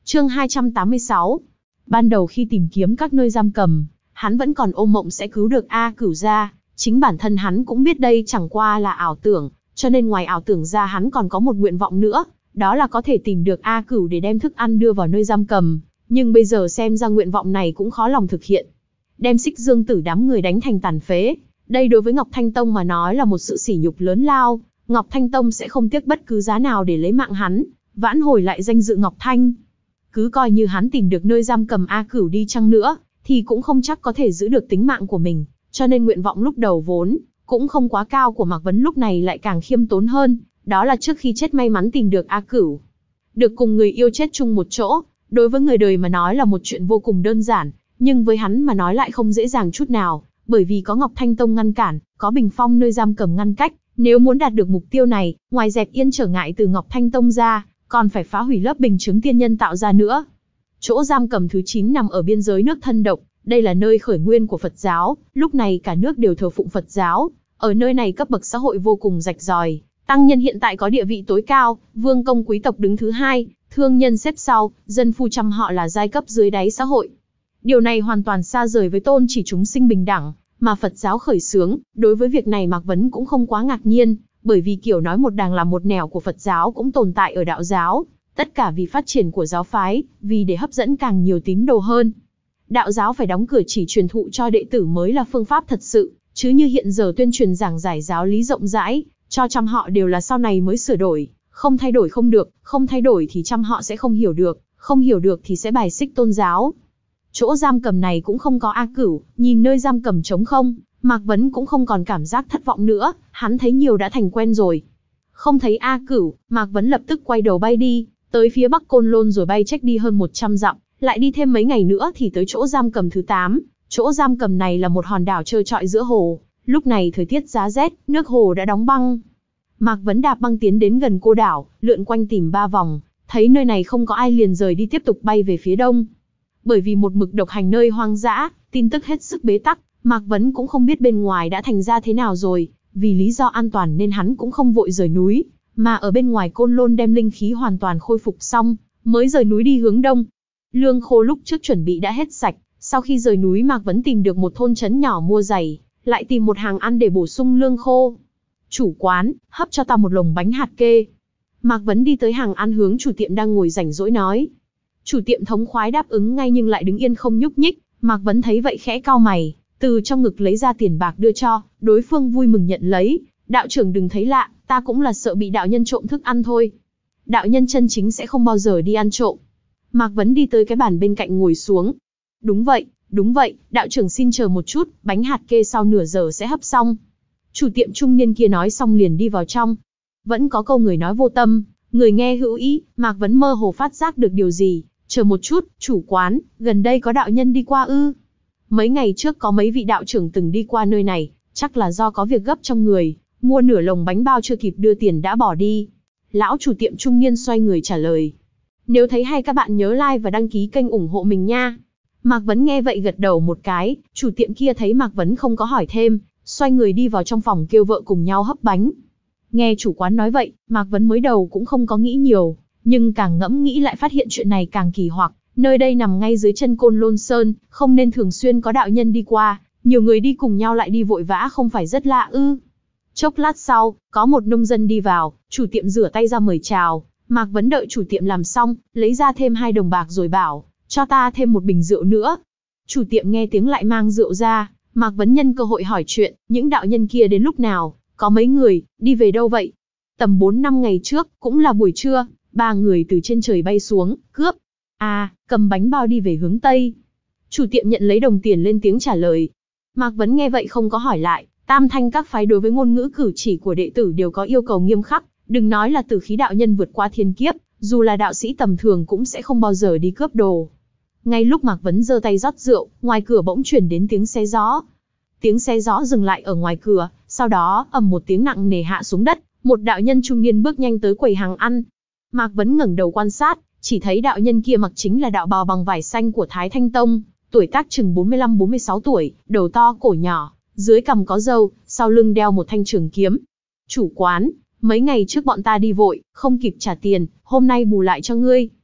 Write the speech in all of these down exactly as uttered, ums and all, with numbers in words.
Chương hai trăm tám mươi sáu. Ban đầu khi tìm kiếm các nơi giam cầm, hắn vẫn còn ôm mộng sẽ cứu được A Cửu ra, chính bản thân hắn cũng biết đây chẳng qua là ảo tưởng, cho nên ngoài ảo tưởng ra hắn còn có một nguyện vọng nữa, đó là có thể tìm được A Cửu để đem thức ăn đưa vào nơi giam cầm, nhưng bây giờ xem ra nguyện vọng này cũng khó lòng thực hiện. Đem Xích Dương Tử đám người đánh thành tàn phế, đây đối với Ngọc Thanh Tông mà nói là một sự sỉ nhục lớn lao, Ngọc Thanh Tông sẽ không tiếc bất cứ giá nào để lấy mạng hắn, vãn hồi lại danh dự Ngọc Thanh. Cứ coi như hắn tìm được nơi giam cầm A Cửu đi chăng nữa, thì cũng không chắc có thể giữ được tính mạng của mình, cho nên nguyện vọng lúc đầu vốn cũng không quá cao của Mạc Vấn lúc này lại càng khiêm tốn hơn, đó là trước khi chết may mắn tìm được A Cửu. Được cùng người yêu chết chung một chỗ, đối với người đời mà nói là một chuyện vô cùng đơn giản, nhưng với hắn mà nói lại không dễ dàng chút nào, bởi vì có Ngọc Thanh Tông ngăn cản, có Bình Phong nơi giam cầm ngăn cách, nếu muốn đạt được mục tiêu này, ngoài dẹp yên trở ngại từ Ngọc Thanh Tông ra, còn phải phá hủy lớp bình chứng tiên nhân tạo ra nữa. Chỗ giam cầm thứ chín nằm ở biên giới nước Thân Độc, đây là nơi khởi nguyên của Phật giáo, lúc này cả nước đều thờ phụng Phật giáo, ở nơi này cấp bậc xã hội vô cùng rạch ròi, tăng nhân hiện tại có địa vị tối cao, vương công quý tộc đứng thứ hai, thương nhân xếp sau, dân phu trăm họ là giai cấp dưới đáy xã hội. Điều này hoàn toàn xa rời với tôn chỉ chúng sinh bình đẳng, mà Phật giáo khởi xướng, đối với việc này Mạc Vấn cũng không quá ngạc nhiên, bởi vì kiểu nói một đàng làm một nẻo của Phật giáo cũng tồn tại ở đạo giáo, tất cả vì phát triển của giáo phái, vì để hấp dẫn càng nhiều tín đồ hơn. Đạo giáo phải đóng cửa chỉ truyền thụ cho đệ tử mới là phương pháp thật sự, chứ như hiện giờ tuyên truyền giảng giải giáo lý rộng rãi, cho trăm họ đều là sau này mới sửa đổi, không thay đổi không được, không thay đổi thì trăm họ sẽ không hiểu được, không hiểu được thì sẽ bài xích tôn giáo. Chỗ giam cầm này cũng không có A Cửu, nhìn nơi giam cầm trống không, Mạc Vấn cũng không còn cảm giác thất vọng nữa, hắn thấy nhiều đã thành quen rồi. Không thấy A Cửu, Mạc Vấn lập tức quay đầu bay đi, tới phía Bắc Côn Lôn rồi bay trách đi hơn một trăm dặm, lại đi thêm mấy ngày nữa thì tới chỗ giam cầm thứ tám. Chỗ giam cầm này là một hòn đảo trơ trọi giữa hồ, lúc này thời tiết giá rét, nước hồ đã đóng băng. Mạc Vấn đạp băng tiến đến gần cô đảo, lượn quanh tìm ba vòng, thấy nơi này không có ai liền rời đi tiếp tục bay về phía đông. Bởi vì một mực độc hành nơi hoang dã, tin tức hết sức bế tắc, Mạc Vấn cũng không biết bên ngoài đã thành ra thế nào rồi, vì lý do an toàn nên hắn cũng không vội rời núi, mà ở bên ngoài Côn Lôn đem linh khí hoàn toàn khôi phục xong, mới rời núi đi hướng đông. Lương khô lúc trước chuẩn bị đã hết sạch, sau khi rời núi Mạc Vấn tìm được một thôn trấn nhỏ mua giày, lại tìm một hàng ăn để bổ sung lương khô. Chủ quán, hấp cho ta một lồng bánh hạt kê. Mạc Vấn đi tới hàng ăn hướng chủ tiệm đang ngồi rảnh rỗi nói. Chủ tiệm thống khoái đáp ứng ngay nhưng lại đứng yên không nhúc nhích, Mạc Vấn thấy vậy khẽ cau mày, từ trong ngực lấy ra tiền bạc đưa cho, đối phương vui mừng nhận lấy. Đạo trưởng đừng thấy lạ, ta cũng là sợ bị đạo nhân trộm thức ăn thôi. Đạo nhân chân chính sẽ không bao giờ đi ăn trộm. Mạc Vấn đi tới cái bàn bên cạnh ngồi xuống. Đúng vậy, đúng vậy, đạo trưởng xin chờ một chút, bánh hạt kê sau nửa giờ sẽ hấp xong. Chủ tiệm trung niên kia nói xong liền đi vào trong. Vẫn có câu người nói vô tâm, người nghe hữu ý, Mạc Vấn mơ hồ phát giác được điều gì. Chờ một chút, chủ quán, gần đây có đạo nhân đi qua ư? Mấy ngày trước có mấy vị đạo trưởng từng đi qua nơi này, chắc là do có việc gấp trong người, mua nửa lồng bánh bao chưa kịp đưa tiền đã bỏ đi. Lão chủ tiệm trung niên xoay người trả lời. Nếu thấy hay các bạn nhớ like và đăng ký kênh ủng hộ mình nha. Mạc Vấn nghe vậy gật đầu một cái, chủ tiệm kia thấy Mạc Vấn không có hỏi thêm, xoay người đi vào trong phòng kêu vợ cùng nhau hấp bánh. Nghe chủ quán nói vậy, Mạc Vấn mới đầu cũng không có nghĩ nhiều, nhưng càng ngẫm nghĩ lại phát hiện chuyện này càng kỳ hoặc, nơi đây nằm ngay dưới chân Côn Lôn Sơn, không nên thường xuyên có đạo nhân đi qua, nhiều người đi cùng nhau lại đi vội vã không phải rất lạ ư. Chốc lát sau, có một nông dân đi vào, chủ tiệm rửa tay ra mời chào, Mạc Vấn đợi chủ tiệm làm xong, lấy ra thêm hai đồng bạc rồi bảo, cho ta thêm một bình rượu nữa. Chủ tiệm nghe tiếng lại mang rượu ra, Mạc Vấn nhân cơ hội hỏi chuyện, những đạo nhân kia đến lúc nào, có mấy người, đi về đâu vậy? Tầm bốn năm ngày trước, cũng là buổi trưa, ba người từ trên trời bay xuống, cướp. À, cầm bánh bao đi về hướng Tây. Chủ tiệm nhận lấy đồng tiền lên tiếng trả lời. Mạc Vấn nghe vậy không có hỏi lại, tam thanh các phái đối với ngôn ngữ cử chỉ của đệ tử đều có yêu cầu nghiêm khắc, đừng nói là tử khí đạo nhân vượt qua thiên kiếp, dù là đạo sĩ tầm thường cũng sẽ không bao giờ đi cướp đồ. Ngay lúc Mạc Vấn giơ tay rót rượu, ngoài cửa bỗng chuyển đến tiếng xe gió. Tiếng xe gió dừng lại ở ngoài cửa, sau đó ầm một tiếng nặng nề hạ xuống đất, một đạo nhân trung niên bước nhanh tới quầy hàng ăn. Mạc Vấn ngẩng đầu quan sát, chỉ thấy đạo nhân kia mặc chính là đạo bào bằng vải xanh của Thái Thanh Tông, tuổi tác chừng bốn mươi lăm bốn mươi sáu tuổi, đầu to cổ nhỏ, dưới cằm có râu, sau lưng đeo một thanh trường kiếm. Chủ quán, mấy ngày trước bọn ta đi vội, không kịp trả tiền, hôm nay bù lại cho ngươi.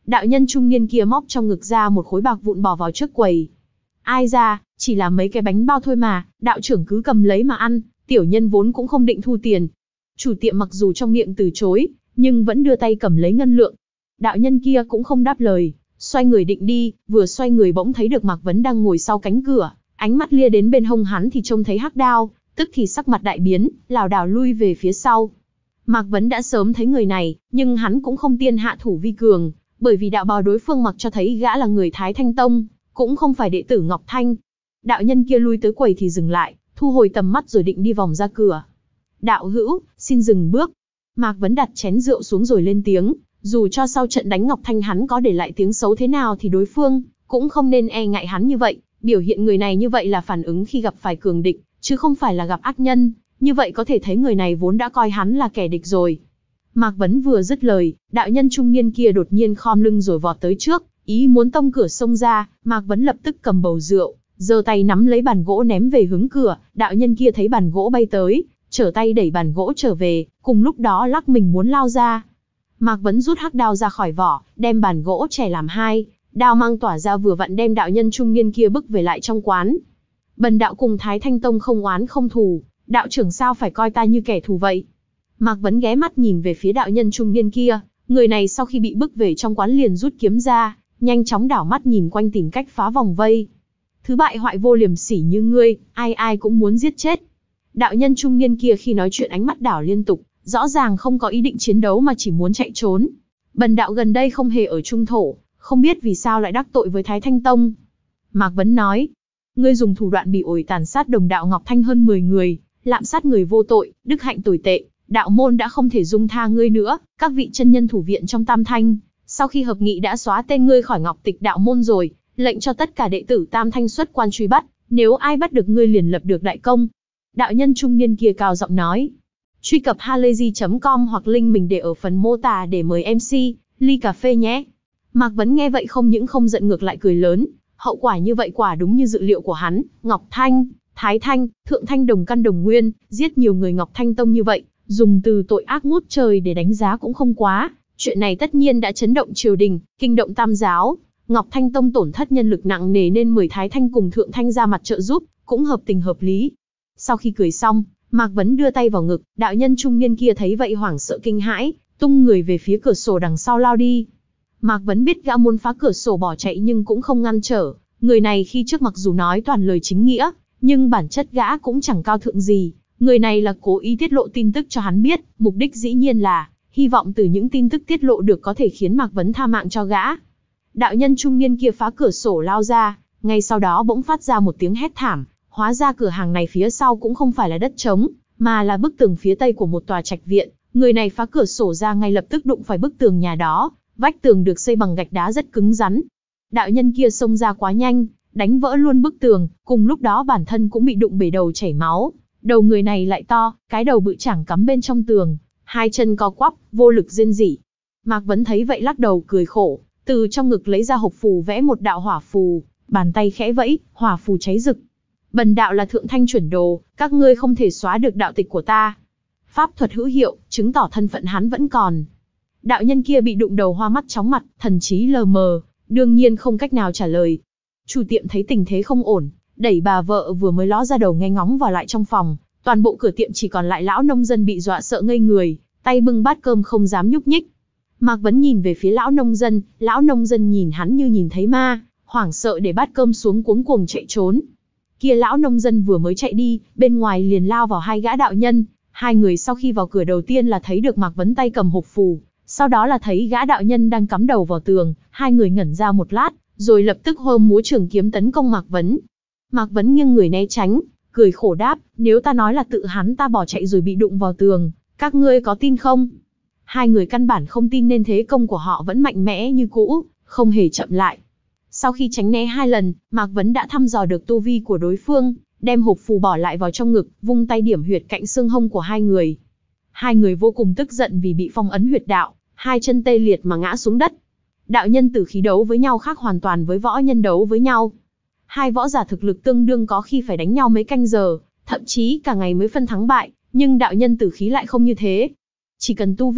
Đạo nhân trung niên kia móc trong ngực ra một khối bạc vụn bỏ vào trước quầy. Ai ra, chỉ là mấy cái bánh bao thôi mà, đạo trưởng cứ cầm lấy mà ăn, tiểu nhân vốn cũng không định thu tiền. Chủ tiệm mặc dù trong miệng từ chối, nhưng vẫn đưa tay cầm lấy ngân lượng. Đạo nhân kia cũng không đáp lời, xoay người định đi, vừa xoay người bỗng thấy được Mạc Vấn đang ngồi sau cánh cửa, ánh mắt lia đến bên hông hắn thì trông thấy hắc đao, tức thì sắc mặt đại biến, lảo đảo lui về phía sau. Mạc Vấn đã sớm thấy người này, nhưng hắn cũng không tiên hạ thủ vi cường, bởi vì đạo bào đối phương mặc cho thấy gã là người Thái Thanh Tông, cũng không phải đệ tử Ngọc Thanh. Đạo nhân kia lui tới quầy thì dừng lại, thu hồi tầm mắt rồi định đi vòng ra cửa. Đạo hữu, xin dừng bước. Mạc Vấn đặt chén rượu xuống rồi lên tiếng, dù cho sau trận đánh Ngọc Thanh hắn có để lại tiếng xấu thế nào thì đối phương cũng không nên e ngại hắn như vậy, biểu hiện người này như vậy là phản ứng khi gặp phải cường địch, chứ không phải là gặp ác nhân, như vậy có thể thấy người này vốn đã coi hắn là kẻ địch rồi. Mạc Vấn vừa dứt lời, đạo nhân trung niên kia đột nhiên khom lưng rồi vọt tới trước, ý muốn tông cửa xông ra. Mạc Vấn lập tức cầm bầu rượu, giơ tay nắm lấy bàn gỗ ném về hướng cửa. Đạo nhân kia thấy bàn gỗ bay tới, trở tay đẩy bàn gỗ trở về, cùng lúc đó lắc mình muốn lao ra. Mạc Vấn rút hắc đao ra khỏi vỏ, đem bàn gỗ chẻ làm hai, đao mang tỏa ra vừa vặn đem đạo nhân trung niên kia bức về lại trong quán. Bần đạo cùng Thái Thanh Tông không oán không thù, đạo trưởng sao phải coi ta như kẻ thù vậy? Mạc Vấn ghé mắt nhìn về phía đạo nhân trung niên kia, người này sau khi bị bức về trong quán liền rút kiếm ra, nhanh chóng đảo mắt nhìn quanh tìm cách phá vòng vây. Thứ bại hoại vô liềm sỉ như ngươi, ai ai cũng muốn giết chết. Đạo nhân trung niên kia khi nói chuyện ánh mắt đảo liên tục, rõ ràng không có ý định chiến đấu mà chỉ muốn chạy trốn. Bần đạo gần đây không hề ở trung thổ, không biết vì sao lại đắc tội với Thái Thanh Tông. Mạc Vấn nói, ngươi dùng thủ đoạn bị ổi tàn sát đồng đạo Ngọc Thanh hơn mười người, lạm sát người vô tội, đức hạnh tồi tệ, đạo môn đã không thể dung tha ngươi nữa. Các vị chân nhân thủ viện trong Tam Thanh, sau khi hợp nghị đã xóa tên ngươi khỏi ngọc tịch đạo môn rồi, lệnh cho tất cả đệ tử Tam Thanh xuất quan truy bắt, nếu ai bắt được ngươi liền lập được đại công. Đạo nhân trung niên kia cao giọng nói. Truy cập halayzi chấm com hoặc link mình để ở phần mô tả để mời em xê, ly cà phê nhé. Mạc Vấn nghe vậy không những không giận ngược lại cười lớn, hậu quả như vậy quả đúng như dự liệu của hắn. Ngọc Thanh, Thái Thanh, Thượng Thanh đồng căn đồng nguyên, giết nhiều người Ngọc Thanh Tông như vậy, dùng từ tội ác ngút trời để đánh giá cũng không quá. Chuyện này tất nhiên đã chấn động triều đình, kinh động tam giáo. Ngọc Thanh Tông tổn thất nhân lực nặng nề nên mời Thái Thanh cùng Thượng Thanh ra mặt trợ giúp, cũng hợp tình hợp lý. Sau khi cười xong, Mạc Vấn đưa tay vào ngực, đạo nhân trung niên kia thấy vậy hoảng sợ kinh hãi, tung người về phía cửa sổ đằng sau lao đi. Mạc Vấn biết gã muốn phá cửa sổ bỏ chạy nhưng cũng không ngăn trở, người này khi trước mặc dù nói toàn lời chính nghĩa, nhưng bản chất gã cũng chẳng cao thượng gì. Người này là cố ý tiết lộ tin tức cho hắn biết, mục đích dĩ nhiên là hy vọng từ những tin tức tiết lộ được có thể khiến Mạc Vấn tha mạng cho gã. Đạo nhân trung niên kia phá cửa sổ lao ra, ngay sau đó bỗng phát ra một tiếng hét thảm. Hóa ra cửa hàng này phía sau cũng không phải là đất trống, mà là bức tường phía tây của một tòa trạch viện. Người này phá cửa sổ ra ngay lập tức đụng phải bức tường nhà đó, vách tường được xây bằng gạch đá rất cứng rắn. Đạo nhân kia xông ra quá nhanh, đánh vỡ luôn bức tường, cùng lúc đó bản thân cũng bị đụng bể đầu chảy máu. Đầu người này lại to, cái đầu bự chảng cắm bên trong tường, hai chân co quắp, vô lực rên rỉ. Mạc Vấn thấy vậy lắc đầu cười khổ, từ trong ngực lấy ra hộp phù vẽ một đạo hỏa phù, bàn tay khẽ vẫy, hỏa phù cháy rực. Bần đạo là Thượng Thanh chuẩn đồ, các ngươi không thể xóa được đạo tịch của ta. Pháp thuật hữu hiệu, chứng tỏ thân phận hắn vẫn còn. Đạo nhân kia bị đụng đầu hoa mắt chóng mặt, thần trí lờ mờ, đương nhiên không cách nào trả lời. Chủ tiệm thấy tình thế không ổn, đẩy bà vợ vừa mới ló ra đầu nghe ngóng vào lại trong phòng. Toàn bộ cửa tiệm chỉ còn lại lão nông dân bị dọa sợ ngây người, tay bưng bát cơm không dám nhúc nhích. Mạc Vấn nhìn về phía lão nông dân, lão nông dân nhìn hắn như nhìn thấy ma, hoảng sợ để bát cơm xuống cuống cuồng chạy trốn. Kia lão nông dân vừa mới chạy đi, bên ngoài liền lao vào hai gã đạo nhân. Hai người sau khi vào cửa đầu tiên là thấy được Mạc Vấn tay cầm hộp phù, sau đó là thấy gã đạo nhân đang cắm đầu vào tường. Hai người ngẩn ra một lát, rồi lập tức hô múa trường kiếm tấn công Mạc Vấn. Mạc Vấn nghiêng người né tránh, cười khổ đáp, nếu ta nói là tự hắn ta bỏ chạy rồi bị đụng vào tường, các ngươi có tin không? Hai người căn bản không tin nên thế công của họ vẫn mạnh mẽ như cũ, không hề chậm lại. Sau khi tránh né hai lần, Mạc Vấn đã thăm dò được tu vi của đối phương, đem hộp phù bỏ lại vào trong ngực, vung tay điểm huyệt cạnh xương hông của hai người. Hai người vô cùng tức giận vì bị phong ấn huyệt đạo, hai chân tê liệt mà ngã xuống đất. Đạo nhân tử khí đấu với nhau khác hoàn toàn với võ nhân đấu với nhau. Hai võ giả thực lực tương đương có khi phải đánh nhau mấy canh giờ, thậm chí cả ngày mới phân thắng bại, nhưng đạo nhân tử khí lại không như thế. Chỉ cần tu vi,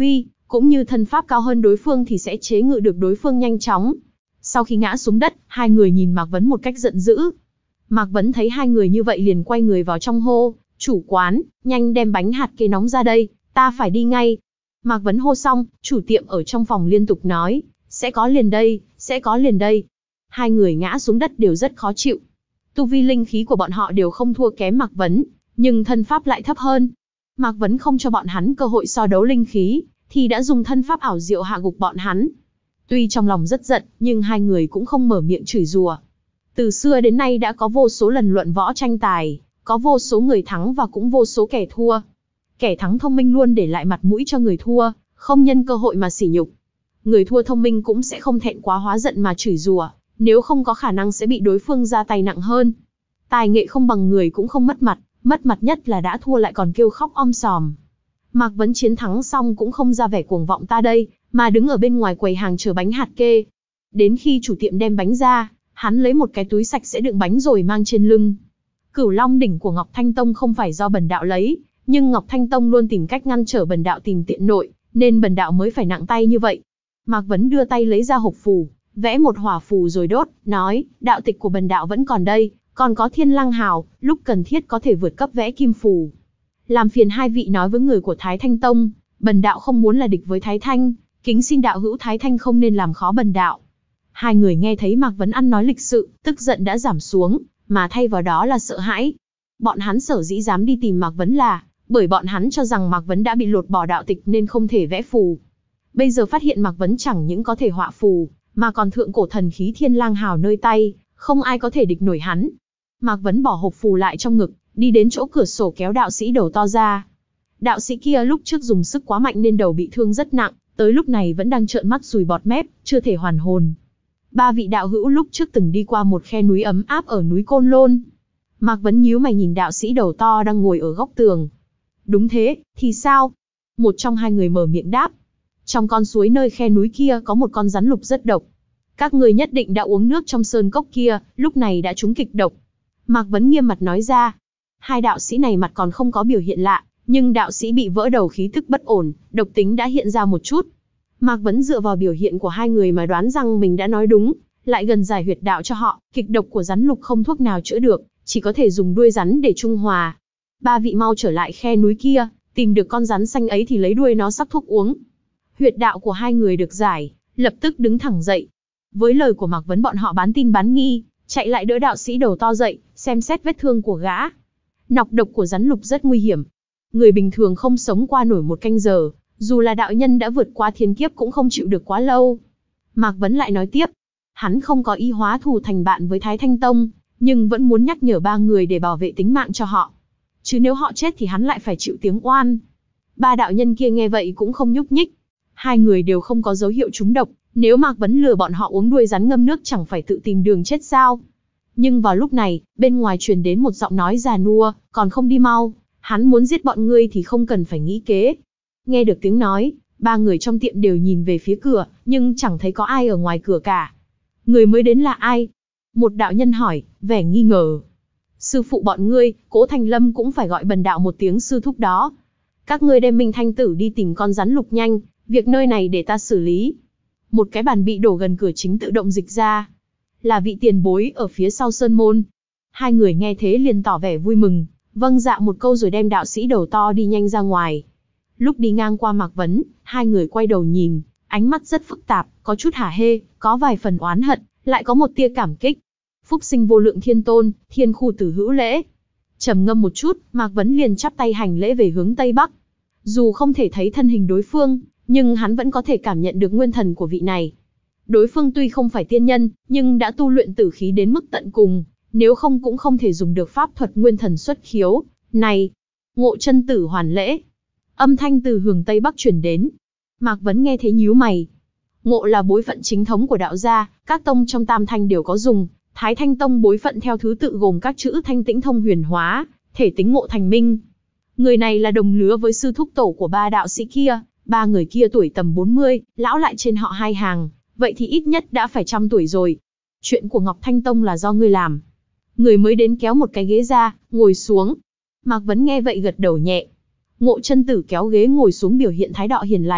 cũng như thân pháp cao hơn đối phương thì sẽ chế ngự được đối phương nhanh chóng. Sau khi ngã xuống đất, hai người nhìn Mạc Vấn một cách giận dữ. Mạc Vấn thấy hai người như vậy liền quay người vào trong hô, chủ quán, nhanh đem bánh hạt kê nóng ra đây, ta phải đi ngay. Mạc Vấn hô xong, chủ tiệm ở trong phòng liên tục nói, sẽ có liền đây, sẽ có liền đây. Hai người ngã xuống đất đều rất khó chịu. Tu vi linh khí của bọn họ đều không thua kém Mạc Vấn, nhưng thân pháp lại thấp hơn. Mạc Vấn không cho bọn hắn cơ hội so đấu linh khí, thì đã dùng thân pháp ảo diệu hạ gục bọn hắn. Tuy trong lòng rất giận, nhưng hai người cũng không mở miệng chửi rủa. Từ xưa đến nay đã có vô số lần luận võ tranh tài, có vô số người thắng và cũng vô số kẻ thua. Kẻ thắng thông minh luôn để lại mặt mũi cho người thua, không nhân cơ hội mà sỉ nhục. Người thua thông minh cũng sẽ không thẹn quá hóa giận mà chửi rủa, nếu không có khả năng sẽ bị đối phương ra tay nặng hơn. Tài nghệ không bằng người cũng không mất mặt, mất mặt nhất là đã thua lại còn kêu khóc om sòm. Mạc Vấn chiến thắng xong cũng không ra vẻ cuồng vọng ta đây, mà đứng ở bên ngoài quầy hàng chờ bánh hạt kê. Đến khi chủ tiệm đem bánh ra, hắn lấy một cái túi sạch sẽ đựng bánh rồi mang trên lưng. Cửu Long đỉnh của Ngọc Thanh Tông không phải do Bần Đạo lấy, nhưng Ngọc Thanh Tông luôn tìm cách ngăn trở Bần Đạo tìm tiện nội, nên Bần Đạo mới phải nặng tay như vậy. Mạc Vấn đưa tay lấy ra hộp phù, vẽ một hỏa phù rồi đốt, nói, đạo tịch của Bần Đạo vẫn còn đây, còn có Thiên Lăng Hào, lúc cần thiết có thể vượt cấp vẽ kim phù. Làm phiền hai vị nói với người của Thái Thanh Tông, Bần Đạo không muốn là địch với Thái Thanh, kính xin đạo hữu Thái Thanh không nên làm khó Bần Đạo. Hai người nghe thấy Mạc Vấn ăn nói lịch sự, tức giận đã giảm xuống, mà thay vào đó là sợ hãi. Bọn hắn sở dĩ dám đi tìm Mạc Vấn là, bởi bọn hắn cho rằng Mạc Vấn đã bị lột bỏ đạo tịch nên không thể vẽ phù. Bây giờ phát hiện Mạc Vấn chẳng những có thể họa phù, mà còn thượng cổ thần khí Thiên Lang Hào nơi tay, không ai có thể địch nổi hắn. Mạc Vấn bỏ hộp phù lại trong ngực, đi đến chỗ cửa sổ kéo đạo sĩ đầu to ra. Đạo sĩ kia lúc trước dùng sức quá mạnh nên đầu bị thương rất nặng, tới lúc này vẫn đang trợn mắt sùi bọt mép, chưa thể hoàn hồn. Ba vị đạo hữu lúc trước từng đi qua một khe núi ấm áp ở núi Côn Lôn. Mạc Vấn nhíu mày nhìn đạo sĩ đầu to đang ngồi ở góc tường. Đúng thế, thì sao? Một trong hai người mở miệng đáp. Trong con suối nơi khe núi kia có một con rắn lục rất độc. Các người nhất định đã uống nước trong sơn cốc kia, lúc này đã trúng kịch độc. Mạc Vấn nghiêm mặt nói ra. Hai đạo sĩ này mặt còn không có biểu hiện lạ, nhưng đạo sĩ bị vỡ đầu khí tức bất ổn, độc tính đã hiện ra một chút. Mạc Vấn dựa vào biểu hiện của hai người mà đoán rằng mình đã nói đúng, lại gần giải huyệt đạo cho họ, kịch độc của rắn lục không thuốc nào chữa được, chỉ có thể dùng đuôi rắn để trung hòa. Ba vị mau trở lại khe núi kia, tìm được con rắn xanh ấy thì lấy đuôi nó sắc thuốc uống. Huyệt đạo của hai người được giải, lập tức đứng thẳng dậy. Với lời của Mạc Vấn bọn họ bán tin bán nghi, chạy lại đỡ đạo sĩ đầu to dậy, xem xét vết thương của gã. Nọc độc của rắn lục rất nguy hiểm. Người bình thường không sống qua nổi một canh giờ, dù là đạo nhân đã vượt qua thiên kiếp cũng không chịu được quá lâu. Mạc Vấn lại nói tiếp, hắn không có ý hóa thù thành bạn với Thái Thanh Tông, nhưng vẫn muốn nhắc nhở ba người để bảo vệ tính mạng cho họ. Chứ nếu họ chết thì hắn lại phải chịu tiếng oan. Ba đạo nhân kia nghe vậy cũng không nhúc nhích. Hai người đều không có dấu hiệu trúng độc, nếu Mạc Vấn lừa bọn họ uống đuôi rắn ngâm nước chẳng phải tự tìm đường chết sao. Nhưng vào lúc này, bên ngoài truyền đến một giọng nói già nua, còn không đi mau, hắn muốn giết bọn ngươi thì không cần phải nghĩ kế. Nghe được tiếng nói, ba người trong tiệm đều nhìn về phía cửa, nhưng chẳng thấy có ai ở ngoài cửa cả. Người mới đến là ai? Một đạo nhân hỏi, vẻ nghi ngờ. Sư phụ bọn ngươi, Cố Thành Lâm cũng phải gọi Bần Đạo một tiếng sư thúc đó. Các ngươi đem Minh Thanh Tử đi tìm con rắn lục nhanh, việc nơi này để ta xử lý. Một cái bàn bị đổ gần cửa chính tự động dịch ra. Là vị tiền bối ở phía sau sơn môn. Hai người nghe thế liền tỏ vẻ vui mừng, vâng dạ một câu rồi đem đạo sĩ đầu to đi nhanh ra ngoài. Lúc đi ngang qua Mạc Vấn, hai người quay đầu nhìn, ánh mắt rất phức tạp, có chút hả hê, có vài phần oán hận, lại có một tia cảm kích. Phúc sinh vô lượng thiên tôn, thiên khu tử hữu lễ. Trầm ngâm một chút, Mạc Vấn liền chắp tay hành lễ về hướng Tây Bắc. Dù không thể thấy thân hình đối phương, nhưng hắn vẫn có thể cảm nhận được nguyên thần của vị này. Đối phương tuy không phải tiên nhân, nhưng đã tu luyện tử khí đến mức tận cùng, nếu không cũng không thể dùng được pháp thuật nguyên thần xuất khiếu. Này, Ngộ Chân Tử hoàn lễ. Âm thanh từ hướng Tây Bắc truyền đến. Mạc Vấn nghe thế nhíu mày. Ngộ là bối phận chính thống của đạo gia, các tông trong Tam Thanh đều có dùng. Thái Thanh Tông bối phận theo thứ tự gồm các chữ Thanh Tĩnh Thông Huyền Hóa, thể tính Ngộ Thành Minh. Người này là đồng lứa với sư thúc tổ của ba đạo sĩ kia, ba người kia tuổi tầm bốn mươi, lão lại trên họ hai hàng, vậy thì ít nhất đã phải trăm tuổi rồi. Chuyện của Ngọc Thanh Tông là do ngươi làm. Người mới đến kéo một cái ghế ra, ngồi xuống. Mạc Vấn nghe vậy gật đầu nhẹ. Ngộ Chân Tử kéo ghế ngồi xuống biểu hiện thái độ hiền lành,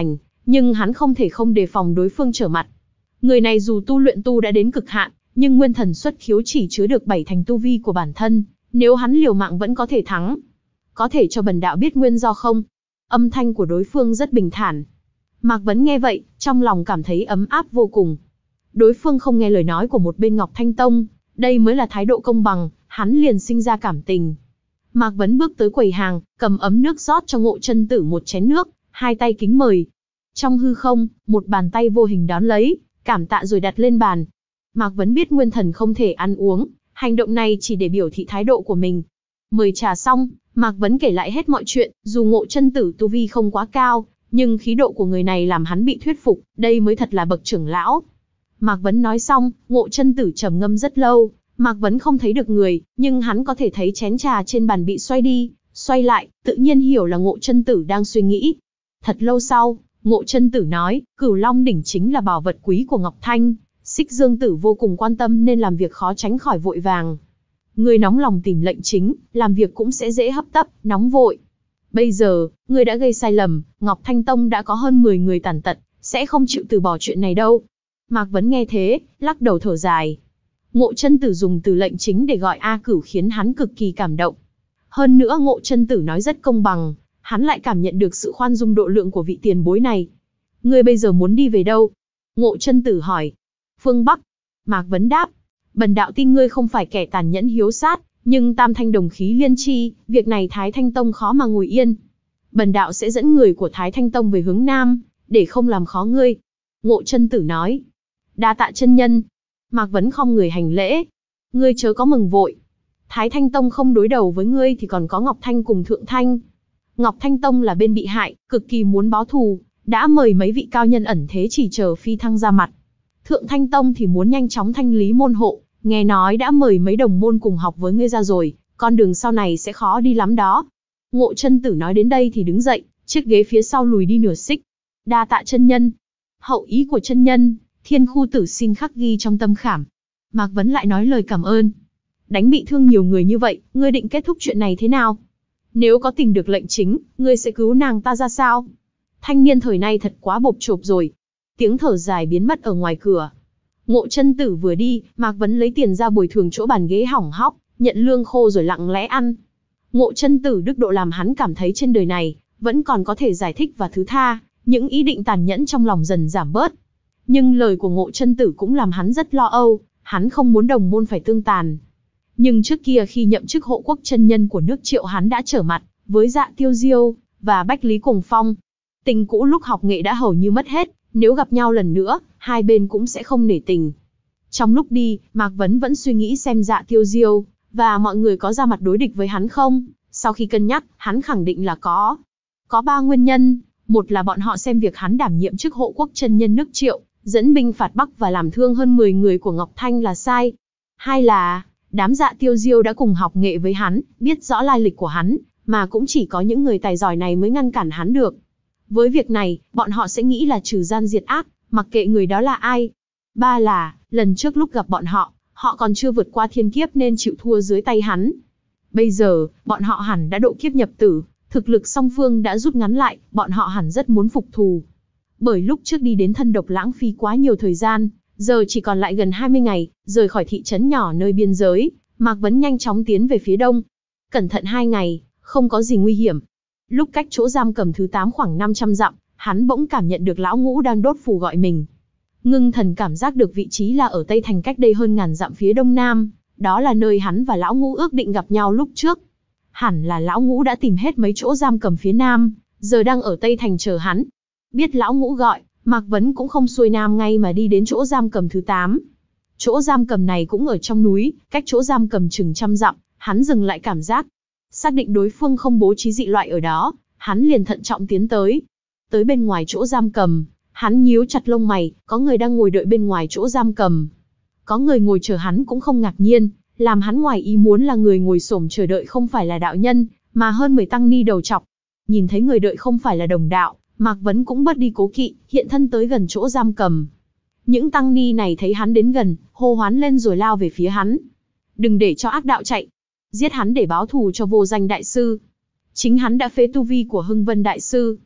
nhưng hắn không thể không đề phòng đối phương trở mặt. Người này dù tu luyện tu đã đến cực hạn, nhưng nguyên thần xuất khiếu chỉ chứa được bảy thành tu vi của bản thân, nếu hắn liều mạng vẫn có thể thắng. Có thể cho bần đạo biết nguyên do không? Âm thanh của đối phương rất bình thản. Mạc Vấn nghe vậy, trong lòng cảm thấy ấm áp vô cùng. Đối phương không nghe lời nói của một bên Ngọc Thanh Tông, đây mới là thái độ công bằng, hắn liền sinh ra cảm tình. Mạc Vấn bước tới quầy hàng, cầm ấm nước rót cho Ngộ Chân Tử một chén nước, hai tay kính mời. Trong hư không, một bàn tay vô hình đón lấy, cảm tạ rồi đặt lên bàn. Mạc Vấn biết nguyên thần không thể ăn uống, hành động này chỉ để biểu thị thái độ của mình. Mời trà xong, Mạc Vấn kể lại hết mọi chuyện, dù Ngộ Chân Tử tu vi không quá cao, nhưng khí độ của người này làm hắn bị thuyết phục, đây mới thật là bậc trưởng lão. Mạc Vấn nói xong, Ngộ Chân Tử trầm ngâm rất lâu, Mạc Vấn không thấy được người, nhưng hắn có thể thấy chén trà trên bàn bị xoay đi, xoay lại, tự nhiên hiểu là Ngộ Chân Tử đang suy nghĩ. Thật lâu sau, Ngộ Chân Tử nói, Cửu Long đỉnh chính là bảo vật quý của Ngọc Thanh, Xích Dương Tử vô cùng quan tâm nên làm việc khó tránh khỏi vội vàng. Người nóng lòng tìm lệnh chính, làm việc cũng sẽ dễ hấp tấp, nóng vội. Bây giờ, người đã gây sai lầm, Ngọc Thanh Tông đã có hơn mười người tàn tật, sẽ không chịu từ bỏ chuyện này đâu. Mạc Vấn nghe thế, lắc đầu thở dài. Ngộ Chân Tử dùng từ lệnh chính để gọi A Cửu khiến hắn cực kỳ cảm động. Hơn nữa Ngộ Chân Tử nói rất công bằng, hắn lại cảm nhận được sự khoan dung độ lượng của vị tiền bối này. Ngươi bây giờ muốn đi về đâu? Ngộ Chân Tử hỏi. Phương Bắc. Mạc Vấn đáp. Bần đạo tin ngươi không phải kẻ tàn nhẫn hiếu sát, nhưng tam thanh đồng khí liên chi, việc này Thái Thanh Tông khó mà ngồi yên. Bần đạo sẽ dẫn người của Thái Thanh Tông về hướng Nam, để không làm khó ngươi. Ngộ Chân Tử nói. Đa tạ chân nhân. Mạc Vấn khom người hành lễ. Ngươi chớ có mừng vội. Thái Thanh Tông không đối đầu với ngươi thì còn có Ngọc Thanh cùng Thượng Thanh. Ngọc Thanh Tông là bên bị hại, cực kỳ muốn báo thù, đã mời mấy vị cao nhân ẩn thế chỉ chờ phi thăng ra mặt. Thượng Thanh Tông thì muốn nhanh chóng thanh lý môn hộ, nghe nói đã mời mấy đồng môn cùng học với ngươi ra rồi, con đường sau này sẽ khó đi lắm đó. Ngộ Chân Tử nói đến đây thì đứng dậy, chiếc ghế phía sau lùi đi nửa xích. Đa tạ chân nhân. Hậu ý của chân nhân, Thiên Khu Tử xin khắc ghi trong tâm khảm. Mạc Vấn lại nói lời cảm ơn. Đánh bị thương nhiều người như vậy, ngươi định kết thúc chuyện này thế nào? Nếu có tìm được lệnh chính, ngươi sẽ cứu nàng ta ra sao? Thanh niên thời nay thật quá bộp chộp rồi. Tiếng thở dài biến mất ở ngoài cửa. Ngộ Chân Tử vừa đi, Mạc Vấn lấy tiền ra bồi thường chỗ bàn ghế hỏng hóc, nhận lương khô rồi lặng lẽ ăn. Ngộ Chân Tử đức độ làm hắn cảm thấy trên đời này vẫn còn có thể giải thích và thứ tha, những ý định tàn nhẫn trong lòng dần giảm bớt. Nhưng lời của Ngộ Chân Tử cũng làm hắn rất lo âu, hắn không muốn đồng môn phải tương tàn. Nhưng trước kia khi nhậm chức hộ quốc chân nhân của nước Triệu, hắn đã trở mặt với Dạ Tiêu Diêu và Bách Lý Cùng Phong. Tình cũ lúc học nghệ đã hầu như mất hết, nếu gặp nhau lần nữa, hai bên cũng sẽ không nể tình. Trong lúc đi, Mạc Vấn vẫn suy nghĩ xem Dạ Tiêu Diêu và mọi người có ra mặt đối địch với hắn không. Sau khi cân nhắc, hắn khẳng định là có. Có ba nguyên nhân, một là bọn họ xem việc hắn đảm nhiệm chức hộ quốc chân nhân nước Triệu, dẫn binh phạt Bắc và làm thương hơn mười người của Ngọc Thanh là sai. Hai là, đám Dạ Tiêu Diêu đã cùng học nghệ với hắn, biết rõ lai lịch của hắn, mà cũng chỉ có những người tài giỏi này mới ngăn cản hắn được. Với việc này, bọn họ sẽ nghĩ là trừ gian diệt ác, mặc kệ người đó là ai. Ba là, lần trước lúc gặp bọn họ, họ còn chưa vượt qua thiên kiếp nên chịu thua dưới tay hắn. Bây giờ, bọn họ hẳn đã độ kiếp nhập tử, thực lực song phương đã rút ngắn lại, bọn họ hẳn rất muốn phục thù. Bởi lúc trước đi đến Thân Độc lãng phí quá nhiều thời gian, giờ chỉ còn lại gần hai mươi ngày, rời khỏi thị trấn nhỏ nơi biên giới, Mạc Vấn nhanh chóng tiến về phía đông. Cẩn thận hai ngày, không có gì nguy hiểm. Lúc cách chỗ giam cầm thứ tám khoảng năm trăm dặm, hắn bỗng cảm nhận được lão ngũ đang đốt phù gọi mình. Ngưng thần cảm giác được vị trí là ở Tây Thành cách đây hơn ngàn dặm phía đông nam, đó là nơi hắn và lão ngũ ước định gặp nhau lúc trước. Hẳn là lão ngũ đã tìm hết mấy chỗ giam cầm phía nam, giờ đang ở Tây Thành chờ hắn. Biết lão ngũ gọi, Mạc Vấn cũng không xuôi nam ngay mà đi đến chỗ giam cầm thứ tám. Chỗ giam cầm này cũng ở trong núi, cách chỗ giam cầm chừng trăm dặm, hắn dừng lại cảm giác. Xác định đối phương không bố trí dị loại ở đó, hắn liền thận trọng tiến tới. Tới bên ngoài chỗ giam cầm, hắn nhíu chặt lông mày, có người đang ngồi đợi bên ngoài chỗ giam cầm. Có người ngồi chờ hắn cũng không ngạc nhiên, làm hắn ngoài ý muốn là người ngồi xổm chờ đợi không phải là đạo nhân, mà hơn mười tăng ni đầu trọc. Nhìn thấy người đợi không phải là đồng đạo, Mạc Vấn cũng bớt đi cố kỵ, hiện thân tới gần chỗ giam cầm. Những tăng ni này thấy hắn đến gần, hô hoán lên rồi lao về phía hắn. Đừng để cho ác đạo chạy. Giết hắn để báo thù cho vô danh đại sư. Chính hắn đã phế tu vi của Hưng Vân đại sư.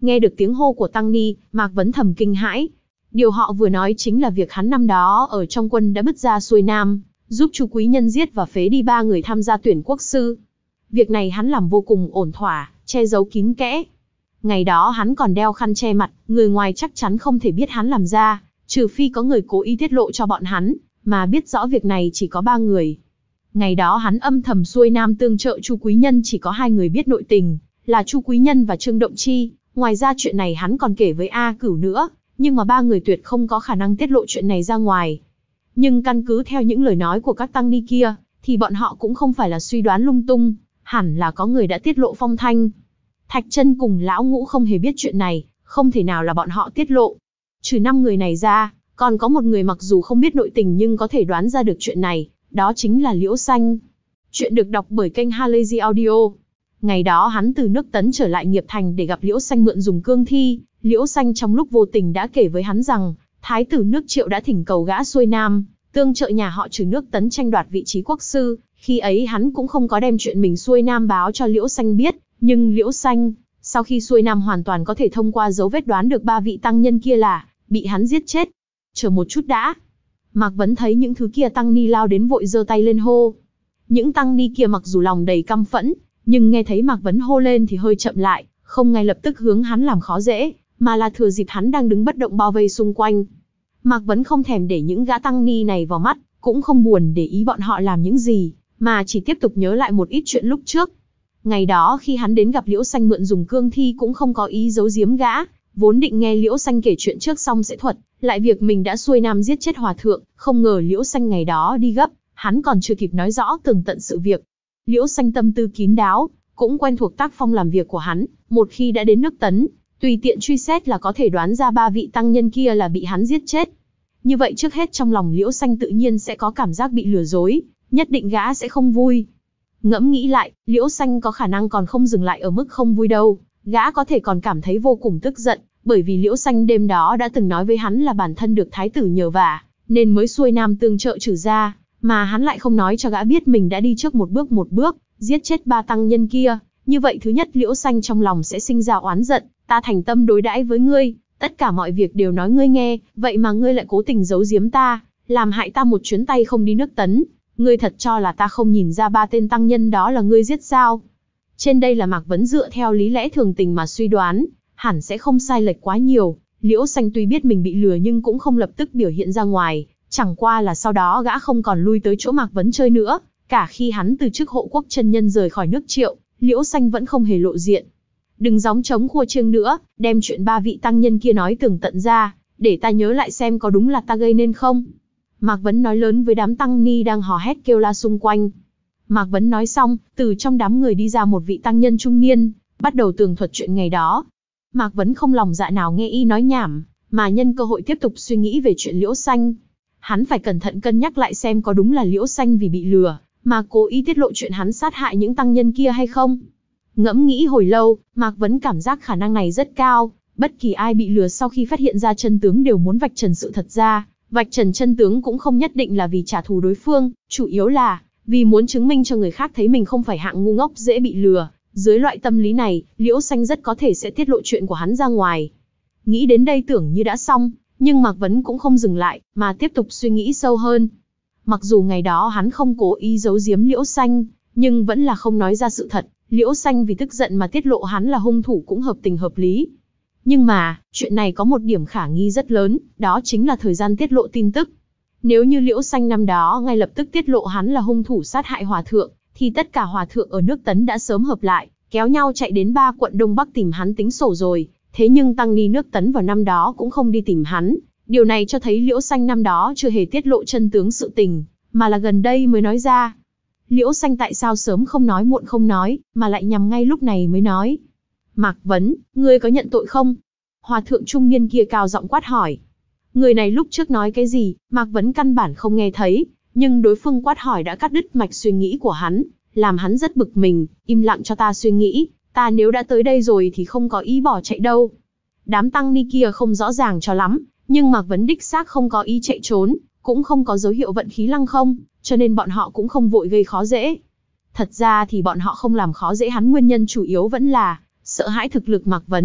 Nghe được tiếng hô của Tăng Ni, Mạc Vấn thầm kinh hãi. Điều họ vừa nói chính là việc hắn năm đó ở trong quân đã bứt ra xuôi nam, giúp Chu Quý Nhân giết và phế đi ba người tham gia tuyển quốc sư. Việc này hắn làm vô cùng ổn thỏa, che giấu kín kẽ. Ngày đó hắn còn đeo khăn che mặt, người ngoài chắc chắn không thể biết hắn làm ra, trừ phi có người cố ý tiết lộ cho bọn hắn, mà biết rõ việc này chỉ có ba người. Ngày đó hắn âm thầm xuôi nam tương trợ Chu Quý Nhân chỉ có hai người biết nội tình, là Chu Quý Nhân và Trương Động Chi. Ngoài ra chuyện này hắn còn kể với A Cửu nữa, nhưng mà ba người tuyệt không có khả năng tiết lộ chuyện này ra ngoài. Nhưng căn cứ theo những lời nói của các tăng ni kia, thì bọn họ cũng không phải là suy đoán lung tung, hẳn là có người đã tiết lộ phong thanh. Thạch Chân cùng lão Ngũ không hề biết chuyện này, không thể nào là bọn họ tiết lộ. Trừ năm người này ra, còn có một người mặc dù không biết nội tình nhưng có thể đoán ra được chuyện này, đó chính là Liễu Xanh. Chuyện được đọc bởi kênh Halazy Audio. Ngày đó hắn từ nước Tấn trở lại Nghiệp Thành để gặp Liễu Xanh mượn dùng cương thi. Liễu Xanh trong lúc vô tình đã kể với hắn rằng, Thái tử nước Triệu đã thỉnh cầu gã xuôi nam, tương trợ nhà họ trừ nước Tấn tranh đoạt vị trí quốc sư. Khi ấy hắn cũng không có đem chuyện mình xuôi nam báo cho Liễu Xanh biết, nhưng Liễu Xanh, sau khi xuôi nam hoàn toàn có thể thông qua dấu vết đoán được ba vị tăng nhân kia là bị hắn giết chết. Chờ một chút đã. Mạc Vấn thấy những thứ kia tăng ni lao đến vội giơ tay lên hô. Những tăng ni kia mặc dù lòng đầy căm phẫn, nhưng nghe thấy Mạc Vấn hô lên thì hơi chậm lại, không ngay lập tức hướng hắn làm khó dễ, mà là thừa dịp hắn đang đứng bất động bao vây xung quanh. Mạc Vấn không thèm để những gã tăng ni này vào mắt, cũng không buồn để ý bọn họ làm những gì, mà chỉ tiếp tục nhớ lại một ít chuyện lúc trước. Ngày đó khi hắn đến gặp Liễu Xanh mượn dùng cương thi cũng không có ý giấu giếm gã, vốn định nghe Liễu Xanh kể chuyện trước xong sẽ thuật lại việc mình đã xuôi nam giết chết hòa thượng, không ngờ Liễu Xanh ngày đó đi gấp, hắn còn chưa kịp nói rõ tường tận sự việc. Liễu Xanh tâm tư kín đáo, cũng quen thuộc tác phong làm việc của hắn, một khi đã đến nước Tấn, tùy tiện truy xét là có thể đoán ra ba vị tăng nhân kia là bị hắn giết chết. Như vậy trước hết trong lòng Liễu Xanh tự nhiên sẽ có cảm giác bị lừa dối, nhất định gã sẽ không vui. Ngẫm nghĩ lại, Liễu Xanh có khả năng còn không dừng lại ở mức không vui đâu, gã có thể còn cảm thấy vô cùng tức giận, bởi vì Liễu Xanh đêm đó đã từng nói với hắn là bản thân được thái tử nhờ vả, nên mới xuôi nam tương trợ trừ gia, mà hắn lại không nói cho gã biết mình đã đi trước một bước một bước, giết chết ba tăng nhân kia. Như vậy thứ nhất Liễu Xanh trong lòng sẽ sinh ra oán giận, ta thành tâm đối đãi với ngươi, tất cả mọi việc đều nói ngươi nghe, vậy mà ngươi lại cố tình giấu giếm ta, làm hại ta một chuyến tay không đi nước Tấn. Ngươi thật cho là ta không nhìn ra ba tên tăng nhân đó là ngươi giết sao? Trên đây là Mạc Vấn dựa theo lý lẽ thường tình mà suy đoán, hẳn sẽ không sai lệch quá nhiều. Liễu Xanh tuy biết mình bị lừa nhưng cũng không lập tức biểu hiện ra ngoài, chẳng qua là sau đó gã không còn lui tới chỗ Mạc Vấn chơi nữa. Cả khi hắn từ chức hộ quốc chân nhân rời khỏi nước Triệu, Liễu Xanh vẫn không hề lộ diện. Đừng gióng trống khua chiêng nữa, đem chuyện ba vị tăng nhân kia nói tường tận ra, để ta nhớ lại xem có đúng là ta gây nên không. Mạc Vấn nói lớn với đám tăng ni đang hò hét kêu la xung quanh. Mạc Vấn nói xong, từ trong đám người đi ra một vị tăng nhân trung niên, bắt đầu tường thuật chuyện ngày đó. Mạc Vấn không lòng dạ nào nghe y nói nhảm, mà nhân cơ hội tiếp tục suy nghĩ về chuyện Liễu Xanh. Hắn phải cẩn thận cân nhắc lại xem có đúng là Liễu Xanh vì bị lừa, mà cố ý tiết lộ chuyện hắn sát hại những tăng nhân kia hay không. Ngẫm nghĩ hồi lâu, Mạc Vấn cảm giác khả năng này rất cao, bất kỳ ai bị lừa sau khi phát hiện ra chân tướng đều muốn vạch trần sự thật ra. Vạch trần chân tướng cũng không nhất định là vì trả thù đối phương, chủ yếu là vì muốn chứng minh cho người khác thấy mình không phải hạng ngu ngốc dễ bị lừa. Dưới loại tâm lý này, Liễu Xanh rất có thể sẽ tiết lộ chuyện của hắn ra ngoài. Nghĩ đến đây tưởng như đã xong, nhưng Mạc Vấn cũng không dừng lại, mà tiếp tục suy nghĩ sâu hơn. Mặc dù ngày đó hắn không cố ý giấu giếm Liễu Xanh, nhưng vẫn là không nói ra sự thật. Liễu Xanh vì tức giận mà tiết lộ hắn là hung thủ cũng hợp tình hợp lý. Nhưng mà, chuyện này có một điểm khả nghi rất lớn, đó chính là thời gian tiết lộ tin tức. Nếu như Liễu Xanh năm đó ngay lập tức tiết lộ hắn là hung thủ sát hại hòa thượng, thì tất cả hòa thượng ở nước Tấn đã sớm hợp lại, kéo nhau chạy đến ba quận Đông Bắc tìm hắn tính sổ rồi. Thế nhưng tăng ni nước Tấn vào năm đó cũng không đi tìm hắn. Điều này cho thấy Liễu Xanh năm đó chưa hề tiết lộ chân tướng sự tình, mà là gần đây mới nói ra. Liễu Xanh tại sao sớm không nói muộn không nói, mà lại nhằm ngay lúc này mới nói? Mạc Vấn, ngươi có nhận tội không? Hòa thượng trung niên kia cao giọng quát hỏi. Người này lúc trước nói cái gì, Mạc Vấn căn bản không nghe thấy, nhưng đối phương quát hỏi đã cắt đứt mạch suy nghĩ của hắn, làm hắn rất bực mình, im lặng cho ta suy nghĩ, ta nếu đã tới đây rồi thì không có ý bỏ chạy đâu. Đám tăng ni kia không rõ ràng cho lắm, nhưng Mạc Vấn đích xác không có ý chạy trốn, cũng không có dấu hiệu vận khí lăng không, cho nên bọn họ cũng không vội gây khó dễ. Thật ra thì bọn họ không làm khó dễ hắn nguyên nhân chủ yếu vẫn là sợ hãi thực lực Mạc Vấn,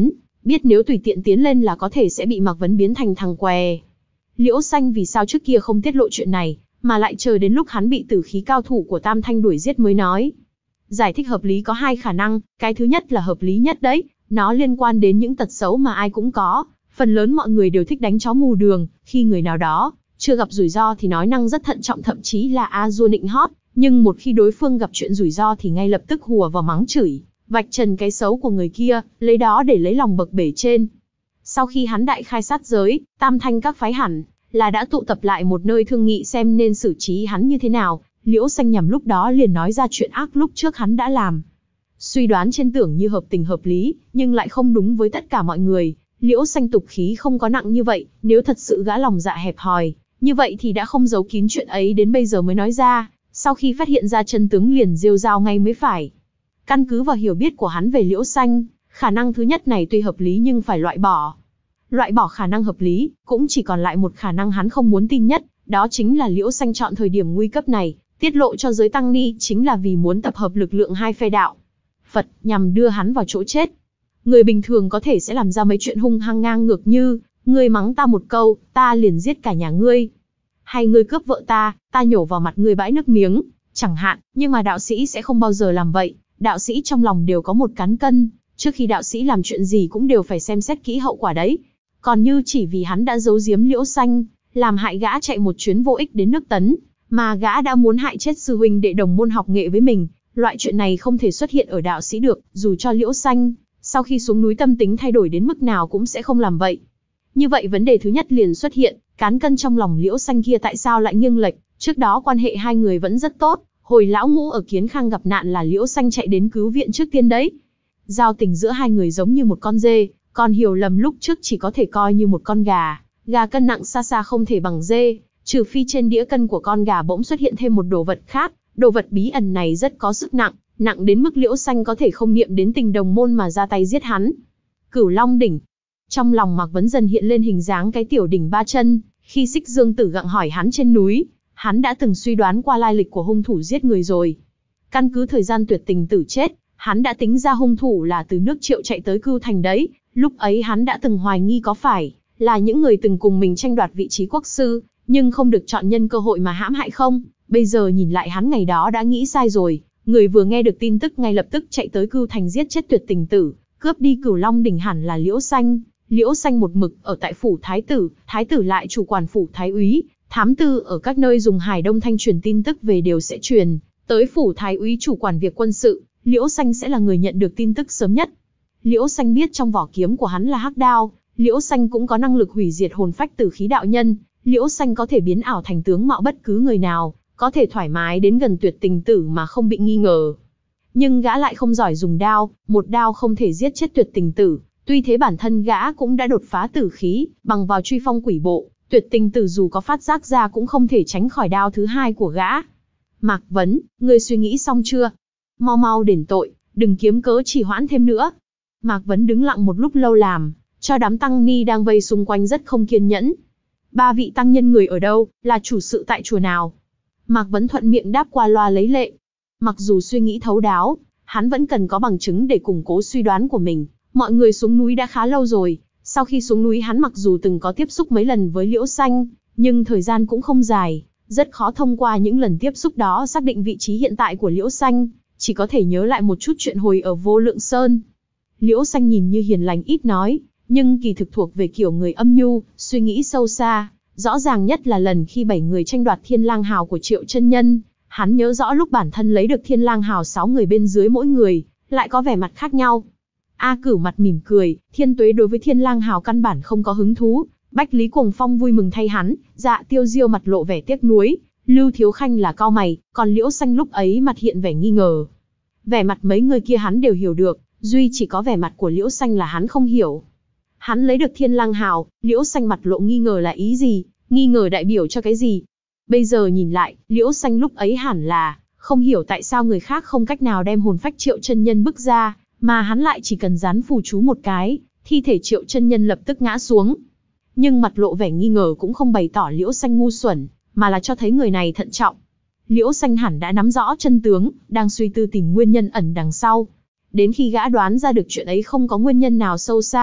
biết nếu tùy tiện tiến lên là có thể sẽ bị Mạc Vấn biến thành thằng què. Liễu Xanh vì sao trước kia không tiết lộ chuyện này, mà lại chờ đến lúc hắn bị tử khí cao thủ của Tam Thanh đuổi giết mới nói. Giải thích hợp lý có hai khả năng, cái thứ nhất là hợp lý nhất đấy, nó liên quan đến những tật xấu mà ai cũng có, phần lớn mọi người đều thích đánh chó mù đường, khi người nào đó chưa gặp rủi ro thì nói năng rất thận trọng, thậm chí là a dua nịnh hót, nhưng một khi đối phương gặp chuyện rủi ro thì ngay lập tức hùa vào mắng chửi, vạch trần cái xấu của người kia, lấy đó để lấy lòng bậc bể trên. Sau khi hắn đại khai sát giới, Tam Thanh các phái hẳn là đã tụ tập lại một nơi thương nghị xem nên xử trí hắn như thế nào. Liễu Xanh nhằm lúc đó liền nói ra chuyện ác lúc trước hắn đã làm. Suy đoán trên tưởng như hợp tình hợp lý, nhưng lại không đúng với tất cả mọi người. Liễu Xanh tục khí không có nặng như vậy, nếu thật sự gã lòng dạ hẹp hòi, như vậy thì đã không giấu kín chuyện ấy đến bây giờ mới nói ra, sau khi phát hiện ra chân tướng liền rêu rao ngay mới phải. Căn cứ vào hiểu biết của hắn về Liễu Xanh, khả năng thứ nhất này tuy hợp lý nhưng phải loại bỏ. Loại bỏ khả năng hợp lý, cũng chỉ còn lại một khả năng hắn không muốn tin nhất, đó chính là Liễu Xanh chọn thời điểm nguy cấp này, tiết lộ cho giới tăng ni chính là vì muốn tập hợp lực lượng hai phe đạo Phật, nhằm đưa hắn vào chỗ chết. Người bình thường có thể sẽ làm ra mấy chuyện hung hăng ngang ngược như, ngươi mắng ta một câu, ta liền giết cả nhà ngươi. Hay ngươi cướp vợ ta, ta nhổ vào mặt ngươi bãi nước miếng, chẳng hạn, nhưng mà đạo sĩ sẽ không bao giờ làm vậy. Đạo sĩ trong lòng đều có một cán cân, trước khi đạo sĩ làm chuyện gì cũng đều phải xem xét kỹ hậu quả đấy. Còn như chỉ vì hắn đã giấu giếm Liễu Xanh, làm hại gã chạy một chuyến vô ích đến nước Tấn, mà gã đã muốn hại chết sư huynh đệ đồng môn học nghệ với mình, loại chuyện này không thể xuất hiện ở đạo sĩ được, dù cho Liễu Xanh sau khi xuống núi tâm tính thay đổi đến mức nào cũng sẽ không làm vậy. Như vậy vấn đề thứ nhất liền xuất hiện, cán cân trong lòng Liễu Xanh kia tại sao lại nghiêng lệch, trước đó quan hệ hai người vẫn rất tốt, hồi lão ngũ ở Kiến Khang gặp nạn là Liễu Xanh chạy đến cứu viện trước tiên đấy. Giao tình giữa hai người giống như một con dê, còn hiểu lầm lúc trước chỉ có thể coi như một con gà, gà cân nặng xa xa không thể bằng dê, trừ phi trên đĩa cân của con gà bỗng xuất hiện thêm một đồ vật khác, đồ vật bí ẩn này rất có sức nặng, nặng đến mức Liễu Xanh có thể không niệm đến tình đồng môn mà ra tay giết hắn. Cửu Long đỉnh. Trong lòng Mạc Vấn dần hiện lên hình dáng cái tiểu đỉnh ba chân, khi Xích Dương Tử gặng hỏi hắn trên núi, hắn đã từng suy đoán qua lai lịch của hung thủ giết người rồi. Căn cứ thời gian Tuyệt Tình Tử chết, hắn đã tính ra hung thủ là từ nước Triệu chạy tới Cưu Thành đấy, lúc ấy hắn đã từng hoài nghi có phải là những người từng cùng mình tranh đoạt vị trí quốc sư, nhưng không được chọn nhân cơ hội mà hãm hại không. Bây giờ nhìn lại hắn ngày đó đã nghĩ sai rồi, người vừa nghe được tin tức ngay lập tức chạy tới Cưu Thành giết chết Tuyệt Tình Tử, cướp đi Cửu Long đỉnh hẳn là Liễu Xanh. Liễu Xanh một mực ở tại phủ thái tử, thái tử lại chủ quản phủ thái úy, thám tư ở các nơi dùng Hải Đông Thanh truyền tin tức về đều sẽ truyền tới phủ thái úy chủ quản việc quân sự, Liễu Xanh sẽ là người nhận được tin tức sớm nhất. Liễu Xanh biết trong vỏ kiếm của hắn là hắc đao, Liễu Xanh cũng có năng lực hủy diệt hồn phách tử khí đạo nhân, Liễu Xanh có thể biến ảo thành tướng mạo bất cứ người nào, có thể thoải mái đến gần Tuyệt Tình Tử mà không bị nghi ngờ. Nhưng gã lại không giỏi dùng đao, một đao không thể giết chết Tuyệt Tình Tử. Tuy thế bản thân gã cũng đã đột phá tử khí, bằng vào truy phong quỷ bộ, Tuyệt Tình Tử dù có phát giác ra cũng không thể tránh khỏi đao thứ hai của gã. Mạc Vấn, ngươi suy nghĩ xong chưa? Mau mau đền tội, đừng kiếm cớ trì hoãn thêm nữa. Mạc Vấn đứng lặng một lúc lâu làm, cho đám tăng ni đang vây xung quanh rất không kiên nhẫn. Ba vị tăng nhân người ở đâu, là chủ sự tại chùa nào? Mạc Vấn thuận miệng đáp qua loa lấy lệ. Mặc dù suy nghĩ thấu đáo, hắn vẫn cần có bằng chứng để củng cố suy đoán của mình. Mọi người xuống núi đã khá lâu rồi, sau khi xuống núi hắn mặc dù từng có tiếp xúc mấy lần với Liễu Xanh, nhưng thời gian cũng không dài, rất khó thông qua những lần tiếp xúc đó xác định vị trí hiện tại của Liễu Xanh, chỉ có thể nhớ lại một chút chuyện hồi ở Vô Lượng Sơn. Liễu Xanh nhìn như hiền lành ít nói, nhưng kỳ thực thuộc về kiểu người âm nhu, suy nghĩ sâu xa, rõ ràng nhất là lần khi bảy người tranh đoạt Thiên Lang Hào của Triệu chân nhân, hắn nhớ rõ lúc bản thân lấy được Thiên Lang Hào sáu người bên dưới mỗi người, lại có vẻ mặt khác nhau. A Cửu mặt mỉm cười, Thiên Tuế đối với Thiên Lang Hào căn bản không có hứng thú, Bách Lý Cuồng Phong vui mừng thay hắn, Dạ Tiêu Diêu mặt lộ vẻ tiếc nuối, Lưu Thiếu Khanh là cau mày, còn Liễu Xanh lúc ấy mặt hiện vẻ nghi ngờ. Vẻ mặt mấy người kia hắn đều hiểu được, duy chỉ có vẻ mặt của Liễu Xanh là hắn không hiểu. Hắn lấy được Thiên Lang Hào, Liễu Xanh mặt lộ nghi ngờ là ý gì, nghi ngờ đại biểu cho cái gì? Bây giờ nhìn lại, Liễu Xanh lúc ấy hẳn là không hiểu tại sao người khác không cách nào đem hồn phách Triệu chân nhân bức ra, mà hắn lại chỉ cần dán phù chú một cái, thi thể Triệu chân nhân lập tức ngã xuống. Nhưng mặt lộ vẻ nghi ngờ cũng không bày tỏ Liễu Xanh ngu xuẩn, mà là cho thấy người này thận trọng. Liễu Xanh hẳn đã nắm rõ chân tướng, đang suy tư tìm nguyên nhân ẩn đằng sau. Đến khi gã đoán ra được chuyện ấy không có nguyên nhân nào sâu xa,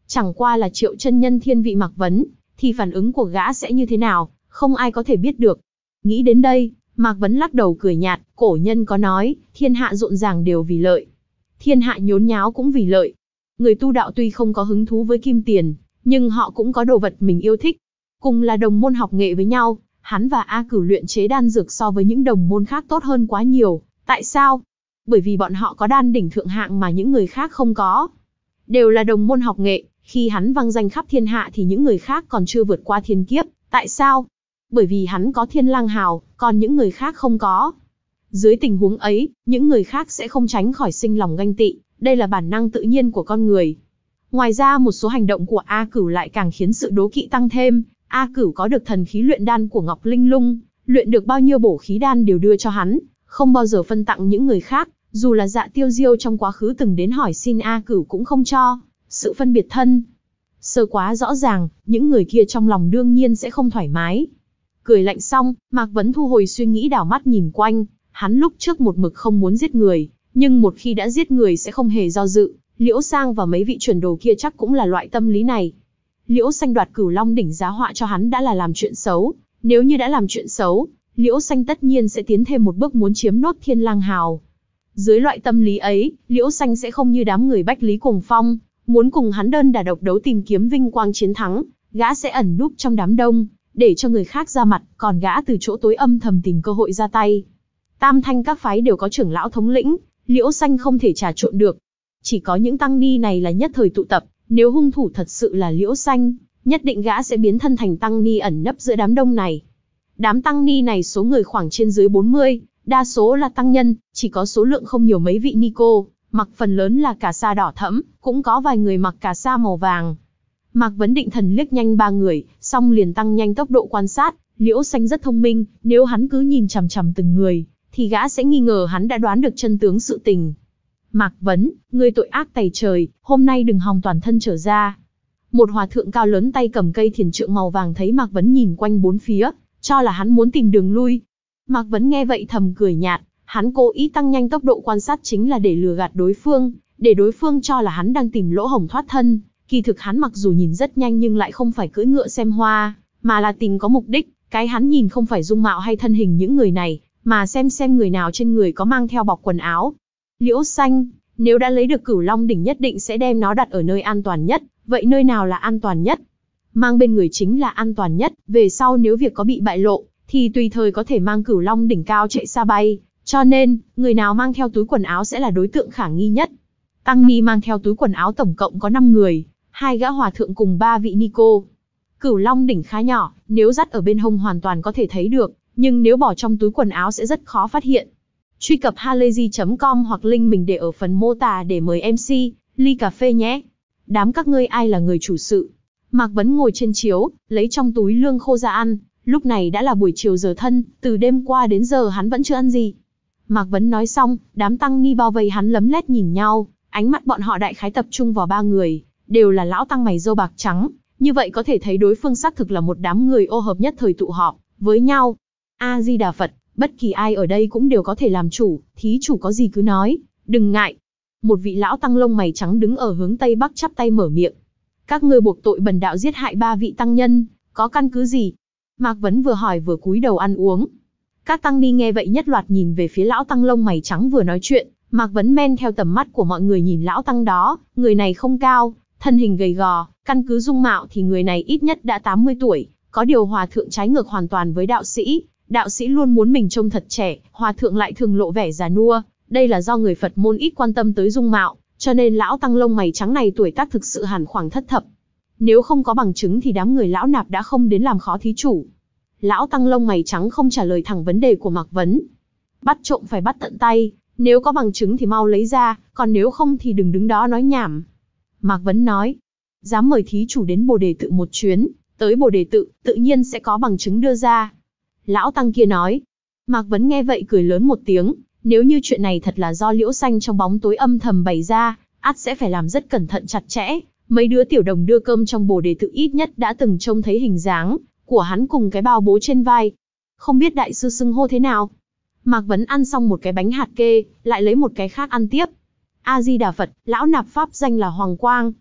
Chẳng qua là Triệu chân nhân thiên vị Mạc Vấn, thì phản ứng của gã sẽ như thế nào, không ai có thể biết được. Nghĩ đến đây, Mạc Vấn lắc đầu cười nhạt, cổ nhân có nói, thiên hạ rộn ràng đều vì lợi. Thiên hạ nhốn nháo cũng vì lợi. Người tu đạo tuy không có hứng thú với kim tiền, nhưng họ cũng có đồ vật mình yêu thích. Cùng là đồng môn học nghệ với nhau, hắn và A Cửu luyện chế đan dược so với những đồng môn khác tốt hơn quá nhiều. Tại sao? Bởi vì bọn họ có đan đỉnh thượng hạng mà những người khác không có. Đều là đồng môn học nghệ, khi hắn vang danh khắp thiên hạ thì những người khác còn chưa vượt qua thiên kiếp. Tại sao? Bởi vì hắn có thiên lang hào, còn những người khác không có. Dưới tình huống ấy, những người khác sẽ không tránh khỏi sinh lòng ganh tị, đây là bản năng tự nhiên của con người. Ngoài ra một số hành động của A Cửu lại càng khiến sự đố kỵ tăng thêm. A Cửu có được thần khí luyện đan của Ngọc Linh Lung, luyện được bao nhiêu bổ khí đan đều đưa cho hắn, không bao giờ phân tặng những người khác, dù là Dạ Tiêu Diêu trong quá khứ từng đến hỏi xin A Cửu cũng không cho. Sự phân biệt thân sơ quá rõ ràng, những người kia trong lòng đương nhiên sẽ không thoải mái. Cười lạnh xong, Mạc Vấn thu hồi suy nghĩ, đảo mắt nhìn quanh, hắn lúc trước một mực không muốn giết người, nhưng một khi đã giết người sẽ không hề do dự. Liễu Sang và mấy vị chuẩn đồ kia chắc cũng là loại tâm lý này. Liễu Xanh đoạt Cửu Long đỉnh giá họa cho hắn đã là làm chuyện xấu, nếu như đã làm chuyện xấu, Liễu Xanh tất nhiên sẽ tiến thêm một bước muốn chiếm nốt Thiên Lang Hào. Dưới loại tâm lý ấy, Liễu Xanh sẽ không như đám người Bách Lý Cuồng Phong, muốn cùng hắn đơn đả độc đấu tìm kiếm vinh quang chiến thắng, gã sẽ ẩn núp trong đám đông, để cho người khác ra mặt, còn gã từ chỗ tối âm thầm tìm cơ hội ra tay. Tam thanh các phái đều có trưởng lão thống lĩnh, Liễu Xanh không thể trà trộn được. Chỉ có những tăng ni này là nhất thời tụ tập, nếu hung thủ thật sự là Liễu Xanh, nhất định gã sẽ biến thân thành tăng ni ẩn nấp giữa đám đông này. Đám tăng ni này số người khoảng trên dưới bốn mươi, đa số là tăng nhân, chỉ có số lượng không nhiều mấy vị ni cô, mặc phần lớn là cà sa đỏ thẫm, cũng có vài người mặc cà sa màu vàng. Mạc Vấn định thần liếc nhanh ba người, xong liền tăng nhanh tốc độ quan sát. Liễu Xanh rất thông minh, nếu hắn cứ nhìn chằm chằm từng người, thì gã sẽ nghi ngờ hắn đã đoán được chân tướng sự tình. Mạc Vấn, ngươi tội ác tày trời, hôm nay đừng hòng toàn thân trở ra. Một hòa thượng cao lớn tay cầm cây thiền trượng màu vàng thấy Mạc Vấn nhìn quanh bốn phía, cho là hắn muốn tìm đường lui. Mạc Vấn nghe vậy thầm cười nhạt, hắn cố ý tăng nhanh tốc độ quan sát chính là để lừa gạt đối phương, để đối phương cho là hắn đang tìm lỗ hổng thoát thân. Kỳ thực hắn mặc dù nhìn rất nhanh nhưng lại không phải cưỡi ngựa xem hoa, mà là tìm có mục đích. Cái hắn nhìn không phải dung mạo hay thân hình những người này, mà xem xem người nào trên người có mang theo bọc quần áo. Liễu Xanh, nếu đã lấy được Cửu Long đỉnh nhất định sẽ đem nó đặt ở nơi an toàn nhất, vậy nơi nào là an toàn nhất? Mang bên người chính là an toàn nhất, về sau nếu việc có bị bại lộ, thì tùy thời có thể mang Cửu Long đỉnh cao chạy xa bay, cho nên, người nào mang theo túi quần áo sẽ là đối tượng khả nghi nhất. Tăng ni mang theo túi quần áo tổng cộng có năm người, hai gã hòa thượng cùng ba vị ni cô. Cửu Long đỉnh khá nhỏ, nếu dắt ở bên hông hoàn toàn có thể thấy được, nhưng nếu bỏ trong túi quần áo sẽ rất khó phát hiện. Truy cập halayzi chấm com hoặc link mình để ở phần mô tả để mời em xê, ly cà phê nhé. Đám các ngươi ai là người chủ sự? Mạc Vấn ngồi trên chiếu, lấy trong túi lương khô ra ăn, lúc này đã là buổi chiều giờ thân, từ đêm qua đến giờ hắn vẫn chưa ăn gì. Mạc Vấn nói xong, đám tăng ni bao vây hắn lấm lét nhìn nhau, ánh mắt bọn họ đại khái tập trung vào ba người, đều là lão tăng mày râu bạc trắng, như vậy có thể thấy đối phương xác thực là một đám người ô hợp nhất thời tụ họp với nhau. A Di Đà Phật, bất kỳ ai ở đây cũng đều có thể làm chủ, thí chủ có gì cứ nói, đừng ngại. Một vị lão tăng lông mày trắng đứng ở hướng tây bắc chắp tay mở miệng. Các ngươi buộc tội bần đạo giết hại ba vị tăng nhân, có căn cứ gì? Mạc Vấn vừa hỏi vừa cúi đầu ăn uống. Các tăng ni nghe vậy nhất loạt nhìn về phía lão tăng lông mày trắng vừa nói chuyện. Mạc Vấn men theo tầm mắt của mọi người nhìn lão tăng đó, người này không cao, thân hình gầy gò, căn cứ dung mạo thì người này ít nhất đã tám mươi tuổi, có điều hòa thượng trái ngược hoàn toàn với đạo sĩ, đạo sĩ luôn muốn mình trông thật trẻ, hòa thượng lại thường lộ vẻ già nua, đây là do người Phật môn ít quan tâm tới dung mạo, cho nên lão tăng lông mày trắng này tuổi tác thực sự hẳn khoảng thất thập. Nếu không có bằng chứng thì đám người lão nạp đã không đến làm khó thí chủ. Lão tăng lông mày trắng không trả lời thẳng vấn đề của Mạc Vấn. Bắt trộm phải bắt tận tay, nếu có bằng chứng thì mau lấy ra, còn nếu không thì đừng đứng đó nói nhảm. Mạc Vấn nói, dám mời thí chủ đến Bồ Đề tự một chuyến, tới Bồ Đề tự, tự nhiên sẽ có bằng chứng đưa ra. Lão tăng kia nói. Mạc Vấn nghe vậy cười lớn một tiếng, nếu như chuyện này thật là do Liễu Xanh trong bóng tối âm thầm bày ra, ắt sẽ phải làm rất cẩn thận chặt chẽ. Mấy đứa tiểu đồng đưa cơm trong Bồ Đề tự ít nhất đã từng trông thấy hình dáng của hắn cùng cái bao bố trên vai. Không biết đại sư xưng hô thế nào? Mạc Vấn ăn xong một cái bánh hạt kê, lại lấy một cái khác ăn tiếp. A Di Đà Phật, lão nạp pháp danh là Hoàng Quang.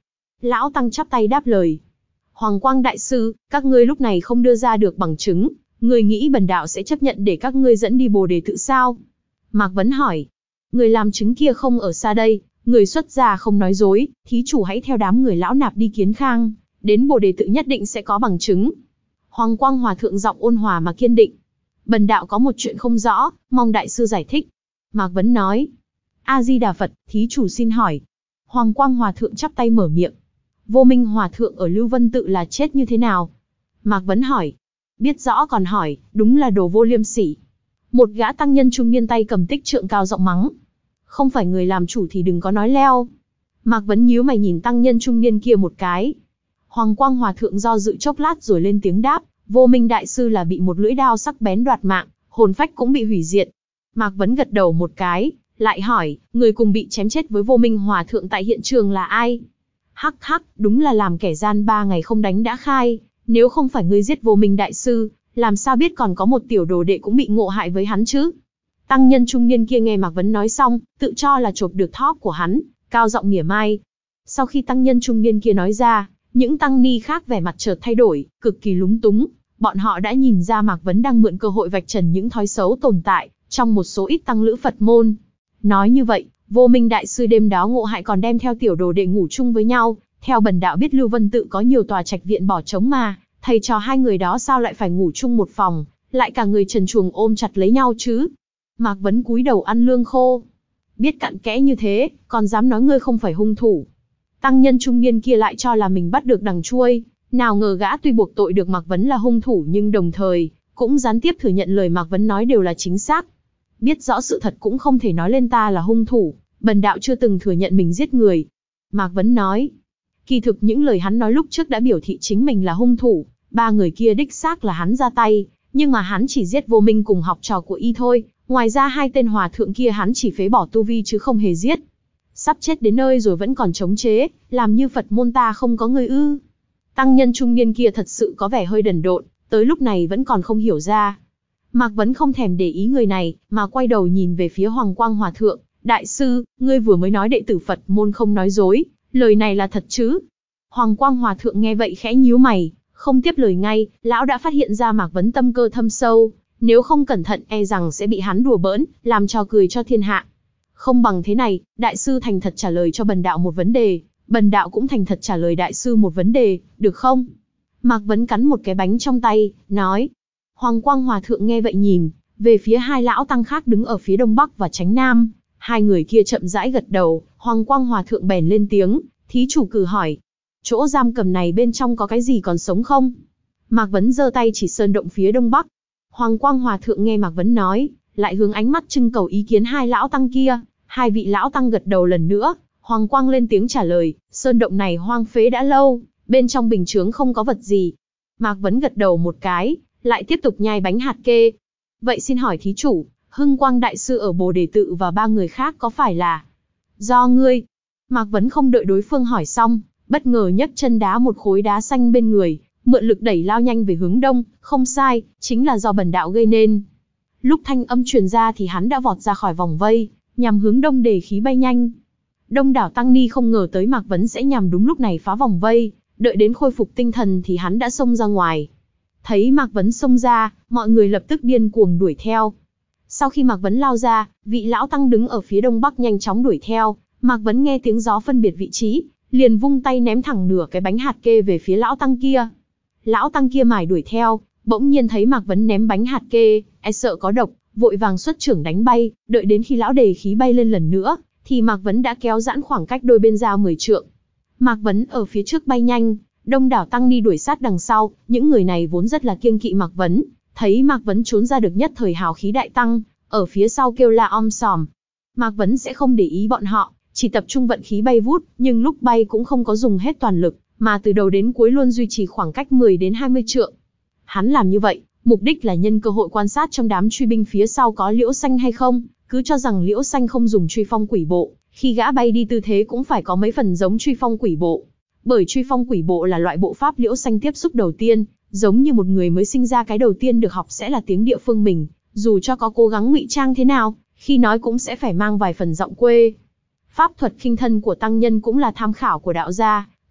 Lão tăng chắp tay đáp lời. Hoàng Quang đại sư, các ngươi lúc này không đưa ra được bằng chứng, người nghĩ bần đạo sẽ chấp nhận để các ngươi dẫn đi Bồ Đề tự sao? Mạc Vấn hỏi. Người làm chứng kia không ở xa đây, người xuất gia không nói dối, thí chủ hãy theo đám người lão nạp đi Kiến Khang, đến Bồ Đề tự nhất định sẽ có bằng chứng. Hoàng Quang hòa thượng giọng ôn hòa mà kiên định. Bần đạo có một chuyện không rõ, mong đại sư giải thích. Mạc Vấn nói. A Di Đà Phật, thí chủ xin hỏi. Hoàng Quang hòa thượng chắp tay mở miệng. Vô Minh hòa thượng ở Lưu Vân tự là chết như thế nào? Mạc Vấn hỏi. Biết rõ còn hỏi, đúng là đồ vô liêm sỉ. Một gã tăng nhân trung niên tay cầm tích trượng cao giọng mắng. Không phải người làm chủ thì đừng có nói leo. Mạc Vấn nhíu mày nhìn tăng nhân trung niên kia một cái. Hoàng Quang hòa thượng do dự chốc lát rồi lên tiếng đáp. Vô Minh đại sư là bị một lưỡi đao sắc bén đoạt mạng, hồn phách cũng bị hủy diệt. Mạc Vấn gật đầu một cái, lại hỏi, người cùng bị chém chết với Vô Minh hòa thượng tại hiện trường là ai? Hắc hắc, đúng là làm kẻ gian ba ngày không đánh đã khai, nếu không phải ngươi giết Vô Minh đại sư, làm sao biết còn có một tiểu đồ đệ cũng bị ngộ hại với hắn chứ? Tăng nhân trung niên kia nghe Mạc Vấn nói xong, tự cho là chộp được thóp của hắn, cao giọng mỉa mai. Sau khi tăng nhân trung niên kia nói ra, những tăng ni khác vẻ mặt chợt thay đổi, cực kỳ lúng túng. Bọn họ đã nhìn ra Mạc Vấn đang mượn cơ hội vạch trần những thói xấu tồn tại trong một số ít tăng lữ Phật môn. Nói như vậy, Vô Minh đại sư đêm đó ngộ hại còn đem theo tiểu đồ đệ ngủ chung với nhau. Theo bần đạo biết Lưu Vân tự có nhiều tòa trạch viện bỏ trống mà, thầy trò hai người đó sao lại phải ngủ chung một phòng, lại cả người trần truồng ôm chặt lấy nhau chứ? Mạc Vấn cúi đầu ăn lương khô. Biết cặn kẽ như thế, còn dám nói ngươi không phải hung thủ. Tăng nhân trung niên kia lại cho là mình bắt được đằng chuôi, nào ngờ gã tuy buộc tội được Mạc Vấn là hung thủ nhưng đồng thời cũng gián tiếp thừa nhận lời Mạc Vấn nói đều là chính xác. Biết rõ sự thật cũng không thể nói lên ta là hung thủ, bần đạo chưa từng thừa nhận mình giết người. Mạc Vấn nói. Kỳ thực những lời hắn nói lúc trước đã biểu thị chính mình là hung thủ, ba người kia đích xác là hắn ra tay, nhưng mà hắn chỉ giết Vô Minh cùng học trò của y thôi, ngoài ra hai tên hòa thượng kia hắn chỉ phế bỏ tu vi chứ không hề giết. Sắp chết đến nơi rồi vẫn còn chống chế, làm như Phật môn ta không có người ư? Tăng nhân trung niên kia thật sự có vẻ hơi đần độn, tới lúc này vẫn còn không hiểu ra. Mạc Vấn không thèm để ý người này, mà quay đầu nhìn về phía Hoàng Quang hòa thượng. Đại sư, ngươi vừa mới nói đệ tử Phật môn không nói dối, lời này là thật chứ? Hoàng Quang hòa thượng nghe vậy khẽ nhíu mày, không tiếp lời ngay. Lão đã phát hiện ra Mạc Vấn tâm cơ thâm sâu, nếu không cẩn thận e rằng sẽ bị hắn đùa bỡn, làm trò cười cho thiên hạ. Không bằng thế này, đại sư thành thật trả lời cho bần đạo một vấn đề, bần đạo cũng thành thật trả lời đại sư một vấn đề, được không? Mạc Vấn cắn một cái bánh trong tay, nói. Hoàng Quang hòa thượng nghe vậy nhìn về phía hai lão tăng khác đứng ở phía đông bắc và chánh nam. Hai người kia chậm rãi gật đầu. Hoàng Quang hòa thượng bèn lên tiếng. Thí chủ cử hỏi, chỗ giam cầm này bên trong có cái gì còn sống không? Mạc Vấn giơ tay chỉ sơn động phía đông bắc. Hoàng Quang hòa thượng nghe Mạc Vấn nói, lại hướng ánh mắt trưng cầu ý kiến hai lão tăng kia. Hai vị lão tăng gật đầu lần nữa. Hoàng Quang lên tiếng trả lời, sơn động này hoang phế đã lâu, bên trong bình chướng không có vật gì. Mạc Vấn gật đầu một cái, lại tiếp tục nhai bánh hạt kê. Vậy xin hỏi thí chủ, Hưng Quang đại sư ở Bồ Đề tự và ba người khác có phải là do ngươi? Mạc Vấn không đợi đối phương hỏi xong, bất ngờ nhấc chân đá một khối đá xanh bên người, mượn lực đẩy lao nhanh về hướng đông. Không sai, chính là do bần đạo gây nên. Lúc thanh âm truyền ra thì hắn đã vọt ra khỏi vòng vây, nhằm hướng đông để khí bay nhanh. Đông đảo tăng ni không ngờ tới Mạc Vấn sẽ nhằm đúng lúc này phá vòng vây, đợi đến khôi phục tinh thần thì hắn đã xông ra ngoài. Thấy Mạc Vấn xông ra, mọi người lập tức điên cuồng đuổi theo. Sau khi Mạc Vấn lao ra, vị lão tăng đứng ở phía đông bắc nhanh chóng đuổi theo. Mạc Vấn nghe tiếng gió phân biệt vị trí, liền vung tay ném thẳng nửa cái bánh hạt kê về phía lão tăng kia. Lão tăng kia mải đuổi theo, bỗng nhiên thấy Mạc Vấn ném bánh hạt kê, e sợ có độc, vội vàng xuất chưởng đánh bay. Đợi đến khi lão đề khí bay lên lần nữa, thì Mạc Vấn đã kéo giãn khoảng cách đôi bên ra mười trượng. Mạc Vấn ở phía trước bay nhanh, đông đảo tăng ni đuổi sát đằng sau. Những người này vốn rất là kiêng kỵ Mạc Vấn, thấy Mạc Vấn trốn ra được nhất thời hào khí đại tăng, ở phía sau kêu la om sòm. Mạc Vấn sẽ không để ý bọn họ, chỉ tập trung vận khí bay vút, nhưng lúc bay cũng không có dùng hết toàn lực, mà từ đầu đến cuối luôn duy trì khoảng cách mười đến hai mươi trượng. Hắn làm như vậy, mục đích là nhân cơ hội quan sát trong đám truy binh phía sau có Liễu Xanh hay không. Cứ cho rằng Liễu Xanh không dùng truy phong quỷ bộ, khi gã bay đi tư thế cũng phải có mấy phần giống truy phong quỷ bộ. Bởi truy phong quỷ bộ là loại bộ pháp Liễu Xanh tiếp xúc đầu tiên, giống như một người mới sinh ra cái đầu tiên được học sẽ là tiếng địa phương mình, dù cho có cố gắng ngụy trang thế nào, khi nói cũng sẽ phải mang vài phần giọng quê. Pháp thuật khinh thân của tăng nhân cũng là tham khảo của đạo gia,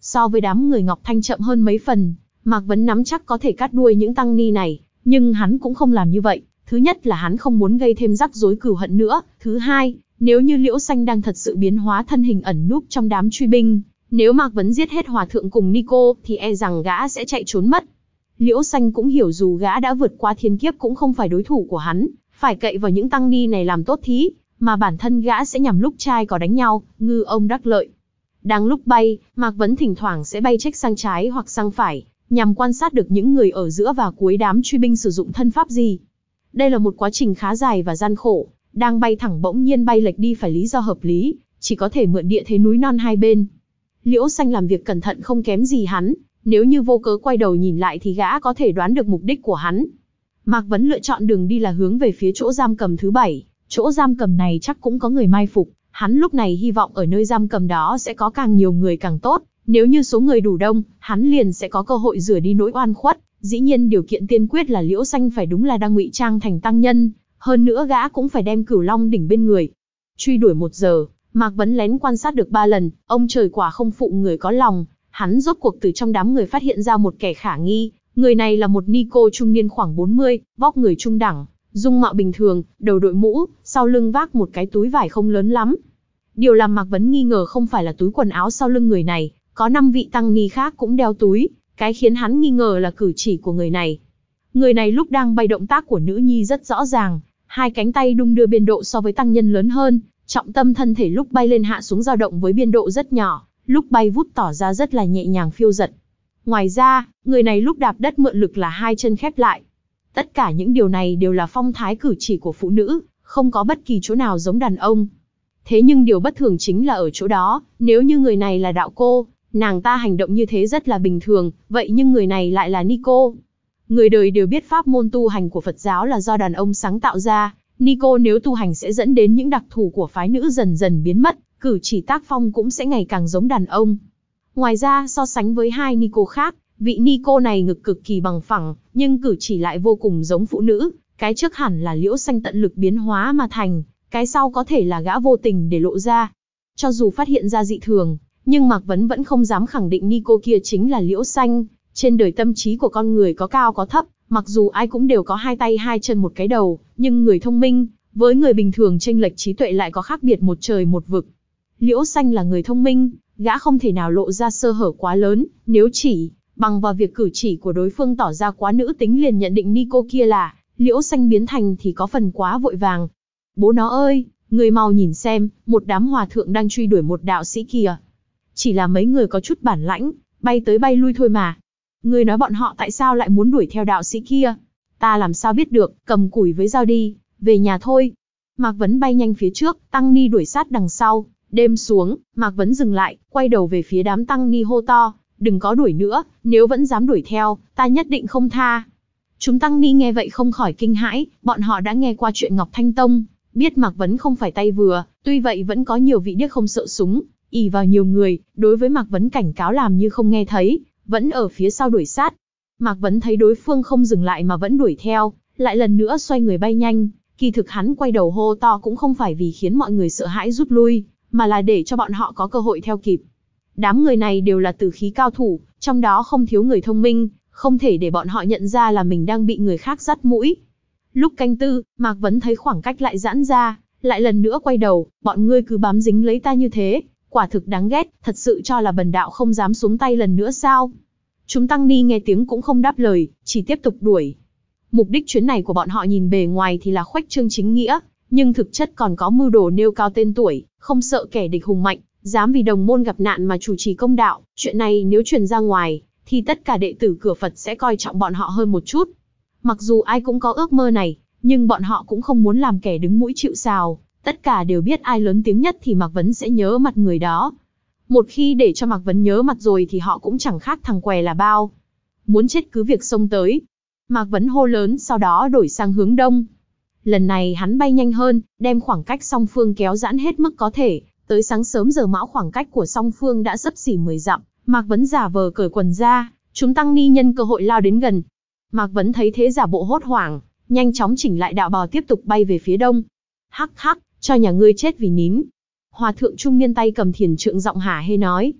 So với đám người Ngọc Thanh chậm hơn mấy phần, Mạc Vấn nắm chắc có thể cắt đuôi những tăng ni này, nhưng hắn cũng không làm như vậy. Thứ nhất là hắn không muốn gây thêm rắc rối cừu hận nữa. Thứ hai, nếu như Liễu Xanh đang thật sự biến hóa thân hình ẩn núp trong đám truy binh, nếu Mạc Vấn giết hết hòa thượng cùng Nico thì e rằng gã sẽ chạy trốn mất. Liễu Xanh cũng hiểu dù gã đã vượt qua thiên kiếp cũng không phải đối thủ của hắn, phải cậy vào những tăng ni này làm tốt thí, mà bản thân gã sẽ nhằm lúc trai có đánh nhau, ngư ông đắc lợi. Đang lúc bay, Mạc Vấn thỉnh thoảng sẽ bay chếch sang trái hoặc sang phải, nhằm quan sát được những người ở giữa và cuối đám truy binh sử dụng thân pháp gì. Đây là một quá trình khá dài và gian khổ, đang bay thẳng bỗng nhiên bay lệch đi phải lý do hợp lý, chỉ có thể mượn địa thế núi non hai bên. Liễu Xanh làm việc cẩn thận không kém gì hắn, nếu như vô cớ quay đầu nhìn lại thì gã có thể đoán được mục đích của hắn. Mạc Vấn lựa chọn đường đi là hướng về phía chỗ giam cầm thứ bảy, chỗ giam cầm này chắc cũng có người mai phục, hắn lúc này hy vọng ở nơi giam cầm đó sẽ có càng nhiều người càng tốt, nếu như số người đủ đông, hắn liền sẽ có cơ hội rửa đi nỗi oan khuất. Dĩ nhiên điều kiện tiên quyết là Liễu Xanh phải đúng là đang ngụy trang thành tăng nhân, hơn nữa gã cũng phải đem Cửu Long đỉnh bên người. Truy đuổi một giờ, Mạc Vấn lén quan sát được ba lần, ông trời quả không phụ người có lòng, hắn rốt cuộc từ trong đám người phát hiện ra một kẻ khả nghi, người này là một Nico trung niên khoảng bốn mươi, vóc người trung đẳng, dung mạo bình thường, đầu đội mũ, sau lưng vác một cái túi vải không lớn lắm. Điều làm Mạc Vấn nghi ngờ không phải là túi quần áo sau lưng người này, có năm vị tăng ni khác cũng đeo túi, cái khiến hắn nghi ngờ là cử chỉ của người này. Người này lúc đang bay động tác của nữ nhi rất rõ ràng, hai cánh tay đung đưa biên độ so với tăng nhân lớn hơn, trọng tâm thân thể lúc bay lên hạ xuống dao động với biên độ rất nhỏ, lúc bay vút tỏ ra rất là nhẹ nhàng phiêu dật. Ngoài ra, người này lúc đạp đất mượn lực là hai chân khép lại. Tất cả những điều này đều là phong thái cử chỉ của phụ nữ, không có bất kỳ chỗ nào giống đàn ông. Thế nhưng điều bất thường chính là ở chỗ đó, nếu như người này là đạo cô, nàng ta hành động như thế rất là bình thường, vậy nhưng người này lại là Nico. Người đời đều biết pháp môn tu hành của Phật giáo là do đàn ông sáng tạo ra, Nico nếu tu hành sẽ dẫn đến những đặc thù của phái nữ dần dần biến mất, cử chỉ tác phong cũng sẽ ngày càng giống đàn ông. Ngoài ra, so sánh với hai Nico khác, vị Nico này ngực cực kỳ bằng phẳng, nhưng cử chỉ lại vô cùng giống phụ nữ, cái trước hẳn là Liễu Xanh tận lực biến hóa mà thành, cái sau có thể là gã vô tình để lộ ra. Cho dù phát hiện ra dị thường, nhưng Mạc Vấn vẫn không dám khẳng định Nico kia chính là Liễu Xanh. Trên đời tâm trí của con người có cao có thấp, mặc dù ai cũng đều có hai tay hai chân một cái đầu, nhưng người thông minh, với người bình thường chênh lệch trí tuệ lại có khác biệt một trời một vực. Liễu Xanh là người thông minh, gã không thể nào lộ ra sơ hở quá lớn, nếu chỉ bằng vào việc cử chỉ của đối phương tỏ ra quá nữ tính liền nhận định Nico kia là Liễu Xanh biến thành thì có phần quá vội vàng. Bố nó ơi, người mau nhìn xem, một đám hòa thượng đang truy đuổi một đạo sĩ kìa. Chỉ là mấy người có chút bản lãnh, bay tới bay lui thôi mà. Ngươi nói bọn họ tại sao lại muốn đuổi theo đạo sĩ kia? Ta làm sao biết được, cầm củi với dao đi, về nhà thôi. Mạc Vấn bay nhanh phía trước, tăng ni đuổi sát đằng sau. Đêm xuống, Mạc Vấn dừng lại, quay đầu về phía đám tăng ni hô to, đừng có đuổi nữa, nếu vẫn dám đuổi theo, ta nhất định không tha. Chúng tăng ni nghe vậy không khỏi kinh hãi, bọn họ đã nghe qua chuyện Ngọc Thanh Tông, biết Mạc Vấn không phải tay vừa, tuy vậy vẫn có nhiều vị điếc không sợ súng, ỷ vào nhiều người, đối với Mạc Vấn cảnh cáo làm như không nghe thấy, vẫn ở phía sau đuổi sát. Mạc Vấn thấy đối phương không dừng lại mà vẫn đuổi theo, lại lần nữa xoay người bay nhanh, kỳ thực hắn quay đầu hô to cũng không phải vì khiến mọi người sợ hãi rút lui, mà là để cho bọn họ có cơ hội theo kịp. Đám người này đều là tử khí cao thủ, trong đó không thiếu người thông minh, không thể để bọn họ nhận ra là mình đang bị người khác dắt mũi. Lúc canh tư, Mạc Vấn thấy khoảng cách lại giãn ra, lại lần nữa quay đầu, bọn ngươi cứ bám dính lấy ta như thế, quả thực đáng ghét, thật sự cho là bần đạo không dám xuống tay lần nữa sao? Chúng tăng ni nghe tiếng cũng không đáp lời, chỉ tiếp tục đuổi. Mục đích chuyến này của bọn họ nhìn bề ngoài thì là khuếch trương chính nghĩa, nhưng thực chất còn có mưu đồ nêu cao tên tuổi, không sợ kẻ địch hùng mạnh, dám vì đồng môn gặp nạn mà chủ trì công đạo. Chuyện này nếu truyền ra ngoài, thì tất cả đệ tử cửa Phật sẽ coi trọng bọn họ hơn một chút. Mặc dù ai cũng có ước mơ này, nhưng bọn họ cũng không muốn làm kẻ đứng mũi chịu sào. Tất cả đều biết ai lớn tiếng nhất thì Mạc Vấn sẽ nhớ mặt người đó. Một khi để cho Mạc Vấn nhớ mặt rồi thì họ cũng chẳng khác thằng què là bao. Muốn chết cứ việc xông tới. Mạc Vấn hô lớn, sau đó đổi sang hướng đông. Lần này hắn bay nhanh hơn, đem khoảng cách song phương kéo giãn hết mức có thể. Tới sáng sớm giờ mão khoảng cách của song phương đã xấp xỉ mười dặm. Mạc Vấn giả vờ cởi quần ra, chúng tăng ni nhân cơ hội lao đến gần. Mạc Vấn thấy thế giả bộ hốt hoảng, nhanh chóng chỉnh lại đạo bào tiếp tục bay về phía đông. Hắc hắc, cho nhà ngươi chết vì nín. Hòa thượng trung niên tay cầm thiền trượng giọng hả hê nói.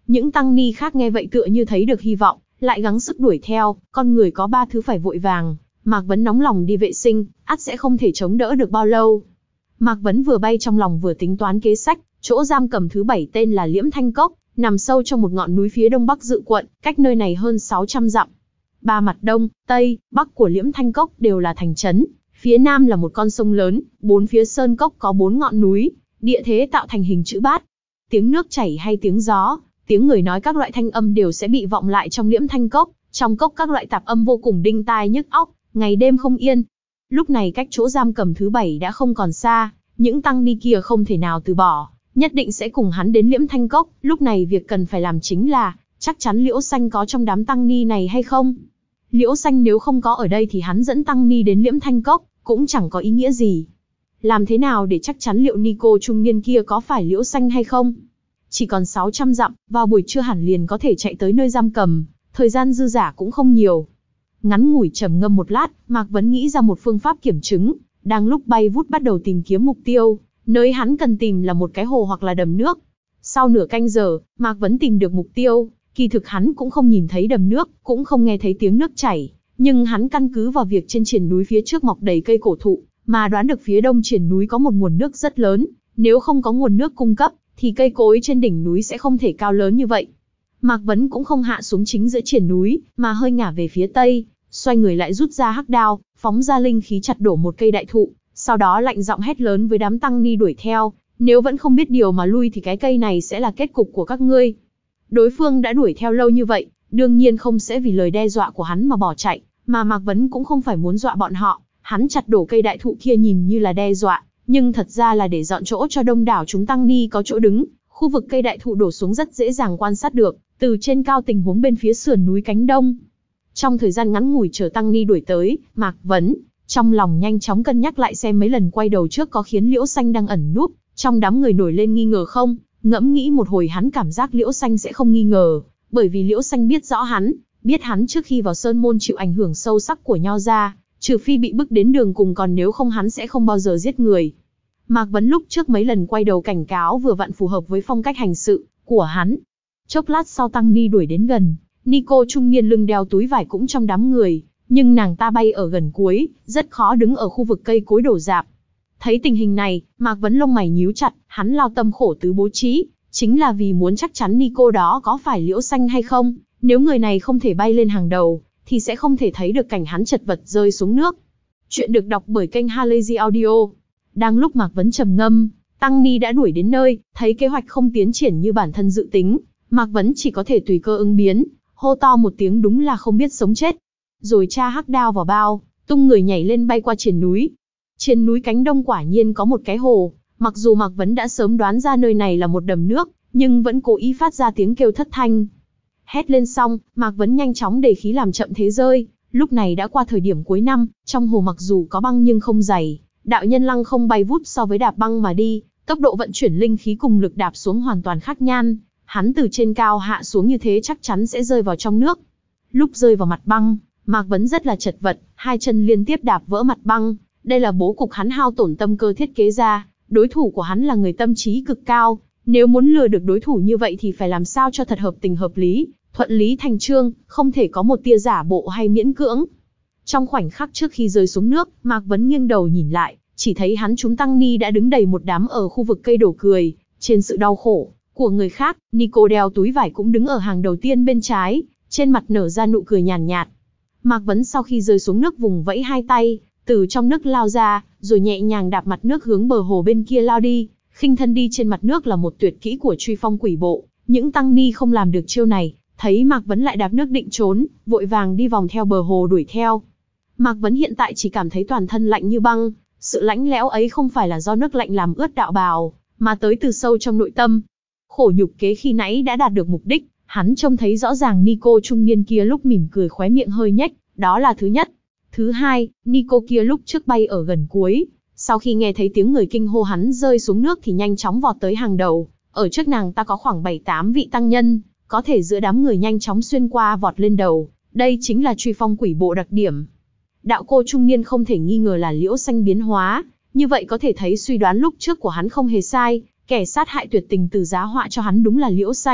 Những tăng ni khác nghe vậy tựa như thấy được hy vọng, lại gắng sức đuổi theo. Con người có ba thứ phải vội vàng. Mạc Vấn nóng lòng đi vệ sinh, ắt sẽ không thể chống đỡ được bao lâu. Mạc Vấn vừa bay trong lòng vừa tính toán kế sách. Chỗ giam cầm thứ bảy tên là Liễm Thanh Cốc, nằm sâu trong một ngọn núi phía đông bắc Dự quận, cách nơi này hơn sáu trăm dặm. Ba mặt đông, tây, bắc của Liễm Thanh Cốc đều là thành trấn. Phía nam là một con sông lớn, bốn phía sơn cốc có bốn ngọn núi, địa thế tạo thành hình chữ bát. Tiếng nước chảy hay tiếng gió, tiếng người nói các loại thanh âm đều sẽ bị vọng lại trong Liễm Thanh Cốc. Trong cốc các loại tạp âm vô cùng đinh tai nhức óc, ngày đêm không yên. Lúc này cách chỗ giam cầm thứ bảy đã không còn xa, những tăng ni kia không thể nào từ bỏ, nhất định sẽ cùng hắn đến Liễm Thanh Cốc. Lúc này việc cần phải làm chính là chắc chắn Liễu Xanh có trong đám tăng ni này hay không. Liễu Xanh nếu không có ở đây thì hắn dẫn tăng ni đến Liễm Thanh Cốc cũng chẳng có ý nghĩa gì. Làm thế nào để chắc chắn liệu ni cô trung niên kia có phải Liễu Xanh hay không? Chỉ còn sáu trăm dặm, vào buổi trưa hẳn liền có thể chạy tới nơi giam cầm, thời gian dư dả cũng không nhiều. Ngắn ngủi trầm ngâm một lát, Mạc Vấn nghĩ ra một phương pháp kiểm chứng, đang lúc bay vút bắt đầu tìm kiếm mục tiêu. Nơi hắn cần tìm là một cái hồ hoặc là đầm nước. Sau nửa canh giờ, Mạc Vấn tìm được mục tiêu. Kỳ thực hắn cũng không nhìn thấy đầm nước, cũng không nghe thấy tiếng nước chảy, nhưng hắn căn cứ vào việc trên triền núi phía trước mọc đầy cây cổ thụ, mà đoán được phía đông triền núi có một nguồn nước rất lớn. Nếu không có nguồn nước cung cấp, thì cây cối trên đỉnh núi sẽ không thể cao lớn như vậy. Mạc Vấn cũng không hạ xuống chính giữa triền núi, mà hơi ngả về phía tây, xoay người lại rút ra hắc đao, phóng ra linh khí chặt đổ một cây đại thụ, sau đó lạnh giọng hét lớn với đám tăng ni đuổi theo, nếu vẫn không biết điều mà lui thì cái cây này sẽ là kết cục của các ngươi. Đối phương đã đuổi theo lâu như vậy, đương nhiên không sẽ vì lời đe dọa của hắn mà bỏ chạy, mà Mạc Vấn cũng không phải muốn dọa bọn họ. Hắn chặt đổ cây đại thụ kia nhìn như là đe dọa, nhưng thật ra là để dọn chỗ cho đông đảo chúng tăng ni có chỗ đứng. Khu vực cây đại thụ đổ xuống rất dễ dàng quan sát được, từ trên cao tình huống bên phía sườn núi cánh đông. Trong thời gian ngắn ngủi chờ tăng ni đuổi tới, Mạc Vấn trong lòng nhanh chóng cân nhắc lại xem mấy lần quay đầu trước có khiến Liễu Xanh đang ẩn núp trong đám người nổi lên nghi ngờ không. Ngẫm nghĩ một hồi hắn cảm giác Liễu Xanh sẽ không nghi ngờ, bởi vì Liễu Xanh biết rõ hắn, biết hắn trước khi vào sơn môn chịu ảnh hưởng sâu sắc của Nho gia, trừ phi bị bức đến đường cùng, còn nếu không hắn sẽ không bao giờ giết người. Mạc Vấn lúc trước mấy lần quay đầu cảnh cáo vừa vặn phù hợp với phong cách hành sự của hắn. Chốc lát sau tăng ni đuổi đến gần, ni cô trung niên lưng đeo túi vải cũng trong đám người, nhưng nàng ta bay ở gần cuối, rất khó đứng ở khu vực cây cối đổ rạp. Thấy tình hình này, Mạc Vấn lông mày nhíu chặt, hắn lao tâm khổ tứ bố trí, chính là vì muốn chắc chắn ni cô đó có phải Liễu Xanh hay không. Nếu người này không thể bay lên hàng đầu, thì sẽ không thể thấy được cảnh hắn chật vật rơi xuống nước. Chuyện được đọc bởi kênh Halazy Audio. Đang lúc Mạc Vấn trầm ngâm, tăng ni đã đuổi đến nơi, thấy kế hoạch không tiến triển như bản thân dự tính, Mạc Vấn chỉ có thể tùy cơ ứng biến, hô to một tiếng đúng là không biết sống chết. Rồi tra hắc đao vào bao, tung người nhảy lên bay qua triền núi. Trên núi cánh đông quả nhiên có một cái hồ, mặc dù Mạc Vấn đã sớm đoán ra nơi này là một đầm nước, nhưng vẫn cố ý phát ra tiếng kêu thất thanh. Hét lên xong, Mạc Vấn nhanh chóng để khí làm chậm thế rơi. Lúc này đã qua thời điểm cuối năm, trong hồ mặc dù có băng nhưng không dày. Đạo nhân lăng không bay vút so với đạp băng mà đi, tốc độ vận chuyển linh khí cùng lực đạp xuống hoàn toàn khác nhan. Hắn từ trên cao hạ xuống như thế chắc chắn sẽ rơi vào trong nước. Lúc rơi vào mặt băng, Mạc Vấn rất là chật vật, hai chân liên tiếp đạp vỡ mặt băng. Đây là bố cục hắn hao tổn tâm cơ thiết kế ra. Đối thủ của hắn là người tâm trí cực cao, nếu muốn lừa được đối thủ như vậy thì phải làm sao cho thật hợp tình hợp lý, thuận lý thành chương, không thể có một tia giả bộ hay miễn cưỡng. Trong khoảnh khắc trước khi rơi xuống nước, Mạc Vấn nghiêng đầu nhìn lại, chỉ thấy hắn chúng tăng ni đã đứng đầy một đám ở khu vực cây đổ cười. Trên sự đau khổ của người khác, Nico đeo túi vải cũng đứng ở hàng đầu tiên bên trái, trên mặt nở ra nụ cười nhàn nhạt, nhạt. Mạc Vấn sau khi rơi xuống nước vùng vẫy hai tay, từ trong nước lao ra, rồi nhẹ nhàng đạp mặt nước hướng bờ hồ bên kia lao đi. Khinh thân đi trên mặt nước là một tuyệt kỹ của truy phong quỷ bộ, những tăng ni không làm được chiêu này, thấy Mạc Vấn lại đạp nước định trốn, vội vàng đi vòng theo bờ hồ đuổi theo. Mạc Vấn hiện tại chỉ cảm thấy toàn thân lạnh như băng, sự lạnh lẽo ấy không phải là do nước lạnh làm ướt đạo bào, mà tới từ sâu trong nội tâm. Khổ nhục kế khi nãy đã đạt được mục đích, hắn trông thấy rõ ràng Nico trung niên kia lúc mỉm cười khóe miệng hơi nhếch, đó là thứ nhất. Thứ hai, Nico kia lúc trước bay ở gần cuối, sau khi nghe thấy tiếng người kinh hô hắn rơi xuống nước thì nhanh chóng vọt tới hàng đầu, ở trước nàng ta có khoảng bảy tám vị tăng nhân, có thể giữa đám người nhanh chóng xuyên qua vọt lên đầu, đây chính là truy phong quỷ bộ đặc điểm. Đạo cô trung niên không thể nghi ngờ là Liễu Xanh biến hóa, như vậy có thể thấy suy đoán lúc trước của hắn không hề sai, kẻ sát hại tuyệt tình từ giá họa cho hắn đúng là Liễu Xanh,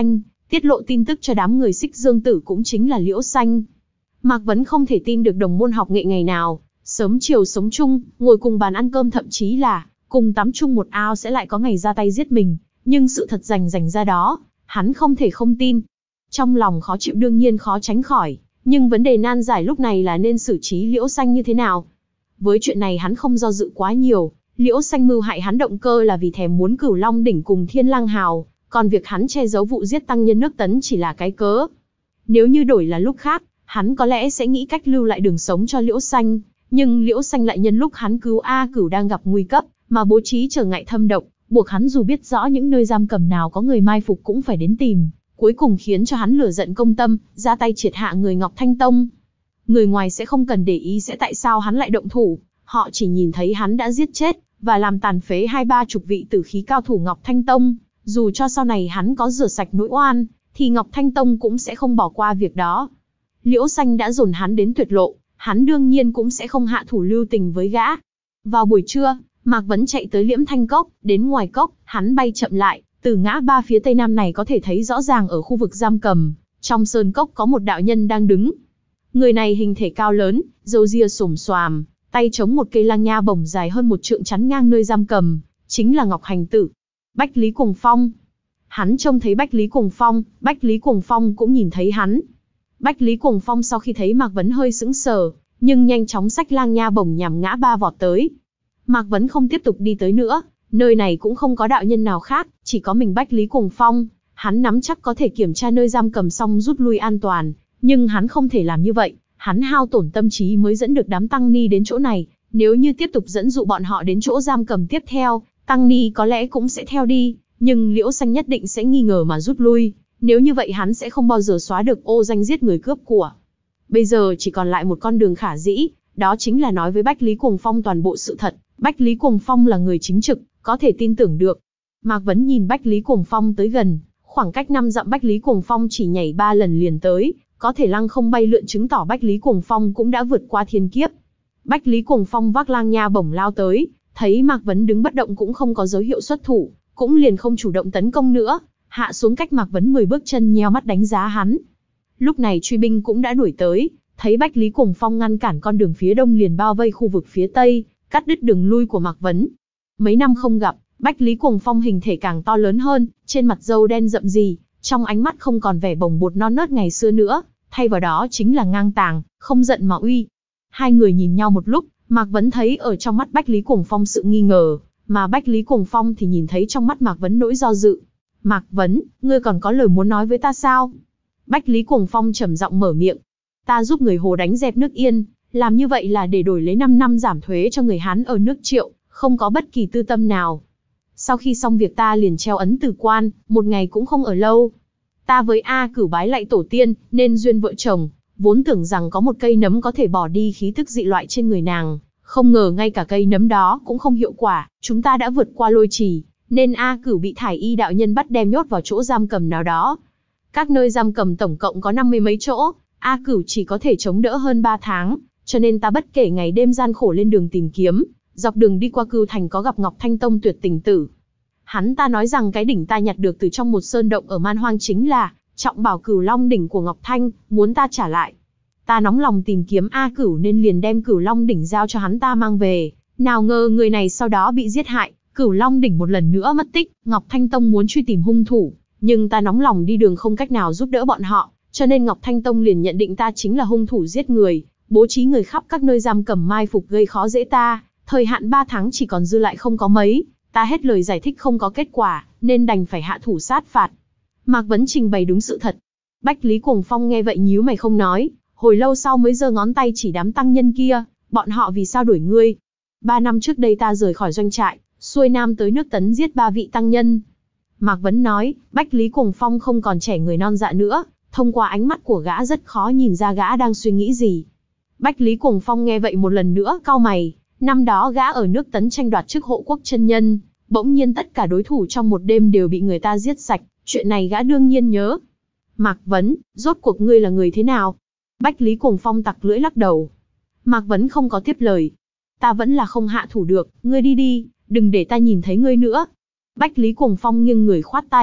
tiết lộ tin tức cho đám người Xích Dương Tử cũng chính là Liễu Xanh. Mạc Vấn không thể tin được đồng môn học nghệ ngày nào, sớm chiều sống chung, ngồi cùng bàn ăn cơm, thậm chí là cùng tắm chung một ao sẽ lại có ngày ra tay giết mình, nhưng sự thật rành rành ra đó, hắn không thể không tin. Trong lòng khó chịu đương nhiên khó tránh khỏi, nhưng vấn đề nan giải lúc này là nên xử trí Liễu Xanh như thế nào. Với chuyện này hắn không do dự quá nhiều, Liễu Xanh mưu hại hắn động cơ là vì thèm muốn Cửu Long đỉnh cùng Thiên Lang hào, còn việc hắn che giấu vụ giết tăng nhân nước Tấn chỉ là cái cớ. Nếu như đổi là lúc khác, hắn có lẽ sẽ nghĩ cách lưu lại đường sống cho Liễu Xanh, nhưng Liễu Xanh lại nhân lúc hắn cứu A Cửu đang gặp nguy cấp, mà bố trí trở ngại thâm độc, buộc hắn dù biết rõ những nơi giam cầm nào có người mai phục cũng phải đến tìm, cuối cùng khiến cho hắn lửa giận công tâm, ra tay triệt hạ người Ngọc Thanh Tông. Người ngoài sẽ không cần để ý sẽ tại sao hắn lại động thủ, họ chỉ nhìn thấy hắn đã giết chết và làm tàn phế hai ba chục vị tử khí cao thủ Ngọc Thanh Tông, dù cho sau này hắn có rửa sạch nỗi oan, thì Ngọc Thanh Tông cũng sẽ không bỏ qua việc đó. Liễu Xanh đã dồn hắn đến tuyệt lộ, hắn đương nhiên cũng sẽ không hạ thủ lưu tình với gã. Vào buổi trưa, Mạc Vấn chạy tới Liễm Thanh Cốc, đến ngoài cốc, hắn bay chậm lại, từ ngã ba phía tây nam này có thể thấy rõ ràng ở khu vực giam cầm, trong sơn cốc có một đạo nhân đang đứng. Người này hình thể cao lớn, râu ria xồm xoàm, tay chống một cây lang nha bổng dài hơn một trượng chắn ngang nơi giam cầm, chính là Ngọc Hành Tử. Bách Lý Cuồng Phong. Hắn trông thấy Bách Lý Cuồng Phong, Bách Lý Cuồng Phong cũng nhìn thấy hắn. Bách Lý Cuồng Phong sau khi thấy Mạc Vấn hơi sững sờ, nhưng nhanh chóng xách lang nha bổng nhằm ngã ba vọt tới. Mạc Vấn không tiếp tục đi tới nữa, nơi này cũng không có đạo nhân nào khác, chỉ có mình Bách Lý Cuồng Phong. Hắn nắm chắc có thể kiểm tra nơi giam cầm xong rút lui an toàn, nhưng hắn không thể làm như vậy, hắn hao tổn tâm trí mới dẫn được đám tăng ni đến chỗ này, nếu như tiếp tục dẫn dụ bọn họ đến chỗ giam cầm tiếp theo, tăng ni có lẽ cũng sẽ theo đi, nhưng Liễu Xanh nhất định sẽ nghi ngờ mà rút lui, nếu như vậy hắn sẽ không bao giờ xóa được ô danh giết người cướp của. Bây giờ chỉ còn lại một con đường khả dĩ, đó chính là nói với Bách Lý Cuồng Phong toàn bộ sự thật. Bách Lý Cuồng Phong là người chính trực, có thể tin tưởng được. Mạc Vấn nhìn Bách Lý Cuồng Phong tới gần, khoảng cách năm dặm Bách Lý Cuồng Phong chỉ nhảy ba lần liền tới, có thể lăng không bay lượn chứng tỏ Bách Lý Cuồng Phong cũng đã vượt qua thiên kiếp. Bách Lý Cuồng Phong vác lang nha bổng lao tới, thấy Mạc Vấn đứng bất động cũng không có dấu hiệu xuất thủ, cũng liền không chủ động tấn công nữa, hạ xuống cách Mạc Vấn mười bước chân nheo mắt đánh giá hắn. Lúc này truy binh cũng đã đuổi tới, thấy Bách Lý Cuồng Phong ngăn cản con đường phía đông liền bao vây khu vực phía tây, cắt đứt đường lui của Mạc Vấn. Mấy năm không gặp, Bách Lý Cuồng Phong hình thể càng to lớn hơn, trên mặt râu đen rậm rì, trong ánh mắt không còn vẻ bồng bột non nớt ngày xưa nữa, thay vào đó chính là ngang tàng, không giận mà uy. Hai người nhìn nhau một lúc, Mạc Vấn thấy ở trong mắt Bách Lý Cuồng Phong sự nghi ngờ, mà Bách Lý Cuồng Phong thì nhìn thấy trong mắt Mạc Vấn nỗi do dự. Mạc Vấn, ngươi còn có lời muốn nói với ta sao? Bách Lý Cuồng Phong trầm giọng mở miệng. Ta giúp người Hồ đánh dẹp nước Yên, làm như vậy là để đổi lấy năm năm giảm thuế cho người Hán ở nước Triệu, không có bất kỳ tư tâm nào. Sau khi xong việc ta liền treo ấn từ quan, một ngày cũng không ở lâu. Ta với A Cửu bái lạy tổ tiên, nên duyên vợ chồng, vốn tưởng rằng có một cây nấm có thể bỏ đi khí tức dị loại trên người nàng, không ngờ ngay cả cây nấm đó cũng không hiệu quả, chúng ta đã vượt qua lôi trì, nên A Cửu bị Thải Y đạo nhân bắt đem nhốt vào chỗ giam cầm nào đó. Các nơi giam cầm tổng cộng có năm mươi mấy chỗ, A Cửu chỉ có thể chống đỡ hơn ba tháng, cho nên ta bất kể ngày đêm gian khổ lên đường tìm kiếm, dọc đường đi qua Cưu Thành có gặp Ngọc Thanh Tông tuyệt tình tử. Hắn ta nói rằng cái đỉnh ta nhặt được từ trong một sơn động ở Man Hoang chính là trọng bảo Cửu Long đỉnh của Ngọc Thanh, muốn ta trả lại. Ta nóng lòng tìm kiếm A Cửu nên liền đem Cửu Long đỉnh giao cho hắn ta mang về, nào ngờ người này sau đó bị giết hại, Cửu Long đỉnh một lần nữa mất tích. Ngọc Thanh Tông muốn truy tìm hung thủ, nhưng ta nóng lòng đi đường không cách nào giúp đỡ bọn họ, cho nên Ngọc Thanh Tông liền nhận định ta chính là hung thủ giết người, bố trí người khắp các nơi giam cầm mai phục gây khó dễ ta. Thời hạn ba tháng chỉ còn dư lại không có mấy, ta hết lời giải thích không có kết quả, nên đành phải hạ thủ sát phạt. Mạc Vấn trình bày đúng sự thật. Bách Lý Cuồng Phong nghe vậy nhíu mày không nói, hồi lâu sau mới giơ ngón tay chỉ đám tăng nhân kia, bọn họ vì sao đuổi ngươi? Ba năm trước đây ta rời khỏi doanh trại, xuôi nam tới nước Tấn giết ba vị tăng nhân. Mạc Vấn nói, Bách Lý Cuồng Phong không còn trẻ người non dạ nữa, thông qua ánh mắt của gã rất khó nhìn ra gã đang suy nghĩ gì. Bách Lý Cuồng Phong nghe vậy một lần nữa cau mày, năm đó gã ở nước Tấn tranh đoạt chức hộ quốc chân nhân, bỗng nhiên tất cả đối thủ trong một đêm đều bị người ta giết sạch, chuyện này gã đương nhiên nhớ. Mạc Vấn, rốt cuộc ngươi là người thế nào? Bách Lý Cuồng Phong tặc lưỡi lắc đầu. Mạc Vấn không có tiếp lời. Ta vẫn là không hạ thủ được, ngươi đi đi, đừng để ta nhìn thấy ngươi nữa. Bách Lý Cuồng Phong nghiêng người khoát tay,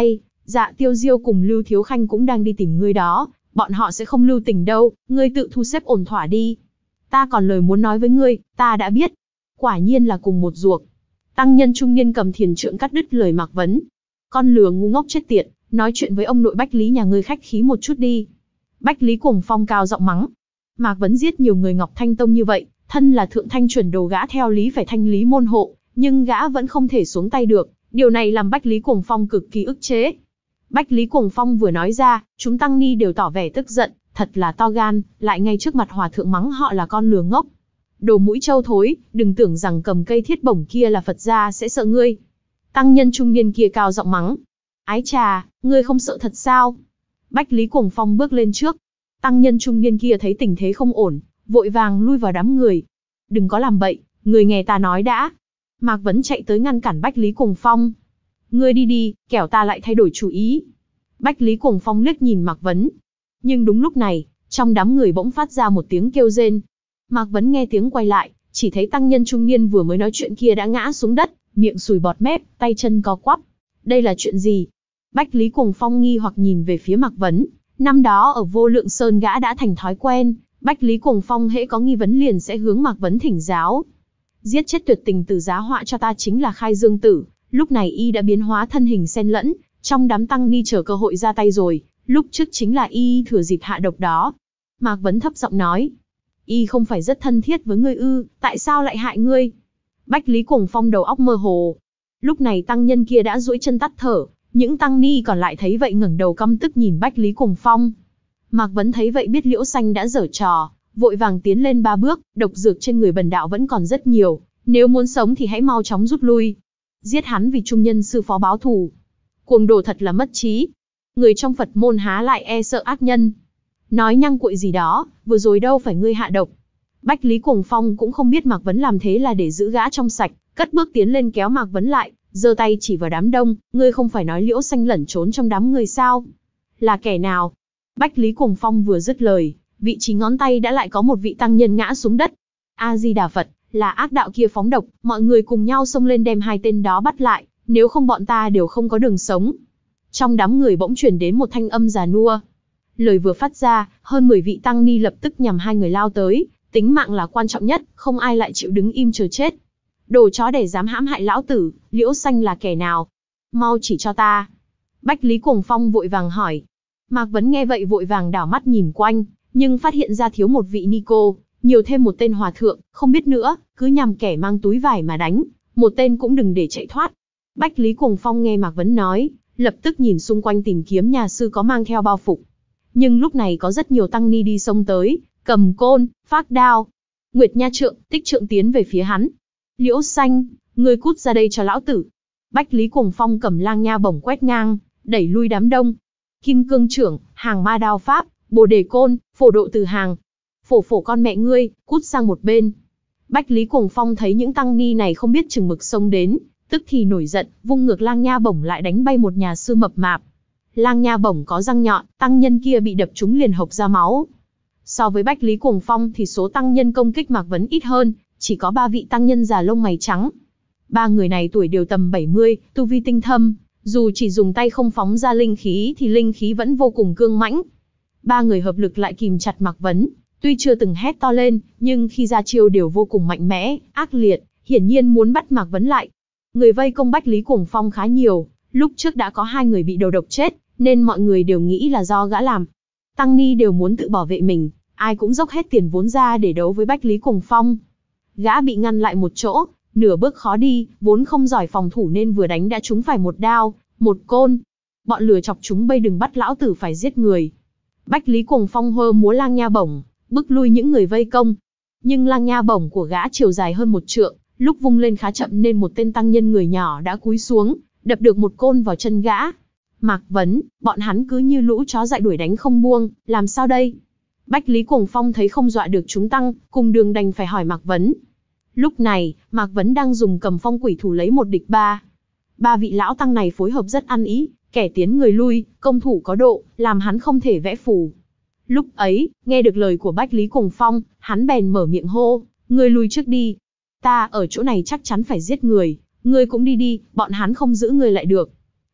Dạ Tiêu Diêu cùng Lưu Thiếu Khanh cũng đang đi tìm ngươi đó, bọn họ sẽ không lưu tình đâu, ngươi tự thu xếp ổn thỏa đi. Ta còn lời muốn nói với ngươi, ta đã biết. Quả nhiên là cùng một ruột. Tăng nhân trung niên cầm thiền trượng cắt đứt lời Mạc Vấn. Con lừa ngu ngốc chết tiệt, nói chuyện với ông nội Bách Lý nhà ngươi khách khí một chút đi. Bách Lý Cuồng Phong cao giọng mắng. Mạc Vấn giết nhiều người Ngọc Thanh Tông như vậy, thân là thượng thanh chuẩn đồ gã theo lý phải thanh lý môn hộ, nhưng gã vẫn không thể xuống tay được, điều này làm Bách Lý Cuồng Phong cực kỳ ức chế. Bách Lý Cuồng Phong vừa nói ra, chúng tăng ni đều tỏ vẻ tức giận, thật là to gan, lại ngay trước mặt hòa thượng mắng họ là con lừa ngốc. Đồ mũi trâu thối, đừng tưởng rằng cầm cây thiết bổng kia là Phật gia sẽ sợ ngươi. Tăng nhân trung niên kia cao giọng mắng. Ái trà, ngươi không sợ thật sao? Bách Lý Cuồng Phong bước lên trước. Tăng nhân trung niên kia thấy tình thế không ổn, vội vàng lui vào đám người. Đừng có làm bậy, người nghe ta nói đã. Mạc Vấn chạy tới ngăn cản Bách Lý Cuồng Phong. Ngươi đi đi, kẻo ta lại thay đổi chủ ý. Bách Lý Cuồng Phong liếc nhìn Mạc Vấn. Nhưng đúng lúc này, trong đám người bỗng phát ra một tiếng kêu rên. Mạc Vấn nghe tiếng quay lại, chỉ thấy tăng nhân trung niên vừa mới nói chuyện kia đã ngã xuống đất, miệng sùi bọt mép, tay chân co quắp. Đây là chuyện gì? Bách Lý Cuồng Phong nghi hoặc nhìn về phía Mạc Vấn. Năm đó ở Vô Lượng Sơn gã đã thành thói quen, Bách Lý Cuồng Phong hễ có nghi vấn liền sẽ hướng Mạc Vấn thỉnh giáo. Giết chết tuyệt tình tử giá họa cho ta chính là Khai Dương Tử, lúc này y đã biến hóa thân hình xen lẫn, trong đám tăng ni chờ cơ hội ra tay rồi, lúc trước chính là y thừa dịp hạ độc đó. Mạc Vấn thấp giọng nói, y không phải rất thân thiết với ngươi ư, tại sao lại hại ngươi? Bách Lý Cuồng Phong đầu óc mơ hồ. Lúc này tăng nhân kia đã duỗi chân tắt thở, những tăng ni còn lại thấy vậy ngẩng đầu căm tức nhìn Bách Lý Cuồng Phong. Mạc Vấn thấy vậy biết Liễu Xanh đã giở trò, vội vàng tiến lên ba bước, độc dược trên người bần đạo vẫn còn rất nhiều, nếu muốn sống thì hãy mau chóng rút lui. Giết hắn vì trung nhân sư phó báo thù. Cuồng đồ thật là mất trí. Người trong Phật môn há lại e sợ ác nhân. Nói nhăng cuội gì đó, vừa rồi đâu phải ngươi hạ độc. Bách Lý Cuồng Phong cũng không biết Mạc Vấn làm thế là để giữ gã trong sạch, cất bước tiến lên kéo Mạc Vấn lại, giơ tay chỉ vào đám đông, ngươi không phải nói Liễu Xanh lẩn trốn trong đám người sao? Là kẻ nào? Bách Lý Cuồng Phong vừa dứt lời, vị trí ngón tay đã lại có một vị tăng nhân ngã xuống đất. A Di Đà Phật, là ác đạo kia phóng độc, mọi người cùng nhau xông lên đem hai tên đó bắt lại, nếu không bọn ta đều không có đường sống. Trong đám người bỗng truyền đến một thanh âm già nua. Lời vừa phát ra, hơn mười vị tăng ni lập tức nhằm hai người lao tới, tính mạng là quan trọng nhất, không ai lại chịu đứng im chờ chết. Đồ chó để dám hãm hại lão tử, Liễu Xanh là kẻ nào? Mau chỉ cho ta. Bách Lý Cuồng Phong vội vàng hỏi. Mạc Vấn nghe vậy vội vàng đảo mắt nhìn quanh, nhưng phát hiện ra thiếu một vị ni cô, nhiều thêm một tên hòa thượng, không biết nữa, cứ nhằm kẻ mang túi vải mà đánh, một tên cũng đừng để chạy thoát. Bách Lý Cuồng Phong nghe Mạc Vấn nói, lập tức nhìn xung quanh tìm kiếm nhà sư có mang theo bao phục. Nhưng lúc này có rất nhiều tăng ni đi xông tới, cầm côn, phác đao. Nguyệt Nha Trượng, Tích Trượng tiến về phía hắn. Liễu Xanh, ngươi cút ra đây cho lão tử. Bách Lý Cuồng Phong cầm lang nha bổng quét ngang, đẩy lui đám đông. Kim Cương Trưởng, Hàng Ma Đao Pháp, Bồ Đề Côn, Phổ Độ Từ Hàng. Phổ phổ con mẹ ngươi, cút sang một bên. Bách Lý Cuồng Phong thấy những tăng ni này không biết chừng mực xông đến, tức thì nổi giận, vung ngược lang nha bổng lại đánh bay một nhà sư mập mạp. Lang nha bổng có răng nhọn, tăng nhân kia bị đập trúng liền hộc ra máu. So với Bách Lý Cuồng Phong thì số tăng nhân công kích Mạc Vấn ít hơn, chỉ có ba vị tăng nhân già lông mày trắng. Ba người này tuổi đều tầm bảy mươi, tu vi tinh thâm, dù chỉ dùng tay không phóng ra linh khí thì linh khí vẫn vô cùng cương mãnh. Ba người hợp lực lại kìm chặt Mạc Vấn, tuy chưa từng hét to lên, nhưng khi ra chiêu đều vô cùng mạnh mẽ, ác liệt, hiển nhiên muốn bắt Mạc Vấn lại. Người vây công Bách Lý Cuồng Phong khá nhiều, lúc trước đã có hai người bị đầu độc chết, nên mọi người đều nghĩ là do gã làm. Tăng ni đều muốn tự bảo vệ mình, ai cũng dốc hết tiền vốn ra để đấu với Bách Lý Cuồng Phong. Gã bị ngăn lại một chỗ, nửa bước khó đi, vốn không giỏi phòng thủ nên vừa đánh đã trúng phải một đao, một côn. Bọn lừa chọc chúng bây đừng bắt lão tử phải giết người. Bách Lý Cuồng Phong hơ múa lang nha bổng, bức lui những người vây công. Nhưng lang nha bổng của gã chiều dài hơn một trượng, lúc vung lên khá chậm nên một tên tăng nhân người nhỏ đã cúi xuống, đập được một côn vào chân gã. Mạc Vấn, bọn hắn cứ như lũ chó dại đuổi đánh không buông, làm sao đây? Bách Lý Cuồng Phong thấy không dọa được chúng tăng, cùng đường đành phải hỏi Mạc Vấn. Lúc này, Mạc Vấn đang dùng cầm phong quỷ thủ lấy một địch ba. Ba vị lão tăng này phối hợp rất ăn ý, kẻ tiến người lui, công thủ có độ, làm hắn không thể vẽ phù. Lúc ấy, nghe được lời của Bách Lý Cuồng Phong, hắn bèn mở miệng hô, ngươi lui trước đi. Ta ở chỗ này chắc chắn phải giết người, ngươi cũng đi đi, bọn hắn không giữ ngươi lại được.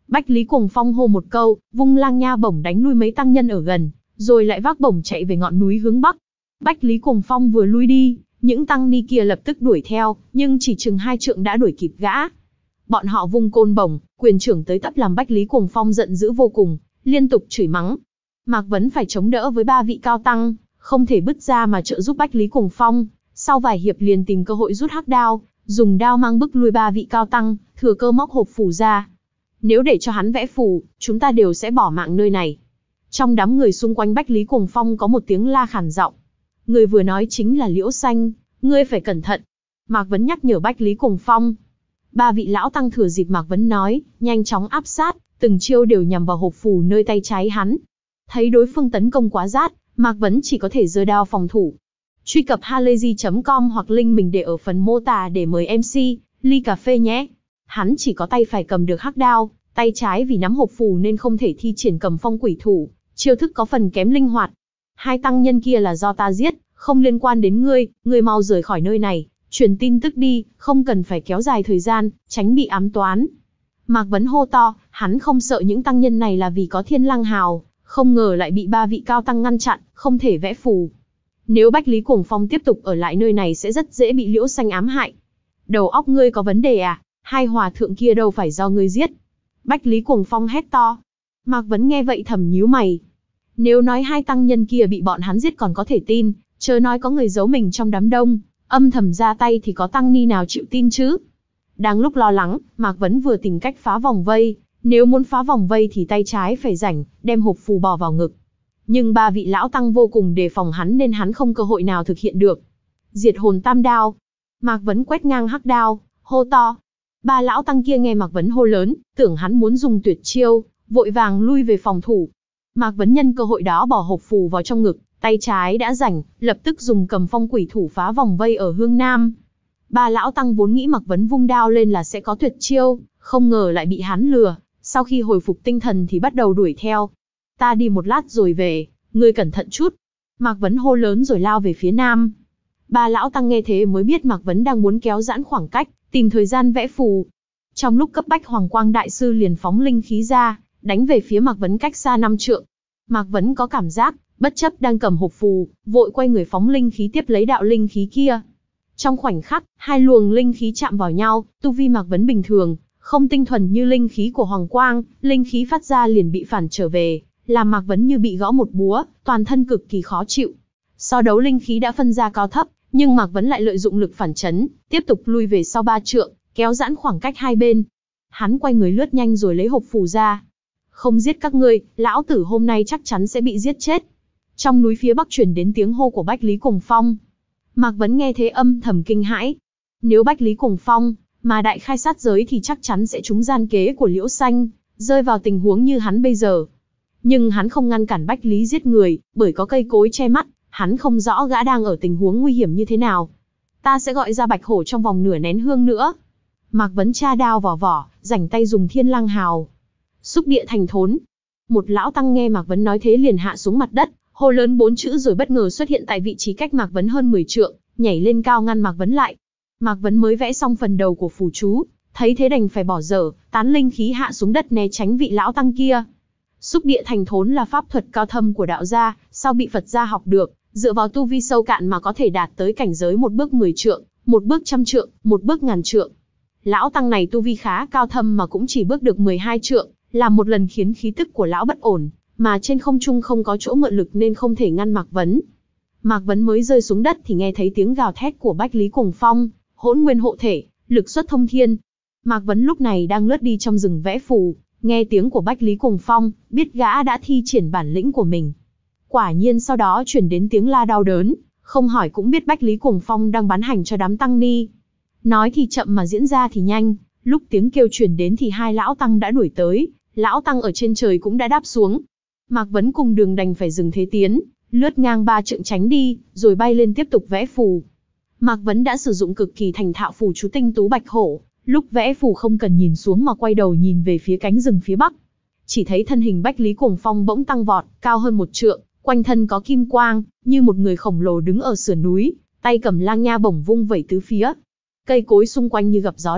Bách Lý Cuồng Phong hô một câu, vung lang nha bổng đánh lui mấy tăng nhân ở gần, rồi lại vác bổng chạy về ngọn núi hướng bắc. Bách Lý Cuồng Phong vừa lui đi, những tăng ni kia lập tức đuổi theo, nhưng chỉ chừng hai trượng đã đuổi kịp gã. Bọn họ vung côn bổng, quyền trưởng tới tấp làm Bách Lý Cuồng Phong giận dữ vô cùng, liên tục chửi mắng. Mạc Vấn phải chống đỡ với ba vị cao tăng, không thể bứt ra mà trợ giúp Bách Lý Cuồng Phong. Sau vài hiệp liền tìm cơ hội rút hắc đao, dùng đao mang bức lui ba vị cao tăng, thừa cơ móc hộp phù ra. Nếu để cho hắn vẽ phù, chúng ta đều sẽ bỏ mạng nơi này. Trong đám người xung quanh Bách Lý Cuồng Phong có một tiếng la khàn giọng. Người vừa nói chính là Liễu Xanh, ngươi phải cẩn thận. Mạc Vấn nhắc nhở Bách Lý Cuồng Phong. Ba vị lão tăng thừa dịp Mạc Vấn nói, nhanh chóng áp sát, từng chiêu đều nhằm vào hộp phù nơi tay trái hắn. Thấy đối phương tấn công quá rát, Mạc Vấn chỉ có thể giơ đao phòng thủ. Truy cập halayzi chấm com hoặc link mình để ở phần mô tả để mời em xê, ly cà phê nhé. Hắn chỉ có tay phải cầm được hắc đao, tay trái vì nắm hộp phù nên không thể thi triển cầm phong quỷ thủ, chiêu thức có phần kém linh hoạt. Hai tăng nhân kia là do ta giết, không liên quan đến ngươi, ngươi mau rời khỏi nơi này, truyền tin tức đi, không cần phải kéo dài thời gian, tránh bị ám toán. Mạc Vấn hô to, hắn không sợ những tăng nhân này là vì có Thiên Lang Hào, không ngờ lại bị ba vị cao tăng ngăn chặn, không thể vẽ phù. Nếu Bách Lý Cuồng Phong tiếp tục ở lại nơi này sẽ rất dễ bị Liễu Xanh ám hại. Đầu óc ngươi có vấn đề à? Hai hòa thượng kia đâu phải do ngươi giết. Bách Lý Cuồng Phong hét to. Mạc Vấn nghe vậy thầm nhíu mày. Nếu nói hai tăng nhân kia bị bọn hắn giết còn có thể tin, chớ nói có người giấu mình trong đám đông, âm thầm ra tay thì có tăng ni nào chịu tin chứ. Đang lúc lo lắng, Mạc Vấn vừa tìm cách phá vòng vây. Nếu muốn phá vòng vây thì tay trái phải rảnh, đem hộp phù bỏ vào ngực. Nhưng ba vị lão tăng vô cùng đề phòng hắn nên hắn không cơ hội nào thực hiện được. Diệt hồn tam đao. Mạc Vấn quét ngang hắc đao, hô to. Ba lão tăng kia nghe Mạc Vấn hô lớn, tưởng hắn muốn dùng tuyệt chiêu, vội vàng lui về phòng thủ. Mạc Vấn nhân cơ hội đó bỏ hộp phù vào trong ngực, tay trái đã rảnh, lập tức dùng cầm phong quỷ thủ phá vòng vây ở hướng nam. Ba lão tăng vốn nghĩ Mạc Vấn vung đao lên là sẽ có tuyệt chiêu, không ngờ lại bị hắn lừa. Sau khi hồi phục tinh thần thì bắt đầu đuổi theo. Ta đi một lát rồi về, ngươi cẩn thận chút. Mạc Vấn hô lớn rồi lao về phía nam. Ba lão tăng nghe thế mới biết Mạc Vấn đang muốn kéo giãn khoảng cách, tìm thời gian vẽ phù. Trong lúc cấp bách Hoàng Quang Đại Sư liền phóng linh khí ra, đánh về phía Mạc Vấn cách xa năm trượng. Mạc Vấn có cảm giác, bất chấp đang cầm hộp phù, vội quay người phóng linh khí tiếp lấy đạo linh khí kia. Trong khoảnh khắc, hai luồng linh khí chạm vào nhau, tu vi Mạc Vấn bình thường, không tinh thuần như linh khí của Hoàng Quang, linh khí phát ra liền bị phản trở về, làm Mạc Vấn như bị gõ một búa, toàn thân cực kỳ khó chịu. So đấu linh khí đã phân ra cao thấp, nhưng Mạc Vấn lại lợi dụng lực phản chấn, tiếp tục lui về sau ba trượng, kéo giãn khoảng cách hai bên. Hắn quay người lướt nhanh rồi lấy hộp phù ra. Không giết các ngươi, lão tử hôm nay chắc chắn sẽ bị giết chết. Trong núi phía bắc truyền đến tiếng hô của Bách Lý Cuồng Phong. Mạc Vấn nghe thế âm thầm kinh hãi. Nếu Bách Lý Cuồng Phong mà đại khai sát giới thì chắc chắn sẽ trúng gian kế của Liễu Xanh, rơi vào tình huống như hắn bây giờ. Nhưng hắn không ngăn cản Bách Lý giết người, bởi có cây cối che mắt, hắn không rõ gã đang ở tình huống nguy hiểm như thế nào. Ta sẽ gọi ra Bạch Hổ trong vòng nửa nén hương nữa. Mạc Vấn tra đao vào vỏ, rảnh tay dùng Thiên Lang Hào. Xúc địa thành thốn. Một lão tăng nghe Mạc Vấn nói thế liền hạ xuống mặt đất, hô lớn bốn chữ rồi bất ngờ xuất hiện tại vị trí cách Mạc Vấn hơn mười trượng, nhảy lên cao ngăn Mạc Vấn lại. Mạc Vấn mới vẽ xong phần đầu của phù chú, thấy thế đành phải bỏ dở, tán linh khí hạ xuống đất né tránh vị lão tăng kia. Xúc địa thành thốn là pháp thuật cao thâm của đạo gia, sao bị Phật gia học được, dựa vào tu vi sâu cạn mà có thể đạt tới cảnh giới một bước mười trượng, một bước trăm trượng, một bước ngàn trượng. Lão tăng này tu vi khá cao thâm mà cũng chỉ bước được mười hai trượng, làm một lần khiến khí tức của lão bất ổn, mà trên không trung không có chỗ mượn lực nên không thể ngăn Mạc Vấn. Mạc Vấn mới rơi xuống đất thì nghe thấy tiếng gào thét của Bách Lý Cuồng Phong, hỗn nguyên hộ thể, lực xuất thông thiên. Mạc Vấn lúc này đang lướt đi trong rừng vẽ phù, nghe tiếng của Bách Lý Cuồng Phong, biết gã đã thi triển bản lĩnh của mình. Quả nhiên sau đó chuyển đến tiếng la đau đớn, không hỏi cũng biết Bách Lý Cuồng Phong đang bán hành cho đám tăng ni. Nói thì chậm mà diễn ra thì nhanh, lúc tiếng kêu truyền đến thì hai lão tăng đã đuổi tới, lão tăng ở trên trời cũng đã đáp xuống. Mạc Vấn cùng Đường đành phải dừng thế tiến, lướt ngang ba trượng tránh đi, rồi bay lên tiếp tục vẽ phù. Mạc Vấn đã sử dụng cực kỳ thành thạo phù chú tinh tú Bạch Hổ, lúc vẽ phù không cần nhìn xuống mà quay đầu nhìn về phía cánh rừng phía bắc. Chỉ thấy thân hình Bách Lý Cuồng Phong bỗng tăng vọt, cao hơn một trượng, quanh thân có kim quang, như một người khổng lồ đứng ở sườn núi, tay cầm lang nha bổng vung vẩy tứ phía. Cây cối xung quanh như gặp gió lốc,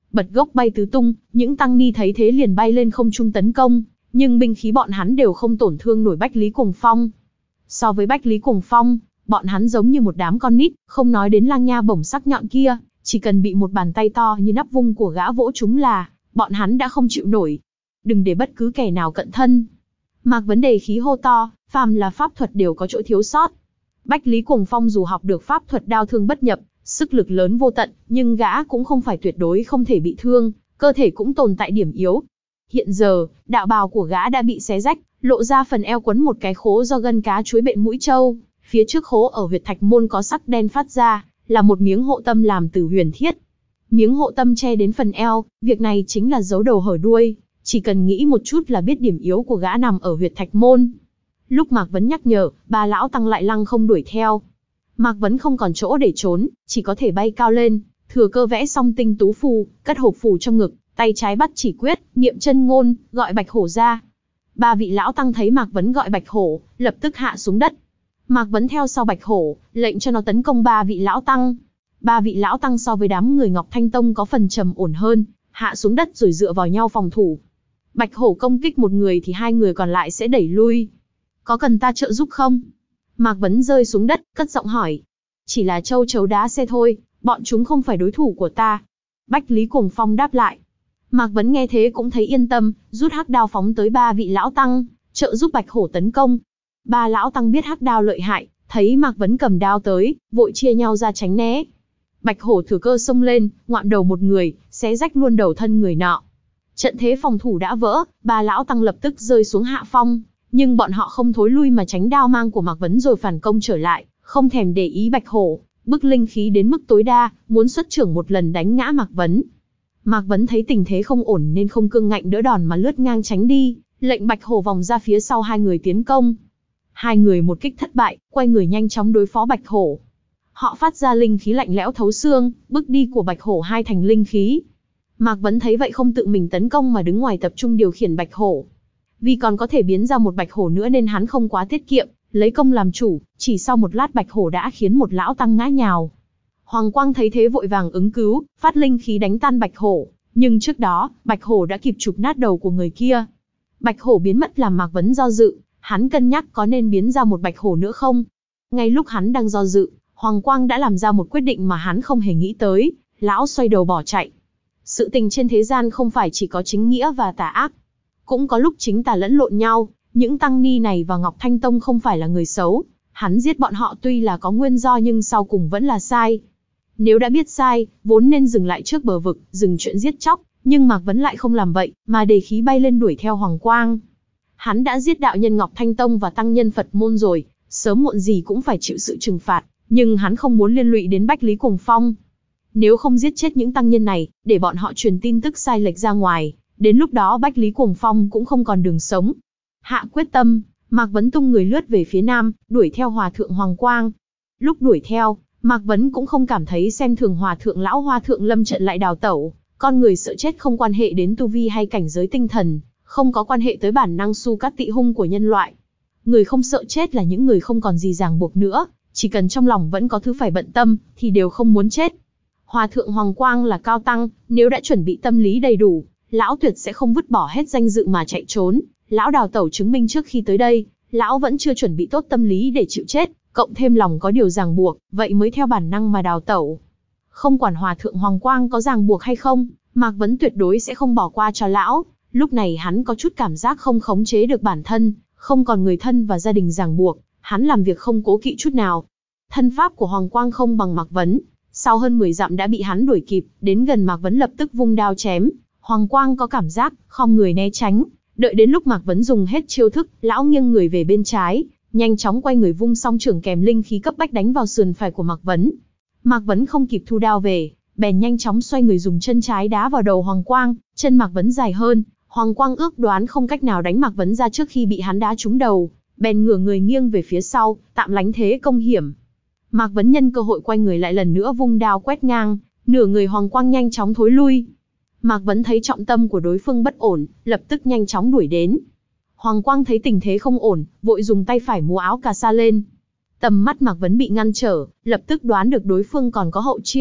bật gốc bay tứ tung, những tăng ni thấy thế liền bay lên không trung tấn công, nhưng binh khí bọn hắn đều không tổn thương nổi Bách Lý Cuồng Phong. So với Bách Lý Cuồng Phong, bọn hắn giống như một đám con nít, không nói đến lang nha bổng sắc nhọn kia, chỉ cần bị một bàn tay to như nắp vung của gã vỗ chúng là, bọn hắn đã không chịu nổi. Đừng để bất cứ kẻ nào cận thân. Mạc Vấn đề khí hô to, phàm là pháp thuật đều có chỗ thiếu sót. Bách Lý Cuồng Phong dù học được pháp thuật đao thương bất nhập, sức lực lớn vô tận, nhưng gã cũng không phải tuyệt đối không thể bị thương, cơ thể cũng tồn tại điểm yếu. Hiện giờ, đạo bào của gã đã bị xé rách, lộ ra phần eo quấn một cái khố do gân cá chuối bện mũi trâu, phía trước khố ở huyệt thạch môn có sắc đen phát ra, là một miếng hộ tâm làm từ huyền thiết. Miếng hộ tâm che đến phần eo, việc này chính là giấu đầu hở đuôi, chỉ cần nghĩ một chút là biết điểm yếu của gã nằm ở huyệt thạch môn. Lúc Mạc Vấn nhắc nhở, ba lão tăng lại lăng không đuổi theo. Mạc Vấn không còn chỗ để trốn, chỉ có thể bay cao lên, thừa cơ vẽ xong tinh tú phù, cất hộp phù trong ngực, tay trái bắt chỉ quyết, niệm chân ngôn, gọi Bạch Hổ ra. Ba vị lão tăng thấy Mạc Vấn gọi Bạch Hổ, lập tức hạ xuống đất. Mạc Vấn theo sau Bạch Hổ, lệnh cho nó tấn công ba vị lão tăng. Ba vị lão tăng so với đám người Ngọc Thanh Tông có phần trầm ổn hơn, hạ xuống đất rồi dựa vào nhau phòng thủ. Bạch Hổ công kích một người thì hai người còn lại sẽ đẩy lui. Có cần ta trợ giúp không? Mạc Vấn rơi xuống đất, cất giọng hỏi. Chỉ là châu chấu đá xe thôi, bọn chúng không phải đối thủ của ta. Bách Lý Cuồng Phong đáp lại. Mạc Vấn nghe thế cũng thấy yên tâm, rút hắc đao phóng tới ba vị lão tăng, trợ giúp Bạch Hổ tấn công. Ba lão tăng biết hắc đao lợi hại, thấy Mạc Vấn cầm đao tới, vội chia nhau ra tránh né. Bạch Hổ thừa cơ xông lên, ngoạm đầu một người, xé rách luôn đầu thân người nọ. Trận thế phòng thủ đã vỡ, ba lão tăng lập tức rơi xuống hạ phong, nhưng bọn họ không thối lui mà tránh đao mang của Mạc Vấn rồi phản công trở lại, không thèm để ý Bạch Hổ, bức linh khí đến mức tối đa, muốn xuất chưởng một lần đánh ngã Mạc Vấn. Mạc Vấn thấy tình thế không ổn nên không cương ngạnh đỡ đòn mà lướt ngang tránh đi, lệnh Bạch Hổ vòng ra phía sau hai người tiến công. Hai người một kích thất bại, quay người nhanh chóng đối phó Bạch Hổ. Họ phát ra linh khí lạnh lẽo thấu xương, bước đi của Bạch Hổ hai thành linh khí. Mạc Vấn thấy vậy không tự mình tấn công mà đứng ngoài tập trung điều khiển Bạch Hổ. Vì còn có thể biến ra một Bạch Hổ nữa nên hắn không quá tiết kiệm, lấy công làm chủ, chỉ sau một lát Bạch Hổ đã khiến một lão tăng ngã nhào. Hoàng Quang thấy thế vội vàng ứng cứu, phát linh khí đánh tan Bạch Hổ, nhưng trước đó, Bạch Hổ đã kịp chụp nát đầu của người kia. Bạch Hổ biến mất làm Mạc Vấn do dự, hắn cân nhắc có nên biến ra một Bạch Hổ nữa không. Ngay lúc hắn đang do dự, Hoàng Quang đã làm ra một quyết định mà hắn không hề nghĩ tới, lão xoay đầu bỏ chạy. Sự tình trên thế gian không phải chỉ có chính nghĩa và tà ác, cũng có lúc chính tà lẫn lộn nhau. Những tăng ni này và Ngọc Thanh Tông không phải là người xấu, hắn giết bọn họ tuy là có nguyên do nhưng sau cùng vẫn là sai. Nếu đã biết sai, vốn nên dừng lại trước bờ vực, dừng chuyện giết chóc, nhưng Mạc Vấn lại không làm vậy, mà đề khí bay lên đuổi theo Hoàng Quang. Hắn đã giết đạo nhân Ngọc Thanh Tông và tăng nhân Phật môn rồi, sớm muộn gì cũng phải chịu sự trừng phạt, nhưng hắn không muốn liên lụy đến Bách Lý Cuồng Phong. Nếu không giết chết những tăng nhân này, để bọn họ truyền tin tức sai lệch ra ngoài, đến lúc đó Bách Lý Cuồng Phong cũng không còn đường sống. Hạ quyết tâm, Mạc Vấn tung người lướt về phía nam, đuổi theo Hòa thượng Hoàng Quang. Lúc đuổi theo, Mạc Vấn cũng không cảm thấy xem thường Hòa thượng lão Hòa thượng lâm trận lại đào tẩu. Con người sợ chết không quan hệ đến tu vi hay cảnh giới tinh thần, không có quan hệ tới bản năng su cát tị hung của nhân loại. Người không sợ chết là những người không còn gì ràng buộc nữa, chỉ cần trong lòng vẫn có thứ phải bận tâm, thì đều không muốn chết. Hòa thượng Hoàng Quang là cao tăng, nếu đã chuẩn bị tâm lý đầy đủ, lão tuyệt sẽ không vứt bỏ hết danh dự mà chạy trốn. Lão đào tẩu chứng minh trước khi tới đây, lão vẫn chưa chuẩn bị tốt tâm lý để chịu chết, cộng thêm lòng có điều ràng buộc, vậy mới theo bản năng mà đào tẩu. Không quản Hòa thượng Hoàng Quang có ràng buộc hay không, Mạc Vấn tuyệt đối sẽ không bỏ qua cho lão. Lúc này hắn có chút cảm giác không khống chế được bản thân, không còn người thân và gia đình ràng buộc, hắn làm việc không cố kỵ chút nào. Thân pháp của Hoàng Quang không bằng Mạc Vấn, sau hơn mười dặm đã bị hắn đuổi kịp, đến gần Mạc Vấn lập tức vung đao chém. Hoàng Quang có cảm giác, khom người né tránh, đợi đến lúc Mạc Vấn dùng hết chiêu thức, lão nghiêng người về bên trái, nhanh chóng quay người vung song trưởng kèm linh khí cấp bách đánh vào sườn phải của Mạc Vấn. Mạc Vấn không kịp thu đao về, bèn nhanh chóng xoay người dùng chân trái đá vào đầu Hoàng Quang, chân Mạc Vấn dài hơn, Hoàng Quang ước đoán không cách nào đánh Mạc Vấn ra trước khi bị hắn đá trúng đầu, bèn ngửa người nghiêng về phía sau, tạm lánh thế công hiểm. Mạc Vấn nhân cơ hội quay người lại lần nữa vung đao quét ngang, nửa người Hoàng Quang nhanh chóng thối lui. Mạc Vấn thấy trọng tâm của đối phương bất ổn, lập tức nhanh chóng đuổi đến. Hoàng Quang thấy tình thế không ổn, vội dùng tay phải múa áo cà sa lên. Tầm mắt Mạc Vấn bị ngăn trở, lập tức đoán được đối phương còn có hậu chiêu,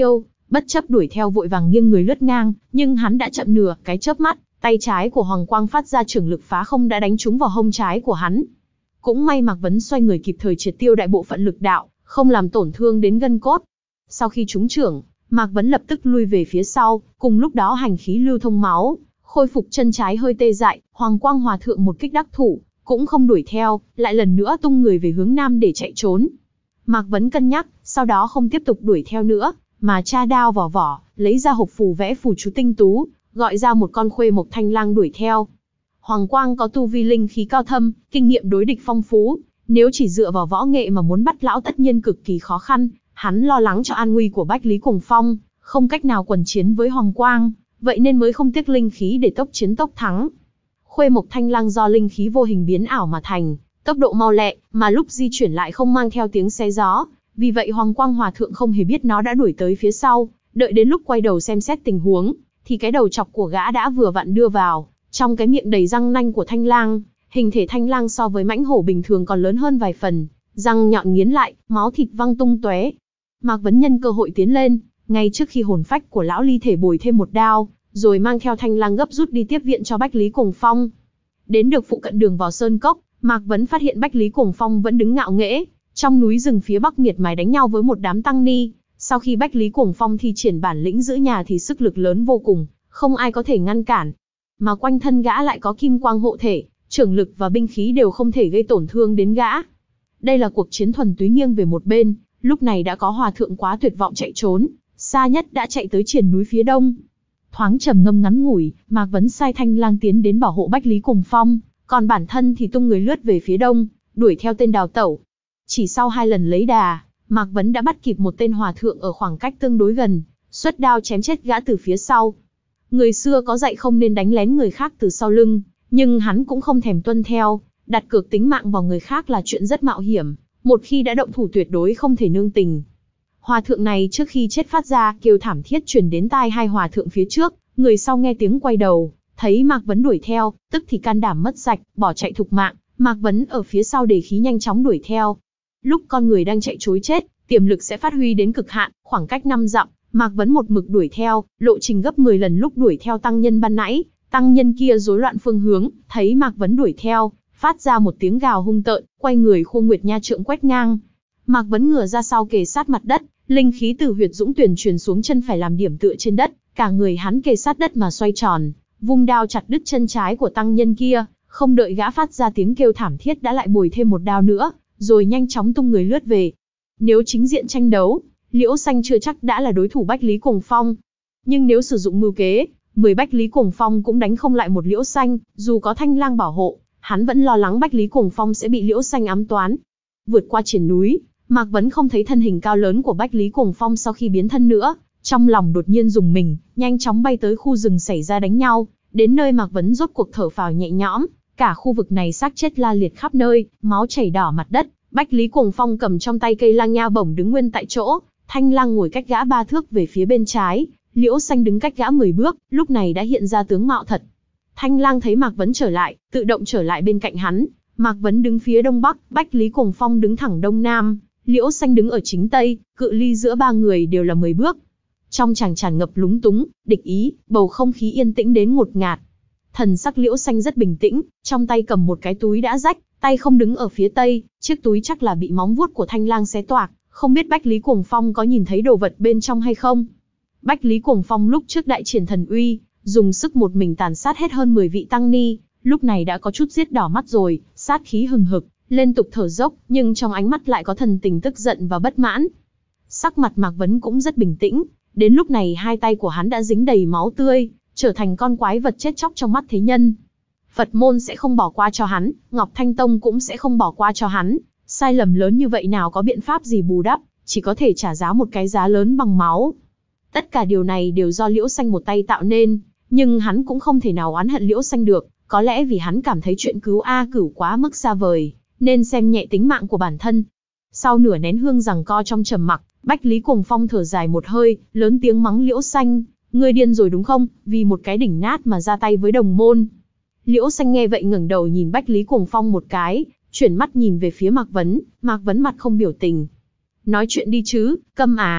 bất chấp đuổi theo vội vàng nghiêng người lướt ngang, nhưng hắn đã chậm nửa cái chớp mắt, tay trái của Hoàng Quang phát ra chưởng lực phá không đã đánh trúng vào hông trái của hắn. Cũng may Mạc Vấn xoay người kịp thời triệt tiêu đại bộ phận lực đạo, không làm tổn thương đến gân cốt. Sau khi trúng chưởng, Mạc Vấn lập tức lui về phía sau, cùng lúc đó hành khí lưu thông máu, khôi phục chân trái hơi tê dại, Hoàng Quang Hòa Thượng một kích đắc thủ, cũng không đuổi theo, lại lần nữa tung người về hướng nam để chạy trốn. Mạc Vấn cân nhắc, sau đó không tiếp tục đuổi theo nữa, mà tra đao vào vỏ, lấy ra hộp phù vẽ phù chú tinh tú, gọi ra một con Khuê Mộc Thanh Lang đuổi theo. Hoàng Quang có tu vi linh khí cao thâm, kinh nghiệm đối địch phong phú, nếu chỉ dựa vào võ nghệ mà muốn bắt lão tất nhiên cực kỳ khó khăn, hắn lo lắng cho an nguy của Bách Lý Cuồng Phong, không cách nào quần chiến với Hoàng Quang, vậy nên mới không tiếc linh khí để tốc chiến tốc thắng. Khuê Mộc Thanh Lang do linh khí vô hình biến ảo mà thành, tốc độ mau lẹ, mà lúc di chuyển lại không mang theo tiếng xé gió, vì vậy Hoàng Quang Hòa Thượng không hề biết nó đã đuổi tới phía sau, đợi đến lúc quay đầu xem xét tình huống, thì cái đầu chọc của gã đã vừa vặn đưa vào trong cái miệng đầy răng nanh của Thanh Lang. Hình thể Thanh Lang so với mãnh hổ bình thường còn lớn hơn vài phần, răng nhọn nghiến lại, máu thịt văng tung tóe. Mạc Vấn nhân cơ hội tiến lên, ngay trước khi hồn phách của lão ly thể bồi thêm một đao, rồi mang theo Thanh Lang gấp rút đi tiếp viện cho Bách Lý Cuồng Phong. Đến được phụ cận đường vào sơn cốc, Mạc Vấn phát hiện Bách Lý Cuồng Phong vẫn đứng ngạo nghễ trong núi rừng phía bắc miệt mài đánh nhau với một đám tăng ni. Sau khi Bách Lý Cuồng Phong thi triển bản lĩnh giữ nhà thì sức lực lớn vô cùng, không ai có thể ngăn cản. Mà quanh thân gã lại có kim quang hộ thể, chưởng lực và binh khí đều không thể gây tổn thương đến gã. Đây là cuộc chiến thuần túy nghiêng về một bên, lúc này đã có Hòa Thượng quá tuyệt vọng chạy trốn, xa nhất đã chạy tới triển núi phía đông. Thoáng trầm ngâm ngắn ngủi, Mạc Vấn sai Thanh Lang tiến đến bảo hộ Bách Lý Cuồng Phong, còn bản thân thì tung người lướt về phía đông, đuổi theo tên đào tẩu. Chỉ sau hai lần lấy đà, Mạc Vấn đã bắt kịp một tên Hòa Thượng ở khoảng cách tương đối gần, xuất đao chém chết gã từ phía sau. Người xưa có dạy không nên đánh lén người khác từ sau lưng, nhưng hắn cũng không thèm tuân theo, đặt cược tính mạng vào người khác là chuyện rất mạo hiểm, một khi đã động thủ tuyệt đối không thể nương tình. Hòa Thượng này trước khi chết phát ra kêu thảm thiết truyền đến tai hai Hòa Thượng phía trước, người sau nghe tiếng quay đầu, thấy Mạc Vấn đuổi theo, tức thì can đảm mất sạch, bỏ chạy thục mạng. Mạc Vấn ở phía sau đề khí nhanh chóng đuổi theo. Lúc con người đang chạy trối chết, tiềm lực sẽ phát huy đến cực hạn, khoảng cách năm dặm, Mạc Vấn một mực đuổi theo, lộ trình gấp mười lần lúc đuổi theo tăng nhân ban nãy. Tăng nhân kia rối loạn phương hướng, thấy Mạc Vấn đuổi theo, phát ra một tiếng gào hung tợn, quay người khô nguyệt nha trượng quét ngang. Mạc Vấn ngửa ra sau kề sát mặt đất, linh khí từ huyệt dũng tuyển truyền xuống chân phải làm điểm tựa trên đất, cả người hắn kề sát đất mà xoay tròn, vung đao chặt đứt chân trái của tăng nhân kia, không đợi gã phát ra tiếng kêu thảm thiết đã lại bồi thêm một đao nữa, rồi nhanh chóng tung người lướt về. Nếu chính diện tranh đấu, Liễu Xanh chưa chắc đã là đối thủ Bách Lý Cuồng Phong, nhưng nếu sử dụng mưu kế, mười Bách Lý Cuồng Phong cũng đánh không lại một Liễu Xanh, dù có Thanh Lang bảo hộ, hắn vẫn lo lắng Bách Lý Cuồng Phong sẽ bị Liễu Xanh ám toán. Vượt qua triển núi, Mạc Vấn không thấy thân hình cao lớn của Bách Lý Cuồng Phong sau khi biến thân nữa, trong lòng đột nhiên rùng mình, nhanh chóng bay tới khu rừng xảy ra đánh nhau, đến nơi Mạc Vấn rốt cuộc thở phào nhẹ nhõm, cả khu vực này xác chết la liệt khắp nơi, máu chảy đỏ mặt đất, Bách Lý Cuồng Phong cầm trong tay cây lang nha bổng đứng nguyên tại chỗ, Thanh Lang ngồi cách gã ba thước về phía bên trái, Liễu Xanh đứng cách gã mười bước, lúc này đã hiện ra tướng mạo thật. Thanh Lang thấy Mạc Vấn trở lại, tự động trở lại bên cạnh hắn, Mạc Vấn đứng phía đông bắc, Bách Lý Cuồng Phong đứng thẳng đông nam, Liễu Xanh đứng ở chính tây, cự ly giữa ba người đều là mười bước. Trong tràng tràn ngập lúng túng, địch ý, bầu không khí yên tĩnh đến ngột ngạt. Thần sắc Liễu Xanh rất bình tĩnh, trong tay cầm một cái túi đã rách, tay không đứng ở phía tây, chiếc túi chắc là bị móng vuốt của Thanh Lang xé toạc, không biết Bách Lý Cuồng Phong có nhìn thấy đồ vật bên trong hay không. Bách Lý Cuồng Phong lúc trước đại triển thần uy, dùng sức một mình tàn sát hết hơn mười vị tăng ni, lúc này đã có chút giết đỏ mắt rồi, sát khí hừng hực, liên tục thở dốc, nhưng trong ánh mắt lại có thần tình tức giận và bất mãn. Sắc mặt Mạc Vấn cũng rất bình tĩnh, đến lúc này hai tay của hắn đã dính đầy máu tươi, trở thành con quái vật chết chóc trong mắt thế nhân. Phật môn sẽ không bỏ qua cho hắn, Ngọc Thanh Tông cũng sẽ không bỏ qua cho hắn, sai lầm lớn như vậy nào có biện pháp gì bù đắp, chỉ có thể trả giá một cái giá lớn bằng máu. Tất cả điều này đều do Liễu Xanh một tay tạo nên, nhưng hắn cũng không thể nào oán hận Liễu Xanh được, có lẽ vì hắn cảm thấy chuyện cứu A Cửu quá mức xa vời, nên xem nhẹ tính mạng của bản thân. Sau nửa nén hương giằng co trong trầm mặc, Bách Lý Cuồng Phong thở dài một hơi, lớn tiếng mắng Liễu Xanh, ngươi điên rồi đúng không, vì một cái đỉnh nát mà ra tay với đồng môn. Liễu Xanh nghe vậy ngẩng đầu nhìn Bách Lý Cuồng Phong một cái, chuyển mắt nhìn về phía Mạc Vấn, Mạc Vấn mặt không biểu tình. Nói chuyện đi chứ, câm à.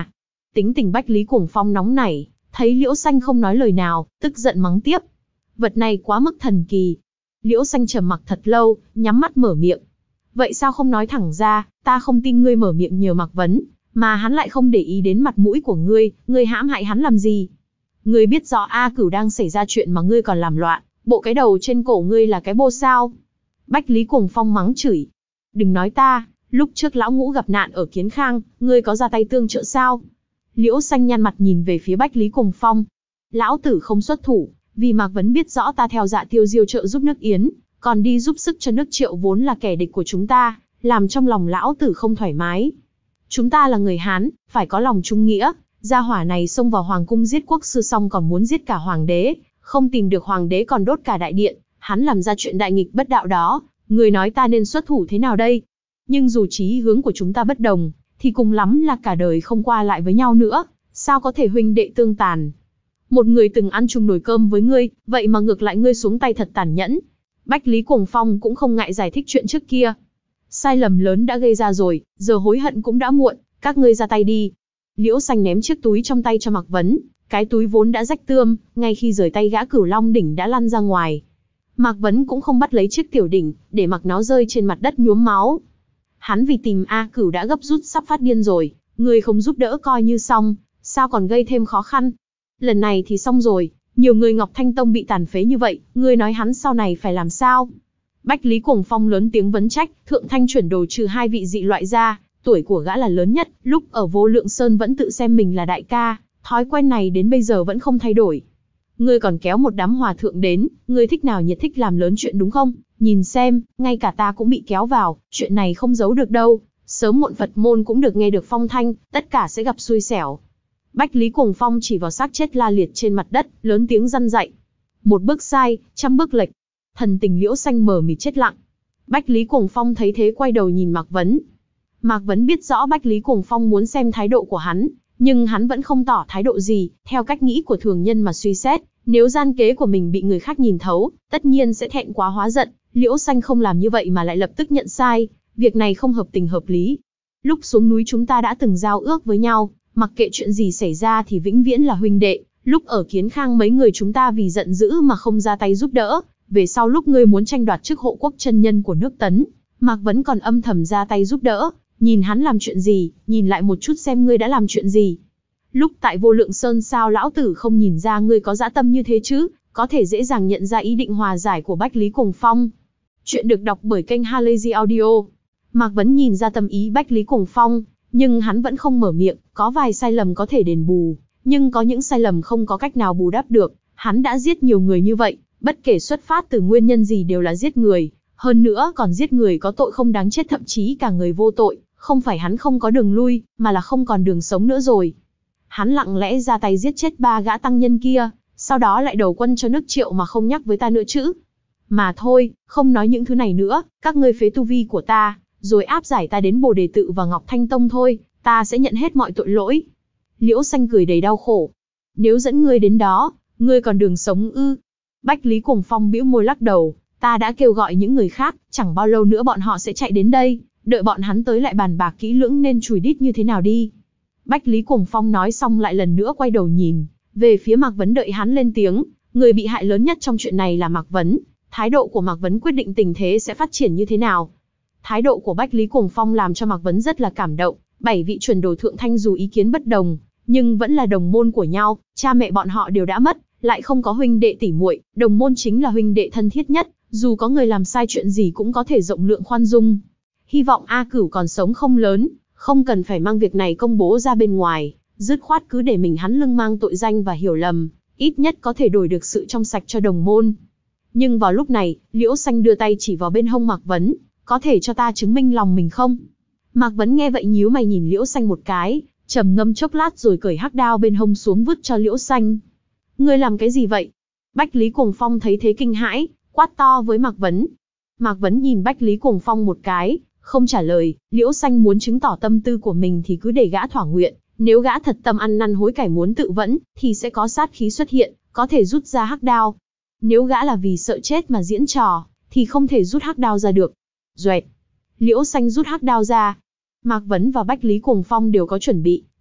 Tính tình Bách Lý Cuồng Phong nóng nảy, thấy Liễu Xanh không nói lời nào, tức giận mắng tiếp. Vật này quá mức thần kỳ. Liễu Xanh trầm mặc thật lâu, nhắm mắt mở miệng. Vậy sao không nói thẳng ra, ta không tin ngươi mở miệng nhờ Mạc Vấn, mà hắn lại không để ý đến mặt mũi của ngươi, ngươi hãm hại hắn làm gì? Ngươi biết rõ A Cửu đang xảy ra chuyện mà ngươi còn làm loạn, bộ cái đầu trên cổ ngươi là cái bô sao? Bách Lý Cuồng Phong mắng chửi. Đừng nói ta, lúc trước lão ngũ gặp nạn ở Kiến Khang, ngươi có ra tay tương trợ sao? Liễu Xanh nhăn mặt nhìn về phía Bách Lý Cuồng Phong. Lão tử không xuất thủ, vì Mạc Vấn biết rõ ta theo Dạ Tiêu Diêu trợ giúp nước Yến, còn đi giúp sức cho nước Triệu vốn là kẻ địch của chúng ta, làm trong lòng lão tử không thoải mái. Chúng ta là người Hán, phải có lòng trung nghĩa, gia hỏa này xông vào hoàng cung giết quốc sư xong còn muốn giết cả hoàng đế, không tìm được hoàng đế còn đốt cả đại điện, hắn làm ra chuyện đại nghịch bất đạo đó, người nói ta nên xuất thủ thế nào đây? Nhưng dù chí hướng của chúng ta bất đồng, thì cùng lắm là cả đời không qua lại với nhau nữa, sao có thể huynh đệ tương tàn? Một người từng ăn chung nồi cơm với ngươi, vậy mà ngược lại ngươi xuống tay thật tàn nhẫn. Bách Lý Cuồng Phong cũng không ngại giải thích chuyện trước kia. Sai lầm lớn đã gây ra rồi, giờ hối hận cũng đã muộn, các ngươi ra tay đi. Liễu Xanh ném chiếc túi trong tay cho Mạc Vấn, cái túi vốn đã rách tươm, ngay khi rời tay gã Cửu Long đỉnh đã lăn ra ngoài. Mạc Vấn cũng không bắt lấy chiếc tiểu đỉnh, để mặc nó rơi trên mặt đất nhuốm máu. Hắn vì tìm A Cửu đã gấp rút sắp phát điên rồi, người không giúp đỡ coi như xong, sao còn gây thêm khó khăn. Lần này thì xong rồi, nhiều người Ngọc Thanh Tông bị tàn phế như vậy, ngươi nói hắn sau này phải làm sao? Bách Lý Cuồng Phong lớn tiếng vấn trách, Thượng Thanh chuyển đồ trừ hai vị dị loại ra, tuổi của gã là lớn nhất, lúc ở Vô Lượng Sơn vẫn tự xem mình là đại ca, thói quen này đến bây giờ vẫn không thay đổi. Ngươi còn kéo một đám hòa thượng đến, ngươi thích nào nhiệt thích làm lớn chuyện đúng không? Nhìn xem, ngay cả ta cũng bị kéo vào, chuyện này không giấu được đâu, sớm muộn Phật môn cũng được nghe được phong thanh, tất cả sẽ gặp xui xẻo. Bách Lý Cuồng Phong chỉ vào xác chết la liệt trên mặt đất, lớn tiếng răn dạy. Một bước sai, trăm bước lệch. Thần tình Liễu Xanh mờ mịt chết lặng. Bách Lý Cuồng Phong thấy thế quay đầu nhìn Mạc Vấn. Mạc Vấn biết rõ Bách Lý Cuồng Phong muốn xem thái độ của hắn, nhưng hắn vẫn không tỏ thái độ gì, theo cách nghĩ của thường nhân mà suy xét, nếu gian kế của mình bị người khác nhìn thấu, tất nhiên sẽ thẹn quá hóa giận. Liễu Xanh không làm như vậy mà lại lập tức nhận sai, việc này không hợp tình hợp lý. Lúc xuống núi chúng ta đã từng giao ước với nhau, mặc kệ chuyện gì xảy ra thì vĩnh viễn là huynh đệ. Lúc ở Kiến Khang mấy người chúng ta vì giận dữ mà không ra tay giúp đỡ, về sau lúc ngươi muốn tranh đoạt chức hộ quốc chân nhân của nước Tấn, Mạc Vấn còn âm thầm ra tay giúp đỡ. Nhìn hắn làm chuyện gì, nhìn lại một chút xem ngươi đã làm chuyện gì. Lúc tại Vô Lượng Sơn sao lão tử không nhìn ra ngươi có dã tâm như thế chứ, có thể dễ dàng nhận ra ý định hòa giải của Bách Lý Cuồng Phong. Chuyện được đọc bởi kênh Halazy Audio. Mạc Vấn nhìn ra tâm ý Bách Lý Cuồng Phong, nhưng hắn vẫn không mở miệng, có vài sai lầm có thể đền bù, nhưng có những sai lầm không có cách nào bù đắp được. Hắn đã giết nhiều người như vậy, bất kể xuất phát từ nguyên nhân gì đều là giết người, hơn nữa còn giết người có tội không đáng chết, thậm chí cả người vô tội. Không phải hắn không có đường lui, mà là không còn đường sống nữa rồi. Hắn lặng lẽ ra tay giết chết ba gã tăng nhân kia, sau đó lại đầu quân cho nước Triệu mà không nhắc với ta nữa chứ. Mà thôi, không nói những thứ này nữa, các ngươi phế tu vi của ta, rồi áp giải ta đến Bồ Đề Tự và Ngọc Thanh Tông thôi, ta sẽ nhận hết mọi tội lỗi. Liễu Xanh cười đầy đau khổ. Nếu dẫn ngươi đến đó, ngươi còn đường sống ư? Bách Lý Cuồng Phong bĩu môi lắc đầu, ta đã kêu gọi những người khác, chẳng bao lâu nữa bọn họ sẽ chạy đến đây. Đợi bọn hắn tới lại bàn bạc kỹ lưỡng nên chùi đít như thế nào đi. Bách Lý Cuồng Phong nói xong lại lần nữa quay đầu nhìn về phía Mạc Vấn đợi hắn lên tiếng. Người bị hại lớn nhất trong chuyện này là Mạc Vấn. Thái độ của Mạc Vấn quyết định tình thế sẽ phát triển như thế nào. Thái độ của Bách Lý Cuồng Phong làm cho Mạc Vấn rất là cảm động. Bảy vị chuẩn đồ thượng thanh dù ý kiến bất đồng, nhưng vẫn là đồng môn của nhau. Cha mẹ bọn họ đều đã mất, lại không có huynh đệ tỷ muội. Đồng môn chính là huynh đệ thân thiết nhất. Dù có người làm sai chuyện gì cũng có thể rộng lượng khoan dung. Hy vọng A Cửu còn sống không lớn, không cần phải mang việc này công bố ra bên ngoài, dứt khoát cứ để mình hắn lưng mang tội danh và hiểu lầm, ít nhất có thể đổi được sự trong sạch cho đồng môn. Nhưng vào lúc này, Liễu Xanh đưa tay chỉ vào bên hông Mạc Vấn, có thể cho ta chứng minh lòng mình không? Mạc Vấn nghe vậy nhíu mày nhìn Liễu Xanh một cái, trầm ngâm chốc lát rồi cởi hắc đao bên hông xuống vứt cho Liễu Xanh. Ngươi làm cái gì vậy? Bách Lý Cuồng Phong thấy thế kinh hãi, quát to với Mạc Vấn. Mạc Vấn nhìn Bách Lý Cuồng Phong một cái, không trả lời. Liễu Xanh muốn chứng tỏ tâm tư của mình thì cứ để gã thỏa nguyện, nếu gã thật tâm ăn năn hối cải muốn tự vẫn, thì sẽ có sát khí xuất hiện, có thể rút ra hắc đao. Nếu gã là vì sợ chết mà diễn trò, thì không thể rút hắc đao ra được. Duệt. Liễu Xanh rút hắc đao ra. Mạc Vấn và Bách Lý Cuồng Phong đều có chuẩn bị,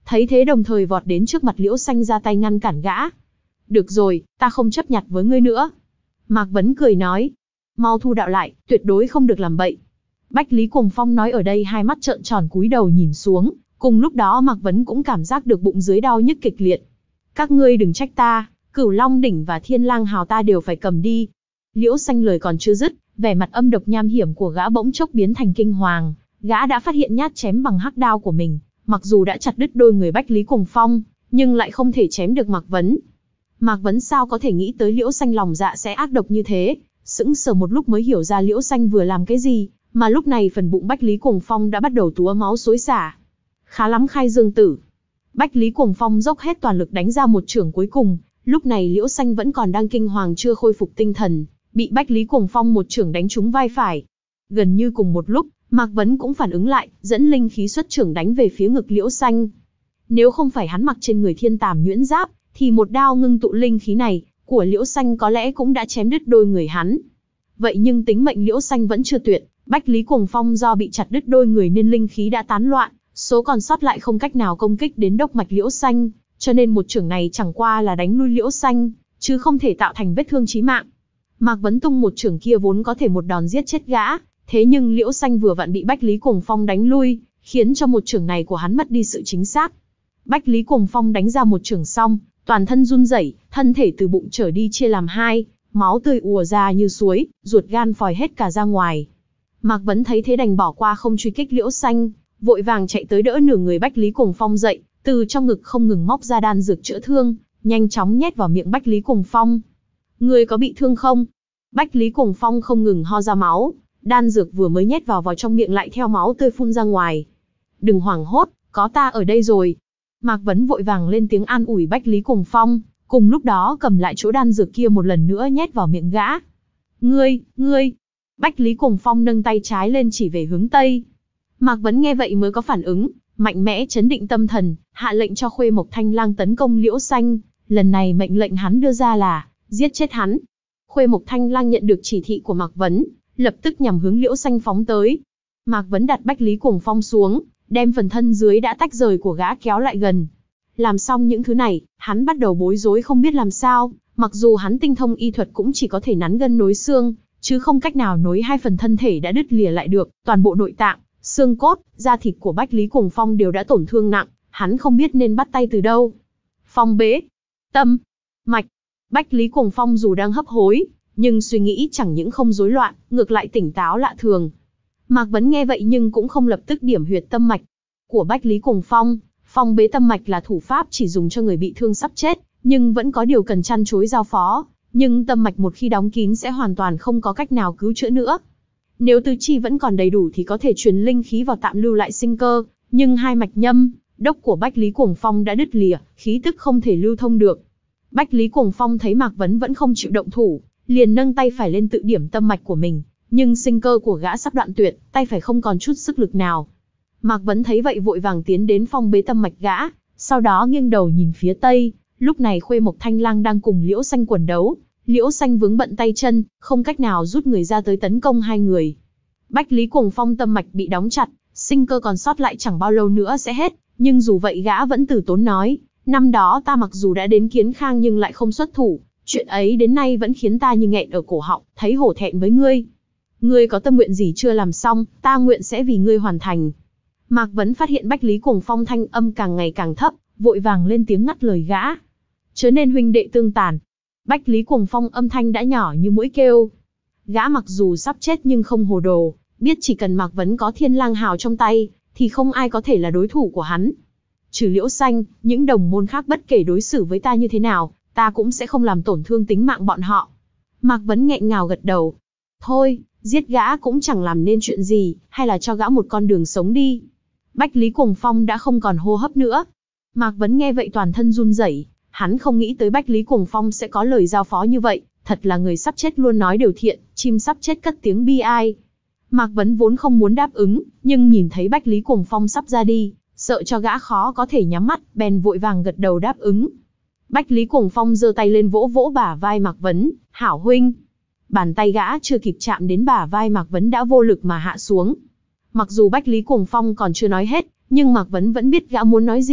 thấy thế đồng thời vọt đến trước mặt Liễu Xanh ra tay ngăn cản gã. Được rồi, ta không chấp nhặt với ngươi nữa. Mạc Vấn cười nói. Mau thu đạo lại, tuyệt đối không được làm bậy. Bách Lý Cuồng Phong nói ở đây hai mắt trợn tròn cúi đầu nhìn xuống, cùng lúc đó Mạc Vấn cũng cảm giác được bụng dưới đau nhức kịch liệt. Các ngươi đừng trách ta, Cửu Long đỉnh và Thiên Lang hào ta đều phải cầm đi. Liễu Xanh lời còn chưa dứt, vẻ mặt âm độc nham hiểm của gã bỗng chốc biến thành kinh hoàng, gã đã phát hiện nhát chém bằng hắc đao của mình, mặc dù đã chặt đứt đôi người Bách Lý Cuồng Phong, nhưng lại không thể chém được Mạc Vấn. Mạc Vấn sao có thể nghĩ tới Liễu Xanh lòng dạ sẽ ác độc như thế, sững sờ một lúc mới hiểu ra Liễu Xanh vừa làm cái gì, mà lúc này phần bụng Bách Lý Cuồng Phong đã bắt đầu túa máu xối xả. Khá lắm Khai Dương Tử. Bách Lý Cuồng Phong dốc hết toàn lực đánh ra một chưởng cuối cùng, lúc này Liễu Xanh vẫn còn đang kinh hoàng chưa khôi phục tinh thần, bị Bách Lý Cuồng Phong một chưởng đánh trúng vai phải. Gần như cùng một lúc, Mạc Vấn cũng phản ứng lại, dẫn linh khí xuất chưởng đánh về phía ngực Liễu Xanh. Nếu không phải hắn mặc trên người Thiên Tàm nhuyễn giáp, thì một đao ngưng tụ linh khí này của Liễu Xanh có lẽ cũng đã chém đứt đôi người hắn. Vậy nhưng tính mệnh Liễu Xanh vẫn chưa tuyệt, Bách Lý Cuồng Phong do bị chặt đứt đôi người nên linh khí đã tán loạn, số còn sót lại không cách nào công kích đến đốc mạch Liễu Xanh, cho nên một chưởng này chẳng qua là đánh lui Liễu Xanh, chứ không thể tạo thành vết thương chí mạng. Mạc Vấn tung một chưởng kia vốn có thể một đòn giết chết gã, thế nhưng Liễu Xanh vừa vặn bị Bách Lý Cuồng Phong đánh lui, khiến cho một chưởng này của hắn mất đi sự chính xác. Bách Lý Cuồng Phong đánh ra một chưởng xong, toàn thân run rẩy, thân thể từ bụng trở đi chia làm hai, máu tươi ùa ra như suối, ruột gan phòi hết cả ra ngoài. Mạc Vấn thấy thế đành bỏ qua không truy kích Liễu Xanh, vội vàng chạy tới đỡ nửa người Bách Lý Cuồng Phong dậy, từ trong ngực không ngừng móc ra đan dược chữa thương, nhanh chóng nhét vào miệng Bách Lý Cuồng Phong. Ngươi có bị thương không? Bách Lý Cuồng Phong không ngừng ho ra máu, đan dược vừa mới nhét vào vào trong miệng lại theo máu tươi phun ra ngoài. Đừng hoảng hốt, có ta ở đây rồi. Mạc Vấn vội vàng lên tiếng an ủi Bách Lý Cuồng Phong, cùng lúc đó cầm lại chỗ đan dược kia một lần nữa nhét vào miệng gã. Ngươi, ngươi. Bách Lý Cuồng Phong nâng tay trái lên chỉ về hướng Tây. Mạc Vấn nghe vậy mới có phản ứng, mạnh mẽ chấn định tâm thần, hạ lệnh cho Khuê Mộc Thanh Lang tấn công Liễu Xanh. Lần này mệnh lệnh hắn đưa ra là giết chết hắn. Khuê Mộc Thanh Lang nhận được chỉ thị của Mạc Vấn, lập tức nhằm hướng Liễu Xanh phóng tới. Mạc Vấn đặt Bách Lý Cuồng Phong xuống, đem phần thân dưới đã tách rời của gã kéo lại gần. Làm xong những thứ này, hắn bắt đầu bối rối không biết làm sao, mặc dù hắn tinh thông y thuật cũng chỉ có thể nắn gân nối xương, chứ không cách nào nối hai phần thân thể đã đứt lìa lại được, toàn bộ nội tạng, xương cốt, da thịt của Bách Lý Cuồng Phong đều đã tổn thương nặng, hắn không biết nên bắt tay từ đâu. Phong bế, tâm, mạch. Bách Lý Cuồng Phong dù đang hấp hối, nhưng suy nghĩ chẳng những không rối loạn, ngược lại tỉnh táo lạ thường. Mạc Vấn nghe vậy nhưng cũng không lập tức điểm huyệt tâm mạch của Bách Lý Cuồng Phong. Phong bế tâm mạch là thủ pháp chỉ dùng cho người bị thương sắp chết, nhưng vẫn có điều cần chăn chối giao phó. Nhưng tâm mạch một khi đóng kín sẽ hoàn toàn không có cách nào cứu chữa nữa. Nếu tứ chi vẫn còn đầy đủ thì có thể truyền linh khí vào tạm lưu lại sinh cơ, nhưng hai mạch nhâm, đốc của Bách Lý Cuồng Phong đã đứt lìa, khí tức không thể lưu thông được. Bách Lý Cuồng Phong thấy Mạc Vấn vẫn không chịu động thủ, liền nâng tay phải lên tự điểm tâm mạch của mình, nhưng sinh cơ của gã sắp đoạn tuyệt, tay phải không còn chút sức lực nào. Mạc Vấn thấy vậy vội vàng tiến đến phong bế tâm mạch gã, sau đó nghiêng đầu nhìn phía tây. Lúc này Khuê Mộc Thanh Lang đang cùng Liễu Xanh quần đấu, Liễu Xanh vướng bận tay chân, không cách nào rút người ra tới tấn công hai người. Bách Lý Cuồng Phong tâm mạch bị đóng chặt, sinh cơ còn sót lại chẳng bao lâu nữa sẽ hết, nhưng dù vậy gã vẫn từ tốn nói, năm đó ta mặc dù đã đến Kiến Khang nhưng lại không xuất thủ, chuyện ấy đến nay vẫn khiến ta như nghẹn ở cổ họng, thấy hổ thẹn với ngươi. Ngươi có tâm nguyện gì chưa làm xong, ta nguyện sẽ vì ngươi hoàn thành. Mạc Vấn phát hiện Bách Lý Cuồng Phong thanh âm càng ngày càng thấp, vội vàng lên tiếng ngắt lời gã. Chớ nên huynh đệ tương tàn. Bách Lý Cuồng Phong âm thanh đã nhỏ như mũi kêu. Gã mặc dù sắp chết nhưng không hồ đồ, biết chỉ cần Mạc Vấn có Thiên Lang hào trong tay, thì không ai có thể là đối thủ của hắn. Trừ Liễu Xanh, những đồng môn khác bất kể đối xử với ta như thế nào, ta cũng sẽ không làm tổn thương tính mạng bọn họ. Mạc Vấn nghẹn ngào gật đầu. Thôi, giết gã cũng chẳng làm nên chuyện gì, hay là cho gã một con đường sống đi. Bách Lý Cuồng Phong đã không còn hô hấp nữa. Mạc Vấn nghe vậy toàn thân run rẩy, hắn không nghĩ tới Bách Lý Cuồng Phong sẽ có lời giao phó như vậy, thật là người sắp chết luôn nói điều thiện, chim sắp chết cất tiếng bi ai. Mạc Vấn vốn không muốn đáp ứng, nhưng nhìn thấy Bách Lý Cuồng Phong sắp ra đi, sợ cho gã khó có thể nhắm mắt, bèn vội vàng gật đầu đáp ứng. Bách Lý Cuồng Phong giơ tay lên vỗ vỗ bả vai Mạc Vấn, hảo huynh. Bàn tay gã chưa kịp chạm đến bả vai Mạc Vấn đã vô lực mà hạ xuống. Mặc dù Bách Lý Cuồng Phong còn chưa nói hết, nhưng Mạc Vấn vẫn biết gã muốn nói gì,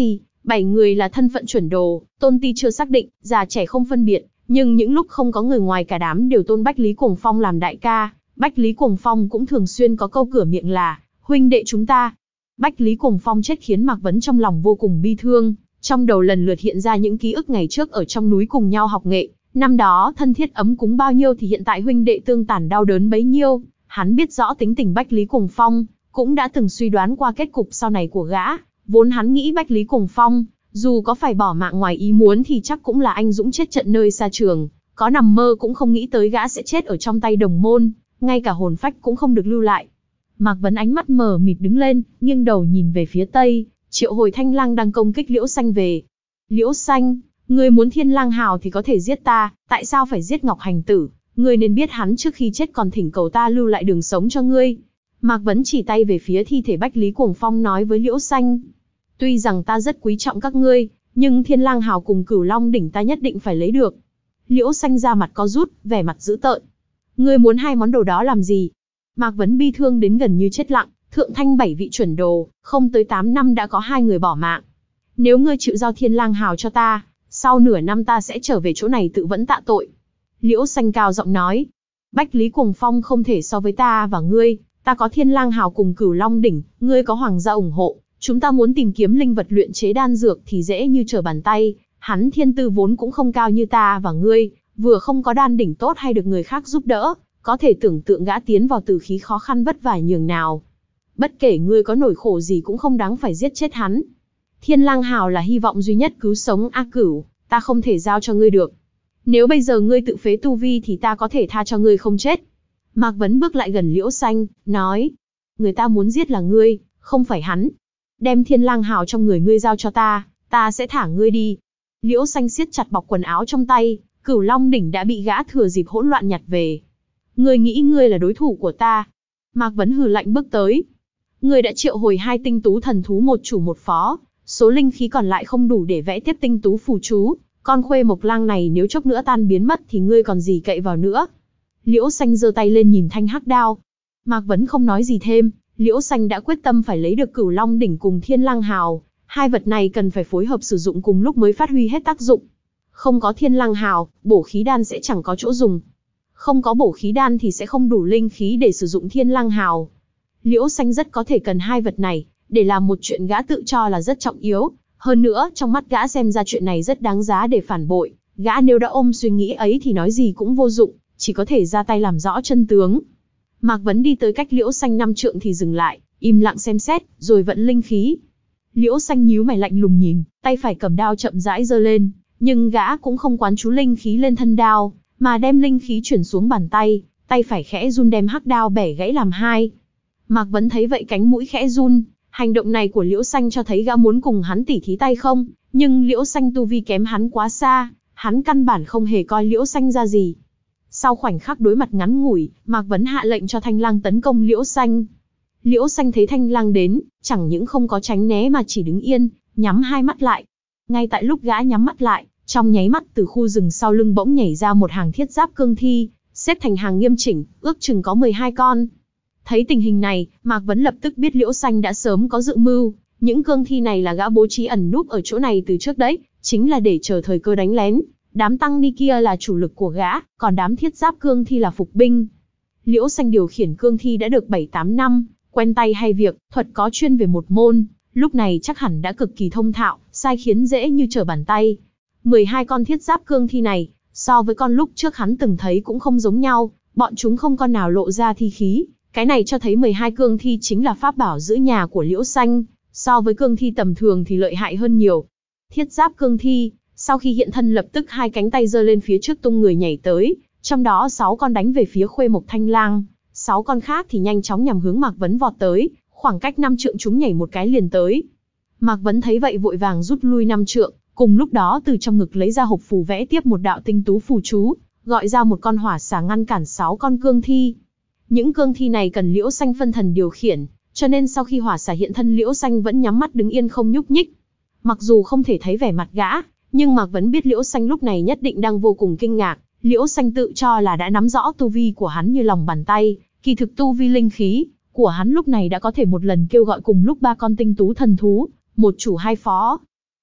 Bảy người là thân phận chuẩn đồ, tôn ti chưa xác định, già trẻ không phân biệt, nhưng những lúc không có người ngoài cả đám đều tôn Bách Lý Cuồng Phong làm đại ca. Bách Lý Cuồng Phong cũng thường xuyên có câu cửa miệng là, huynh đệ chúng ta. Bách Lý Cuồng Phong chết khiến Mạc Vấn trong lòng vô cùng bi thương, trong đầu lần lượt hiện ra những ký ức ngày trước ở trong núi cùng nhau học nghệ. Năm đó thân thiết ấm cúng bao nhiêu thì hiện tại huynh đệ tương tàn đau đớn bấy nhiêu. Hắn biết rõ tính tình Bách Lý Cuồng Phong, cũng đã từng suy đoán qua kết cục sau này của gã. Vốn hắn nghĩ Bách Lý Cuồng Phong, dù có phải bỏ mạng ngoài ý muốn thì chắc cũng là anh dũng chết trận nơi xa trường. Có nằm mơ cũng không nghĩ tới gã sẽ chết ở trong tay đồng môn, ngay cả hồn phách cũng không được lưu lại. Mạc Vấn ánh mắt mờ mịt đứng lên, nghiêng đầu nhìn về phía tây, triệu hồi Thanh Lang đang công kích Liễu Xanh về. Liễu Xanh, ngươi muốn Thiên Lang Hào thì có thể giết ta, tại sao phải giết Ngọc Hành Tử? Ngươi nên biết hắn trước khi chết còn thỉnh cầu ta lưu lại đường sống cho ngươi. Mạc Vấn chỉ tay về phía thi thể Bách Lý Cuồng Phong nói với Liễu Xanh. Tuy rằng ta rất quý trọng các ngươi, nhưng Thiên Lang Hào cùng Cửu Long đỉnh ta nhất định phải lấy được. Liễu Xanh ra mặt co rút, vẻ mặt dữ tợn. Ngươi muốn hai món đồ đó làm gì? Mạc Vấn bi thương đến gần như chết lặng, thượng thanh bảy vị chuẩn đồ, không tới tám năm đã có hai người bỏ mạng. Nếu ngươi chịu giao Thiên Lang Hào cho ta, sau nửa năm ta sẽ trở về chỗ này tự vẫn tạ tội. Liễu Xanh cao giọng nói. Bách Lý Cuồng Phong không thể so với ta và ngươi, ta có Thiên Lang Hào cùng Cửu Long đỉnh, ngươi có hoàng gia ủng hộ, chúng ta muốn tìm kiếm linh vật luyện chế đan dược thì dễ như trở bàn tay. Hắn thiên tư vốn cũng không cao như ta và ngươi, vừa không có đan đỉnh tốt hay được người khác giúp đỡ, có thể tưởng tượng gã tiến vào tử khí khó khăn vất vả nhường nào. Bất kể ngươi có nổi khổ gì cũng không đáng phải giết chết hắn. Thiên Lang Hào là hy vọng duy nhất cứu sống A Cửu, ta không thể giao cho ngươi được. Nếu bây giờ ngươi tự phế tu vi thì ta có thể tha cho ngươi không chết. Mạc Vấn bước lại gần Liễu Xanh, nói. Người ta muốn giết là ngươi, không phải hắn. Đem Thiên Lang Hào trong người ngươi giao cho ta, ta sẽ thả ngươi đi. Liễu Xanh siết chặt bọc quần áo trong tay, Cửu Long đỉnh đã bị gã thừa dịp hỗn loạn nhặt về. Ngươi nghĩ ngươi là đối thủ của ta? Mạc Vấn hừ lạnh bước tới. Ngươi đã triệu hồi hai tinh tú thần thú một chủ một phó, số linh khí còn lại không đủ để vẽ tiếp tinh tú phù chú. Con Khuê Mộc Lang này nếu chốc nữa tan biến mất thì ngươi còn gì cậy vào nữa? Liễu Xanh giơ tay lên nhìn thanh hắc đao. Mạc Vấn không nói gì thêm, Liễu Xanh đã quyết tâm phải lấy được Cửu Long đỉnh cùng Thiên Lang Hào. Hai vật này cần phải phối hợp sử dụng cùng lúc mới phát huy hết tác dụng. Không có Thiên Lang Hào, bổ khí đan sẽ chẳng có chỗ dùng. Không có bổ khí đan thì sẽ không đủ linh khí để sử dụng Thiên Lang Hào. Liễu Xanh rất có thể cần hai vật này, để làm một chuyện gã tự cho là rất trọng yếu. Hơn nữa, trong mắt gã xem ra chuyện này rất đáng giá để phản bội. Gã nếu đã ôm suy nghĩ ấy thì nói gì cũng vô dụng, chỉ có thể ra tay làm rõ chân tướng. Mạc Vấn đi tới cách Liễu Xanh năm trượng thì dừng lại, im lặng xem xét, rồi vận linh khí. Liễu Xanh nhíu mày lạnh lùng nhìn, tay phải cầm đao chậm rãi giơ lên, nhưng gã cũng không quán chú linh khí lên thân đao, mà đem linh khí chuyển xuống bàn tay, tay phải khẽ run đem hắc đao bẻ gãy làm hai. Mạc Vấn thấy vậy cánh mũi khẽ run, hành động này của Liễu Xanh cho thấy gã muốn cùng hắn tỉ thí tay không, nhưng Liễu Xanh tu vi kém hắn quá xa, hắn căn bản không hề coi Liễu Xanh ra gì. Sau khoảnh khắc đối mặt ngắn ngủi, Mạc Vấn hạ lệnh cho Thanh Lang tấn công Liễu Xanh. Liễu Xanh thấy Thanh Lang đến, chẳng những không có tránh né mà chỉ đứng yên, nhắm hai mắt lại. Ngay tại lúc gã nhắm mắt lại, trong nháy mắt từ khu rừng sau lưng bỗng nhảy ra một hàng thiết giáp cương thi, xếp thành hàng nghiêm chỉnh, ước chừng có mười hai con. Thấy tình hình này, Mạc Vấn lập tức biết Liễu Xanh đã sớm có dự mưu, những cương thi này là gã bố trí ẩn núp ở chỗ này từ trước đấy, chính là để chờ thời cơ đánh lén. Đám tăng ni kia là chủ lực của gã, còn đám thiết giáp cương thi là phục binh. Liễu Xanh điều khiển cương thi đã được bảy tám năm, quen tay hay việc, thuật có chuyên về một môn, lúc này chắc hẳn đã cực kỳ thông thạo, sai khiến dễ như trở bàn tay. mười hai con thiết giáp cương thi này, so với con lúc trước hắn từng thấy cũng không giống nhau, bọn chúng không con nào lộ ra thi khí, cái này cho thấy mười hai cương thi chính là pháp bảo giữ nhà của Liễu Xanh, so với cương thi tầm thường thì lợi hại hơn nhiều. Thiết giáp cương thi, sau khi hiện thân lập tức hai cánh tay giơ lên phía trước tung người nhảy tới, trong đó sáu con đánh về phía Khuê Mộc Thanh Lang, sáu con khác thì nhanh chóng nhằm hướng Mạc Vấn vọt tới, khoảng cách năm trượng chúng nhảy một cái liền tới. Mạc Vấn thấy vậy vội vàng rút lui năm trượng, cùng lúc đó từ trong ngực lấy ra hộp phù vẽ tiếp một đạo tinh tú phù chú, gọi ra một con hỏa xà ngăn cản sáu con cương thi. Những cương thi này cần Liễu Xanh phân thần điều khiển, cho nên sau khi hỏa xà hiện thân Liễu Xanh vẫn nhắm mắt đứng yên không nhúc nhích. Mặc dù không thể thấy vẻ mặt gã, nhưng Mạc Vấn biết Liễu Xanh lúc này nhất định đang vô cùng kinh ngạc. Liễu Xanh tự cho là đã nắm rõ tu vi của hắn như lòng bàn tay, kỳ thực tu vi linh khí của hắn lúc này đã có thể một lần kêu gọi cùng lúc ba con tinh tú thần thú, một chủ hai phó.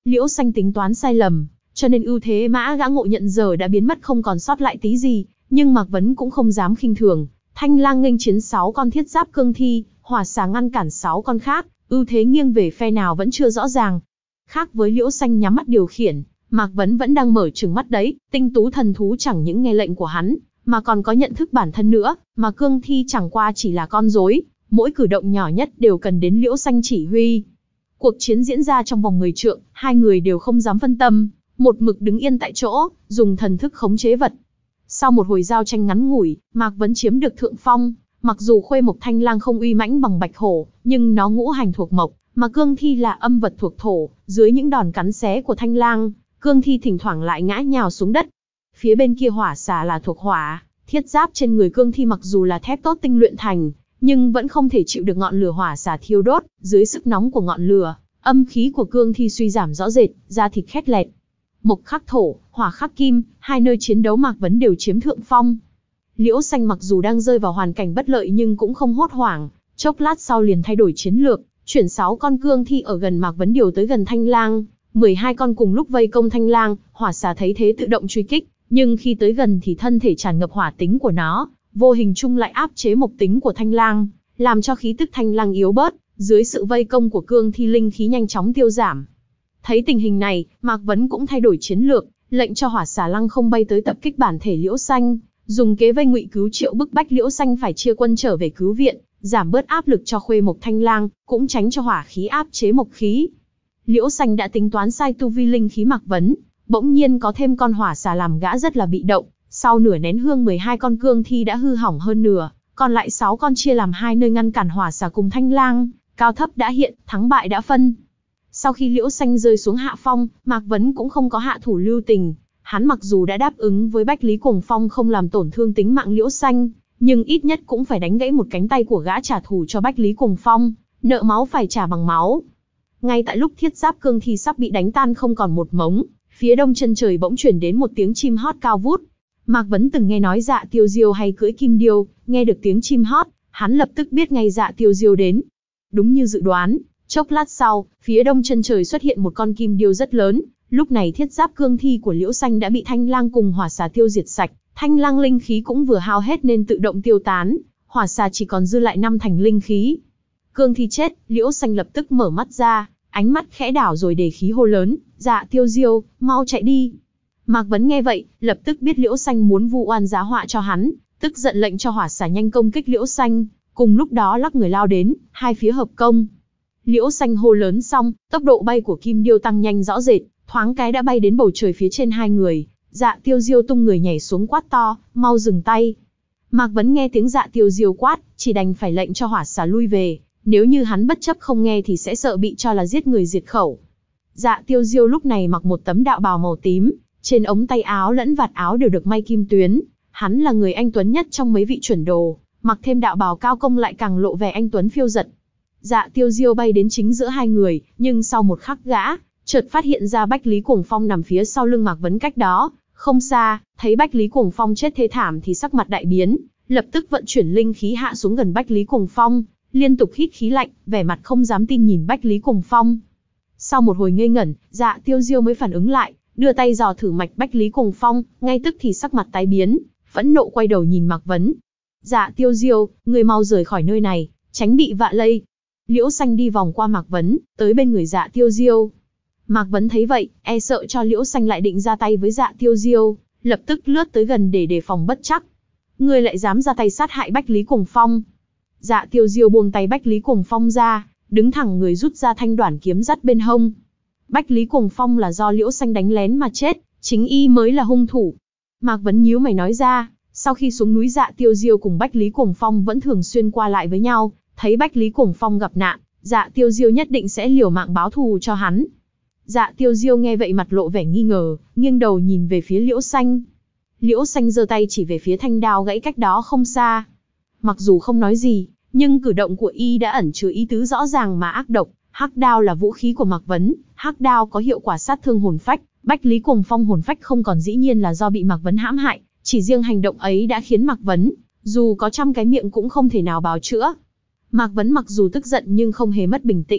Liễu Xanh tính toán sai lầm, cho nên ưu thế mã gã ngộ nhận giờ đã biến mất không còn sót lại tí gì, nhưng Mạc Vấn cũng không dám khinh thường. Thanh lang nghênh chiến sáu con thiết giáp cương thi, hỏa xà ngăn cản sáu con khác, ưu thế nghiêng về phe nào vẫn chưa rõ ràng. Khác với Liễu Xanh nhắm mắt điều khiển, Mạc Vấn vẫn đang mở trừng mắt đấy, tinh tú thần thú chẳng những nghe lệnh của hắn, mà còn có nhận thức bản thân nữa, mà cương thi chẳng qua chỉ là con rối, mỗi cử động nhỏ nhất đều cần đến Liễu Xanh chỉ huy. Cuộc chiến diễn ra trong vòng mười trượng, hai người đều không dám phân tâm, một mực đứng yên tại chỗ, dùng thần thức khống chế vật. Sau một hồi giao tranh ngắn ngủi, Mạc Vấn chiếm được thượng phong, mặc dù Khuê Mộc Thanh Lang không uy mãnh bằng Bạch Hổ, nhưng nó ngũ hành thuộc mộc, mà cương thi là âm vật thuộc thổ, dưới những đòn cắn xé của Thanh Lang, cương thi thỉnh thoảng lại ngã nhào xuống đất. Phía bên kia hỏa xà là thuộc hỏa, thiết giáp trên người cương thi mặc dù là thép tốt tinh luyện thành, nhưng vẫn không thể chịu được ngọn lửa hỏa xà thiêu đốt, dưới sức nóng của ngọn lửa, âm khí của cương thi suy giảm rõ rệt, da thịt khét lẹt. Mộc khắc thổ, hỏa khắc kim, hai nơi chiến đấu Mạc Vấn đều chiếm thượng phong. Liễu Xanh mặc dù đang rơi vào hoàn cảnh bất lợi nhưng cũng không hốt hoảng, chốc lát sau liền thay đổi chiến lược, chuyển sáu con cương thi ở gần Mạc Vấn điều tới gần Thanh Lang, mười hai con cùng lúc vây công Thanh Lang, hỏa xà thấy thế tự động truy kích, nhưng khi tới gần thì thân thể tràn ngập hỏa tính của nó, vô hình chung lại áp chế mộc tính của Thanh Lang, làm cho khí tức Thanh Lang yếu bớt, dưới sự vây công của cương thi linh khí nhanh chóng tiêu giảm. Thấy tình hình này, Mạc Vấn cũng thay đổi chiến lược, lệnh cho hỏa xà lăng không bay tới tập kích bản thể Liễu Xanh, dùng kế vây ngụy cứu triệu bức bách Liễu Xanh phải chia quân trở về cứu viện, giảm bớt áp lực cho Khuê Mộc Thanh Lang, cũng tránh cho hỏa khí áp chế mộc khí. Liễu Xanh đã tính toán sai tu vi linh khí Mạc Vấn, bỗng nhiên có thêm con hỏa xà làm gã rất là bị động, sau nửa nén hương mười hai con cương thi đã hư hỏng hơn nửa, còn lại sáu con chia làm hai nơi ngăn cản hỏa xà cùng Thanh Lang, cao thấp đã hiện, thắng bại đã phân. Sau khi Liễu Xanh rơi xuống hạ phong, Mạc Vấn cũng không có hạ thủ lưu tình, hắn mặc dù đã đáp ứng với Bách Lý Cuồng Phong không làm tổn thương tính mạng Liễu Xanh, nhưng ít nhất cũng phải đánh gãy một cánh tay của gã trả thù cho Bách Lý Cuồng Phong, nợ máu phải trả bằng máu. Ngay tại lúc thiết giáp cương thi sắp bị đánh tan không còn một mống, phía đông chân trời bỗng chuyển đến một tiếng chim hót cao vút. Mạc Vấn từng nghe nói Dạ Tiêu Diêu hay cưỡi kim điêu, nghe được tiếng chim hót, hắn lập tức biết ngay Dạ Tiêu Diêu đến. Đúng như dự đoán, chốc lát sau, phía đông chân trời xuất hiện một con kim điêu rất lớn, lúc này thiết giáp cương thi của Liễu Xanh đã bị Thanh Lang cùng hỏa xà tiêu diệt sạch, Thanh Lang linh khí cũng vừa hao hết nên tự động tiêu tán, hỏa xà chỉ còn dư lại năm thành linh khí. Cương thi chết, Liễu Xanh lập tức mở mắt ra, ánh mắt khẽ đảo rồi đề khí hô lớn, Dạ Tiêu Diêu, mau chạy đi. Mạc Vấn nghe vậy, lập tức biết Liễu Xanh muốn vu oan giá họa cho hắn, tức giận lệnh cho hỏa xà nhanh công kích Liễu Xanh, cùng lúc đó lắc người lao đến, hai phía hợp công. Liễu Xanh hô lớn xong, tốc độ bay của kim điêu tăng nhanh rõ rệt, thoáng cái đã bay đến bầu trời phía trên hai người. Dạ Tiêu Diêu tung người nhảy xuống quát to, mau dừng tay. Mạc Vấn nghe tiếng Dạ Tiêu Diêu quát, chỉ đành phải lệnh cho hỏa xà lui về, nếu như hắn bất chấp không nghe thì sẽ sợ bị cho là giết người diệt khẩu. Dạ Tiêu Diêu lúc này mặc một tấm đạo bào màu tím, trên ống tay áo lẫn vạt áo đều được may kim tuyến, hắn là người anh tuấn nhất trong mấy vị chuẩn đồ, mặc thêm đạo bào cao công lại càng lộ vẻ anh tuấn phiêu dật. Dạ Tiêu Diêu bay đến chính giữa hai người, nhưng sau một khắc gã chợt phát hiện ra Bách Lý Cuồng Phong nằm phía sau lưng Mạc Vấn cách đó không xa, thấy Bách Lý Cuồng Phong chết thê thảm thì sắc mặt đại biến, lập tức vận chuyển linh khí hạ xuống gần Bách Lý Cuồng Phong, liên tục hít khí lạnh, vẻ mặt không dám tin nhìn Bách Lý Cuồng Phong. Sau một hồi ngây ngẩn, Dạ Tiêu Diêu mới phản ứng lại, đưa tay dò thử mạch Bách Lý Cuồng Phong, ngay tức thì sắc mặt tái biến, phẫn nộ quay đầu nhìn Mạc Vấn. Dạ Tiêu Diêu, người mau rời khỏi nơi này, tránh bị vạ lây. Liễu Xanh đi vòng qua Mạc Vấn, tới bên người Dạ Tiêu Diêu. Mạc Vấn thấy vậy, e sợ cho Liễu Xanh lại định ra tay với Dạ Tiêu Diêu, lập tức lướt tới gần để đề phòng bất trắc. Ngươi lại dám ra tay sát hại Bách Lý Cuồng Phong. Dạ Tiêu Diêu buông tay Bách Lý Cuồng Phong ra, đứng thẳng người rút ra thanh đoản kiếm dắt bên hông. Bách Lý Cuồng Phong là do Liễu Xanh đánh lén mà chết, chính y mới là hung thủ. Mạc Vấn nhíu mày nói ra, sau khi xuống núi Dạ Tiêu Diêu cùng Bách Lý Cuồng Phong vẫn thường xuyên qua lại với nhau, thấy Bách Lý Cuồng Phong gặp nạn, Dạ Tiêu Diêu nhất định sẽ liều mạng báo thù cho hắn. Dạ Tiêu Diêu nghe vậy mặt lộ vẻ nghi ngờ, nghiêng đầu nhìn về phía Liễu Xanh. Liễu Xanh giơ tay chỉ về phía thanh đao gãy cách đó không xa. Mặc dù không nói gì, nhưng cử động của y đã ẩn chứa ý tứ rõ ràng mà ác độc. Hắc đao là vũ khí của Mạc Vấn, hắc đao có hiệu quả sát thương hồn phách, Bách Lý Cuồng Phong hồn phách không còn dĩ nhiên là do bị Mạc Vấn hãm hại, chỉ riêng hành động ấy đã khiến Mạc Vấn, dù có trăm cái miệng cũng không thể nào bào chữa. Mạc Vấn mặc dù tức giận nhưng không hề mất bình tĩnh,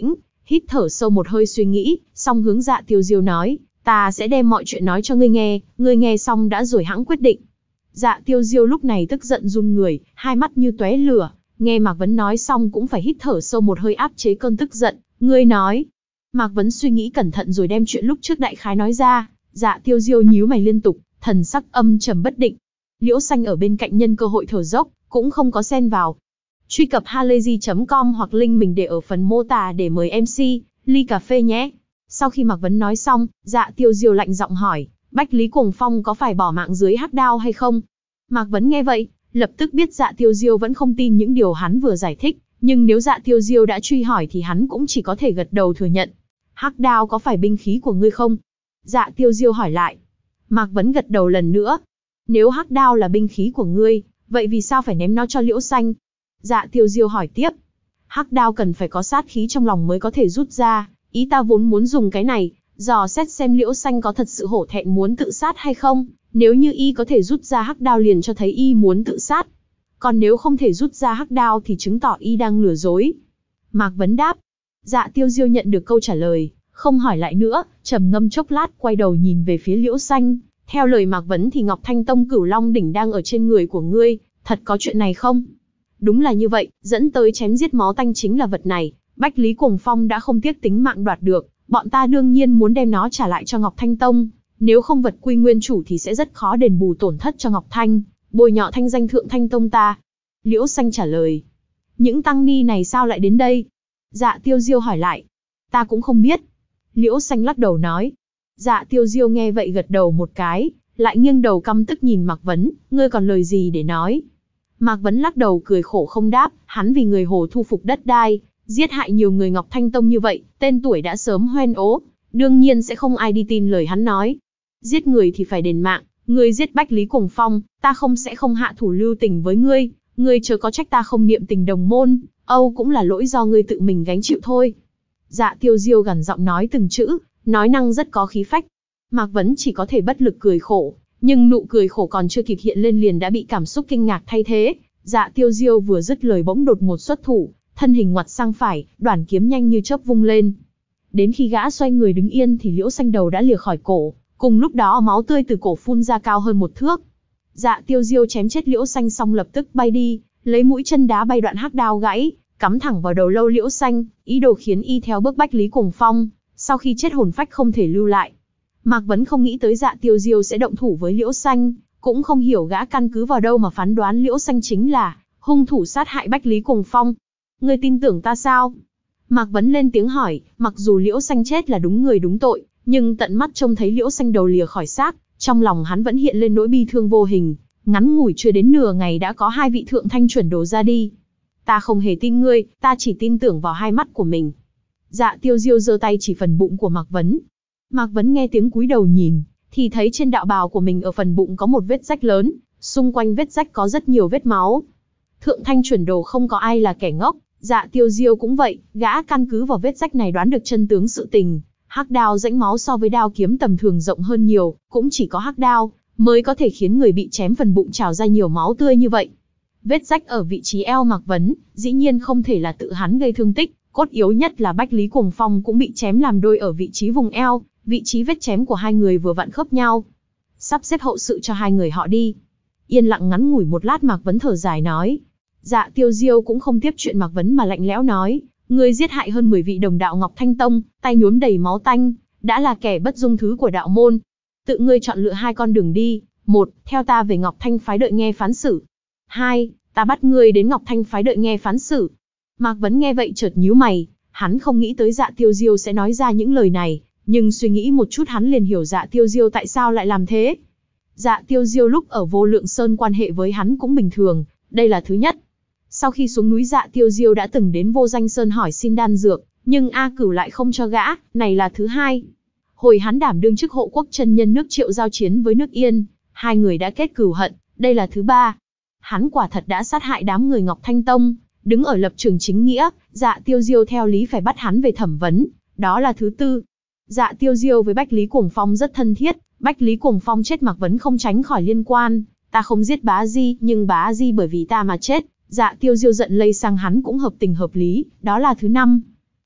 hít thở sâu một hơi suy nghĩ, xong hướng Dạ Tiêu Diêu nói, ta sẽ đem mọi chuyện nói cho ngươi nghe, ngươi nghe xong đã rồi hãng quyết định. Dạ Tiêu Diêu lúc này tức giận run người, hai mắt như tóe lửa, nghe Mạc Vấn nói xong cũng phải hít thở sâu một hơi áp chế cơn tức giận, ngươi nói. Mạc Vấn suy nghĩ cẩn thận rồi đem chuyện lúc trước đại khái nói ra, Dạ Tiêu Diêu nhíu mày liên tục, thần sắc âm trầm bất định. Liễu Xanh ở bên cạnh nhân cơ hội thở dốc, cũng không có xen vào. Truy cập halayzi chấm com hoặc link mình để ở phần mô tả để mời em xê, ly cà phê nhé. Sau khi Mạc Vấn nói xong, Dạ Tiêu Diêu lạnh giọng hỏi, Bách Lý Cuồng Phong có phải bỏ mạng dưới hắc đao hay không? Mạc Vấn nghe vậy, lập tức biết Dạ Tiêu Diêu vẫn không tin những điều hắn vừa giải thích, nhưng nếu Dạ Tiêu Diêu đã truy hỏi thì hắn cũng chỉ có thể gật đầu thừa nhận. Hắc đao có phải binh khí của ngươi không? Dạ Tiêu Diêu hỏi lại. Mạc Vấn gật đầu lần nữa. Nếu hắc đao là binh khí của ngươi, vậy vì sao phải ném nó cho Liễu Xanh? Dạ Tiêu Diêu hỏi tiếp. Hắc đao cần phải có sát khí trong lòng mới có thể rút ra, ý ta vốn muốn dùng cái này, dò xét xem Liễu Xanh có thật sự hổ thẹn muốn tự sát hay không, nếu như y có thể rút ra hắc đao liền cho thấy y muốn tự sát. Còn nếu không thể rút ra hắc đao thì chứng tỏ y đang lừa dối. Mạc Vấn đáp. Dạ Tiêu Diêu nhận được câu trả lời, không hỏi lại nữa, trầm ngâm chốc lát quay đầu nhìn về phía Liễu Xanh. Theo lời Mạc Vấn thì Ngọc Thanh Tông Cửu Long đỉnh đang ở trên người của ngươi, thật có chuyện này không? Đúng là như vậy, dẫn tới chém giết máu tanh chính là vật này, Bách Lý Cuồng Phong đã không tiếc tính mạng đoạt được, bọn ta đương nhiên muốn đem nó trả lại cho Ngọc Thanh Tông, nếu không vật quy nguyên chủ thì sẽ rất khó đền bù tổn thất cho Ngọc Thanh, bồi nhọ thanh danh Thượng Thanh Tông ta. Liễu Xanh trả lời. Những tăng ni này sao lại đến đây? Dạ Tiêu Diêu hỏi lại. Ta cũng không biết. Liễu Xanh lắc đầu nói. Dạ Tiêu Diêu nghe vậy gật đầu một cái, lại nghiêng đầu căm tức nhìn Mạc Vấn, ngươi còn lời gì để nói? Mạc Vấn lắc đầu cười khổ không đáp, hắn vì người Hồ thu phục đất đai, giết hại nhiều người Ngọc Thanh Tông như vậy, tên tuổi đã sớm hoen ố, đương nhiên sẽ không ai đi tin lời hắn nói. Giết người thì phải đền mạng, ngươi giết Bách Lý Cuồng Phong, ta không sẽ không hạ thủ lưu tình với ngươi, ngươi chớ có trách ta không niệm tình đồng môn, Âu cũng là lỗi do ngươi tự mình gánh chịu thôi. Dạ Tiêu Diêu gằn giọng nói từng chữ, nói năng rất có khí phách. Mạc Vấn chỉ có thể bất lực cười khổ, nhưng nụ cười khổ còn chưa kịp hiện lên liền đã bị cảm xúc kinh ngạc thay thế. Dạ Tiêu Diêu vừa dứt lời bỗng đột ngột xuất thủ, thân hình ngoặt sang phải, đoản kiếm nhanh như chớp vung lên. Đến khi gã xoay người đứng yên thì Liễu Xanh đầu đã lìa khỏi cổ, cùng lúc đó máu tươi từ cổ phun ra cao hơn một thước. Dạ Tiêu Diêu chém chết Liễu Xanh xong lập tức bay đi, lấy mũi chân đá bay đoạn hắc đao gãy, cắm thẳng vào đầu lâu Liễu Xanh, ý đồ khiến y theo bước Bách Lý Cuồng Phong, sau khi chết hồn phách không thể lưu lại. Mạc Vấn không nghĩ tới Dạ Tiêu Diêu sẽ động thủ với Liễu Xanh, cũng không hiểu gã căn cứ vào đâu mà phán đoán Liễu Xanh chính là hung thủ sát hại Bách Lý Cuồng Phong. Ngươi tin tưởng ta sao? Mạc Vấn lên tiếng hỏi, mặc dù Liễu Xanh chết là đúng người đúng tội, nhưng tận mắt trông thấy Liễu Xanh đầu lìa khỏi xác, trong lòng hắn vẫn hiện lên nỗi bi thương vô hình, ngắn ngủi chưa đến nửa ngày đã có hai vị thượng thanh chuẩn đồ ra đi. Ta không hề tin ngươi, ta chỉ tin tưởng vào hai mắt của mình. Dạ Tiêu Diêu giơ tay chỉ phần bụng của Mạc Vấn. Mạc Vấn nghe tiếng cúi đầu nhìn, thì thấy trên đạo bào của mình ở phần bụng có một vết rách lớn, xung quanh vết rách có rất nhiều vết máu. Thượng thanh chuẩn đồ không có ai là kẻ ngốc, Dạ Tiêu Diêu cũng vậy, gã căn cứ vào vết rách này đoán được chân tướng sự tình. Hắc đao rãnh máu so với đao kiếm tầm thường rộng hơn nhiều, cũng chỉ có hắc đao mới có thể khiến người bị chém phần bụng trào ra nhiều máu tươi như vậy. Vết rách ở vị trí eo Mạc Vấn, dĩ nhiên không thể là tự hắn gây thương tích, cốt yếu nhất là Bách Lý Cuồng Phong cũng bị chém làm đôi ở vị trí vùng eo, vị trí vết chém của hai người vừa vặn khớp nhau. Sắp xếp hậu sự cho hai người họ đi. Yên lặng ngắn ngủi một lát Mạc Vấn thở dài nói. Dạ Tiêu Diêu cũng không tiếp chuyện Mạc Vấn mà lạnh lẽo nói, ngươi giết hại hơn mười vị đồng đạo Ngọc Thanh Tông, tay nhuốm đầy máu tanh, đã là kẻ bất dung thứ của đạo môn. Tự ngươi chọn lựa hai con đường đi, một, theo ta về Ngọc Thanh phái đợi nghe phán xử. Hai, ta bắt ngươi đến Ngọc Thanh phái đợi nghe phán xử. Mạc Vấn nghe vậy chợt nhíu mày, hắn không nghĩ tới Dạ Tiêu Diêu sẽ nói ra những lời này, nhưng suy nghĩ một chút hắn liền hiểu Dạ Tiêu Diêu tại sao lại làm thế. Dạ Tiêu Diêu lúc ở Vô Lượng Sơn quan hệ với hắn cũng bình thường, đây là thứ nhất. Sau khi xuống núi Dạ Tiêu Diêu đã từng đến Vô Danh Sơn hỏi xin đan dược, nhưng A Cửu lại không cho gã, này là thứ hai. Hồi hắn đảm đương chức hộ quốc chân nhân nước Triệu giao chiến với nước Yên, hai người đã kết cừu hận, đây là thứ ba. Hắn quả thật đã sát hại đám người Ngọc Thanh Tông, đứng ở lập trường chính nghĩa, Dạ Tiêu Diêu theo lý phải bắt hắn về thẩm vấn, đó là thứ tư. Dạ Tiêu Diêu với Bách Lý Cuồng Phong rất thân thiết, Bách Lý Cuồng Phong chết Mạc Vấn không tránh khỏi liên quan, ta không giết Bá Di, nhưng Bá Di bởi vì ta mà chết, Dạ Tiêu Diêu giận lây sang hắn cũng hợp tình hợp lý, đó là thứ năm.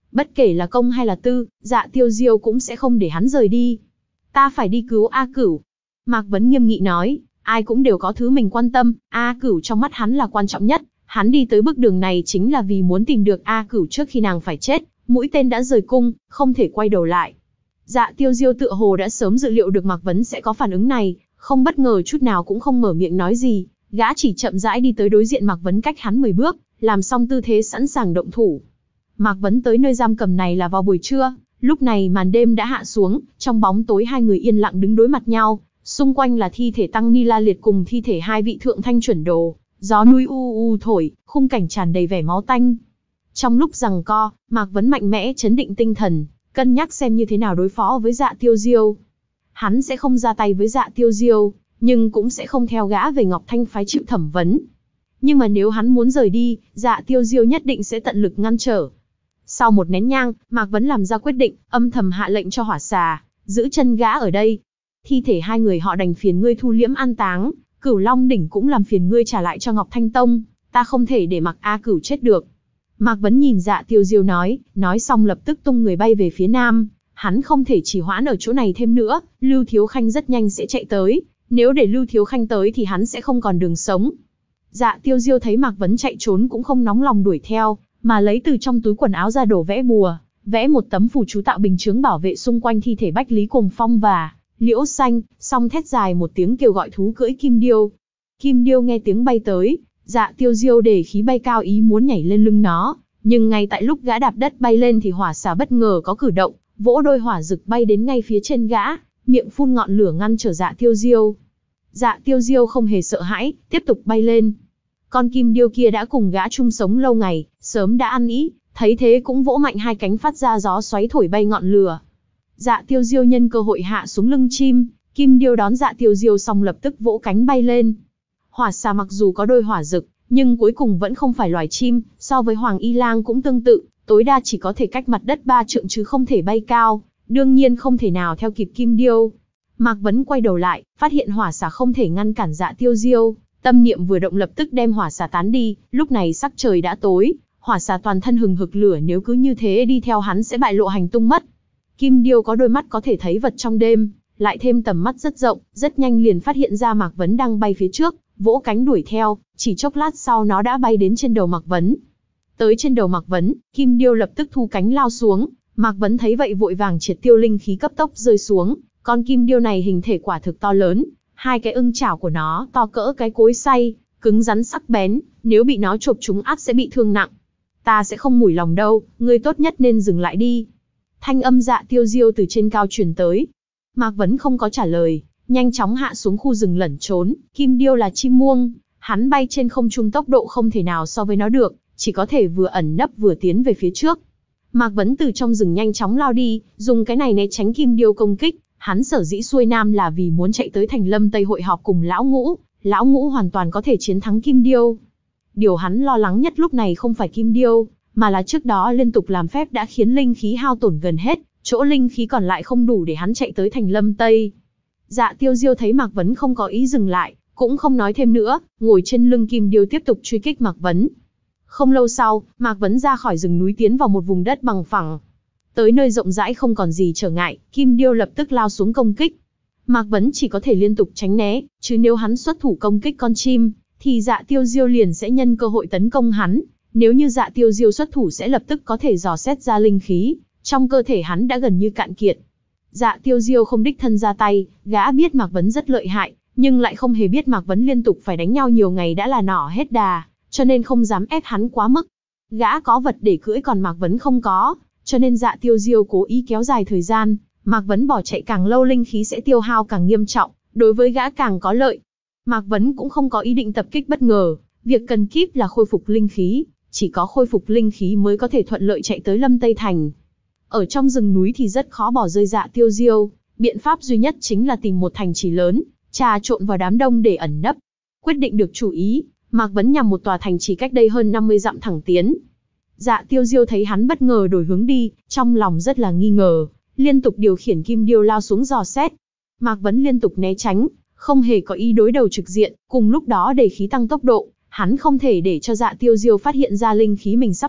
Bất kể là công hay là tư, Dạ Tiêu Diêu cũng sẽ không để hắn rời đi. Ta phải đi cứu A Cửu. Mạc Vấn nghiêm nghị nói, ai cũng đều có thứ mình quan tâm, A Cửu trong mắt hắn là quan trọng nhất. Hắn đi tới bước đường này chính là vì muốn tìm được A Cửu trước khi nàng phải chết. Mũi tên đã rời cung, không thể quay đầu lại. Dạ Tiêu Diêu tựa hồ đã sớm dự liệu được Mạc Vấn sẽ có phản ứng này, không bất ngờ chút nào cũng không mở miệng nói gì. Gã chỉ chậm rãi đi tới đối diện Mạc Vấn cách hắn mười bước, làm xong tư thế sẵn sàng động thủ. Mạc Vấn tới nơi giam cầm này là vào buổi trưa, lúc này màn đêm đã hạ xuống, trong bóng tối hai người yên lặng đứng đối mặt nhau, xung quanh là thi thể Tăng Ni La Liệt cùng thi thể hai vị thượng thanh chuẩn đồ, gió núi u u thổi, khung cảnh tràn đầy vẻ máu tanh. Trong lúc giằng co, Mạc Vấn mạnh mẽ chấn định tinh thần, cân nhắc xem như thế nào đối phó với Dạ Tiêu Diêu. Hắn sẽ không ra tay với Dạ Tiêu Diêu, nhưng cũng sẽ không theo gã về Ngọc Thanh phái chịu thẩm vấn. Nhưng mà nếu hắn muốn rời đi, Dạ Tiêu Diêu nhất định sẽ tận lực ngăn trở. Sau một nén nhang, Mạc Vấn làm ra quyết định, âm thầm hạ lệnh cho hỏa xà, giữ chân gã ở đây. Thi thể hai người họ đành phiền ngươi thu liễm an táng, Cửu Long đỉnh cũng làm phiền ngươi trả lại cho Ngọc Thanh Tông, ta không thể để mặc A Cửu chết được. Mạc Vấn nhìn Dạ Tiêu Diêu nói, nói xong lập tức tung người bay về phía nam, hắn không thể trì hoãn ở chỗ này thêm nữa, Lưu Thiếu Khanh rất nhanh sẽ chạy tới, nếu để Lưu Thiếu Khanh tới thì hắn sẽ không còn đường sống. Dạ Tiêu Diêu thấy Mạc Vấn chạy trốn cũng không nóng lòng đuổi theo, mà lấy từ trong túi quần áo ra đổ vẽ bùa, vẽ một tấm phù chú tạo bình chướng bảo vệ xung quanh thi thể Bách Lý Cuồng Phong và Liễu Xanh, xong thét dài một tiếng kêu gọi thú cưỡi Kim Điêu. Kim Điêu nghe tiếng bay tới, Dạ Tiêu Diêu để khí bay cao ý muốn nhảy lên lưng nó, nhưng ngay tại lúc gã đạp đất bay lên thì hỏa xà bất ngờ có cử động, vỗ đôi hỏa rực bay đến ngay phía trên gã, miệng phun ngọn lửa ngăn trở Dạ Tiêu Diêu. Dạ Tiêu Diêu không hề sợ hãi, tiếp tục bay lên. Con Kim Điêu kia đã cùng gã chung sống lâu ngày, sớm đã ăn ý, thấy thế cũng vỗ mạnh hai cánh phát ra gió xoáy thổi bay ngọn lửa. Dạ Tiêu Diêu nhân cơ hội hạ xuống lưng chim, Kim Điêu đón Dạ Tiêu Diêu xong lập tức vỗ cánh bay lên. Hỏa xà mặc dù có đôi hỏa rực, nhưng cuối cùng vẫn không phải loài chim, so với Hoàng Y Lang cũng tương tự, tối đa chỉ có thể cách mặt đất ba trượng chứ không thể bay cao, đương nhiên không thể nào theo kịp Kim Điêu. Mạc Vấn quay đầu lại, phát hiện hỏa xà không thể ngăn cản Dạ Tiêu Diêu, tâm niệm vừa động lập tức đem hỏa xà tán đi, lúc này sắc trời đã tối, hỏa xà toàn thân hừng hực lửa nếu cứ như thế đi theo hắn sẽ bại lộ hành tung mất. Kim Điêu có đôi mắt có thể thấy vật trong đêm, lại thêm tầm mắt rất rộng, rất nhanh liền phát hiện ra Mạc Vấn đang bay phía trước, vỗ cánh đuổi theo, chỉ chốc lát sau nó đã bay đến trên đầu Mạc Vấn. Tới trên đầu Mạc Vấn, Kim Điêu lập tức thu cánh lao xuống, Mạc Vấn thấy vậy vội vàng triệt tiêu linh khí cấp tốc rơi xuống, con Kim Điêu này hình thể quả thực to lớn, hai cái ưng chảo của nó to cỡ cái cối xay, cứng rắn sắc bén, nếu bị nó chộp trúng ắt sẽ bị thương nặng. Ta sẽ không mủi lòng đâu, ngươi tốt nhất nên dừng lại đi. Thanh âm Dạ Tiêu Diêu từ trên cao truyền tới. Mạc Vấn không có trả lời, nhanh chóng hạ xuống khu rừng lẩn trốn. Kim Điêu là chim muông, hắn bay trên không trung tốc độ không thể nào so với nó được, chỉ có thể vừa ẩn nấp vừa tiến về phía trước. Mạc Vấn từ trong rừng nhanh chóng lao đi, dùng cái này né tránh Kim Điêu công kích. Hắn sở dĩ xuôi nam là vì muốn chạy tới Thành Lâm Tây hội họp cùng Lão Ngũ, Lão Ngũ hoàn toàn có thể chiến thắng Kim Điêu. Điều hắn lo lắng nhất lúc này không phải Kim Điêu, mà là trước đó liên tục làm phép đã khiến linh khí hao tổn gần hết, chỗ linh khí còn lại không đủ để hắn chạy tới Thành Lâm Tây. Dạ Tiêu Diêu thấy Mạc Vấn không có ý dừng lại, cũng không nói thêm nữa, ngồi trên lưng Kim Điêu tiếp tục truy kích Mạc Vấn. Không lâu sau, Mạc Vấn ra khỏi rừng núi tiến vào một vùng đất bằng phẳng. Tới nơi rộng rãi không còn gì trở ngại, Kim Điêu lập tức lao xuống công kích. Mạc Vấn chỉ có thể liên tục tránh né, chứ nếu hắn xuất thủ công kích con chim, thì Dạ Tiêu Diêu liền sẽ nhân cơ hội tấn công hắn. Nếu như Dạ Tiêu Diêu xuất thủ sẽ lập tức có thể dò xét ra linh khí, trong cơ thể hắn đã gần như cạn kiệt. Dạ Tiêu Diêu không đích thân ra tay, gã biết Mạc Vấn rất lợi hại, nhưng lại không hề biết Mạc Vấn liên tục phải đánh nhau nhiều ngày đã là nỏ hết đà, cho nên không dám ép hắn quá mức. Gã có vật để cưỡi còn Mạc Vấn không có, cho nên Dạ Tiêu Diêu cố ý kéo dài thời gian, Mạc Vấn bỏ chạy càng lâu linh khí sẽ tiêu hao càng nghiêm trọng, đối với gã càng có lợi. Mạc Vấn cũng không có ý định tập kích bất ngờ, việc cần kíp là khôi phục linh khí, chỉ có khôi phục linh khí mới có thể thuận lợi chạy tới Lâm Tây Thành. Ở trong rừng núi thì rất khó bỏ rơi Dạ Tiêu Diêu, biện pháp duy nhất chính là tìm một thành trì lớn, trà trộn vào đám đông để ẩn nấp. Quyết định được chủ ý, Mạc Vấn nhằm một tòa thành trì cách đây hơn năm mươi dặm thẳng tiến. Dạ Tiêu Diêu thấy hắn bất ngờ đổi hướng đi, trong lòng rất là nghi ngờ, liên tục điều khiển Kim Điêu lao xuống dò xét. Mạc Vấn liên tục né tránh, không hề có ý đối đầu trực diện, cùng lúc đó để khí tăng tốc độ, hắn không thể để cho Dạ Tiêu Diêu phát hiện ra linh khí mình sắp hết,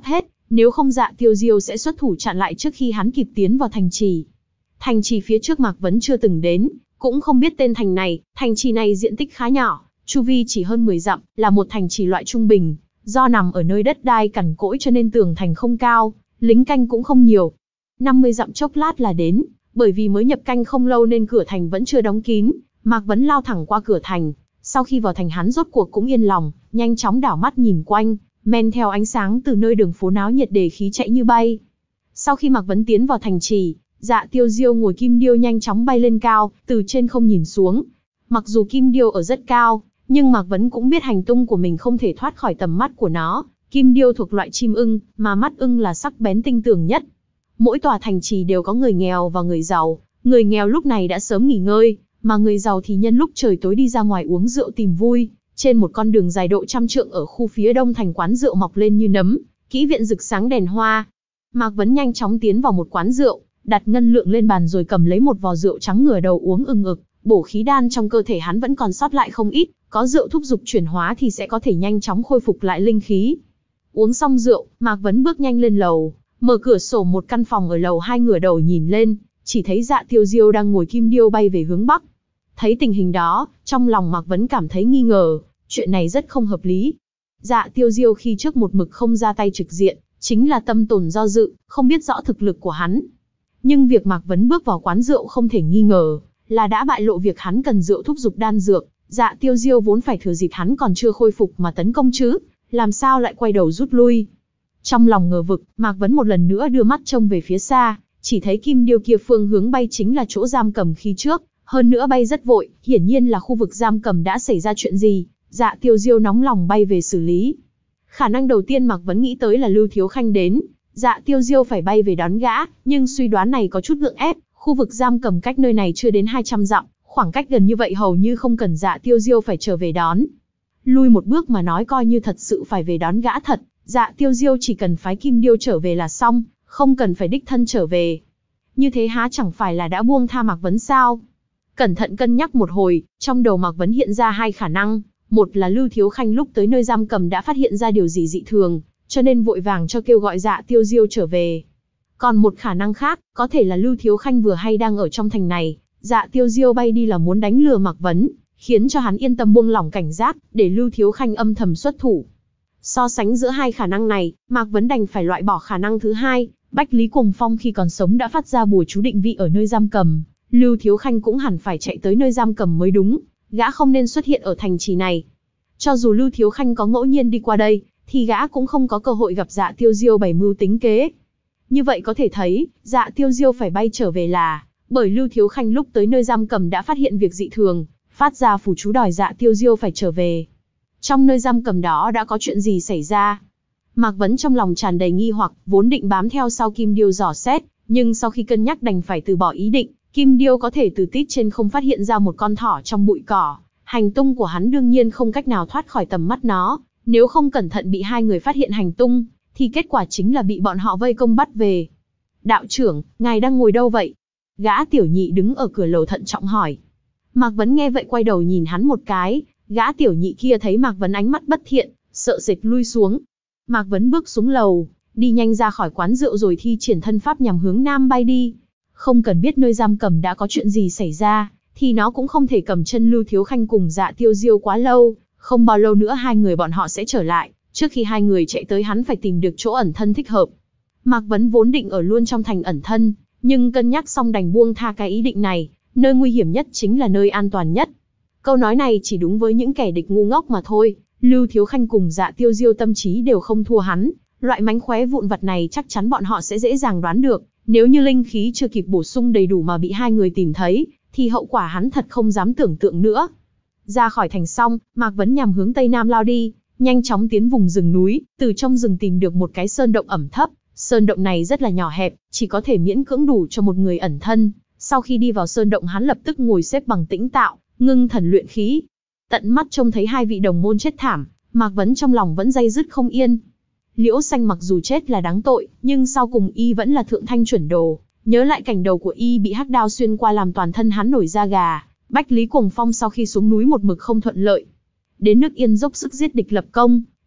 nếu không Dạ Tiêu Diêu sẽ xuất thủ chặn lại trước khi hắn kịp tiến vào thành trì. Thành trì phía trước Mạc Vấn chưa từng đến, cũng không biết tên thành này, thành trì này diện tích khá nhỏ, chu vi chỉ hơn mười dặm, là một thành trì loại trung bình, do nằm ở nơi đất đai cằn cỗi cho nên tường thành không cao, lính canh cũng không nhiều. năm mươi dặm chốc lát là đến, bởi vì mới nhập canh không lâu nên cửa thành vẫn chưa đóng kín, Mạc Vấn lao thẳng qua cửa thành. Sau khi vào thành hắn rốt cuộc cũng yên lòng, nhanh chóng đảo mắt nhìn quanh, men theo ánh sáng từ nơi đường phố náo nhiệt đề khí chạy như bay. Sau khi Mạc Vấn tiến vào thành trì, Dạ Tiêu Diêu ngồi kim điêu nhanh chóng bay lên cao, từ trên không nhìn xuống. Mặc dù kim điêu ở rất cao, nhưng Mạc Vấn cũng biết hành tung của mình không thể thoát khỏi tầm mắt của nó. Kim điêu thuộc loại chim ưng, mà mắt ưng là sắc bén tinh tường nhất. Mỗi tòa thành trì đều có người nghèo và người giàu, người nghèo lúc này đã sớm nghỉ ngơi, mà người giàu thì nhân lúc trời tối đi ra ngoài uống rượu tìm vui. Trên một con đường dài độ trăm trượng ở khu phía đông thành, quán rượu mọc lên như nấm, kỹ viện rực sáng đèn hoa. Mạc Vấn nhanh chóng tiến vào một quán rượu, đặt ngân lượng lên bàn rồi cầm lấy một vò rượu trắng ngửa đầu uống ừng ực. Bổ khí đan trong cơ thể hắn vẫn còn sót lại không ít, có rượu thúc dục chuyển hóa thì sẽ có thể nhanh chóng khôi phục lại linh khí. Uống xong rượu, Mạc Vấn bước nhanh lên lầu, mở cửa sổ một căn phòng ở lầu hai, ngửa đầu nhìn lên, chỉ thấy Dạ Tiêu Diêu đang ngồi kim điêu bay về hướng bắc. Thấy tình hình đó, trong lòng Mạc Vấn cảm thấy nghi ngờ, chuyện này rất không hợp lý. Dạ Tiêu Diêu khi trước một mực không ra tay trực diện, chính là tâm tồn do dự, không biết rõ thực lực của hắn. Nhưng việc Mạc Vấn bước vào quán rượu không thể nghi ngờ là đã bại lộ việc hắn cần rượu thúc dục đan dược. Dạ Tiêu Diêu vốn phải thừa dịp hắn còn chưa khôi phục mà tấn công chứ, làm sao lại quay đầu rút lui. Trong lòng ngờ vực, Mạc Vấn một lần nữa đưa mắt trông về phía xa, chỉ thấy kim điêu kia phương hướng bay chính là chỗ giam cầm khi trước, hơn nữa bay rất vội, hiển nhiên là khu vực giam cầm đã xảy ra chuyện gì. Dạ Tiêu Diêu nóng lòng bay về xử lý. Khả năng đầu tiên Mạc Vấn nghĩ tới là Lưu Thiếu Khanh đến, Dạ Tiêu Diêu phải bay về đón gã, nhưng suy đoán này có chút gượng ép, khu vực giam cầm cách nơi này chưa đến hai trăm dặm, khoảng cách gần như vậy hầu như không cần Dạ Tiêu Diêu phải trở về đón. Lui một bước mà nói, coi như thật sự phải về đón gã thật, Dạ Tiêu Diêu chỉ cần phái kim điêu trở về là xong, không cần phải đích thân trở về. Như thế há chẳng phải là đã buông tha Mạc Vấn sao? Cẩn thận cân nhắc một hồi, trong đầu Mạc Vấn hiện ra hai khả năng. Một là Lưu Thiếu Khanh lúc tới nơi giam cầm đã phát hiện ra điều gì dị thường, cho nên vội vàng cho kêu gọi Dạ Tiêu Diêu trở về. Còn một khả năng khác, có thể là Lưu Thiếu Khanh vừa hay đang ở trong thành này, Dạ Tiêu Diêu bay đi là muốn đánh lừa Mạc Vấn, khiến cho hắn yên tâm buông lỏng cảnh giác, để Lưu Thiếu Khanh âm thầm xuất thủ. So sánh giữa hai khả năng này, Mạc Vấn đành phải loại bỏ khả năng thứ hai. Bách Lý Cuồng Phong khi còn sống đã phát ra bùa chú định vị ở nơi giam cầm, Lưu Thiếu Khanh cũng hẳn phải chạy tới nơi giam cầm mới đúng, gã không nên xuất hiện ở thành trì này. Cho dù Lưu Thiếu Khanh có ngẫu nhiên đi qua đây, thì gã cũng không có cơ hội gặp Dạ Tiêu Diêu bày mưu tính kế. Như vậy có thể thấy, Dạ Tiêu Diêu phải bay trở về là bởi Lưu Thiếu Khanh lúc tới nơi giam cầm đã phát hiện việc dị thường, phát ra phù chú đòi Dạ Tiêu Diêu phải trở về. Trong nơi giam cầm đó đã có chuyện gì xảy ra? Mạc Vấn trong lòng tràn đầy nghi hoặc, vốn định bám theo sau kim điêu dò xét, nhưng sau khi cân nhắc đành phải từ bỏ ý định. Kim điêu có thể từ tít trên không phát hiện ra một con thỏ trong bụi cỏ, hành tung của hắn đương nhiên không cách nào thoát khỏi tầm mắt nó, nếu không cẩn thận bị hai người phát hiện hành tung, thì kết quả chính là bị bọn họ vây công bắt về. Đạo trưởng, ngài đang ngồi đâu vậy? Gã tiểu nhị đứng ở cửa lầu thận trọng hỏi. Mạc Vấn nghe vậy quay đầu nhìn hắn một cái, gã tiểu nhị kia thấy Mạc Vấn ánh mắt bất thiện, sợ sệt lui xuống. Mạc Vấn bước xuống lầu, đi nhanh ra khỏi quán rượu rồi thi triển thân pháp nhằm hướng nam bay đi. Không cần biết nơi giam cầm đã có chuyện gì xảy ra, thì nó cũng không thể cầm chân Lưu Thiếu Khanh cùng Dạ Tiêu Diêu quá lâu, không bao lâu nữa hai người bọn họ sẽ trở lại, trước khi hai người chạy tới hắn phải tìm được chỗ ẩn thân thích hợp. Mạc Vấn vốn định ở luôn trong thành ẩn thân, nhưng cân nhắc xong đành buông tha cái ý định này, nơi nguy hiểm nhất chính là nơi an toàn nhất. Câu nói này chỉ đúng với những kẻ địch ngu ngốc mà thôi, Lưu Thiếu Khanh cùng Dạ Tiêu Diêu tâm trí đều không thua hắn, loại mánh khóe vụn vặt này chắc chắn bọn họ sẽ dễ dàng đoán được. Nếu như linh khí chưa kịp bổ sung đầy đủ mà bị hai người tìm thấy, thì hậu quả hắn thật không dám tưởng tượng nữa. Ra khỏi thành xong, Mạc Vấn nhằm hướng tây nam lao đi, nhanh chóng tiến vùng rừng núi, từ trong rừng tìm được một cái sơn động ẩm thấp. Sơn động này rất là nhỏ hẹp, chỉ có thể miễn cưỡng đủ cho một người ẩn thân. Sau khi đi vào sơn động hắn lập tức ngồi xếp bằng tĩnh tạo, ngưng thần luyện khí. Tận mắt trông thấy hai vị đồng môn chết thảm, Mạc Vấn trong lòng vẫn day dứt không yên. Liễu Xanh mặc dù chết là đáng tội, nhưng sau cùng y vẫn là thượng thanh chuẩn đồ. Nhớ lại cảnh đầu của y bị hắc đao xuyên qua làm toàn thân hắn nổi da gà. Bách Lý Cuồng Phong sau khi xuống núi một mực không thuận lợi. Đến nước Yên dốc sức giết địch lập công,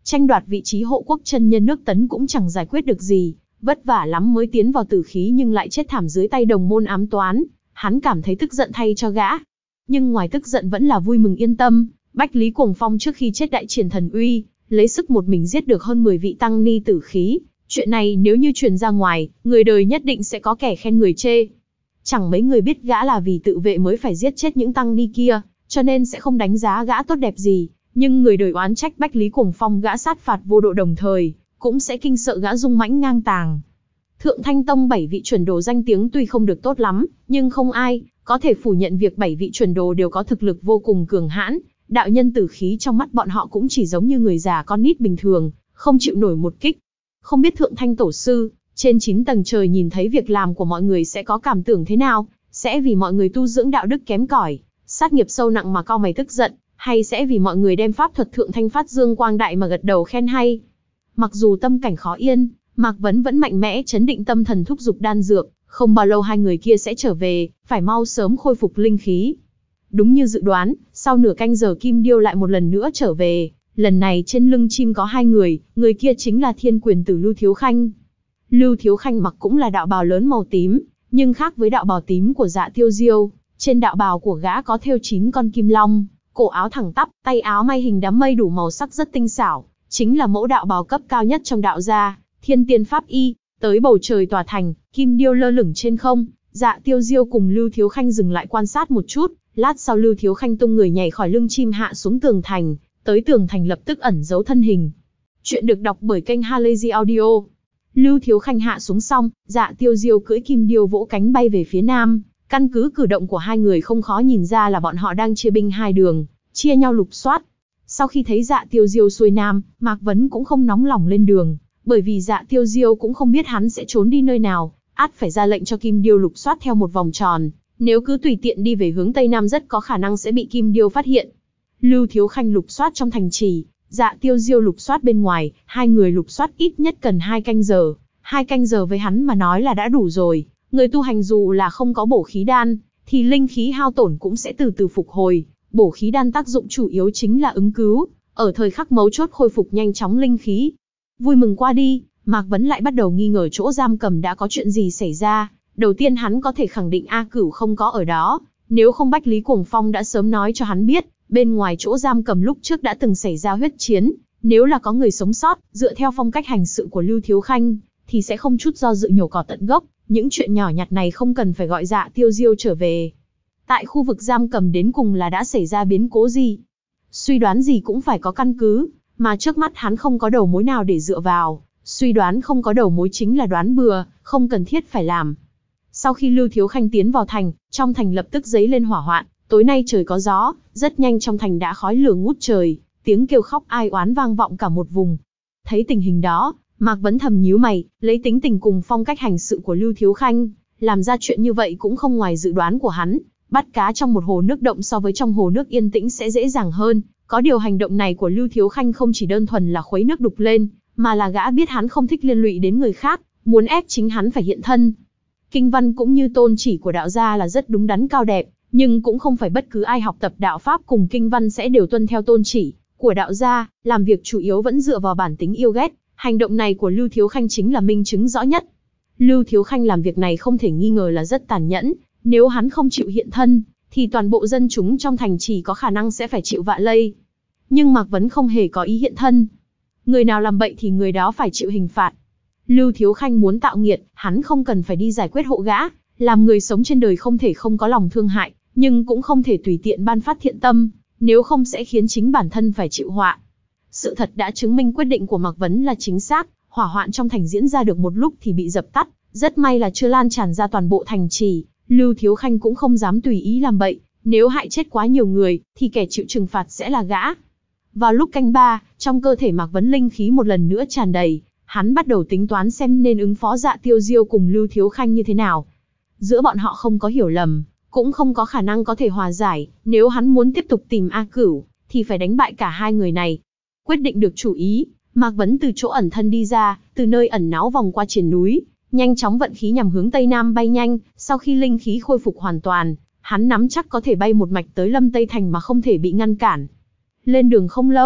Tranh đoạt vị trí hộ quốc chân nhân nước Tấn cũng chẳng giải quyết được gì, vất vả lắm mới tiến vào tử khí nhưng lại chết thảm dưới tay đồng môn ám toán. Hắn cảm thấy tức giận thay cho gã. Nhưng ngoài tức giận vẫn là vui mừng yên tâm, Bách Lý Cuồng Phong trước khi chết đại triển thần uy, lấy sức một mình giết được hơn mười vị tăng ni tử khí. Chuyện này nếu như truyền ra ngoài, người đời nhất định sẽ có kẻ khen người chê. Chẳng mấy người biết gã là vì tự vệ mới phải giết chết những tăng ni kia, cho nên sẽ không đánh giá gã tốt đẹp gì. Nhưng người đời oán trách Bách Lý Cuồng Phong gã sát phạt vô độ đồng thời, cũng sẽ kinh sợ gã dung mãnh ngang tàng. Thượng Thanh Tông bảy vị chuẩn đồ danh tiếng tuy không được tốt lắm, nhưng không ai có thể phủ nhận việc bảy vị chuẩn đồ đều có thực lực vô cùng cường hãn. Đạo nhân tử khí trong mắt bọn họ cũng chỉ giống như người già con nít bình thường, không chịu nổi một kích. Không biết Thượng Thanh Tổ sư, trên chín tầng trời nhìn thấy việc làm của mọi người sẽ có cảm tưởng thế nào? Sẽ vì mọi người tu dưỡng đạo đức kém cỏi, sát nghiệp sâu nặng mà cau mày tức giận, hay sẽ vì mọi người đem pháp thuật Thượng Thanh Phát Dương Quang Đại mà gật đầu khen hay? Mặc dù tâm cảnh khó yên, Mạc Vấn vẫn mạnh mẽ chấn định tâm thần thúc giục đan dược, không bao lâu hai người kia sẽ trở về, phải mau sớm khôi phục linh khí. Đúng như dự đoán, sau nửa canh giờ Kim Điêu lại một lần nữa trở về, lần này trên lưng chim có hai người, người kia chính là Thiên Quyền Tử Lưu Thiếu Khanh. Lưu Thiếu Khanh mặc cũng là đạo bào lớn màu tím, nhưng khác với đạo bào tím của Dạ Tiêu Diêu, trên đạo bào của gã có thêu chín con kim long, cổ áo thẳng tắp, tay áo may hình đám mây đủ màu sắc rất tinh xảo, chính là mẫu đạo bào cấp cao nhất trong đạo gia, Thiên Tiên Pháp Y. Tới bầu trời tòa thành, Kim Điêu lơ lửng trên không, Dạ Tiêu Diêu cùng Lưu Thiếu Khanh dừng lại quan sát một chút, lát sau Lưu Thiếu Khanh tung người nhảy khỏi lưng chim hạ xuống tường thành, tới tường thành lập tức ẩn giấu thân hình. Chuyện được đọc bởi kênh Halazy Audio. Lưu Thiếu Khanh hạ xuống xong, Dạ Tiêu Diêu cưỡi Kim Điêu vỗ cánh bay về phía nam, căn cứ cử động của hai người không khó nhìn ra là bọn họ đang chia binh hai đường, chia nhau lục soát. Sau khi thấy Dạ Tiêu Diêu xuôi nam, Mạc Vấn cũng không nóng lòng lên đường, bởi vì Dạ Tiêu Diêu cũng không biết hắn sẽ trốn đi nơi nào, ắt phải ra lệnh cho Kim Điêu lục soát theo một vòng tròn, nếu cứ tùy tiện đi về hướng Tây Nam rất có khả năng sẽ bị Kim Điêu phát hiện. Lưu Thiếu Khanh lục soát trong thành trì, Dạ Tiêu Diêu lục soát bên ngoài, hai người lục soát ít nhất cần hai canh giờ, hai canh giờ với hắn mà nói là đã đủ rồi. Người tu hành dù là không có bổ khí đan, thì linh khí hao tổn cũng sẽ từ từ phục hồi, bổ khí đan tác dụng chủ yếu chính là ứng cứu, ở thời khắc mấu chốt khôi phục nhanh chóng linh khí. Vui mừng qua đi, Mạc Vấn lại bắt đầu nghi ngờ chỗ giam cầm đã có chuyện gì xảy ra. Đầu tiên hắn có thể khẳng định A Cửu không có ở đó, nếu không Bách Lý Cuồng Phong đã sớm nói cho hắn biết, bên ngoài chỗ giam cầm lúc trước đã từng xảy ra huyết chiến, nếu là có người sống sót, dựa theo phong cách hành sự của Lưu Thiếu Khanh, thì sẽ không chút do dự nhổ cỏ tận gốc, những chuyện nhỏ nhặt này không cần phải gọi Dạ Tiêu Diêu trở về. Tại khu vực giam cầm đến cùng là đã xảy ra biến cố gì? Suy đoán gì cũng phải có căn cứ, mà trước mắt hắn không có đầu mối nào để dựa vào, suy đoán không có đầu mối chính là đoán bừa, không cần thiết phải làm. Sau khi Lưu Thiếu Khanh tiến vào thành, trong thành lập tức dấy lên hỏa hoạn, tối nay trời có gió, rất nhanh trong thành đã khói lửa ngút trời, tiếng kêu khóc ai oán vang vọng cả một vùng. Thấy tình hình đó, Mạc Vấn thầm nhíu mày, lấy tính tình cùng phong cách hành sự của Lưu Thiếu Khanh, làm ra chuyện như vậy cũng không ngoài dự đoán của hắn, bắt cá trong một hồ nước động so với trong hồ nước yên tĩnh sẽ dễ dàng hơn, có điều hành động này của Lưu Thiếu Khanh không chỉ đơn thuần là khuấy nước đục lên, mà là gã biết hắn không thích liên lụy đến người khác, muốn ép chính hắn phải hiện thân. Kinh văn cũng như tôn chỉ của đạo gia là rất đúng đắn cao đẹp, nhưng cũng không phải bất cứ ai học tập đạo pháp cùng kinh văn sẽ đều tuân theo tôn chỉ của đạo gia, làm việc chủ yếu vẫn dựa vào bản tính yêu ghét. Hành động này của Lưu Thiếu Khanh chính là minh chứng rõ nhất. Lưu Thiếu Khanh làm việc này không thể nghi ngờ là rất tàn nhẫn, nếu hắn không chịu hiện thân, thì toàn bộ dân chúng trong thành trì có khả năng sẽ phải chịu vạ lây. Nhưng Mạc Vấn không hề có ý hiện thân. Người nào làm bậy thì người đó phải chịu hình phạt. Lưu Thiếu Khanh muốn tạo nghiệt, hắn không cần phải đi giải quyết hộ gã, làm người sống trên đời không thể không có lòng thương hại, nhưng cũng không thể tùy tiện ban phát thiện tâm, nếu không sẽ khiến chính bản thân phải chịu họa. Sự thật đã chứng minh quyết định của Mạc Vấn là chính xác, hỏa hoạn trong thành diễn ra được một lúc thì bị dập tắt, rất may là chưa lan tràn ra toàn bộ thành trì. Lưu Thiếu Khanh cũng không dám tùy ý làm bậy, nếu hại chết quá nhiều người, thì kẻ chịu trừng phạt sẽ là gã. Vào lúc canh ba, trong cơ thể Mạc Vấn linh khí một lần nữa tràn đầy, hắn bắt đầu tính toán xem nên ứng phó Dạ Tiêu Diêu cùng Lưu Thiếu Khanh như thế nào. Giữa bọn họ không có hiểu lầm, cũng không có khả năng có thể hòa giải, nếu hắn muốn tiếp tục tìm A Cửu, thì phải đánh bại cả hai người này. Quyết định được chủ ý, Mạc Vấn từ chỗ ẩn thân đi ra, từ nơi ẩn náu vòng qua triển núi, nhanh chóng vận khí nhằm hướng Tây Nam bay nhanh, sau khi linh khí khôi phục hoàn toàn, hắn nắm chắc có thể bay một mạch tới Lâm Tây Thành mà không thể bị ngăn cản. Lên đường không lâu,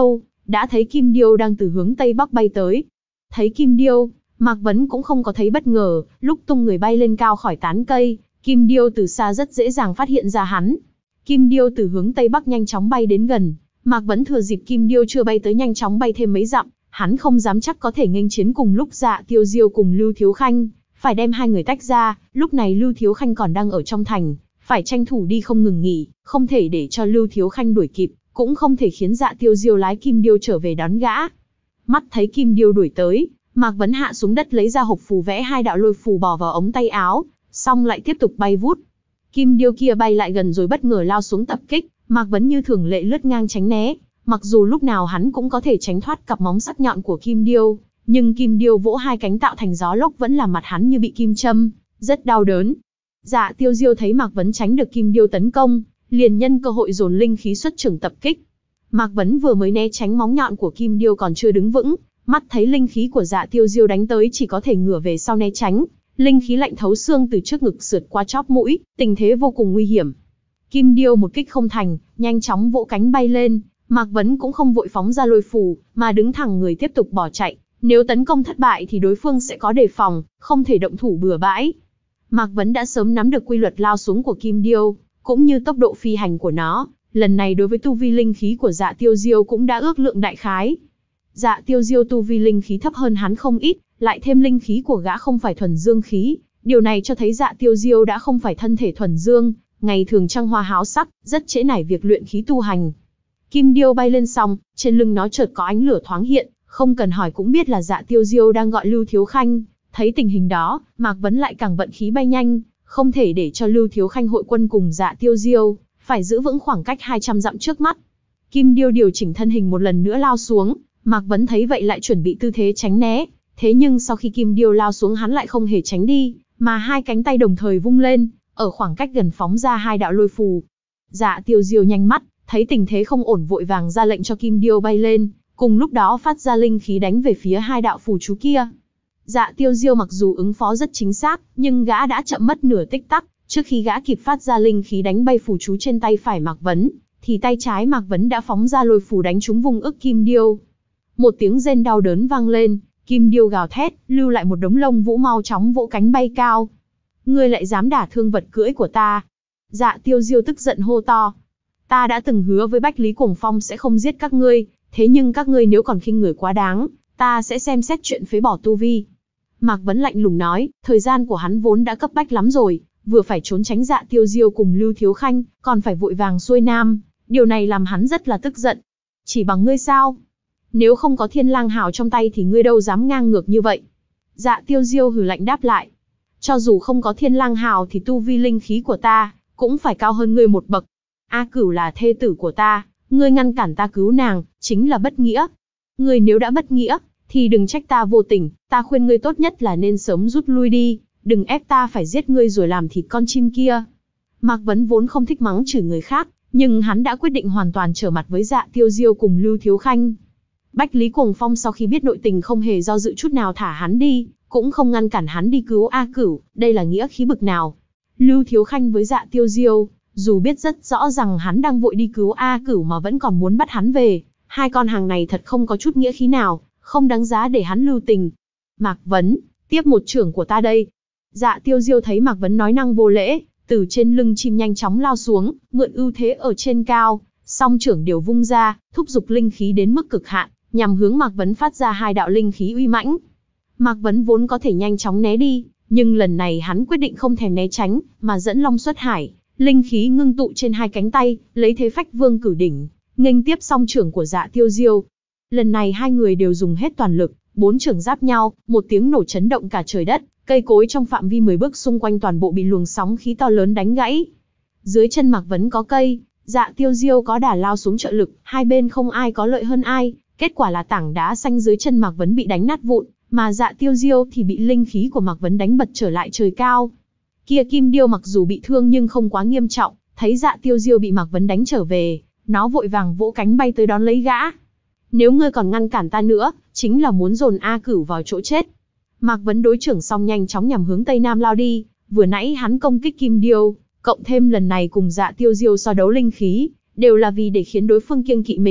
đã thấy Kim Điêu đang từ hướng Tây Bắc bay tới. Thấy Kim Điêu, Mạc Vấn cũng không có thấy bất ngờ, lúc tung người bay lên cao khỏi tán cây, Kim Điêu từ xa rất dễ dàng phát hiện ra hắn. Kim Điêu từ hướng Tây Bắc nhanh chóng bay đến gần, Mạc Vấn thừa dịp Kim Điêu chưa bay tới nhanh chóng bay thêm mấy dặm, hắn không dám chắc có thể nghênh chiến cùng lúc Dạ Tiêu Diêu cùng Lưu Thiếu Khanh, phải đem hai người tách ra, lúc này Lưu Thiếu Khanh còn đang ở trong thành, phải tranh thủ đi không ngừng nghỉ, không thể để cho Lưu Thiếu Khanh đuổi kịp, cũng không thể khiến Dạ Tiêu Diêu lái Kim Điêu trở về đón gã. Mắt thấy Kim Điêu đuổi tới, Mạc Vấn hạ xuống đất lấy ra hộp phù vẽ hai đạo lôi phù bò vào ống tay áo, xong lại tiếp tục bay vút. Kim Điêu kia bay lại gần rồi bất ngờ lao xuống tập kích, Mạc Vấn như thường lệ lướt ngang tránh né, mặc dù lúc nào hắn cũng có thể tránh thoát cặp móng sắc nhọn của Kim Điêu, nhưng Kim Điêu vỗ hai cánh tạo thành gió lốc vẫn làm mặt hắn như bị kim châm, rất đau đớn. Dạ Tiêu Diêu thấy Mạc Vấn tránh được Kim Điêu tấn công, liền nhân cơ hội dồn linh khí xuất chưởng tập kích. Mạc Vấn vừa mới né tránh móng nhọn của Kim Điêu còn chưa đứng vững, mắt thấy linh khí của Dạ Tiêu Diêu đánh tới chỉ có thể ngửa về sau né tránh, linh khí lạnh thấu xương từ trước ngực sượt qua chóp mũi, tình thế vô cùng nguy hiểm. Kim Điêu một kích không thành, nhanh chóng vỗ cánh bay lên, Mạc Vấn cũng không vội phóng ra lôi phù, mà đứng thẳng người tiếp tục bỏ chạy. Nếu tấn công thất bại thì đối phương sẽ có đề phòng, không thể động thủ bừa bãi. Mạc Vấn đã sớm nắm được quy luật lao xuống của Kim Điêu, cũng như tốc độ phi hành của nó, lần này đối với tu vi linh khí của Dạ Tiêu Diêu cũng đã ước lượng đại khái. Dạ Tiêu Diêu tu vi linh khí thấp hơn hắn không ít, lại thêm linh khí của gã không phải thuần dương khí, điều này cho thấy Dạ Tiêu Diêu đã không phải thân thể thuần dương, ngày thường trăng hoa háo sắc, rất trễ nải việc luyện khí tu hành. Kim Điêu bay lên xong, trên lưng nó chợt có ánh lửa thoáng hiện, không cần hỏi cũng biết là Dạ Tiêu Diêu đang gọi Lưu Thiếu Khanh. Thấy tình hình đó, Mạc Vấn lại càng vận khí bay nhanh, không thể để cho Lưu Thiếu Khanh hội quân cùng Dạ Tiêu Diêu, phải giữ vững khoảng cách hai trăm dặm trước mắt. Kim Điêu điều chỉnh thân hình một lần nữa lao xuống, Mạc Vấn thấy vậy lại chuẩn bị tư thế tránh né, thế nhưng sau khi Kim Điêu lao xuống hắn lại không hề tránh đi, mà hai cánh tay đồng thời vung lên, ở khoảng cách gần phóng ra hai đạo lôi phù. Dạ Tiêu Diêu nhanh mắt, thấy tình thế không ổn vội vàng ra lệnh cho Kim Điêu bay lên, cùng lúc đó phát ra linh khí đánh về phía hai đạo phù chú kia. Dạ Tiêu Diêu mặc dù ứng phó rất chính xác, nhưng gã đã chậm mất nửa tích tắc, trước khi gã kịp phát ra linh khí đánh bay phù chú trên tay phải Mạc Vấn, thì tay trái Mạc Vấn đã phóng ra lôi phù đánh trúng vùng ức Kim Điêu. Một tiếng rên đau đớn vang lên, Kim Điêu gào thét, lưu lại một đống lông vũ mau chóng vỗ cánh bay cao. Ngươi lại dám đả thương vật cưỡi của ta? Dạ Tiêu Diêu tức giận hô to. Ta đã từng hứa với Bách Lý Cuồng Phong sẽ không giết các ngươi, thế nhưng các ngươi nếu còn khinh người quá đáng, ta sẽ xem xét chuyện phế bỏ tu vi. Mạc Vấn lạnh lùng nói, thời gian của hắn vốn đã cấp bách lắm rồi, vừa phải trốn tránh Dạ Tiêu Diêu cùng Lưu Thiếu Khanh, còn phải vội vàng xuôi nam, điều này làm hắn rất là tức giận. Chỉ bằng ngươi sao? Nếu không có Thiên Lang Hào trong tay thì ngươi đâu dám ngang ngược như vậy? Dạ Tiêu Diêu hừ lạnh đáp lại. Cho dù không có Thiên Lang Hào thì tu vi linh khí của ta cũng phải cao hơn ngươi một bậc. A Cửu là thê tử của ta, ngươi ngăn cản ta cứu nàng, chính là bất nghĩa. Ngươi nếu đã bất nghĩa, thì đừng trách ta vô tình, ta khuyên ngươi tốt nhất là nên sớm rút lui đi, đừng ép ta phải giết ngươi rồi làm thịt con chim kia. Mạc Vấn vốn không thích mắng chửi người khác, nhưng hắn đã quyết định hoàn toàn trở mặt với Dạ Tiêu Diêu cùng Lưu Thiếu Khanh. Bách Lý Cuồng Phong sau khi biết nội tình không hề do dự chút nào thả hắn đi, cũng không ngăn cản hắn đi cứu A Cửu, đây là nghĩa khí bực nào. Lưu Thiếu Khanh với Dạ Tiêu Diêu, dù biết rất rõ rằng hắn đang vội đi cứu A Cửu mà vẫn còn muốn bắt hắn về, hai con hàng này thật không có chút nghĩa khí nào, không đáng giá để hắn lưu tình. Mạc Vấn, tiếp một chưởng của ta đây. Dạ Tiêu Diêu thấy Mạc Vấn nói năng vô lễ, từ trên lưng chim nhanh chóng lao xuống, mượn ưu thế ở trên cao, song chưởng đều vung ra, thúc giục linh khí đến mức cực hạn, nhằm hướng Mạc Vấn phát ra hai đạo linh khí uy mãnh. Mạc Vấn vốn có thể nhanh chóng né đi, nhưng lần này hắn quyết định không thèm né tránh, mà dẫn Long xuất hải, linh khí ngưng tụ trên hai cánh tay, lấy thế phách vương cử đỉnh, nghênh tiếp song chưởng của Dạ Tiêu Diêu. Lần này hai người đều dùng hết toàn lực, bốn chưởng giáp nhau, một tiếng nổ chấn động cả trời đất, cây cối trong phạm vi mười bước xung quanh toàn bộ bị luồng sóng khí to lớn đánh gãy. Dưới chân Mạc Vấn có cây, Dạ Tiêu Diêu có đà lao xuống trợ lực, hai bên không ai có lợi hơn ai, kết quả là tảng đá xanh dưới chân Mạc Vấn bị đánh nát vụn, mà Dạ Tiêu Diêu thì bị linh khí của Mạc Vấn đánh bật trở lại trời cao. Kia Kim Điêu mặc dù bị thương nhưng không quá nghiêm trọng, thấy Dạ Tiêu Diêu bị Mạc Vấn đánh trở về, nó vội vàng vỗ cánh bay tới đón lấy gã. Nếu ngươi còn ngăn cản ta nữa, chính là muốn dồn A Cửu vào chỗ chết. Mạc Vấn đối trưởng xong nhanh chóng nhằm hướng Tây Nam lao đi, vừa nãy hắn công kích Kim Điêu, cộng thêm lần này cùng Dạ Tiêu Diêu so đấu linh khí, đều là vì để khiến đối phương kiêng kỵ mình,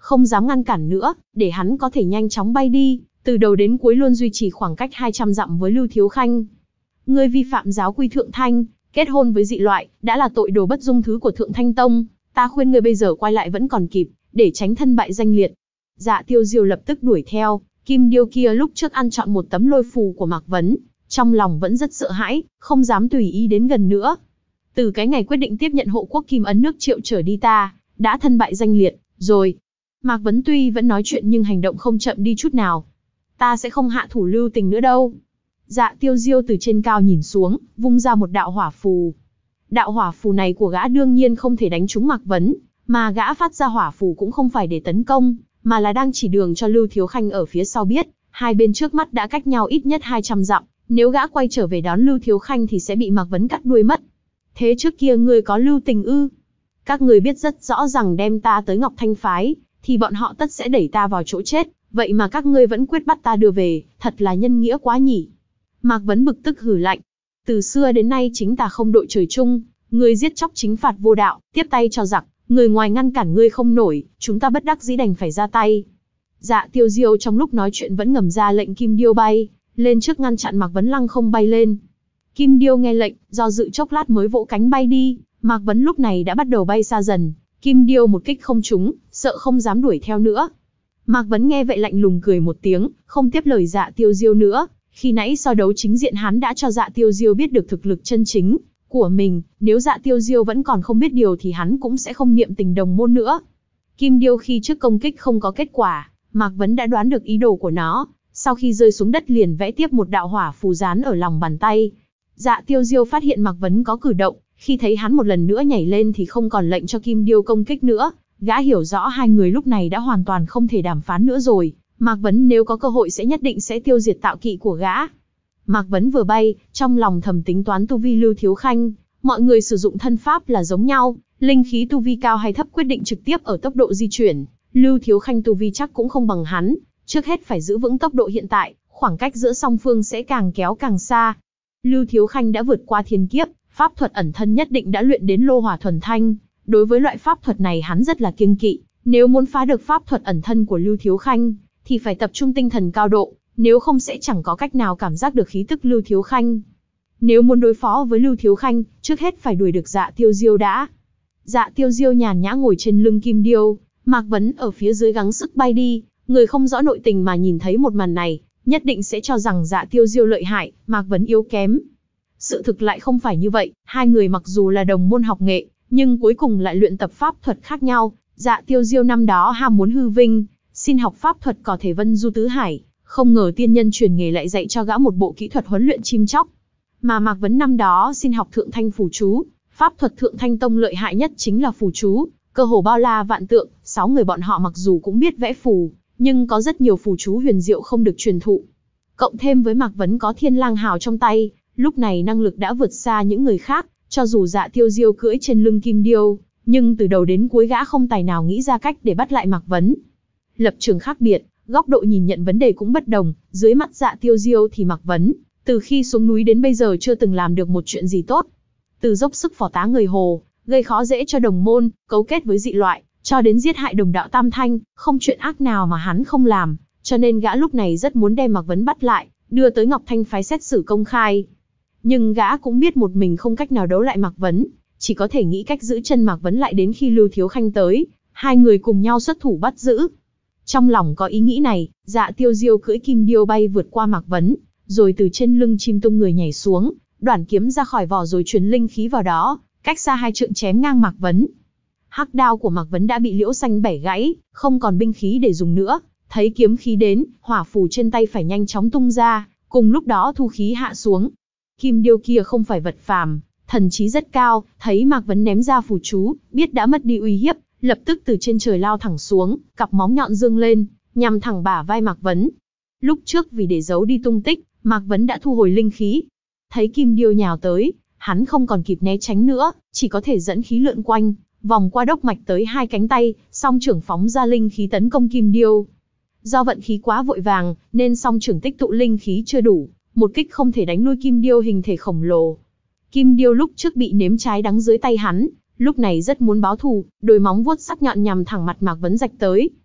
không dám ngăn cản nữa, để hắn có thể nhanh chóng bay đi, từ đầu đến cuối luôn duy trì khoảng cách hai trăm dặm với Lưu Thiếu Khanh. Ngươi vi phạm giáo quy Thượng Thanh, kết hôn với dị loại, đã là tội đồ bất dung thứ của Thượng Thanh Tông, ta khuyên ngươi bây giờ quay lại vẫn còn kịp, để tránh thân bại danh liệt. Dạ Tiêu Diêu lập tức đuổi theo, Kim Điêu kia lúc trước ăn trọn một tấm lôi phù của Mạc Vấn, trong lòng vẫn rất sợ hãi, không dám tùy ý đến gần nữa. Từ cái ngày quyết định tiếp nhận hộ quốc kim ấn nước Triệu trở đi ta, đã thân bại danh liệt, rồi. Mạc Vấn tuy vẫn nói chuyện nhưng hành động không chậm đi chút nào. Ta sẽ không hạ thủ lưu tình nữa đâu. Dạ Tiêu Diêu từ trên cao nhìn xuống, vung ra một đạo hỏa phù. Đạo hỏa phù này của gã đương nhiên không thể đánh trúng Mạc Vấn, mà gã phát ra hỏa phù cũng không phải để tấn công, mà là đang chỉ đường cho Lưu Thiếu Khanh ở phía sau biết, hai bên trước mắt đã cách nhau ít nhất hai trăm dặm, nếu gã quay trở về đón Lưu Thiếu Khanh thì sẽ bị Mạc Vấn cắt đuôi mất. Thế trước kia ngươi có lưu tình ư? Các ngươi biết rất rõ rằng đem ta tới Ngọc Thanh phái, thì bọn họ tất sẽ đẩy ta vào chỗ chết, vậy mà các ngươi vẫn quyết bắt ta đưa về, thật là nhân nghĩa quá nhỉ. Mạc Vấn bực tức hừ lạnh. Từ xưa đến nay chính ta không đội trời chung, ngươi giết chóc chính phạt vô đạo, tiếp tay cho giặc, người ngoài ngăn cản ngươi không nổi, chúng ta bất đắc dĩ đành phải ra tay. Dạ Tiêu Diêu trong lúc nói chuyện vẫn ngầm ra lệnh Kim Điêu bay lên trước ngăn chặn Mạc Vấn lăng không bay lên. Kim Điêu nghe lệnh, do dự chốc lát mới vỗ cánh bay đi, Mạc Vấn lúc này đã bắt đầu bay xa dần. Kim Điêu một kích không trúng, sợ không dám đuổi theo nữa. Mạc Vấn nghe vậy lạnh lùng cười một tiếng, không tiếp lời Dạ Tiêu Diêu nữa. Khi nãy so đấu chính diện hắn đã cho Dạ Tiêu Diêu biết được thực lực chân chính của mình, nếu Dạ Tiêu Diêu vẫn còn không biết điều thì hắn cũng sẽ không niệm tình đồng môn nữa. Kim Điêu khi trước công kích không có kết quả, Mạc Vấn đã đoán được ý đồ của nó, sau khi rơi xuống đất liền vẽ tiếp một đạo hỏa phù dán ở lòng bàn tay. Dạ Tiêu Diêu phát hiện Mạc Vấn có cử động, khi thấy hắn một lần nữa nhảy lên thì không còn lệnh cho Kim Điêu công kích nữa, gã hiểu rõ hai người lúc này đã hoàn toàn không thể đàm phán nữa rồi, Mạc Vấn nếu có cơ hội sẽ nhất định sẽ tiêu diệt tạo kỵ của gã. Mạc Vấn vừa bay, trong lòng thầm tính toán tu vi Lưu Thiếu Khanh, mọi người sử dụng thân pháp là giống nhau, linh khí tu vi cao hay thấp quyết định trực tiếp ở tốc độ di chuyển, Lưu Thiếu Khanh tu vi chắc cũng không bằng hắn, trước hết phải giữ vững tốc độ hiện tại, khoảng cách giữa song phương sẽ càng kéo càng xa. Lưu Thiếu Khanh đã vượt qua thiên kiếp, pháp thuật ẩn thân nhất định đã luyện đến lô hỏa thuần thanh, đối với loại pháp thuật này hắn rất là kiêng kỵ, nếu muốn phá được pháp thuật ẩn thân của Lưu Thiếu Khanh, thì phải tập trung tinh thần cao độ, nếu không sẽ chẳng có cách nào cảm giác được khí tức Lưu Thiếu Khanh. Nếu muốn đối phó với Lưu Thiếu Khanh, trước hết phải đuổi được Dạ Tiêu Diêu đã. Dạ Tiêu Diêu nhàn nhã ngồi trên lưng Kim Điêu, Mạc Vấn ở phía dưới gắng sức bay đi, người không rõ nội tình mà nhìn thấy một màn này, nhất định sẽ cho rằng Dạ Tiêu Diêu lợi hại, Mạc Vấn yếu kém. Sự thực lại không phải như vậy, hai người mặc dù là đồng môn học nghệ, nhưng cuối cùng lại luyện tập pháp thuật khác nhau. Dạ Tiêu Diêu năm đó ham muốn hư vinh, xin học pháp thuật có thể vân du tứ hải, không ngờ tiên nhân truyền nghề lại dạy cho gã một bộ kỹ thuật huấn luyện chim chóc. Mà Mạc Vấn năm đó xin học Thượng Thanh phù chú, pháp thuật Thượng Thanh Tông lợi hại nhất chính là phù chú, cơ hồ bao la vạn tượng, sáu người bọn họ mặc dù cũng biết vẽ phù, nhưng có rất nhiều phù chú huyền diệu không được truyền thụ. Cộng thêm với Mạc Vấn có Thiên Lang Hào trong tay, lúc này năng lực đã vượt xa những người khác, cho dù Dạ Tiêu Diêu cưỡi trên lưng Kim Điêu, nhưng từ đầu đến cuối gã không tài nào nghĩ ra cách để bắt lại Mạc Vấn. Lập trường khác biệt, góc độ nhìn nhận vấn đề cũng bất đồng, dưới mắt Dạ Tiêu Diêu thì Mạc Vấn, từ khi xuống núi đến bây giờ chưa từng làm được một chuyện gì tốt. Từ dốc sức phò tá người Hồ, gây khó dễ cho đồng môn, cấu kết với dị loại, cho đến giết hại đồng đạo Tam Thanh, không chuyện ác nào mà hắn không làm, cho nên gã lúc này rất muốn đem Mạc Vấn bắt lại, đưa tới Ngọc Thanh phái xét xử công khai. Nhưng gã cũng biết một mình không cách nào đấu lại Mạc Vấn, chỉ có thể nghĩ cách giữ chân Mạc Vấn lại đến khi Lưu Thiếu Khanh tới, hai người cùng nhau xuất thủ bắt giữ. Trong lòng có ý nghĩ này, Dạ Tiêu Diêu cưỡi Kim Điêu bay vượt qua Mạc Vấn, rồi từ trên lưng chim tung người nhảy xuống, đoản kiếm ra khỏi vỏ rồi truyền linh khí vào đó, cách xa hai trượng chém ngang Mạc Vấn. Hắc đao của Mạc Vấn đã bị liễu xanh bẻ gãy, không còn binh khí để dùng nữa, thấy kiếm khí đến, hỏa phù trên tay phải nhanh chóng tung ra, cùng lúc đó thu khí hạ xuống. Kim Điêu kia không phải vật phàm, thần trí rất cao, thấy Mạc Vấn ném ra phù chú, biết đã mất đi uy hiếp, lập tức từ trên trời lao thẳng xuống, cặp móng nhọn dương lên, nhằm thẳng bả vai Mạc Vấn. Lúc trước vì để giấu đi tung tích, Mạc Vấn đã thu hồi linh khí. Thấy Kim Điêu nhào tới, hắn không còn kịp né tránh nữa, chỉ có thể dẫn khí lượn quanh, vòng qua đốc mạch tới hai cánh tay, song trưởng phóng ra linh khí tấn công Kim Điêu. Do vận khí quá vội vàng, nên song trưởng tích tụ linh khí chưa đủ, một kích không thể đánh lui Kim Điêu hình thể khổng lồ. Kim Điêu lúc trước bị nếm trái đắng dưới tay hắn, lúc này rất muốn báo thù, đôi móng vuốt sắc nhọn nhằm thẳng mặt Mạc Vấn rạch tới.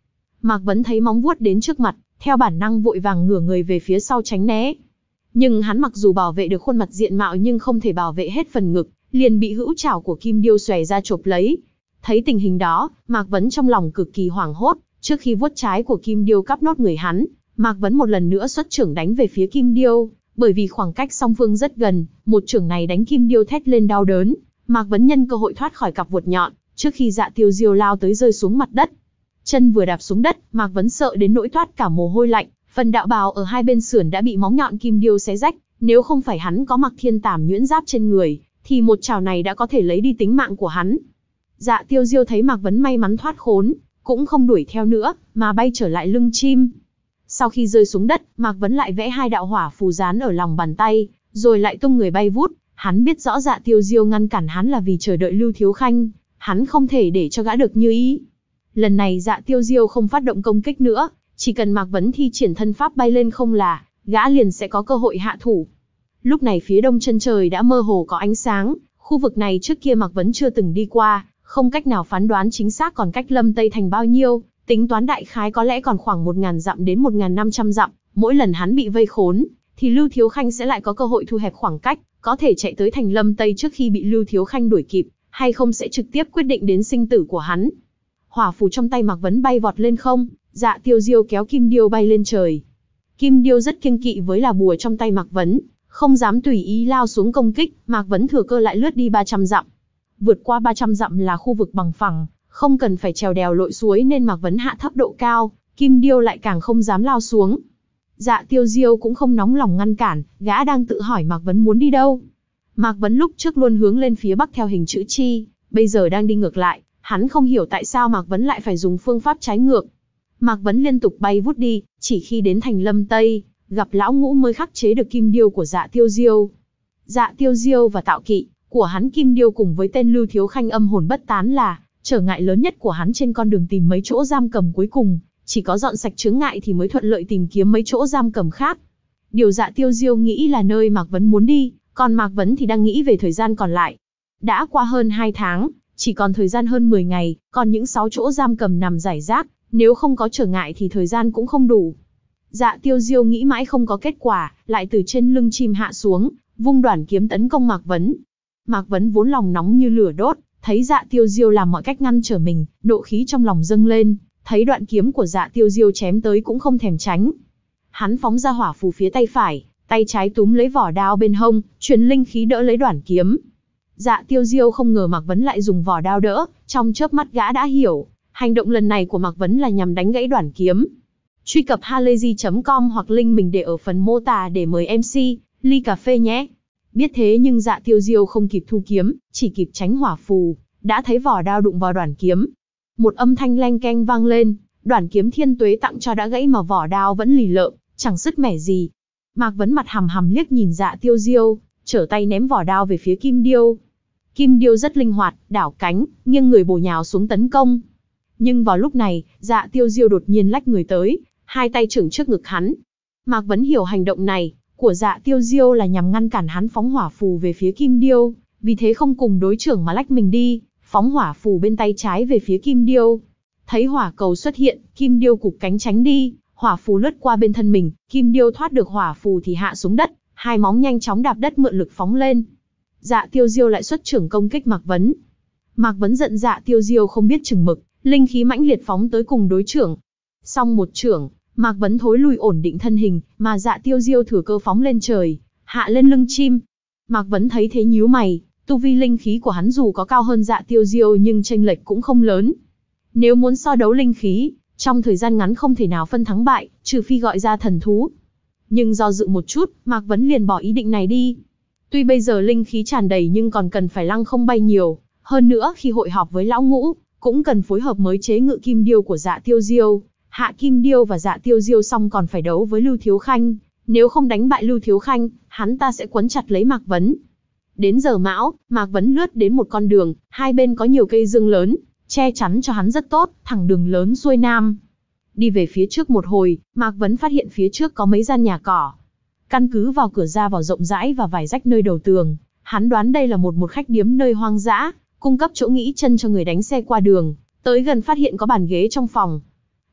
Mạc Vấn thấy móng vuốt đến trước mặt, theo bản năng vội vàng ngửa người về phía sau tránh né. Nhưng hắn mặc dù bảo vệ được khuôn mặt diện mạo nhưng không thể bảo vệ hết phần ngực, liền bị hữu chảo của Kim Điêu xòe ra chộp lấy. Thấy tình hình đó, Mạc Vấn trong lòng cực kỳ hoảng hốt, trước khi vuốt trái của Kim Điêu cắp nốt người hắn, Mạc Vấn một lần nữa xuất chưởng đánh về phía Kim Điêu, bởi vì khoảng cách song phương rất gần, một chưởng này đánh Kim Điêu thét lên đau đớn, Mạc Vấn nhân cơ hội thoát khỏi cặp vuột nhọn, trước khi Dạ Tiêu Diêu lao tới rơi xuống mặt đất. Chân vừa đạp xuống đất, Mạc Vấn sợ đến nỗi thoát cả mồ hôi lạnh, phần đạo bào ở hai bên sườn đã bị móng nhọn Kim Điêu xé rách, nếu không phải hắn có mặc thiên tàm nhuyễn giáp trên người, thì một chảo này đã có thể lấy đi tính mạng của hắn. Dạ Tiêu Diêu thấy Mạc Vấn may mắn thoát khốn, cũng không đuổi theo nữa, mà bay trở lại lưng chim. Sau khi rơi xuống đất, Mạc Vấn lại vẽ hai đạo hỏa phù dán ở lòng bàn tay, rồi lại tung người bay vút. Hắn biết rõ Dạ Tiêu Diêu ngăn cản hắn là vì chờ đợi Lưu Thiếu Khanh, hắn không thể để cho gã được như ý. Lần này Dạ Tiêu Diêu không phát động công kích nữa, chỉ cần Mạc Vấn thi triển thân pháp bay lên không là, gã liền sẽ có cơ hội hạ thủ. Lúc này phía đông chân trời đã mơ hồ có ánh sáng, khu vực này trước kia Mạc Vấn chưa từng đi qua, không cách nào phán đoán chính xác còn cách Lâm Tây Thành bao nhiêu, tính toán đại khái có lẽ còn khoảng một nghìn dặm đến một nghìn năm trăm dặm, mỗi lần hắn bị vây khốn, thì Lưu Thiếu Khanh sẽ lại có cơ hội thu hẹp khoảng cách, có thể chạy tới thành Lâm Tây trước khi bị Lưu Thiếu Khanh đuổi kịp, hay không sẽ trực tiếp quyết định đến sinh tử của hắn. Hỏa phù trong tay Mạc Vấn bay vọt lên không, Dạ Tiêu Diêu kéo Kim Điêu bay lên trời. Kim Điêu rất kiêng kỵ với là bùa trong tay Mạc Vấn, không dám tùy ý lao xuống công kích, Mạc Vấn thừa cơ lại lướt đi ba trăm dặm. Vượt qua ba trăm dặm là khu vực bằng phẳng, không cần phải trèo đèo lội suối nên Mạc Vấn hạ thấp độ cao, Kim Điêu lại càng không dám lao xuống. Dạ Tiêu Diêu cũng không nóng lòng ngăn cản, gã đang tự hỏi Mạc Vấn muốn đi đâu. Mạc Vấn lúc trước luôn hướng lên phía bắc theo hình chữ chi, bây giờ đang đi ngược lại, hắn không hiểu tại sao Mạc Vấn lại phải dùng phương pháp trái ngược. Mạc Vấn liên tục bay vút đi, chỉ khi đến thành Lâm Tây, gặp lão ngũ mới khắc chế được Kim Điêu của Dạ Tiêu Diêu. Dạ Tiêu Diêu và tạo kỵ của hắn Kim Điêu cùng với tên Lưu Thiếu Khanh âm hồn bất tán là trở ngại lớn nhất của hắn trên con đường tìm mấy chỗ giam cầm cuối cùng, chỉ có dọn sạch chướng ngại thì mới thuận lợi tìm kiếm mấy chỗ giam cầm khác. Điều Dạ Tiêu Diêu nghĩ là nơi Mạc Vấn muốn đi, còn Mạc Vấn thì đang nghĩ về thời gian còn lại. Đã qua hơn hai tháng, chỉ còn thời gian hơn mười ngày, còn những sáu chỗ giam cầm nằm rải rác, nếu không có trở ngại thì thời gian cũng không đủ. Dạ Tiêu Diêu nghĩ mãi không có kết quả, lại từ trên lưng chim hạ xuống, vung đoản kiếm tấn công Mạc Vấn. Mạc Vấn vốn lòng nóng như lửa đốt, thấy Dạ Tiêu Diêu làm mọi cách ngăn trở mình, nộ khí trong lòng dâng lên, thấy đoạn kiếm của Dạ Tiêu Diêu chém tới cũng không thèm tránh. Hắn phóng ra hỏa phù phía tay phải, tay trái túm lấy vỏ đao bên hông, truyền linh khí đỡ lấy đoản kiếm. Dạ Tiêu Diêu không ngờ Mạc Vấn lại dùng vỏ đao đỡ, trong chớp mắt gã đã hiểu, hành động lần này của Mạc Vấn là nhằm đánh gãy đoản kiếm. Truy cập halayzi chấm com hoặc link mình để ở phần mô tả để mời em xê, ly cà phê nhé. Biết thế nhưng Dạ Tiêu Diêu không kịp thu kiếm, chỉ kịp tránh hỏa phù, đã thấy vỏ đao đụng vào đoản kiếm. Một âm thanh leng keng vang lên, đoản kiếm thiên tuế tặng cho đã gãy mà vỏ đao vẫn lì lợm, chẳng sứt mẻ gì. Mạc Vấn mặt hằm hằm liếc nhìn Dạ Tiêu Diêu, trở tay ném vỏ đao về phía Kim Điêu. Kim Điêu rất linh hoạt, đảo cánh, nghiêng người bổ nhào xuống tấn công. Nhưng vào lúc này, Dạ Tiêu Diêu đột nhiên lách người tới, hai tay chưởng trước ngực hắn. Mạc Vấn hiểu hành động này của Dạ Tiêu Diêu là nhằm ngăn cản hắn phóng hỏa phù về phía Kim Điêu, vì thế không cùng đối trưởng mà lách mình đi, phóng hỏa phù bên tay trái về phía Kim Điêu. Thấy hỏa cầu xuất hiện, Kim Điêu cụp cánh tránh đi, hỏa phù lướt qua bên thân mình, Kim Điêu thoát được hỏa phù thì hạ xuống đất, hai móng nhanh chóng đạp đất mượn lực phóng lên. Dạ Tiêu Diêu lại xuất chưởng công kích Mạc Vấn. Mạc Vấn giận Dạ Tiêu Diêu không biết chừng mực, linh khí mãnh liệt phóng tới cùng đối trưởng. Xong một chưởng, Mạc Vấn thối lui ổn định thân hình, mà Dạ Tiêu Diêu thừa cơ phóng lên trời, hạ lên lưng chim. Mạc Vấn thấy thế nhíu mày, tu vi linh khí của hắn dù có cao hơn Dạ Tiêu Diêu nhưng chênh lệch cũng không lớn. Nếu muốn so đấu linh khí, trong thời gian ngắn không thể nào phân thắng bại, trừ phi gọi ra thần thú. Nhưng do dự một chút, Mạc Vấn liền bỏ ý định này đi. Tuy bây giờ linh khí tràn đầy nhưng còn cần phải lăng không bay nhiều, hơn nữa khi hội họp với lão ngũ, cũng cần phối hợp mới chế ngự Kim Điêu của Dạ Tiêu Diêu. Hạ Kim Điêu và Dạ Tiêu Diêu xong còn phải đấu với Lưu Thiếu Khanh, nếu không đánh bại Lưu Thiếu Khanh, hắn ta sẽ quấn chặt lấy Mạc Vấn. Đến giờ mão, Mạc Vấn lướt đến một con đường, hai bên có nhiều cây dương lớn, che chắn cho hắn rất tốt, thẳng đường lớn xuôi nam. Đi về phía trước một hồi, Mạc Vấn phát hiện phía trước có mấy gian nhà cỏ. Căn cứ vào cửa ra vào rộng rãi và vài rách nơi đầu tường, hắn đoán đây là một một khách điếm nơi hoang dã, cung cấp chỗ nghỉ chân cho người đánh xe qua đường. Tới gần phát hiện có bàn ghế trong phòng.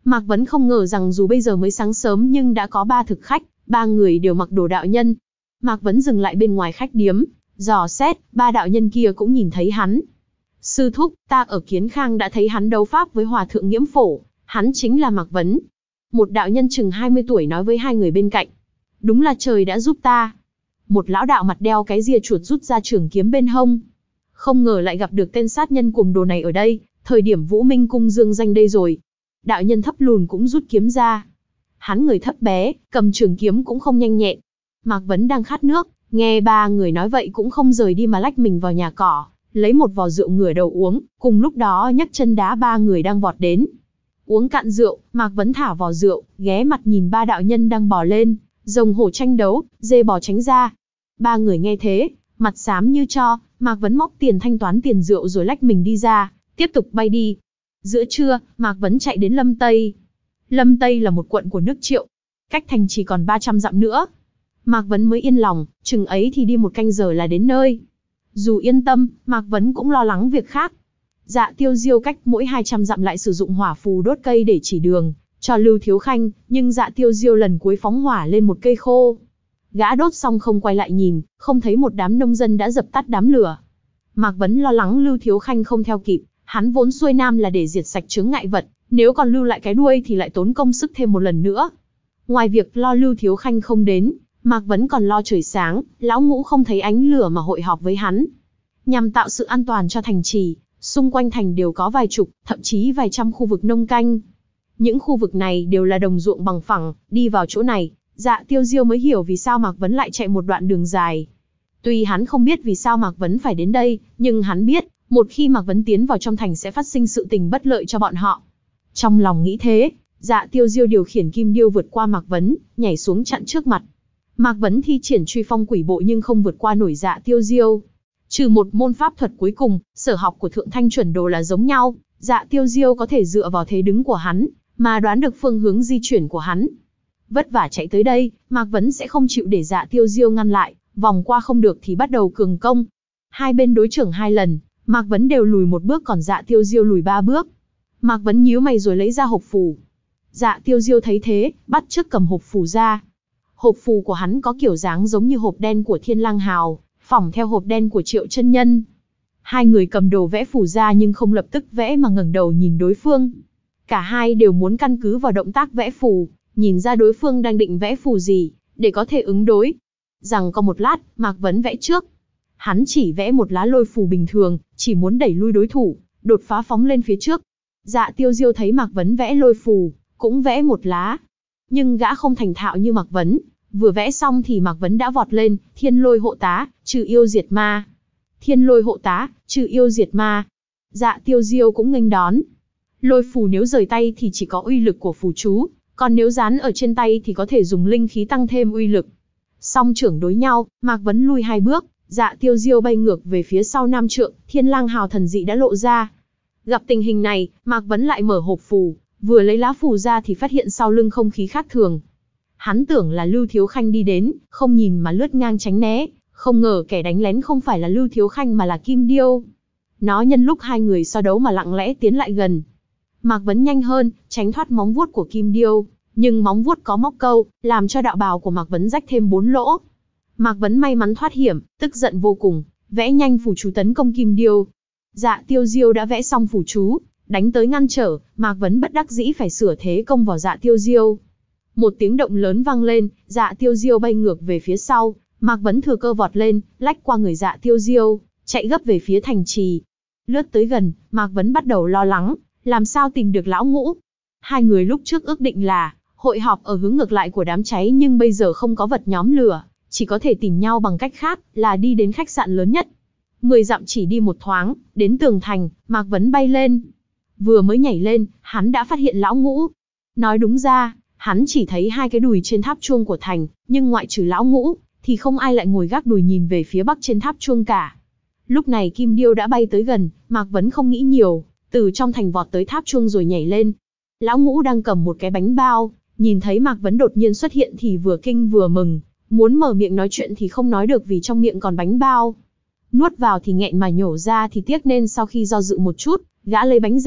Mạc Vấn không ngờ rằng dù bây giờ mới sáng sớm nhưng đã có ba thực khách, ba người đều mặc đồ đạo nhân. Mạc Vấn dừng lại bên ngoài khách điếm, dò xét, ba đạo nhân kia cũng nhìn thấy hắn. Sư thúc, ta ở Kiến Khang đã thấy hắn đấu pháp với Hòa thượng Nghiễm Phổ, hắn chính là Mạc Vấn. Một đạo nhân chừng hai mươi tuổi nói với hai người bên cạnh. Đúng là trời đã giúp ta. Một lão đạo mặt đeo cái ria chuột rút ra trường kiếm bên hông. Không ngờ lại gặp được tên sát nhân cuồng đồ này ở đây, thời điểm Vũ Minh cung dương danh đây rồi. Đạo nhân thấp lùn cũng rút kiếm ra. Hắn người thấp bé, cầm trường kiếm cũng không nhanh nhẹn. Mạc Vấn đang khát nước, nghe ba người nói vậy cũng không rời đi mà lách mình vào nhà cỏ, lấy một vò rượu ngửa đầu uống, cùng lúc đó nhấc chân đá ba người đang vọt đến. Uống cạn rượu, Mạc Vấn thả vò rượu, ghé mặt nhìn ba đạo nhân đang bò lên, rồng hổ tranh đấu, dê bò tránh ra. Ba người nghe thế, mặt xám như tro, Mạc Vấn móc tiền thanh toán tiền rượu rồi lách mình đi ra, tiếp tục bay đi. Giữa trưa, Mạc Vấn chạy đến Lâm Tây. Lâm Tây là một quận của nước Triệu, cách thành chỉ còn ba trăm dặm nữa. Mạc Vấn mới yên lòng, chừng ấy thì đi một canh giờ là đến nơi. Dù yên tâm, Mạc Vấn cũng lo lắng việc khác. Dạ Tiêu Diêu cách mỗi hai trăm dặm lại sử dụng hỏa phù đốt cây để chỉ đường cho Lưu Thiếu Khanh, nhưng Dạ Tiêu Diêu lần cuối phóng hỏa lên một cây khô. Gã đốt xong không quay lại nhìn, không thấy một đám nông dân đã dập tắt đám lửa. Mạc Vấn lo lắng Lưu Thiếu Khanh không theo kịp, hắn vốn xuôi nam là để diệt sạch chướng ngại vật, nếu còn lưu lại cái đuôi thì lại tốn công sức thêm một lần nữa. Ngoài việc lo Lưu Thiếu Khanh không đến, Mạc Vấn còn lo trời sáng, lão ngũ không thấy ánh lửa mà hội họp với hắn. Nhằm tạo sự an toàn cho thành trì, xung quanh thành đều có vài chục, thậm chí vài trăm khu vực nông canh. Những khu vực này đều là đồng ruộng bằng phẳng, đi vào chỗ này, Dạ Tiêu Diêu mới hiểu vì sao Mạc Vấn lại chạy một đoạn đường dài. Tuy hắn không biết vì sao Mạc Vấn phải đến đây, nhưng hắn biết, một khi Mạc Vấn tiến vào trong thành sẽ phát sinh sự tình bất lợi cho bọn họ. Trong lòng nghĩ thế, Dạ Tiêu Diêu điều khiển kim điêu vượt qua Mạc Vấn, nhảy xuống chặn trước mặt. Mạc Vấn thi triển truy phong quỷ bộ nhưng không vượt qua nổi Dạ Tiêu Diêu. Trừ một môn pháp thuật cuối cùng, sở học của Thượng Thanh chuẩn đồ là giống nhau, Dạ Tiêu Diêu có thể dựa vào thế đứng của hắn, mà đoán được phương hướng di chuyển của hắn. Vất vả chạy tới đây, Mạc Vấn sẽ không chịu để Dạ Tiêu Diêu ngăn lại, vòng qua không được thì bắt đầu cường công. Hai bên đối chưởng hai lần, Mạc Vấn đều lùi một bước còn Dạ Tiêu Diêu lùi ba bước. Mạc Vấn nhíu mày rồi lấy ra hộp phù. Dạ Tiêu Diêu thấy thế, bắt chước cầm hộp phù ra. Hộp phù của hắn có kiểu dáng giống như hộp đen của Thiên Lang Hào, phỏng theo hộp đen của Triệu Chân Nhân. Hai người cầm đồ vẽ phù ra nhưng không lập tức vẽ mà ngẩng đầu nhìn đối phương. Cả hai đều muốn căn cứ vào động tác vẽ phù, nhìn ra đối phương đang định vẽ phù gì, để có thể ứng đối. Rằng có một lát, Mạc Vấn vẽ trước. Hắn chỉ vẽ một lá lôi phù bình thường, chỉ muốn đẩy lui đối thủ, đột phá phóng lên phía trước. Dạ Tiêu Diêu thấy Mạc Vấn vẽ lôi phù, cũng vẽ một lá. Nhưng gã không thành thạo như Mạc Vấn, vừa vẽ xong thì Mạc Vấn đã vọt lên, thiên lôi hộ tá, trừ yêu diệt ma. Thiên lôi hộ tá, trừ yêu diệt ma. Dạ Tiêu Diêu cũng nghênh đón. Lôi phù nếu rời tay thì chỉ có uy lực của phù chú, còn nếu dán ở trên tay thì có thể dùng linh khí tăng thêm uy lực. Song trưởng đối nhau, Mạc Vấn lui hai bước, Dạ Tiêu Diêu bay ngược về phía sau năm trượng, Thiên Lang Hào thần dị đã lộ ra. Gặp tình hình này, Mạc Vấn lại mở hộp phù, vừa lấy lá phù ra thì phát hiện sau lưng không khí khác thường. Hắn tưởng là Lưu Thiếu Khanh đi đến, không nhìn mà lướt ngang tránh né, không ngờ kẻ đánh lén không phải là Lưu Thiếu Khanh mà là Kim Điêu. Nó nhân lúc hai người so đấu mà lặng lẽ tiến lại gần. Mạc Vấn nhanh hơn, tránh thoát móng vuốt của Kim Điêu, nhưng móng vuốt có móc câu, làm cho đạo bào của Mạc Vấn rách thêm bốn lỗ. Mạc Vấn may mắn thoát hiểm, tức giận vô cùng, vẽ nhanh phù chú tấn công Kim Điêu. Dạ Tiêu Diêu đã vẽ xong phù chú, đánh tới ngăn trở, Mạc Vấn bất đắc dĩ phải sửa thế công vào Dạ Tiêu Diêu. Một tiếng động lớn vang lên, Dạ Tiêu Diêu bay ngược về phía sau, Mạc Vấn thừa cơ vọt lên, lách qua người Dạ Tiêu Diêu, chạy gấp về phía thành trì. Lướt tới gần, Mạc Vấn bắt đầu lo lắng, làm sao tìm được lão ngũ. Hai người lúc trước ước định là hội họp ở hướng ngược lại của đám cháy nhưng bây giờ không có vật nhóm lửa, chỉ có thể tìm nhau bằng cách khác, là đi đến khách sạn lớn nhất. Mười dặm chỉ đi một thoáng, đến tường thành, Mạc Vấn bay lên. Vừa mới nhảy lên, hắn đã phát hiện lão ngũ. Nói đúng ra, hắn chỉ thấy hai cái đùi trên tháp chuông của thành, nhưng ngoại trừ lão ngũ, thì không ai lại ngồi gác đùi nhìn về phía bắc trên tháp chuông cả. Lúc này Kim Điêu đã bay tới gần, Mạc Vấn không nghĩ nhiều, từ trong thành vọt tới tháp chuông rồi nhảy lên. Lão ngũ đang cầm một cái bánh bao, nhìn thấy Mạc Vấn đột nhiên xuất hiện thì vừa kinh vừa mừng, muốn mở miệng nói chuyện thì không nói được vì trong miệng còn bánh bao. Nuốt vào thì nghẹn mà nhổ ra thì tiếc nên sau khi do dự một chút, gã lấy bánh ra,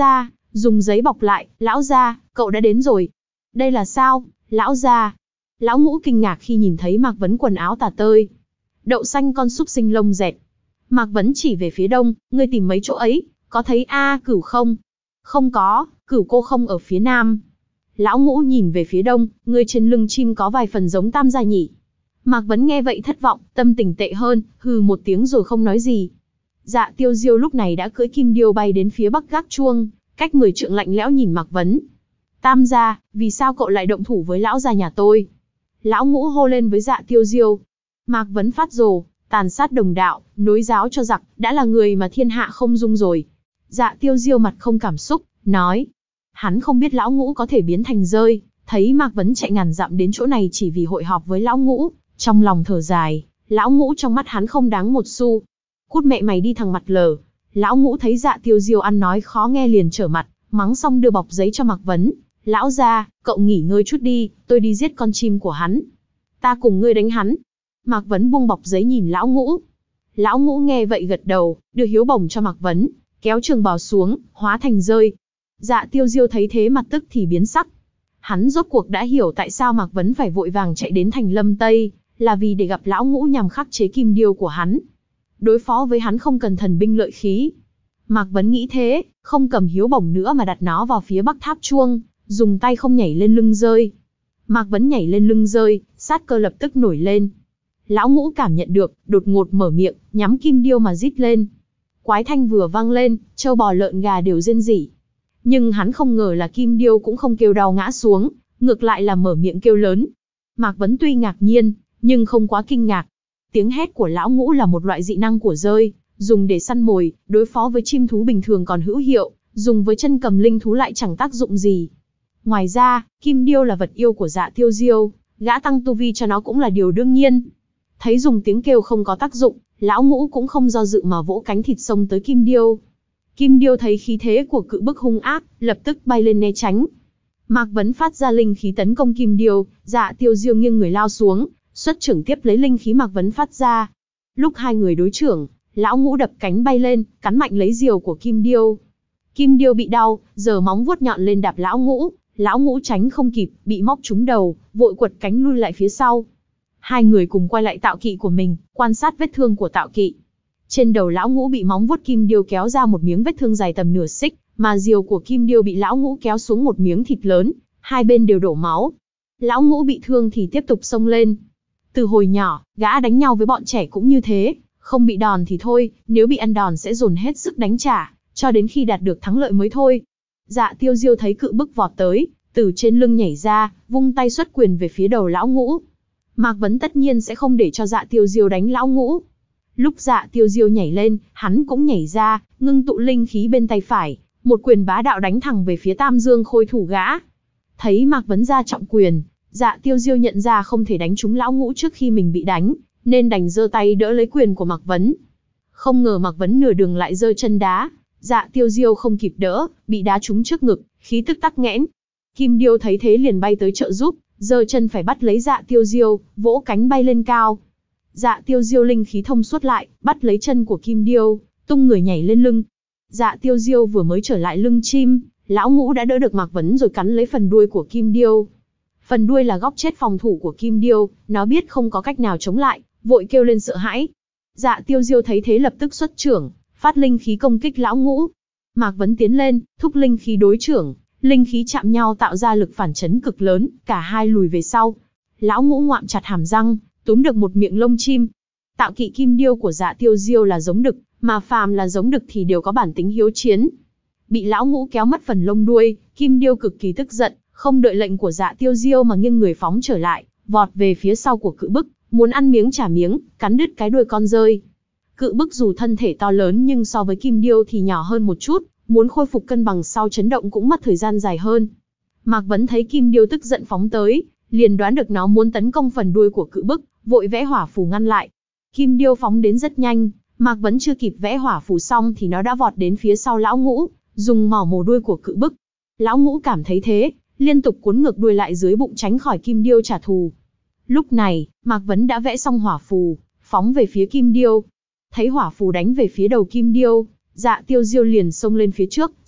dùng giấy bọc lại. Lão gia, cậu đã đến rồi. Đây là sao, lão gia? Lão Ngũ kinh ngạc khi nhìn thấy Mạc Vấn quần áo tả tơi. Đậu xanh con súc sinh lông dẹt. Mạc Vấn chỉ về phía đông, ngươi tìm mấy chỗ ấy, có thấy A Cửu không? Không có, Cửu cô không ở phía nam. Lão Ngũ nhìn về phía đông, ngươi trên lưng chim có vài phần giống Tam gia nhỉ. Mạc Vấn nghe vậy thất vọng, tâm tình tệ hơn, hừ một tiếng rồi không nói gì. Dạ Tiêu Diêu lúc này đã cưỡi kim điêu bay đến phía bắc gác chuông, cách mười trượng lạnh lẽo nhìn Mạc Vấn. Tam gia, vì sao cậu lại động thủ với lão gia nhà tôi? Lão Ngũ hô lên với Dạ Tiêu Diêu. Mạc Vấn phát rồ, tàn sát đồng đạo, nối giáo cho giặc, đã là người mà thiên hạ không dung rồi. Dạ Tiêu Diêu mặt không cảm xúc, nói. Hắn không biết Lão Ngũ có thể biến thành rơi, thấy Mạc Vấn chạy ngàn dặm đến chỗ này chỉ vì hội họp với Lão Ngũ, trong lòng thở dài, Lão Ngũ trong mắt hắn không đáng một xu. Cút mẹ mày đi thằng mặt lờ. Lão Ngũ thấy Dạ Tiêu Diêu ăn nói khó nghe liền trở mặt, mắng xong đưa bọc giấy cho Mạc Vấn. Lão gia, cậu nghỉ ngơi chút đi, tôi đi giết con chim của hắn. Ta cùng ngươi đánh hắn. Mạc Vấn buông bọc giấy nhìn Lão Ngũ. Lão Ngũ nghe vậy gật đầu, đưa hiếu bổng cho Mạc Vấn, kéo trường bào xuống, hóa thành rơi. Dạ Tiêu Diêu thấy thế mặt tức thì biến sắc. Hắn rốt cuộc đã hiểu tại sao Mạc Vấn phải vội vàng chạy đến thành Lâm Tây, là vì để gặp Lão Ngũ nhằm khắc chế kim điêu của hắn. Đối phó với hắn không cần thần binh lợi khí. Mạc Vấn nghĩ thế, không cầm hiếu bổng nữa mà đặt nó vào phía bắc tháp chuông, dùng tay không nhảy lên lưng rơi. Mạc Vấn nhảy lên lưng rơi, sát cơ lập tức nổi lên. Lão Ngũ cảm nhận được, đột ngột mở miệng, nhắm kim điêu mà rít lên. Quái thanh vừa vang lên, trâu bò lợn gà đều rên rỉ. Nhưng hắn không ngờ là kim điêu cũng không kêu đau ngã xuống, ngược lại là mở miệng kêu lớn. Mạc Vấn tuy ngạc nhiên, nhưng không quá kinh ngạc. Tiếng hét của Lão Ngũ là một loại dị năng của rơi, dùng để săn mồi, đối phó với chim thú bình thường còn hữu hiệu, dùng với chân cầm linh thú lại chẳng tác dụng gì. Ngoài ra, kim điêu là vật yêu của Dạ Tiêu Diêu, gã tăng tu vi cho nó cũng là điều đương nhiên. Thấy dùng tiếng kêu không có tác dụng, Lão Ngũ cũng không do dự mà vỗ cánh thịt xông tới kim điêu. Kim điêu thấy khí thế của cự bức hung ác, lập tức bay lên né tránh. Mạc Vấn phát ra linh khí tấn công kim điêu, Dạ Tiêu Diêu nghiêng người lao xuống, xuất trưởng tiếp lấy linh khí Mạc Vấn phát ra. Lúc hai người đối trưởng, Lão Ngũ đập cánh bay lên, cắn mạnh lấy diều của kim điêu. Kim điêu bị đau, giờ móng vuốt nhọn lên đạp Lão Ngũ, Lão Ngũ tránh không kịp, bị móc trúng đầu, vội quật cánh lui lại phía sau. Hai người cùng quay lại tạo kỵ của mình, quan sát vết thương của tạo kỵ. Trên đầu Lão Ngũ bị móng vuốt kim điêu kéo ra một miếng vết thương dài tầm nửa xích, mà diều của kim điêu bị Lão Ngũ kéo xuống một miếng thịt lớn, hai bên đều đổ máu. Lão Ngũ bị thương thì tiếp tục xông lên. Từ hồi nhỏ, gã đánh nhau với bọn trẻ cũng như thế, không bị đòn thì thôi, nếu bị ăn đòn sẽ dồn hết sức đánh trả, cho đến khi đạt được thắng lợi mới thôi. Dạ Tiêu Diêu thấy cự bức vọt tới, từ trên lưng nhảy ra, vung tay xuất quyền về phía đầu Lão Ngũ. Mạc Vấn tất nhiên sẽ không để cho Dạ Tiêu Diêu đánh Lão Ngũ. Lúc Dạ Tiêu Diêu nhảy lên, hắn cũng nhảy ra, ngưng tụ linh khí bên tay phải, một quyền bá đạo đánh thẳng về phía Tam Dương Khôi thủ gã. Thấy Mạc Vấn ra trọng quyền, Dạ Tiêu Diêu nhận ra không thể đánh trúng Lão Ngũ trước khi mình bị đánh, nên đành giơ tay đỡ lấy quyền của Mạc Vấn. Không ngờ Mạc Vấn nửa đường lại giơ chân đá, Dạ Tiêu Diêu không kịp đỡ, bị đá trúng trước ngực, khí tức tắc nghẽn. Kim điêu thấy thế liền bay tới trợ giúp, giơ chân phải bắt lấy Dạ Tiêu Diêu, vỗ cánh bay lên cao. Dạ Tiêu Diêu linh khí thông suốt lại, bắt lấy chân của kim điêu, tung người nhảy lên lưng. Dạ Tiêu Diêu vừa mới trở lại lưng chim, Lão Ngũ đã đỡ được Mạc Vấn rồi cắn lấy phần đuôi của kim điêu. Phần đuôi là góc chết phòng thủ của kim điêu, nó biết không có cách nào chống lại, vội kêu lên sợ hãi. Dạ Tiêu Diêu thấy thế lập tức xuất trưởng, phát linh khí công kích Lão Ngũ. Mạc Vấn tiến lên, thúc linh khí đối trưởng, linh khí chạm nhau tạo ra lực phản chấn cực lớn, cả hai lùi về sau. Lão Ngũ ngoạm chặt hàm răng, túm được một miệng lông chim. Tạo kỵ kim điêu của Dạ Tiêu Diêu là giống đực, mà phàm là giống đực thì đều có bản tính hiếu chiến. Bị Lão Ngũ kéo mất phần lông đuôi, kim điêu cực kỳ tức giận, không đợi lệnh của Dạ Tiêu Diêu mà nghiêng người phóng trở lại, vọt về phía sau của cự bức, muốn ăn miếng trả miếng, cắn đứt cái đuôi con rơi. Cự bức dù thân thể to lớn nhưng so với kim điêu thì nhỏ hơn một chút, muốn khôi phục cân bằng sau chấn động cũng mất thời gian dài hơn. Mạc Vấn thấy kim điêu tức giận phóng tới, liền đoán được nó muốn tấn công phần đuôi của cự bức, vội vẽ hỏa phù ngăn lại. Kim điêu phóng đến rất nhanh, Mạc Vấn chưa kịp vẽ hỏa phù xong thì nó đã vọt đến phía sau Lão Ngũ, dùng mỏ mổ đuôi của cự bức. Lão Ngũ cảm thấy thế, liên tục cuốn ngược đuôi lại dưới bụng tránh khỏi kim điêu trả thù. Lúc này, Mạc Vấn đã vẽ xong hỏa phù, phóng về phía kim điêu. Thấy hỏa phù đánh về phía đầu kim điêu, Dạ Tiêu Diêu liền xông lên phía trước,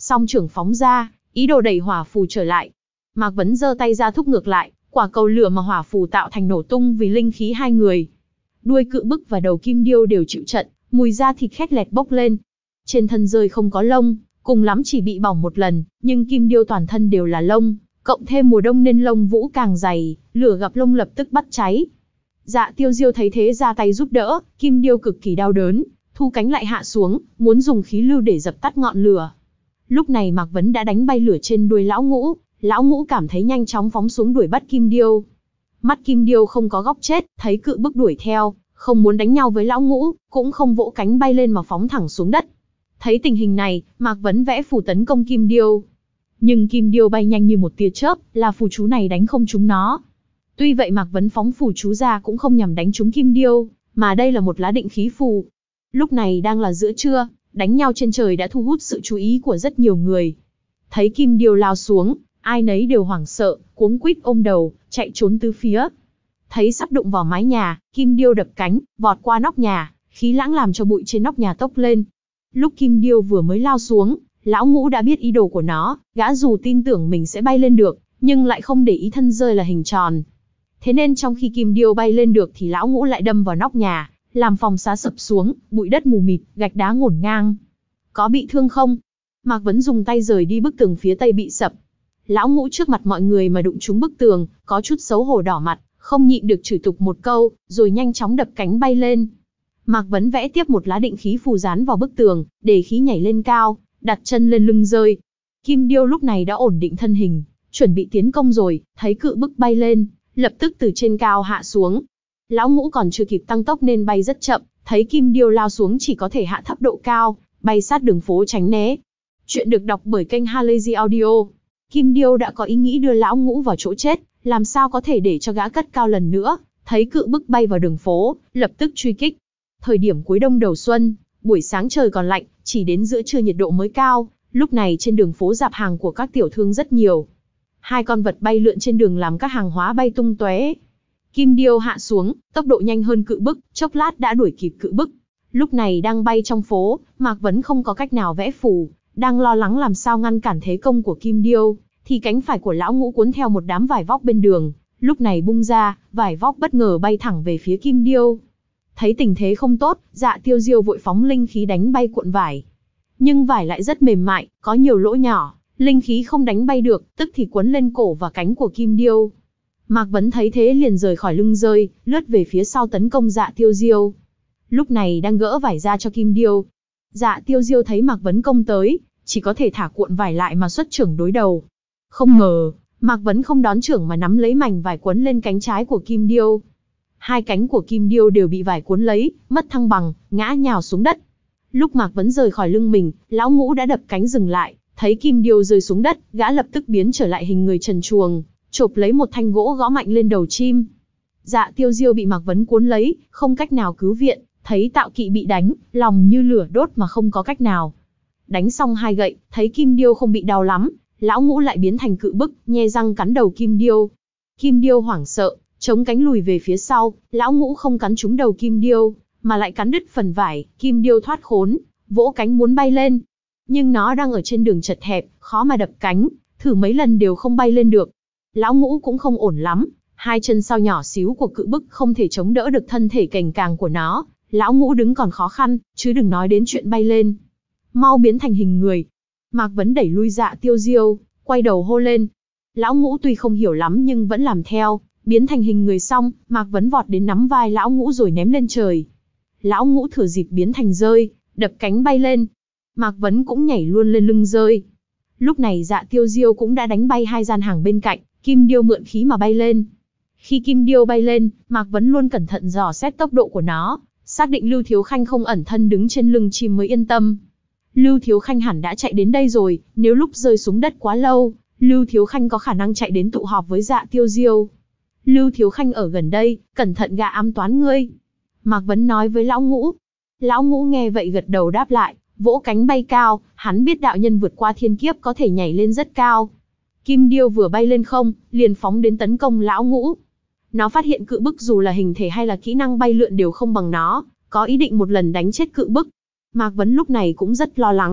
song trưởng phóng ra, ý đồ đẩy hỏa phù trở lại. Mạc Vấn giơ tay ra thúc ngược lại, quả cầu lửa mà hỏa phù tạo thành nổ tung vì linh khí hai người. Đuôi cự bức và đầu kim điêu đều chịu trận, mùi da thịt khét lẹt bốc lên. Trên thân rơi không có lông, cùng lắm chỉ bị bỏng một lần, nhưng kim điêu toàn thân đều là lông, cộng thêm mùa đông nên lông vũ càng dày, lửa gặp lông lập tức bắt cháy. Dạ Tiêu Diêu thấy thế ra tay giúp đỡ, kim điêu cực kỳ đau đớn, thu cánh lại hạ xuống, muốn dùng khí lưu để dập tắt ngọn lửa. Lúc này Mạc Vấn đã đánh bay lửa trên đuôi lão ngũ, lão ngũ cảm thấy nhanh chóng phóng xuống đuổi bắt kim điêu. Mắt kim điêu không có góc chết, thấy cự bức đuổi theo, không muốn đánh nhau với lão ngũ, cũng không vỗ cánh bay lên mà phóng thẳng xuống đất. Thấy tình hình này, Mạc Vấn vẽ phù tấn công kim điêu. Nhưng kim điêu bay nhanh như một tia chớp, là phù chú này đánh không trúng nó. Tuy vậy Mạc Vấn phóng phù chú ra cũng không nhằm đánh trúng kim điêu, mà đây là một lá định khí phù. Lúc này đang là giữa trưa, đánh nhau trên trời đã thu hút sự chú ý của rất nhiều người. Thấy kim điêu lao xuống, ai nấy đều hoảng sợ, cuống quýt ôm đầu, chạy trốn tứ phía. Thấy sắp đụng vào mái nhà, kim điêu đập cánh, vọt qua nóc nhà, khí lãng làm cho bụi trên nóc nhà tốc lên. Lúc kim điêu vừa mới lao xuống, lão ngũ đã biết ý đồ của nó, gã dù tin tưởng mình sẽ bay lên được, nhưng lại không để ý thân rơi là hình tròn. Thế nên trong khi kim điêu bay lên được thì lão ngũ lại đâm vào nóc nhà, làm phòng xá sập xuống, bụi đất mù mịt, gạch đá ngổn ngang. Có bị thương không? Mạc Vấn dùng tay rời đi bức tường phía tây bị sập. Lão ngũ trước mặt mọi người mà đụng trúng bức tường, có chút xấu hổ đỏ mặt, không nhịn được chửi tục một câu, rồi nhanh chóng đập cánh bay lên. Mạc Vấn vẽ tiếp một lá định khí phù dán vào bức tường, để khí nhảy lên cao, đặt chân lên lưng rơi. Kim điêu lúc này đã ổn định thân hình, chuẩn bị tiến công rồi, thấy cự bức bay lên, lập tức từ trên cao hạ xuống. Lão ngũ còn chưa kịp tăng tốc nên bay rất chậm, thấy kim điêu lao xuống chỉ có thể hạ thấp độ cao, bay sát đường phố tránh né. Chuyện được đọc bởi kênh Halazy Audio. Kim điêu đã có ý nghĩ đưa lão ngũ vào chỗ chết, làm sao có thể để cho gã cất cao lần nữa, thấy cự bức bay vào đường phố, lập tức truy kích. Thời điểm cuối đông đầu xuân, buổi sáng trời còn lạnh, chỉ đến giữa trưa nhiệt độ mới cao, lúc này trên đường phố rạp hàng của các tiểu thương rất nhiều. Hai con vật bay lượn trên đường làm các hàng hóa bay tung tóe. Kim điêu hạ xuống, tốc độ nhanh hơn cự bức, chốc lát đã đuổi kịp cự bức. Lúc này đang bay trong phố, Mạc Vấn không có cách nào vẽ phù, đang lo lắng làm sao ngăn cản thế công của kim điêu, thì cánh phải của lão ngũ cuốn theo một đám vải vóc bên đường, lúc này bung ra, vải vóc bất ngờ bay thẳng về phía kim điêu. Thấy tình thế không tốt, Dạ Tiêu Diêu vội phóng linh khí đánh bay cuộn vải. Nhưng vải lại rất mềm mại, có nhiều lỗ nhỏ, linh khí không đánh bay được, tức thì quấn lên cổ và cánh của kim điêu. Mạc Vấn thấy thế liền rời khỏi lưng rơi, lướt về phía sau tấn công Dạ Tiêu Diêu. Lúc này đang gỡ vải ra cho kim điêu. Dạ Tiêu Diêu thấy Mạc Vấn công tới, chỉ có thể thả cuộn vải lại mà xuất chưởng đối đầu. Không ngờ, Mạc Vấn không đón chưởng mà nắm lấy mảnh vải quấn lên cánh trái của kim điêu. Hai cánh của kim điêu đều bị vải cuốn lấy, mất thăng bằng, ngã nhào xuống đất. Lúc Mạc Vấn rời khỏi lưng mình, lão ngũ đã đập cánh dừng lại, thấy kim điêu rơi xuống đất, gã lập tức biến trở lại hình người trần truồng, chộp lấy một thanh gỗ gõ mạnh lên đầu chim. Dạ Tiêu Diêu bị Mạc Vấn cuốn lấy, không cách nào cứu viện, thấy Tạo Kỵ bị đánh, lòng như lửa đốt mà không có cách nào. Đánh xong hai gậy, thấy kim điêu không bị đau lắm, lão ngũ lại biến thành cự bức, nhe răng cắn đầu kim điêu. Kim điêu hoảng sợ, chống cánh lùi về phía sau, lão ngũ không cắn trúng đầu kim điêu, mà lại cắn đứt phần vải, kim điêu thoát khốn, vỗ cánh muốn bay lên. Nhưng nó đang ở trên đường chật hẹp, khó mà đập cánh, thử mấy lần đều không bay lên được. Lão ngũ cũng không ổn lắm, hai chân sau nhỏ xíu của cự bức không thể chống đỡ được thân thể cành càng của nó, lão ngũ đứng còn khó khăn, chứ đừng nói đến chuyện bay lên. Mau biến thành hình người. Mạc Vấn đẩy lui Dạ Tiêu Diêu, quay đầu hô lên. Lão ngũ tuy không hiểu lắm nhưng vẫn làm theo, biến thành hình người xong, Mạc Vấn vọt đến nắm vai lão ngũ rồi ném lên trời. Lão ngũ thừa dịp biến thành rơi, đập cánh bay lên. Mạc Vấn cũng nhảy luôn lên lưng rơi. Lúc này Dạ Tiêu Diêu cũng đã đánh bay hai gian hàng bên cạnh, kim điêu mượn khí mà bay lên. Khi kim điêu bay lên, Mạc Vấn luôn cẩn thận dò xét tốc độ của nó, xác định Lưu Thiếu Khanh không ẩn thân đứng trên lưng chim mới yên tâm. Lưu Thiếu Khanh hẳn đã chạy đến đây rồi, nếu lúc rơi xuống đất quá lâu, Lưu Thiếu Khanh có khả năng chạy đến tụ họp với Dạ Tiêu Diêu. Lưu Thiếu Khanh ở gần đây, cẩn thận gã ám toán ngươi. Mạc Vấn nói với lão ngũ. Lão ngũ nghe vậy gật đầu đáp lại, vỗ cánh bay cao, hắn biết đạo nhân vượt qua thiên kiếp có thể nhảy lên rất cao. Kim điêu vừa bay lên không, liền phóng đến tấn công lão ngũ. Nó phát hiện cự bức dù là hình thể hay là kỹ năng bay lượn đều không bằng nó, có ý định một lần đánh chết cự bức. Mạc Vấn lúc này cũng rất lo lắng,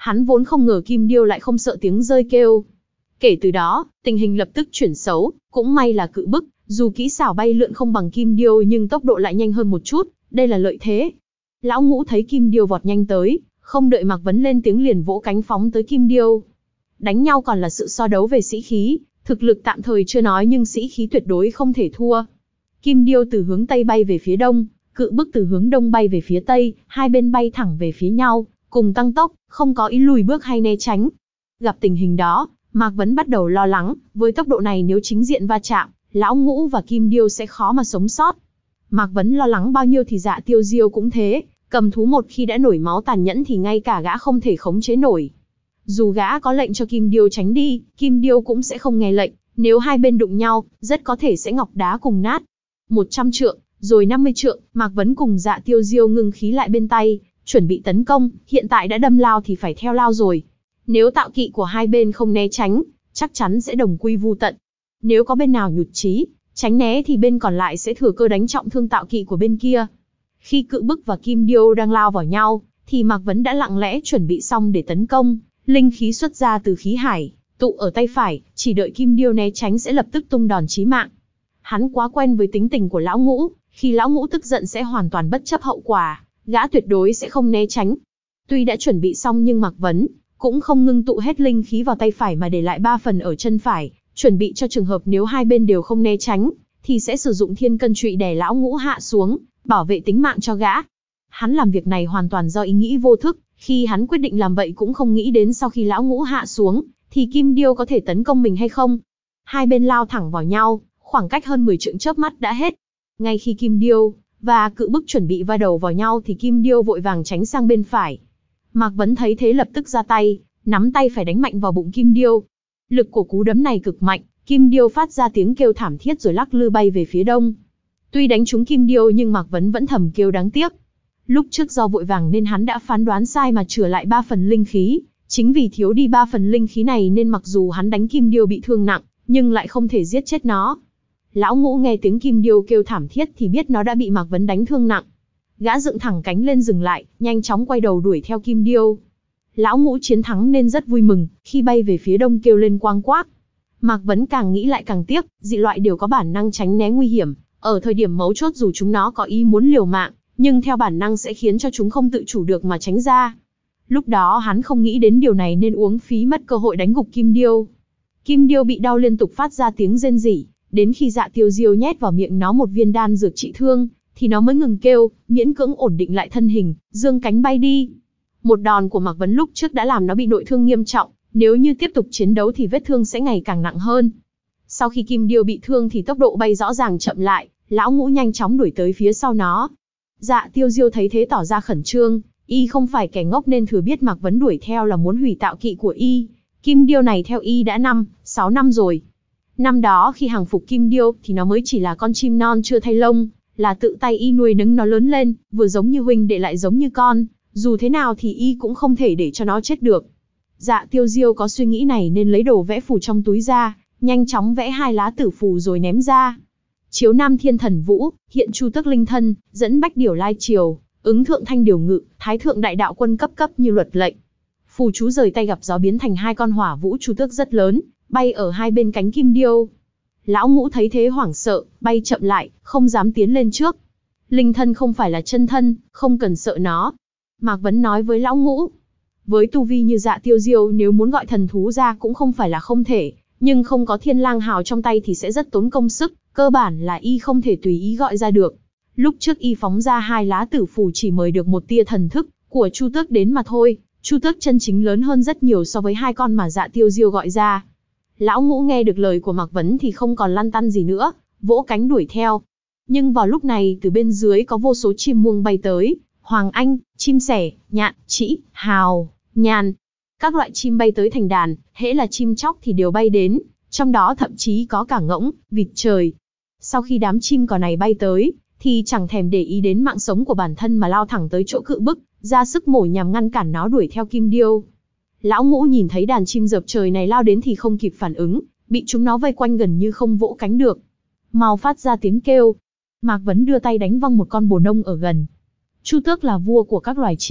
Hắn vốn không ngờ kim điêu lại không sợ tiếng rơi kêu. Kể từ đó, tình hình lập tức chuyển xấu, cũng may là Cự Bức, dù kỹ xảo bay lượn không bằng kim điêu nhưng tốc độ lại nhanh hơn một chút, đây là lợi thế. Lão Ngũ thấy kim điêu vọt nhanh tới, không đợi Mạc Vấn lên tiếng liền vỗ cánh phóng tới kim điêu. Đánh nhau còn là sự so đấu về sĩ khí, thực lực tạm thời chưa nói nhưng sĩ khí tuyệt đối không thể thua. Kim điêu từ hướng tây bay về phía đông, Cự Bức từ hướng đông bay về phía tây, hai bên bay thẳng về phía nhau, cùng tăng tốc, không có ý lùi bước hay né tránh. Gặp tình hình đó, Mạc Vấn bắt đầu lo lắng, với tốc độ này nếu chính diện va chạm, Lão Ngũ và Kim Điêu sẽ khó mà sống sót. Mạc Vấn lo lắng bao nhiêu thì Dạ Tiêu Diêu cũng thế, cầm thú một khi đã nổi máu tàn nhẫn thì ngay cả gã không thể khống chế nổi. Dù gã có lệnh cho Kim Điêu tránh đi, Kim Điêu cũng sẽ không nghe lệnh, nếu hai bên đụng nhau, rất có thể sẽ ngọc đá cùng nát. một trăm trượng, rồi năm mươi trượng, Mạc Vấn cùng Dạ Tiêu Diêu ngưng khí lại bên tay, chuẩn bị tấn công, hiện tại đã đâm lao thì phải theo lao rồi. Nếu tạo kỵ của hai bên không né tránh, chắc chắn sẽ đồng quy vu tận. Nếu có bên nào nhụt chí, tránh né thì bên còn lại sẽ thừa cơ đánh trọng thương tạo kỵ của bên kia. Khi Cự Bức và Kim Điêu đang lao vào nhau, thì Mạc Vấn đã lặng lẽ chuẩn bị xong để tấn công, linh khí xuất ra từ khí hải, tụ ở tay phải, chỉ đợi Kim Điêu né tránh sẽ lập tức tung đòn chí mạng. Hắn quá quen với tính tình của Lão Ngũ, khi Lão Ngũ tức giận sẽ hoàn toàn bất chấp hậu quả, gã tuyệt đối sẽ không né tránh. Tuy đã chuẩn bị xong nhưng Mạc Vấn cũng không ngưng tụ hết linh khí vào tay phải mà để lại ba phần ở chân phải, chuẩn bị cho trường hợp nếu hai bên đều không né tránh, thì sẽ sử dụng thiên cân trụy đè Lão Ngũ hạ xuống, bảo vệ tính mạng cho gã. Hắn làm việc này hoàn toàn do ý nghĩ vô thức, khi hắn quyết định làm vậy cũng không nghĩ đến sau khi Lão Ngũ hạ xuống, thì Kim Điêu có thể tấn công mình hay không. Hai bên lao thẳng vào nhau, khoảng cách hơn mười trượng chớp mắt đã hết. Ngay khi Kim Điêu và Cự Bức chuẩn bị va đầu vào nhau thì Kim Điêu vội vàng tránh sang bên phải. Mạc Vấn thấy thế lập tức ra tay, nắm tay phải đánh mạnh vào bụng Kim Điêu. Lực của cú đấm này cực mạnh, Kim Điêu phát ra tiếng kêu thảm thiết rồi lắc lư bay về phía đông. Tuy đánh trúng Kim Điêu nhưng Mạc Vấn vẫn thầm kêu đáng tiếc. Lúc trước do vội vàng nên hắn đã phán đoán sai mà chừa lại ba phần linh khí. Chính vì thiếu đi ba phần linh khí này nên mặc dù hắn đánh Kim Điêu bị thương nặng, nhưng lại không thể giết chết nó. Lão Ngũ nghe tiếng Kim Điêu kêu thảm thiết thì biết nó đã bị Mạc Vấn đánh thương nặng. Gã dựng thẳng cánh lên dừng lại, nhanh chóng quay đầu đuổi theo Kim Điêu. Lão Ngũ chiến thắng nên rất vui mừng, khi bay về phía đông kêu lên quang quác. Mạc Vấn càng nghĩ lại càng tiếc, dị loại đều có bản năng tránh né nguy hiểm, ở thời điểm mấu chốt dù chúng nó có ý muốn liều mạng, nhưng theo bản năng sẽ khiến cho chúng không tự chủ được mà tránh ra. Lúc đó hắn không nghĩ đến điều này nên uống phí mất cơ hội đánh gục Kim Điêu. Kim Điêu bị đau liên tục phát ra tiếng rên rỉ, đến khi Dạ Tiêu Diêu nhét vào miệng nó một viên đan dược trị thương, thì nó mới ngừng kêu, miễn cưỡng ổn định lại thân hình, dương cánh bay đi. Một đòn của Mạc Vấn lúc trước đã làm nó bị nội thương nghiêm trọng, nếu như tiếp tục chiến đấu thì vết thương sẽ ngày càng nặng hơn. Sau khi Kim Điêu bị thương thì tốc độ bay rõ ràng chậm lại, Lão Ngũ nhanh chóng đuổi tới phía sau nó. Dạ Tiêu Diêu thấy thế tỏ ra khẩn trương, y không phải kẻ ngốc nên thừa biết Mạc Vấn đuổi theo là muốn hủy tạo kỵ của y. Kim Điêu này theo y đã năm, sáu năm rồi. Năm đó khi hàng phục Kim Điêu thì nó mới chỉ là con chim non chưa thay lông, là tự tay y nuôi nấng nó lớn lên, vừa giống như huynh đệ lại giống như con, dù thế nào thì y cũng không thể để cho nó chết được. Dạ Tiêu Diêu có suy nghĩ này nên lấy đồ vẽ phù trong túi ra, nhanh chóng vẽ hai lá tử phù rồi ném ra. Chiếu Nam Thiên Thần Vũ, hiện Chu Tước Linh Thân, dẫn Bách Điểu Lai Triều, ứng Thượng Thanh Điều Ngự, Thái Thượng Đại Đạo Quân cấp cấp như luật lệnh. Phù chú rời tay gặp gió biến thành hai con hỏa vũ chu tước rất lớn, bay ở hai bên cánh Kim Điêu. Lão Ngũ thấy thế hoảng sợ, bay chậm lại, không dám tiến lên trước. Linh thân không phải là chân thân, không cần sợ nó. Mạc Vấn nói với Lão Ngũ. Với tu vi như Dạ Tiêu Diêu nếu muốn gọi thần thú ra cũng không phải là không thể, nhưng không có Thiên Lang Hào trong tay thì sẽ rất tốn công sức, cơ bản là y không thể tùy ý gọi ra được. Lúc trước y phóng ra hai lá tử phù chỉ mời được một tia thần thức của Chu Tước đến mà thôi, Chu Tước chân chính lớn hơn rất nhiều so với hai con mà Dạ Tiêu Diêu gọi ra. Lão Ngũ nghe được lời của Mạc Vấn thì không còn lăn tăn gì nữa, vỗ cánh đuổi theo. Nhưng vào lúc này từ bên dưới có vô số chim muông bay tới, hoàng anh, chim sẻ, nhạn, trĩ, hào, nhàn. Các loại chim bay tới thành đàn, hễ là chim chóc thì đều bay đến, trong đó thậm chí có cả ngỗng, vịt trời. Sau khi đám chim cò này bay tới, thì chẳng thèm để ý đến mạng sống của bản thân mà lao thẳng tới chỗ Cự Bức, ra sức mổ nhằm ngăn cản nó đuổi theo Kim Điêu. Lão Ngũ nhìn thấy đàn chim dợp trời này lao đến thì không kịp phản ứng, bị chúng nó vây quanh gần như không vỗ cánh được. Mau phát ra tiếng kêu. Mạc Vấn đưa tay đánh văng một con bồ nông ở gần. Chu Tước là vua của các loài chim,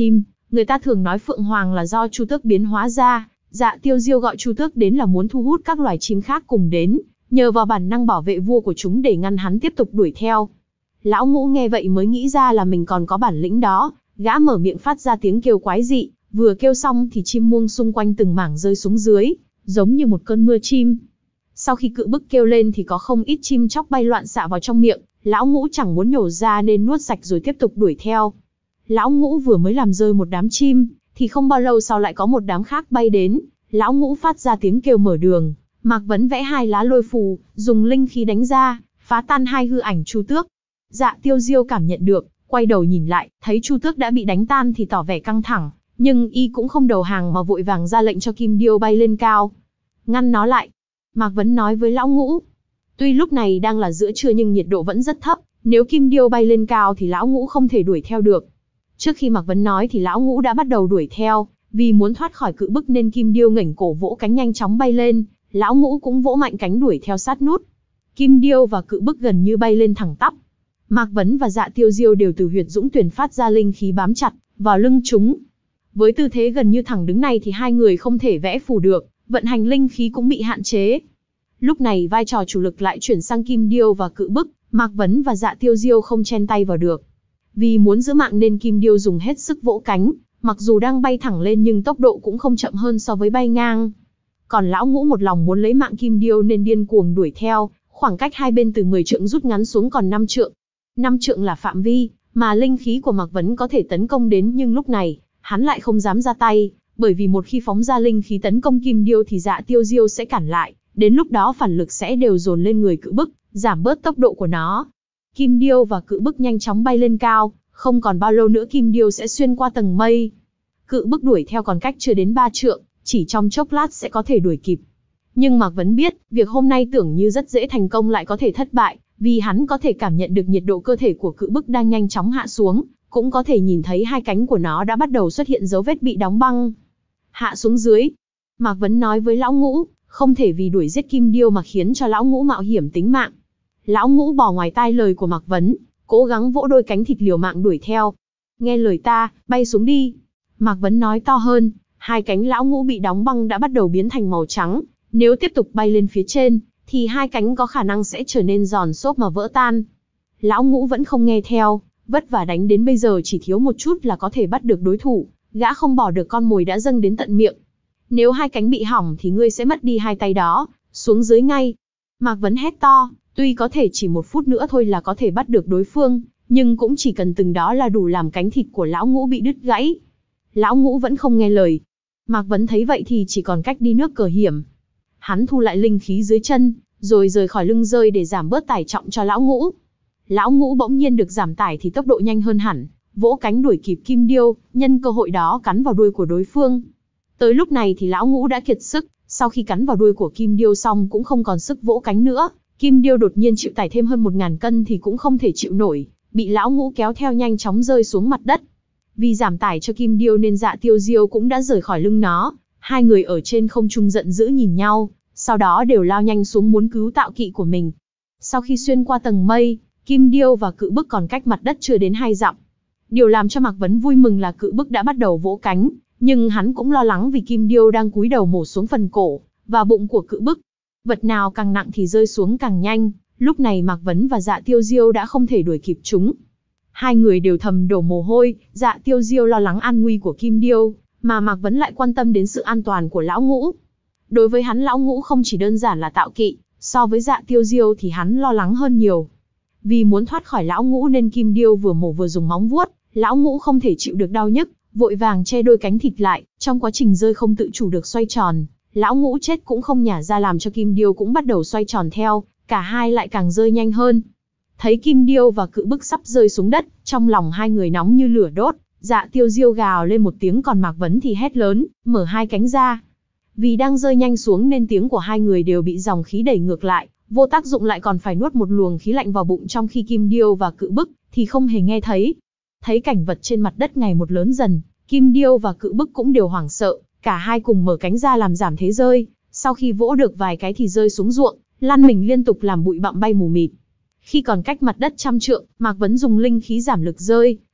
Người ta thường nói Phượng Hoàng là do Chu Tước biến hóa ra, Dạ Tiêu Diêu gọi Chu Tước đến là muốn thu hút các loài chim khác cùng đến, nhờ vào bản năng bảo vệ vua của chúng để ngăn hắn tiếp tục đuổi theo. Lão Ngũ nghe vậy mới nghĩ ra là mình còn có bản lĩnh đó, gã mở miệng phát ra tiếng kêu quái dị, vừa kêu xong thì chim muông xung quanh từng mảng rơi xuống dưới, giống như một cơn mưa chim. Sau khi Cự Bức kêu lên thì có không ít chim chóc bay loạn xạ vào trong miệng, Lão Ngũ chẳng muốn nhổ ra nên nuốt sạch rồi tiếp tục đuổi theo. Lão Ngũ vừa mới làm rơi một đám chim, thì không bao lâu sau lại có một đám khác bay đến, Lão Ngũ phát ra tiếng kêu mở đường, Mạc Vấn vẽ hai lá lôi phù, dùng linh khí đánh ra, phá tan hai hư ảnh Chu Tước. Dạ Tiêu Diêu cảm nhận được, quay đầu nhìn lại, thấy Chu Tước đã bị đánh tan thì tỏ vẻ căng thẳng, nhưng y cũng không đầu hàng mà vội vàng ra lệnh cho Kim Điêu bay lên cao. Ngăn nó lại. Mạc Vấn nói với Lão Ngũ. Tuy lúc này đang là giữa trưa nhưng nhiệt độ vẫn rất thấp, nếu Kim Điêu bay lên cao thì Lão Ngũ không thể đuổi theo được. Trước khi Mạc Vấn nói thì Lão Ngũ đã bắt đầu đuổi theo, vì muốn thoát khỏi Cự Bức nên Kim Điêu ngẩng cổ vỗ cánh nhanh chóng bay lên, Lão Ngũ cũng vỗ mạnh cánh đuổi theo sát nút. Kim Điêu và Cự Bức gần như bay lên thẳng tắp. Mạc Vấn và Dạ Tiêu Diêu đều từ huyệt dũng tuyển phát ra linh khí bám chặt vào lưng chúng. Với tư thế gần như thẳng đứng này thì hai người không thể vẽ phù được, vận hành linh khí cũng bị hạn chế. Lúc này vai trò chủ lực lại chuyển sang Kim Điêu và Cự Bức, Mạc Vấn và Dạ Tiêu Diêu không chen tay vào được. Vì muốn giữ mạng nên Kim Điêu dùng hết sức vỗ cánh, mặc dù đang bay thẳng lên nhưng tốc độ cũng không chậm hơn so với bay ngang. Còn Lão Ngũ một lòng muốn lấy mạng Kim Điêu nên điên cuồng đuổi theo, khoảng cách hai bên từ mười trượng rút ngắn xuống còn năm trượng. năm trượng là phạm vi mà linh khí của Mạc Vấn có thể tấn công đến, nhưng lúc này, hắn lại không dám ra tay, bởi vì một khi phóng ra linh khí tấn công Kim Điêu thì Dạ Tiêu Diêu sẽ cản lại, đến lúc đó phản lực sẽ đều dồn lên người Cự Bức, giảm bớt tốc độ của nó. Kim Điêu và Cự Bức nhanh chóng bay lên cao, không còn bao lâu nữa Kim Điêu sẽ xuyên qua tầng mây. Cự Bức đuổi theo còn cách chưa đến ba trượng, chỉ trong chốc lát sẽ có thể đuổi kịp. Nhưng Mạc Vấn biết, việc hôm nay tưởng như rất dễ thành công lại có thể thất bại, vì hắn có thể cảm nhận được nhiệt độ cơ thể của Cự Bức đang nhanh chóng hạ xuống, cũng có thể nhìn thấy hai cánh của nó đã bắt đầu xuất hiện dấu vết bị đóng băng. Hạ xuống dưới. Mạc Vấn nói với Lão Ngũ, không thể vì đuổi giết Kim Điêu mà khiến cho Lão Ngũ mạo hiểm tính mạng. Lão Ngũ bỏ ngoài tai lời của Mạc Vấn, cố gắng vỗ đôi cánh thịt liều mạng đuổi theo. Nghe lời ta, bay xuống đi. Mạc Vấn nói to hơn, hai cánh Lão Ngũ bị đóng băng đã bắt đầu biến thành màu trắng, nếu tiếp tục bay lên phía trên, thì hai cánh có khả năng sẽ trở nên giòn xốp mà vỡ tan. Lão Ngũ vẫn không nghe theo, vất vả đánh đến bây giờ chỉ thiếu một chút là có thể bắt được đối thủ, gã không bỏ được con mồi đã dâng đến tận miệng. Nếu hai cánh bị hỏng thì ngươi sẽ mất đi hai tay đó, xuống dưới ngay. Mạc Vấn hét to, tuy có thể chỉ một phút nữa thôi là có thể bắt được đối phương, nhưng cũng chỉ cần từng đó là đủ làm cánh thịt của Lão Ngũ bị đứt gãy. Lão Ngũ vẫn không nghe lời. Mạc Vấn thấy vậy thì chỉ còn cách đi nước cờ hiểm. Hắn thu lại linh khí dưới chân, rồi rời khỏi lưng rơi để giảm bớt tải trọng cho Lão Ngũ. Lão Ngũ bỗng nhiên được giảm tải thì tốc độ nhanh hơn hẳn, vỗ cánh đuổi kịp Kim Điêu, nhân cơ hội đó cắn vào đuôi của đối phương. Tới lúc này thì Lão Ngũ đã kiệt sức, sau khi cắn vào đuôi của Kim Điêu xong cũng không còn sức vỗ cánh nữa. Kim Điêu đột nhiên chịu tải thêm hơn một ngàn cân thì cũng không thể chịu nổi, bị Lão Ngũ kéo theo nhanh chóng rơi xuống mặt đất. Vì giảm tải cho Kim Điêu nên Dạ Tiêu Diêu cũng đã rời khỏi lưng nó. Hai người ở trên không trung giận dữ nhìn nhau, sau đó đều lao nhanh xuống muốn cứu tạo kỵ của mình. Sau khi xuyên qua tầng mây, Kim Điêu và Cự Bức còn cách mặt đất chưa đến hai dặm. Điều làm cho Mạc Vấn vui mừng là Cự Bức đã bắt đầu vỗ cánh, nhưng hắn cũng lo lắng vì Kim Điêu đang cúi đầu mổ xuống phần cổ và bụng của Cự Bức. Vật nào càng nặng thì rơi xuống càng nhanh, lúc này Mạc Vấn và Dạ Tiêu Diêu đã không thể đuổi kịp chúng. Hai người đều thầm đổ mồ hôi, Dạ Tiêu Diêu lo lắng an nguy của Kim Điêu, mà Mạc Vấn lại quan tâm đến sự an toàn của Lão Ngũ. Đối với hắn Lão Ngũ không chỉ đơn giản là tạo kỵ, so với Dạ Tiêu Diêu thì hắn lo lắng hơn nhiều. Vì muốn thoát khỏi Lão Ngũ nên Kim Điêu vừa mổ vừa dùng móng vuốt, Lão Ngũ không thể chịu được đau nhức, vội vàng che đôi cánh thịt lại, trong quá trình rơi không tự chủ được xoay tròn, Lão Ngũ chết cũng không nhả ra làm cho Kim Điêu cũng bắt đầu xoay tròn theo, cả hai lại càng rơi nhanh hơn. Thấy Kim Điêu và Cự Bức sắp rơi xuống đất, trong lòng hai người nóng như lửa đốt, Dạ Tiêu Diêu gào lên một tiếng còn Mạc Vấn thì hét lớn, mở hai cánh ra. Vì đang rơi nhanh xuống nên tiếng của hai người đều bị dòng khí đẩy ngược lại, vô tác dụng lại còn phải nuốt một luồng khí lạnh vào bụng, trong khi Kim Điêu và Cự Bức thì không hề nghe thấy. Thấy cảnh vật trên mặt đất ngày một lớn dần, Kim Điêu và Cự Bức cũng đều hoảng sợ, cả hai cùng mở cánh ra làm giảm thế rơi, sau khi vỗ được vài cái thì rơi xuống ruộng, lăn mình liên tục làm bụi bặm bay mù mịt. Khi còn cách mặt đất trăm trượng, Mạc Vấn dùng linh khí giảm lực rơi,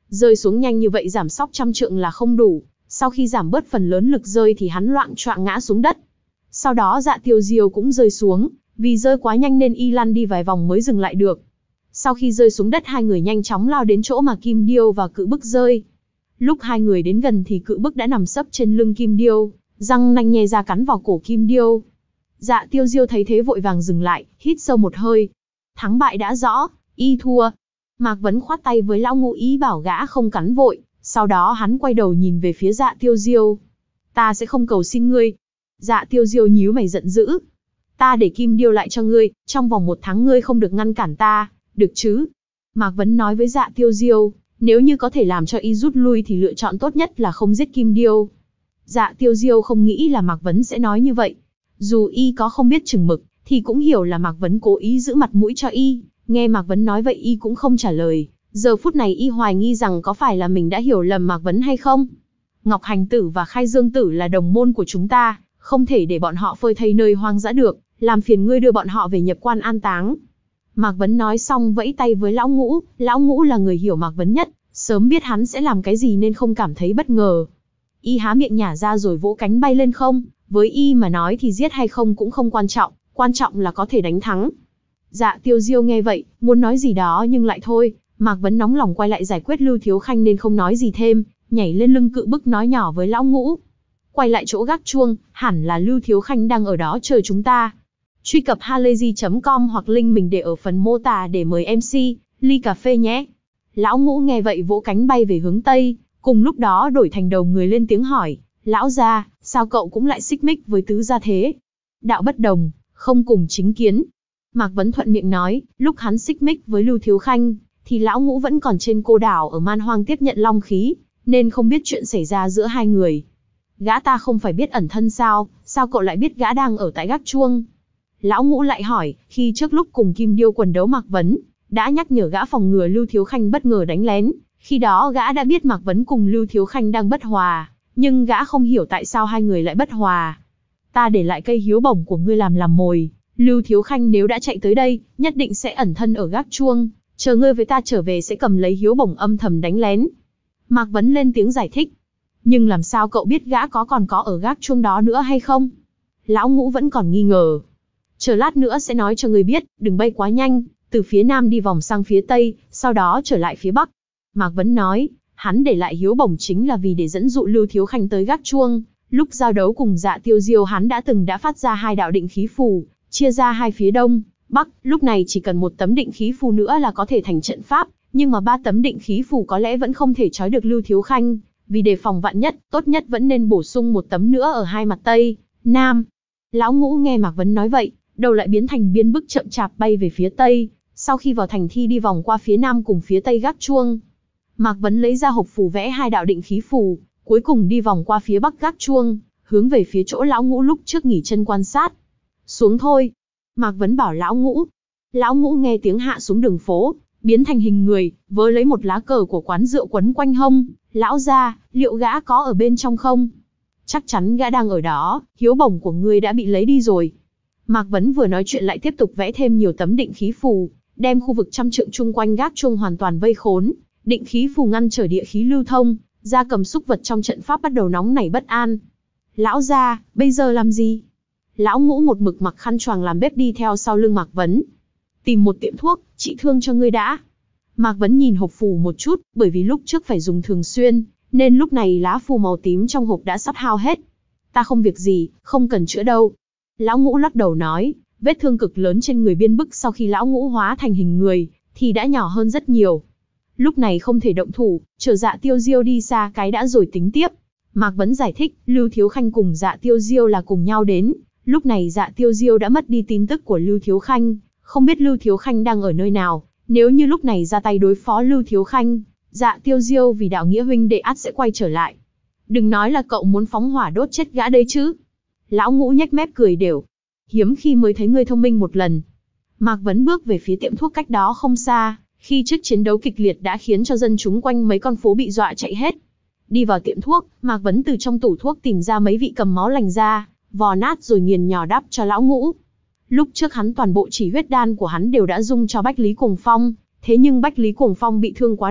Rơi xuống nhanh như vậy giảm sóc trăm trượng là không đủ, sau khi giảm bớt phần lớn lực rơi thì hắn loạng choạng ngã xuống đất. Sau đó Dạ Tiêu Diêu cũng rơi xuống, vì rơi quá nhanh nên y lăn đi vài vòng mới dừng lại được. Sau khi rơi xuống đất hai người nhanh chóng lao đến chỗ mà Kim Điêu và Cự Bức rơi. Lúc hai người đến gần thì Cự Bức đã nằm sấp trên lưng Kim Điêu, răng nanh nhe ra cắn vào cổ Kim Điêu. Dạ Tiêu Diêu thấy thế vội vàng dừng lại, hít sâu một hơi. Thắng bại đã rõ, y thua. Mạc Vấn khoát tay với lão Ngũ ý bảo gã không cắn vội, sau đó hắn quay đầu nhìn về phía Dạ Tiêu Diêu. Ta sẽ không cầu xin ngươi. Dạ Tiêu Diêu nhíu mày giận dữ. Ta để Kim Điêu lại cho ngươi, trong vòng một tháng ngươi không được ngăn cản ta, được chứ? Mạc Vấn nói với Dạ Tiêu Diêu, nếu như có thể làm cho y rút lui thì lựa chọn tốt nhất là không giết Kim Điêu. Dạ Tiêu Diêu không nghĩ là Mạc Vấn sẽ nói như vậy. Dù y có không biết chừng mực, thì cũng hiểu là Mạc Vấn cố ý giữ mặt mũi cho y. Nghe Mạc Vấn nói vậy y cũng không trả lời. Giờ phút này y hoài nghi rằng có phải là mình đã hiểu lầm Mạc Vấn hay không. Ngọc Hành Tử và Khai Dương Tử là đồng môn của chúng ta, không thể để bọn họ phơi thây nơi hoang dã được, làm phiền ngươi đưa bọn họ về nhập quan an táng. Mạc Vấn nói xong vẫy tay với lão Ngũ, lão Ngũ là người hiểu Mạc Vấn nhất, sớm biết hắn sẽ làm cái gì nên không cảm thấy bất ngờ. Y há miệng nhả ra rồi vỗ cánh bay lên không, với y mà nói thì giết hay không cũng không quan trọng, quan trọng là có thể đánh thắng. Dạ Tiêu Diêu nghe vậy, muốn nói gì đó nhưng lại thôi, Mạc Vấn nóng lòng quay lại giải quyết Lưu Thiếu Khanh nên không nói gì thêm, nhảy lên lưng Cự Bức nói nhỏ với lão Ngũ. Quay lại chỗ gác chuông, hẳn là Lưu Thiếu Khanh đang ở đó chờ chúng ta. Truy cập halayzi chấm com hoặc link mình để ở phần mô tả để mời em xê, ly cà phê nhé. Lão Ngũ nghe vậy vỗ cánh bay về hướng Tây, cùng lúc đó đổi thành đầu người lên tiếng hỏi, lão gia, sao cậu cũng lại xích mích với tứ gia thế? Đạo bất đồng, không cùng chính kiến. Mạc Vấn thuận miệng nói, lúc hắn xích mích với Lưu Thiếu Khanh, thì lão Ngũ vẫn còn trên cô đảo ở Man Hoang tiếp nhận long khí, nên không biết chuyện xảy ra giữa hai người. Gã ta không phải biết ẩn thân sao, sao cậu lại biết gã đang ở tại gác chuông? Lão Ngũ lại hỏi, khi trước lúc cùng Kim Điêu quần đấu Mạc Vấn, đã nhắc nhở gã phòng ngừa Lưu Thiếu Khanh bất ngờ đánh lén, khi đó gã đã biết Mạc Vấn cùng Lưu Thiếu Khanh đang bất hòa, nhưng gã không hiểu tại sao hai người lại bất hòa. Ta để lại cây hiếu bổng của ngươi làm làm mồi, Lưu Thiếu Khanh nếu đã chạy tới đây, nhất định sẽ ẩn thân ở gác chuông, chờ ngươi với ta trở về sẽ cầm lấy hiếu bổng âm thầm đánh lén. Mạc Vấn lên tiếng giải thích. Nhưng làm sao cậu biết gã có còn có ở gác chuông đó nữa hay không? Lão Ngũ vẫn còn nghi ngờ. Chờ lát nữa sẽ nói cho ngươi biết, đừng bay quá nhanh, từ phía nam đi vòng sang phía tây, sau đó trở lại phía bắc. Mạc Vấn nói, hắn để lại hiếu bổng chính là vì để dẫn dụ Lưu Thiếu Khanh tới gác chuông. Lúc giao đấu cùng Dạ Tiêu Diêu hắn đã từng đã phát ra hai đạo định khí phù, chia ra hai phía đông, bắc, lúc này chỉ cần một tấm định khí phù nữa là có thể thành trận pháp, nhưng mà ba tấm định khí phù có lẽ vẫn không thể trói được Lưu Thiếu Khanh, vì đề phòng vạn nhất, tốt nhất vẫn nên bổ sung một tấm nữa ở hai mặt tây, nam. Lão Ngũ nghe Mạc Vấn nói vậy, đầu lại biến thành biên bức chậm chạp bay về phía tây, sau khi vào thành thi đi vòng qua phía nam cùng phía tây gác chuông. Mạc Vấn lấy ra hộp phù vẽ hai đạo định khí phù, cuối cùng đi vòng qua phía bắc gác chuông, hướng về phía chỗ Lão Ngũ lúc trước nghỉ chân quan sát. Xuống thôi. Mạc Vấn bảo Lão Ngũ. Lão Ngũ nghe tiếng hạ xuống đường phố, biến thành hình người, vớ lấy một lá cờ của quán rượu quấn quanh hông. Lão gia, liệu gã có ở bên trong không? Chắc chắn gã đang ở đó, hiếu bổng của ngươi đã bị lấy đi rồi. Mạc Vấn vừa nói chuyện lại tiếp tục vẽ thêm nhiều tấm định khí phù, đem khu vực trăm trượng chung quanh gác chuông hoàn toàn vây khốn. Định khí phù ngăn trở địa khí lưu thông, gia cầm xúc vật trong trận pháp bắt đầu nóng nảy bất an. Lão gia, bây giờ làm gì? Lão Ngũ một mực mặc khăn choàng làm bếp đi theo sau lưng Mạc Vấn. Tìm một tiệm thuốc, trị thương cho ngươi đã. Mạc Vấn nhìn hộp phù một chút, bởi vì lúc trước phải dùng thường xuyên, nên lúc này lá phù màu tím trong hộp đã sắp hao hết. Ta không việc gì, không cần chữa đâu. Lão Ngũ lắc đầu nói, vết thương cực lớn trên người biên bức sau khi Lão Ngũ hóa thành hình người, thì đã nhỏ hơn rất nhiều. Lúc này không thể động thủ, chờ Dạ Tiêu Diêu đi xa cái đã rồi tính tiếp. Mạc Vấn giải thích, Lưu Thiếu Khanh cùng Dạ Tiêu Diêu là cùng nhau đến. Lúc này Dạ Tiêu Diêu đã mất đi tin tức của Lưu Thiếu Khanh, không biết Lưu Thiếu Khanh đang ở nơi nào. Nếu như lúc này ra tay đối phó Lưu Thiếu Khanh, Dạ Tiêu Diêu vì đạo nghĩa huynh đệ ắt sẽ quay trở lại. Đừng nói là cậu muốn phóng hỏa đốt chết gã đấy chứ. Lão Ngũ nhếch mép cười đều. Hiếm khi mới thấy ngươi thông minh một lần. Mạc Vấn bước về phía tiệm thuốc cách đó không xa, khi trước chiến đấu kịch liệt đã khiến cho dân chúng quanh mấy con phố bị dọa chạy hết. Đi vào tiệm thuốc, Mạc Vấn từ trong tủ thuốc tìm ra mấy vị cầm máu lành ra, vò nát rồi nghiền nhỏ đắp cho Lão Ngũ. Lúc trước hắn toàn bộ chỉ huyết đan của hắn đều đã dung cho Bách Lý Cuồng Phong, thế nhưng Bách Lý Cuồng Phong bị thương quá nặng,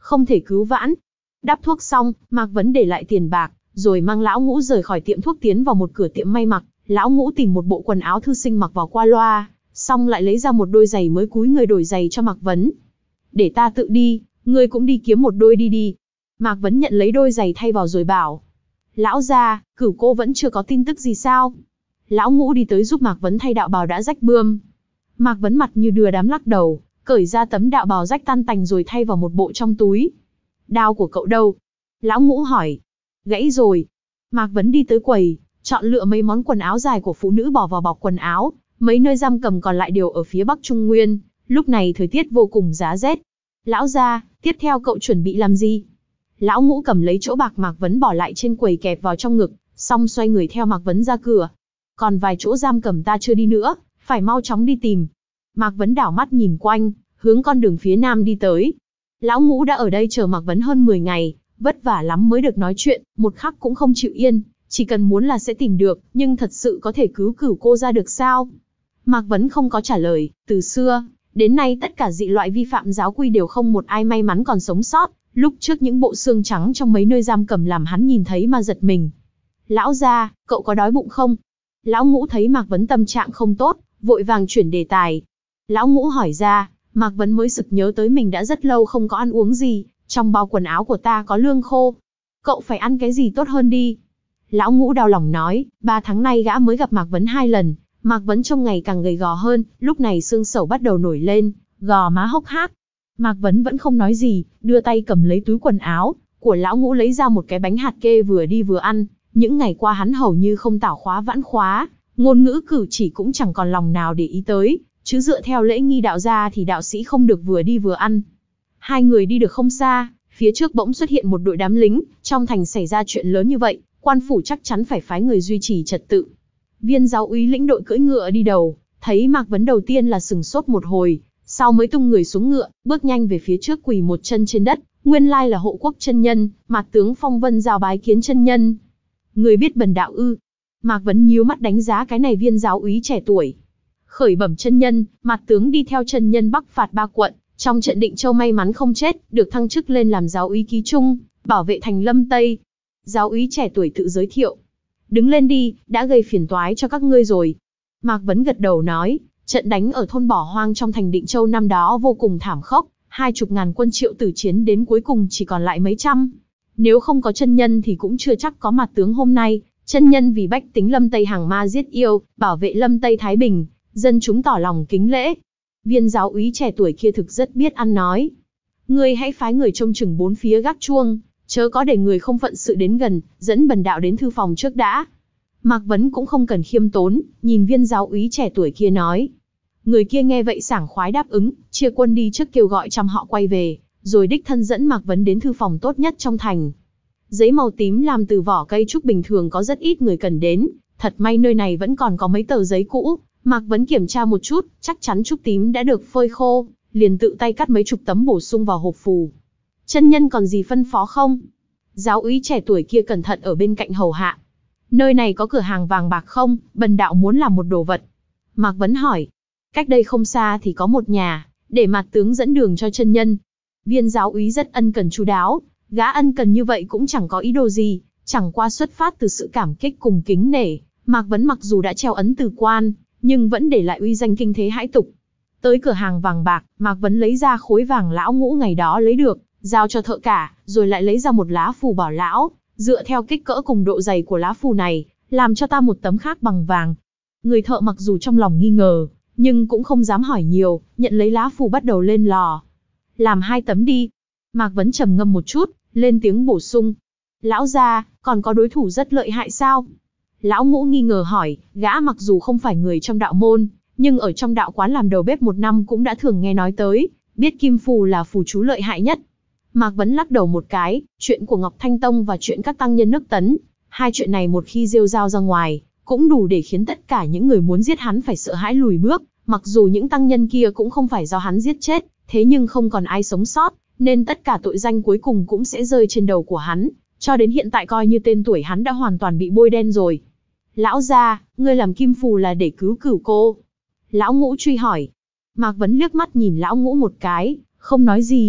không thể cứu vãn. Đắp thuốc xong, Mạc Vấn để lại tiền bạc, rồi mang Lão Ngũ rời khỏi tiệm thuốc tiến vào một cửa tiệm may mặc. Lão Ngũ tìm một bộ quần áo thư sinh mặc vào qua loa, xong lại lấy ra một đôi giày mới cúi người đổi giày cho Mạc Vấn. Để ta tự đi, ngươi cũng đi kiếm một đôi đi đi. Mạc Vấn nhận lấy đôi giày thay vào rồi bảo. Lão gia, Cửu cô vẫn chưa có tin tức gì sao? Lão Ngũ đi tới giúp Mạc Vấn thay đạo bào đã rách bươm. Mạc Vấn mặt như đưa đám lắc đầu, cởi ra tấm đạo bào rách tan tành rồi thay vào một bộ trong túi. Đao của cậu đâu? Lão Ngũ hỏi. Gãy rồi. Mạc Vấn đi tới quầy, chọn lựa mấy món quần áo dài của phụ nữ bỏ vào bọc quần áo, mấy nơi giam cầm còn lại đều ở phía Bắc Trung Nguyên, lúc này thời tiết vô cùng giá rét. Lão gia, tiếp theo cậu chuẩn bị làm gì? Lão Ngũ cầm lấy chỗ bạc Mạc Vấn bỏ lại trên quầy kẹp vào trong ngực, xong xoay người theo Mạc Vấn ra cửa. Còn vài chỗ giam cầm ta chưa đi nữa, phải mau chóng đi tìm. Mạc Vấn đảo mắt nhìn quanh, hướng con đường phía nam đi tới. Lão Ngũ đã ở đây chờ Mạc Vấn hơn mười ngày, vất vả lắm mới được nói chuyện, một khắc cũng không chịu yên, chỉ cần muốn là sẽ tìm được, nhưng thật sự có thể cứu Cửu cô ra được sao? Mạc Vấn không có trả lời, từ xưa đến nay tất cả dị loại vi phạm giáo quy đều không một ai may mắn còn sống sót, lúc trước những bộ xương trắng trong mấy nơi giam cầm làm hắn nhìn thấy mà giật mình. Lão gia, cậu có đói bụng không? Lão Ngũ thấy Mạc Vấn tâm trạng không tốt, vội vàng chuyển đề tài. Lão Ngũ hỏi ra, Mạc Vấn mới sực nhớ tới mình đã rất lâu không có ăn uống gì, trong bao quần áo của ta có lương khô. Cậu phải ăn cái gì tốt hơn đi. Lão Ngũ đau lòng nói, ba tháng nay gã mới gặp Mạc Vấn hai lần, Mạc Vấn trông ngày càng gầy gò hơn, lúc này xương sẩu bắt đầu nổi lên, gò má hốc hác. Mạc Vấn vẫn không nói gì, đưa tay cầm lấy túi quần áo của Lão Ngũ lấy ra một cái bánh hạt kê vừa đi vừa ăn. Những ngày qua hắn hầu như không tảo khóa vãn khóa, ngôn ngữ cử chỉ cũng chẳng còn lòng nào để ý tới, chứ dựa theo lễ nghi đạo gia thì đạo sĩ không được vừa đi vừa ăn. Hai người đi được không xa, phía trước bỗng xuất hiện một đội đám lính, trong thành xảy ra chuyện lớn như vậy, quan phủ chắc chắn phải phái người duy trì trật tự. Viên giáo úy lĩnh đội cưỡi ngựa đi đầu, thấy Mạc Vấn đầu tiên là sừng sốt một hồi, sau mới tung người xuống ngựa, bước nhanh về phía trước quỳ một chân trên đất, nguyên lai là Hộ Quốc chân nhân, Mạc tướng phong vân giao bái kiến chân nhân. Người biết bần đạo ư? Mạc Vấn nhíu mắt đánh giá cái này viên giáo úy trẻ tuổi. Khởi bẩm chân nhân, Mạc tướng đi theo chân nhân bắc phạt ba quận, trong trận Định Châu may mắn không chết, được thăng chức lên làm giáo úy ký trung, bảo vệ thành Lâm Tây. Giáo úy trẻ tuổi tự giới thiệu. Đứng lên đi, đã gây phiền toái cho các ngươi rồi. Mạc Vấn gật đầu nói, trận đánh ở thôn bỏ hoang trong thành Định Châu năm đó vô cùng thảm khốc, hai chục ngàn quân Triệu tử chiến đến cuối cùng chỉ còn lại mấy trăm. Nếu không có chân nhân thì cũng chưa chắc có Mạc tướng hôm nay. Chân nhân vì bách tính Lâm Tây hàng ma giết yêu, bảo vệ Lâm Tây thái bình, dân chúng tỏ lòng kính lễ. Viên giáo úy trẻ tuổi kia thực rất biết ăn nói. Ngươi hãy phái người trông chừng bốn phía gác chuông, chớ có để người không phận sự đến gần, dẫn bần đạo đến thư phòng trước đã. Mạc Vấn cũng không cần khiêm tốn, nhìn viên giáo úy trẻ tuổi kia nói. Người kia nghe vậy sảng khoái đáp ứng, chia quân đi trước kêu gọi trăm họ quay về, rồi đích thân dẫn Mạc Vấn đến thư phòng tốt nhất trong thành. Giấy màu tím làm từ vỏ cây trúc bình thường có rất ít người cần đến, thật may nơi này vẫn còn có mấy tờ giấy cũ. Mạc Vấn kiểm tra một chút, chắc chắn trúc tím đã được phơi khô, liền tự tay cắt mấy chục tấm bổ sung vào hộp phù. Chân nhân còn gì phân phó không? Giáo úy trẻ tuổi kia cẩn thận ở bên cạnh hầu hạ. Nơi này có cửa hàng vàng bạc không? Bần đạo muốn làm một đồ vật. Mạc Vấn hỏi. Cách đây không xa thì có một nhà, để Mạc tướng dẫn đường cho chân nhân. Viên giáo úy rất ân cần chu đáo, gã ân cần như vậy cũng chẳng có ý đồ gì, chẳng qua xuất phát từ sự cảm kích cùng kính nể. Mạc Vấn mặc dù đã treo ấn từ quan, nhưng vẫn để lại uy danh kinh thế hãi tục. Tới cửa hàng vàng bạc, Mạc Vấn lấy ra khối vàng Lão Ngũ ngày đó lấy được, giao cho thợ cả, rồi lại lấy ra một lá phù bảo lão, dựa theo kích cỡ cùng độ dày của lá phù này, làm cho ta một tấm khác bằng vàng. Người thợ mặc dù trong lòng nghi ngờ, nhưng cũng không dám hỏi nhiều, nhận lấy lá phù bắt đầu lên lò. Làm hai tấm đi. Mạc Vấn trầm ngâm một chút, lên tiếng bổ sung. Lão gia, còn có đối thủ rất lợi hại sao? Lão Ngũ nghi ngờ hỏi, gã mặc dù không phải người trong đạo môn, nhưng ở trong đạo quán làm đầu bếp một năm cũng đã thường nghe nói tới, biết kim phù là phù chú lợi hại nhất. Mạc Vấn lắc đầu một cái, chuyện của Ngọc Thanh Tông và chuyện các tăng nhân nước Tấn, hai chuyện này một khi rêu rao ra ngoài, cũng đủ để khiến tất cả những người muốn giết hắn phải sợ hãi lùi bước. Mặc dù những tăng nhân kia cũng không phải do hắn giết chết, thế nhưng không còn ai sống sót, nên tất cả tội danh cuối cùng cũng sẽ rơi trên đầu của hắn. Cho đến hiện tại coi như tên tuổi hắn đã hoàn toàn bị bôi đen rồi. Lão gia, ngươi làm kim phù là để cứu Cửu cô? Lão Ngũ truy hỏi. Mạc Vấn liếc mắt nhìn Lão Ngũ một cái, không nói gì.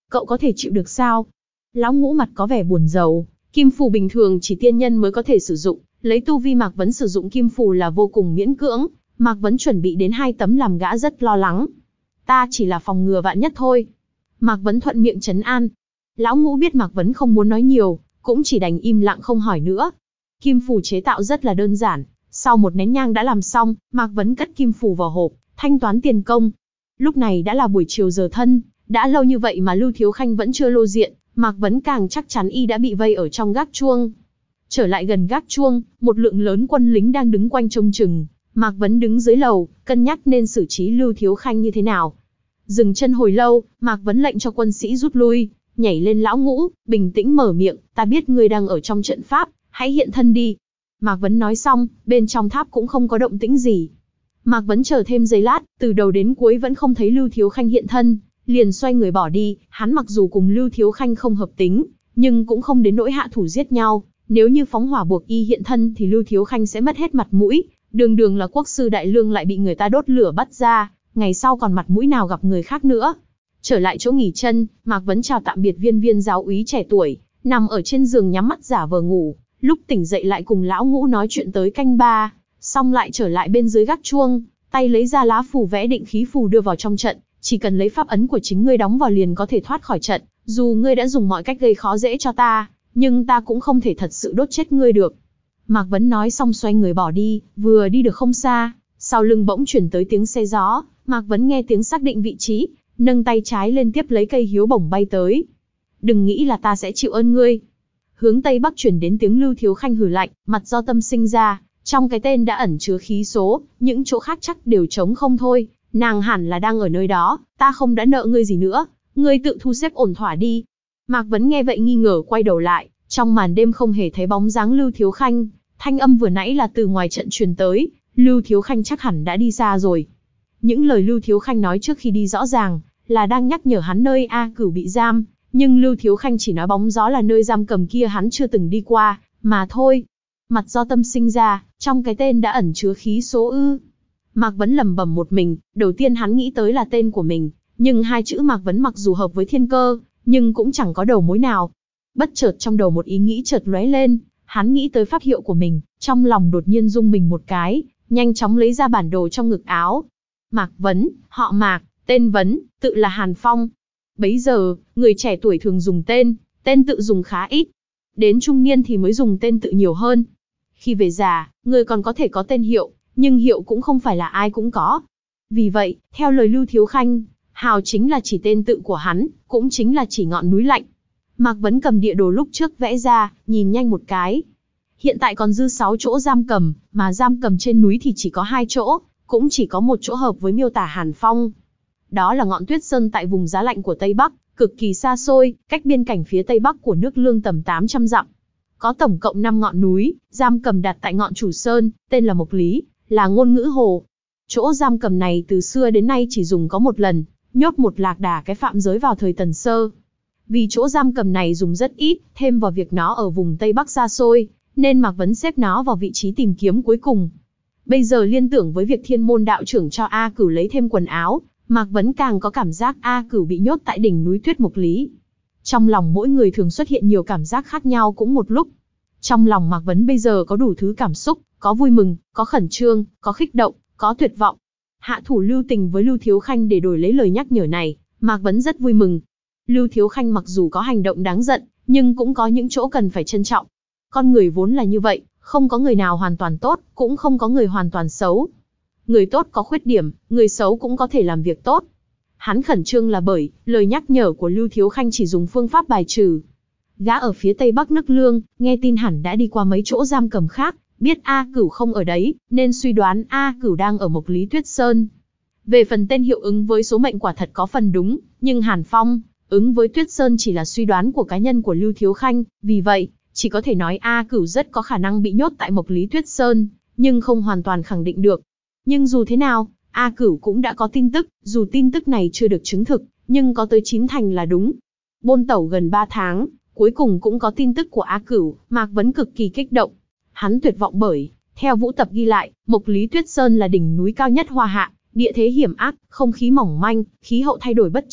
Cậu có thể chịu được sao? Lão Ngũ mặt có vẻ buồn rầu, kim phù bình thường chỉ tiên nhân mới có thể sử dụng, lấy tu vi Mạc Vấn sử dụng kim phù là vô cùng miễn cưỡng, Mạc Vấn chuẩn bị đến hai tấm làm gã rất lo lắng. Ta chỉ là phòng ngừa vạn nhất thôi. Mạc Vấn thuận miệng trấn an. Lão Ngũ biết Mạc Vấn không muốn nói nhiều, cũng chỉ đành im lặng không hỏi nữa. Kim phù chế tạo rất là đơn giản, sau một nén nhang đã làm xong, Mạc Vấn cất kim phù vào hộp, thanh toán tiền công. Lúc này đã là buổi chiều giờ thân, đã lâu như vậy mà Lưu Thiếu Khanh vẫn chưa lộ diện, Mạc Vấn càng chắc chắn y đã bị vây ở trong gác chuông. Trở lại gần gác chuông, một lượng lớn quân lính đang đứng quanh trông chừng. Mạc Vấn đứng dưới lầu, cân nhắc nên xử trí Lưu Thiếu Khanh như thế nào. Dừng chân hồi lâu, Mạc Vấn lệnh cho quân sĩ rút lui, nhảy lên Lão Ngũ, bình tĩnh mở miệng, ta biết ngươi đang ở trong trận pháp, hãy hiện thân đi. Mạc Vấn nói xong, bên trong tháp cũng không có động tĩnh gì. Mạc Vấn chờ thêm giây lát, từ đầu đến cuối vẫn không thấy Lưu Thiếu Khanh hiện thân, liền xoay người bỏ đi. Hắn mặc dù cùng Lưu Thiếu Khanh không hợp tính, nhưng cũng không đến nỗi hạ thủ giết nhau. Nếu như phóng hỏa buộc y hiện thân thì Lưu Thiếu Khanh sẽ mất hết mặt mũi, đường đường là quốc sư đại lương lại bị người ta đốt lửa bắt ra, ngày sau còn mặt mũi nào gặp người khác nữa. Trở lại chỗ nghỉ chân, Mạc Vấn chào tạm biệt Viên Viên giáo úy trẻ tuổi, nằm ở trên giường nhắm mắt giả vờ ngủ, lúc tỉnh dậy lại cùng Lão Ngũ nói chuyện tới canh ba, xong lại trở lại bên dưới gác chuông, tay lấy ra lá phù vẽ định khí phù đưa vào trong trận, chỉ cần lấy pháp ấn của chính ngươi đóng vào liền có thể thoát khỏi trận, dù ngươi đã dùng mọi cách gây khó dễ cho ta, nhưng ta cũng không thể thật sự đốt chết ngươi được. Mạc Vấn nói xong xoay người bỏ đi, vừa đi được không xa, sau lưng bỗng chuyển tới tiếng xe gió, Mạc Vấn nghe tiếng xác định vị trí, nâng tay trái lên tiếp lấy cây hiếu bổng bay tới. Đừng nghĩ là ta sẽ chịu ơn ngươi. Hướng tây bắc chuyển đến tiếng Lưu Thiếu Khanh hừ lạnh, mặt do tâm sinh ra, trong cái tên đã ẩn chứa khí số, những chỗ khác chắc đều trống không thôi, nàng hẳn là đang ở nơi đó, ta không đã nợ ngươi gì nữa, ngươi tự thu xếp ổn thỏa đi. Mạc Vấn nghe vậy nghi ngờ quay đầu lại, trong màn đêm không hề thấy bóng dáng Lưu Thiếu Khanh, thanh âm vừa nãy là từ ngoài trận truyền tới, Lưu Thiếu Khanh chắc hẳn đã đi xa rồi. Những lời Lưu Thiếu Khanh nói trước khi đi rõ ràng là đang nhắc nhở hắn nơi A Cửu bị giam, nhưng Lưu Thiếu Khanh chỉ nói bóng gió là nơi giam cầm kia hắn chưa từng đi qua, mà thôi. Mặt do tâm sinh ra, trong cái tên đã ẩn chứa khí số ư. Mạc Vấn lẩm bẩm một mình, đầu tiên hắn nghĩ tới là tên của mình, nhưng hai chữ Mạc Vấn mặc dù hợp với thiên cơ, nhưng cũng chẳng có đầu mối nào. Bất chợt trong đầu một ý nghĩ chợt lóe lên, hắn nghĩ tới pháp hiệu của mình, trong lòng đột nhiên rung mình một cái, nhanh chóng lấy ra bản đồ trong ngực áo. Mạc Vấn, họ Mạc, tên Vấn, tự là Hàn Phong. Bấy giờ, người trẻ tuổi thường dùng tên, tên tự dùng khá ít. Đến trung niên thì mới dùng tên tự nhiều hơn. Khi về già, người còn có thể có tên hiệu, nhưng hiệu cũng không phải là ai cũng có. Vì vậy, theo lời Lưu Thiếu Khanh, Hào chính là chỉ tên tự của hắn, cũng chính là chỉ ngọn núi lạnh. Mạc Vấn cầm địa đồ lúc trước vẽ ra, nhìn nhanh một cái. Hiện tại còn dư sáu chỗ giam cầm, mà giam cầm trên núi thì chỉ có hai chỗ, cũng chỉ có một chỗ hợp với miêu tả Hàn Phong. Đó là ngọn Tuyết Sơn tại vùng giá lạnh của Tây Bắc, cực kỳ xa xôi, cách biên cảnh phía Tây Bắc của nước Lương tầm tám trăm dặm. Có tổng cộng năm ngọn núi, giam cầm đặt tại ngọn Chủ Sơn, tên là Mộc Lý, là ngôn ngữ Hồ. Chỗ giam cầm này từ xưa đến nay chỉ dùng có một lần, nhốt một lạc đà cái phạm giới vào thời Tần Sơ. Vì chỗ giam cầm này dùng rất ít, thêm vào việc nó ở vùng Tây Bắc xa xôi, nên Mạc Vấn xếp nó vào vị trí tìm kiếm cuối cùng. Bây giờ liên tưởng với việc Thiên Môn đạo trưởng cho A Cửu lấy thêm quần áo, Mạc Vấn càng có cảm giác A Cửu bị nhốt tại đỉnh núi Tuyết Mộc Lý. Trong lòng mỗi người thường xuất hiện nhiều cảm giác khác nhau cũng một lúc. Trong lòng Mạc Vấn bây giờ có đủ thứ cảm xúc, có vui mừng, có khẩn trương, có khích động, có tuyệt vọng. Hạ thủ lưu tình với Lưu Thiếu Khanh để đổi lấy lời nhắc nhở này, Mạc Vấn rất vui mừng. Lưu Thiếu Khanh mặc dù có hành động đáng giận, nhưng cũng có những chỗ cần phải trân trọng. Con người vốn là như vậy, không có người nào hoàn toàn tốt, cũng không có người hoàn toàn xấu. Người tốt có khuyết điểm, người xấu cũng có thể làm việc tốt. Hắn khẩn trương là bởi, lời nhắc nhở của Lưu Thiếu Khanh chỉ dùng phương pháp bài trừ. Gã ở phía Tây Bắc nước Lương, nghe tin hẳn đã đi qua mấy chỗ giam cầm khác, biết A Cửu không ở đấy, nên suy đoán A Cửu đang ở Mộc Lý Tuyết Sơn. Về phần tên hiệu ứng với số mệnh quả thật có phần đúng, nhưng Hàn Phong, ứng với Tuyết Sơn chỉ là suy đoán của cá nhân của Lưu Thiếu Khanh, vì vậy, chỉ có thể nói A Cửu rất có khả năng bị nhốt tại Mộc Lý Tuyết Sơn, nhưng không hoàn toàn khẳng định được. Nhưng dù thế nào, A Cửu cũng đã có tin tức, dù tin tức này chưa được chứng thực, nhưng có tới chín thành là đúng. Bôn tẩu gần ba tháng, cuối cùng cũng có tin tức của A Cửu, Mạc Vấn cực kỳ kích động. Hắn tuyệt vọng bởi, theo vũ tập ghi lại, Mộc Lý Tuyết Sơn là đỉnh núi cao nhất Hoa Hạ, địa thế hiểm ác, không khí mỏng manh, khí hậu thay đổi bất chợt,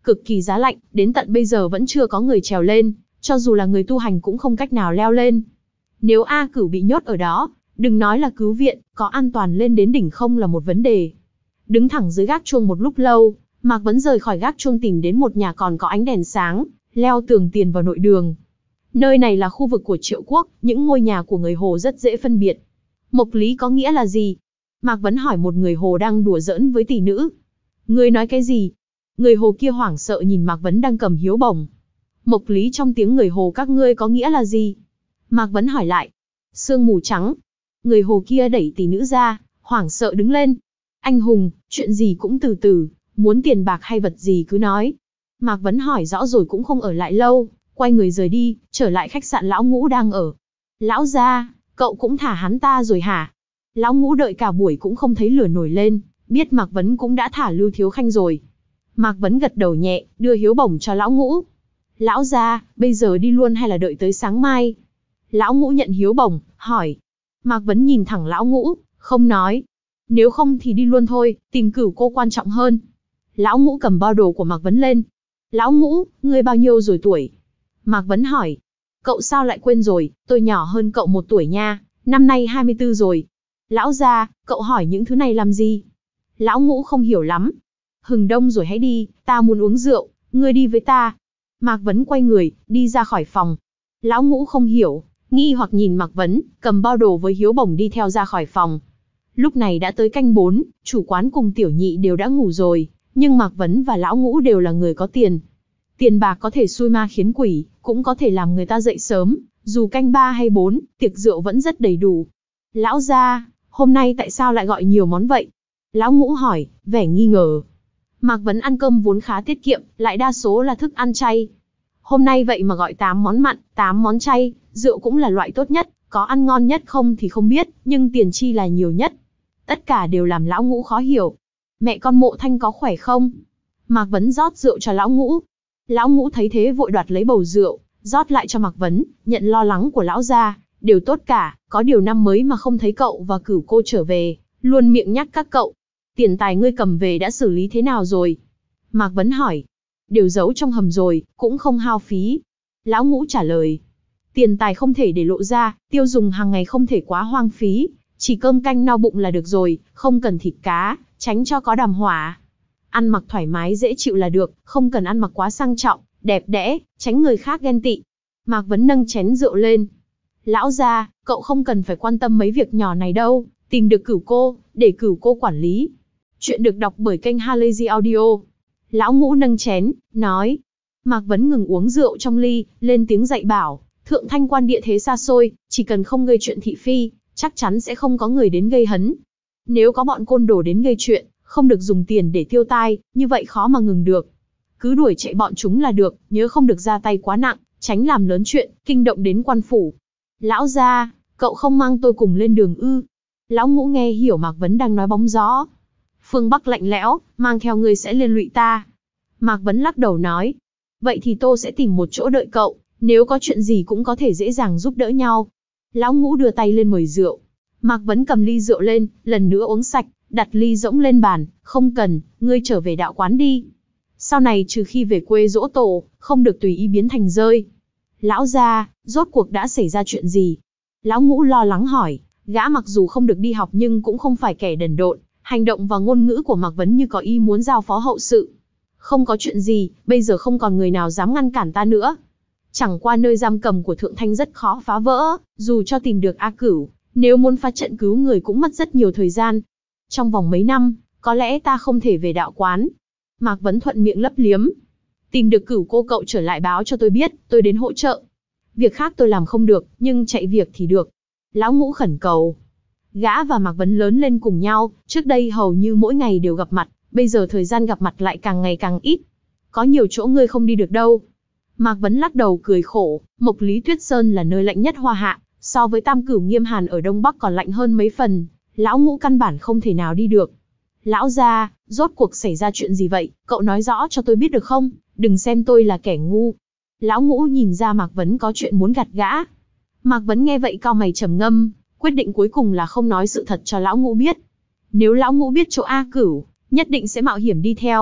cực kỳ giá lạnh, đến tận bây giờ vẫn chưa có người trèo lên, cho dù là người tu hành cũng không cách nào leo lên. Nếu A Cửu bị nhốt ở đó, đừng nói là cứu viện, có an toàn lên đến đỉnh không là một vấn đề. Đứng thẳng dưới gác chuông một lúc lâu, Mạc Vấn rời khỏi gác chuông tìm đến một nhà còn có ánh đèn sáng, leo tường tiền vào nội đường. Nơi này là khu vực của Triệu Quốc, những ngôi nhà của người Hồ rất dễ phân biệt. Mộc lý có nghĩa là gì? Mạc Vấn hỏi một người Hồ đang đùa giỡn với tỷ nữ. Người nói cái gì? Người Hồ kia hoảng sợ nhìn Mạc Vấn đang cầm hiếu bổng. Mộc lý trong tiếng người Hồ các ngươi có nghĩa là gì? Mạc Vấn hỏi lại. Sương mù trắng. Người Hồ kia đẩy tỷ nữ ra, hoảng sợ đứng lên. Anh hùng, chuyện gì cũng từ từ, muốn tiền bạc hay vật gì cứ nói. Mạc Vấn hỏi rõ rồi cũng không ở lại lâu, quay người rời đi, trở lại khách sạn Lão Ngũ đang ở. Lão gia, cậu cũng thả hắn ta rồi hả? Lão Ngũ đợi cả buổi cũng không thấy lửa nổi lên, biết Mạc Vấn cũng đã thả Lưu Thiếu Khanh rồi. Mạc Vấn gật đầu nhẹ, đưa hiếu bổng cho Lão Ngũ. Lão gia, bây giờ đi luôn hay là đợi tới sáng mai? Lão Ngũ nhận hiếu bổng, hỏi. Mạc Vấn nhìn thẳng Lão Ngũ, không nói. Nếu không thì đi luôn thôi, tìm Cửu cô quan trọng hơn. Lão Ngũ cầm bao đồ của Mạc Vấn lên. Lão Ngũ, ngươi bao nhiêu rồi tuổi? Mạc Vấn hỏi. Cậu sao lại quên rồi, tôi nhỏ hơn cậu một tuổi nha, năm nay hai mươi tư rồi. Lão gia, cậu hỏi những thứ này làm gì? Lão Ngũ không hiểu lắm. Hừng đông rồi hãy đi, ta muốn uống rượu, ngươi đi với ta. Mạc Vấn quay người, đi ra khỏi phòng. Lão Ngũ không hiểu, nghi hoặc nhìn Mạc Vấn, cầm bao đồ với hiếu bổng đi theo ra khỏi phòng. Lúc này đã tới canh bốn, chủ quán cùng tiểu nhị đều đã ngủ rồi, nhưng Mạc Vấn và Lão Ngũ đều là người có tiền. Tiền bạc có thể xui ma khiến quỷ, cũng có thể làm người ta dậy sớm, dù canh ba hay bốn, tiệc rượu vẫn rất đầy đủ. Lão gia, hôm nay tại sao lại gọi nhiều món vậy? Lão Ngũ hỏi, vẻ nghi ngờ. Mạc Vấn ăn cơm vốn khá tiết kiệm, lại đa số là thức ăn chay. Hôm nay vậy mà gọi tám món mặn, tám món chay, rượu cũng là loại tốt nhất, có ăn ngon nhất không thì không biết, nhưng tiền chi là nhiều nhất. Tất cả đều làm Lão Ngũ khó hiểu. Mẹ con Mộ Thanh có khỏe không? Mạc Vấn rót rượu cho Lão Ngũ. Lão Ngũ thấy thế vội đoạt lấy bầu rượu, rót lại cho Mạc Vấn, nhận lo lắng của lão gia, đều tốt cả, có điều năm mới mà không thấy cậu và Cửu cô trở về, luôn miệng nhắc các cậu. Tiền tài ngươi cầm về đã xử lý thế nào rồi? Mạc Vấn hỏi. Đều giấu trong hầm rồi, cũng không hao phí. Lão Ngũ trả lời. Tiền tài không thể để lộ ra, tiêu dùng hàng ngày không thể quá hoang phí, chỉ cơm canh no bụng là được rồi, không cần thịt cá, tránh cho có đàm hỏa. Ăn mặc thoải mái dễ chịu là được, không cần ăn mặc quá sang trọng, đẹp đẽ, tránh người khác ghen tị. Mạc Vấn nâng chén rượu lên. Lão gia, cậu không cần phải quan tâm mấy việc nhỏ này đâu, tìm được Cửu cô, để Cửu cô quản lý. Chuyện được đọc bởi kênh Halazy Audio. Lão Ngũ nâng chén, nói. Mạc Vấn ngừng uống rượu trong ly, lên tiếng dạy bảo, thượng thanh quan địa thế xa xôi, chỉ cần không gây chuyện thị phi, chắc chắn sẽ không có người đến gây hấn. Nếu có bọn côn đồ đến gây chuyện, không được dùng tiền để tiêu tai, như vậy khó mà ngừng được. Cứ đuổi chạy bọn chúng là được, nhớ không được ra tay quá nặng, tránh làm lớn chuyện, kinh động đến quan phủ. Lão gia, cậu không mang tôi cùng lên đường ư? Lão Ngũ nghe hiểu Mạc Vấn đang nói bóng gió. Phương Bắc lạnh lẽo, mang theo ngươi sẽ liên lụy ta. Mạc Vấn lắc đầu nói. Vậy thì tôi sẽ tìm một chỗ đợi cậu, nếu có chuyện gì cũng có thể dễ dàng giúp đỡ nhau. Lão Ngũ đưa tay lên mời rượu. Mạc Vấn cầm ly rượu lên, lần nữa uống sạch, đặt ly rỗng lên bàn. Không cần, ngươi trở về đạo quán đi. Sau này trừ khi về quê giỗ tổ, không được tùy ý biến thành rơi. Lão gia, rốt cuộc đã xảy ra chuyện gì? Lão Ngũ lo lắng hỏi. Gã mặc dù không được đi học nhưng cũng không phải kẻ đần độn, hành động và ngôn ngữ của Mạc Vấn như có ý muốn giao phó hậu sự. Không có chuyện gì, bây giờ không còn người nào dám ngăn cản ta nữa. Chẳng qua nơi giam cầm của Thượng Thanh rất khó phá vỡ, dù cho tìm được A Cửu, nếu muốn phá trận cứu người cũng mất rất nhiều thời gian. Trong vòng mấy năm, có lẽ ta không thể về đạo quán. Mạc Vấn thuận miệng lấp liếm. Tìm được Cửu cô cậu trở lại báo cho tôi biết, tôi đến hỗ trợ. Việc khác tôi làm không được, nhưng chạy việc thì được. Lão Ngũ khẩn cầu. Gã và Mạc Vấn lớn lên cùng nhau, trước đây hầu như mỗi ngày đều gặp mặt, bây giờ thời gian gặp mặt lại càng ngày càng ít. Có nhiều chỗ ngươi không đi được đâu. Mạc Vấn lắc đầu cười khổ, Mộc Lý Tuyết Sơn là nơi lạnh nhất Hoa Hạ, so với Tam Cửu Nghiêm Hàn ở Đông Bắc còn lạnh hơn mấy phần, Lão Ngũ căn bản không thể nào đi được. Lão gia, rốt cuộc xảy ra chuyện gì vậy, cậu nói rõ cho tôi biết được không, đừng xem tôi là kẻ ngu. Lão Ngũ nhìn ra Mạc Vấn có chuyện muốn gạt gã. Mạc Vấn nghe vậy cau mày trầm ngâm, quyết định cuối cùng là không nói sự thật cho Lão Ngũ biết. Nếu Lão Ngũ biết chỗ A Cửu, nhất định sẽ mạo hiểm đi theo.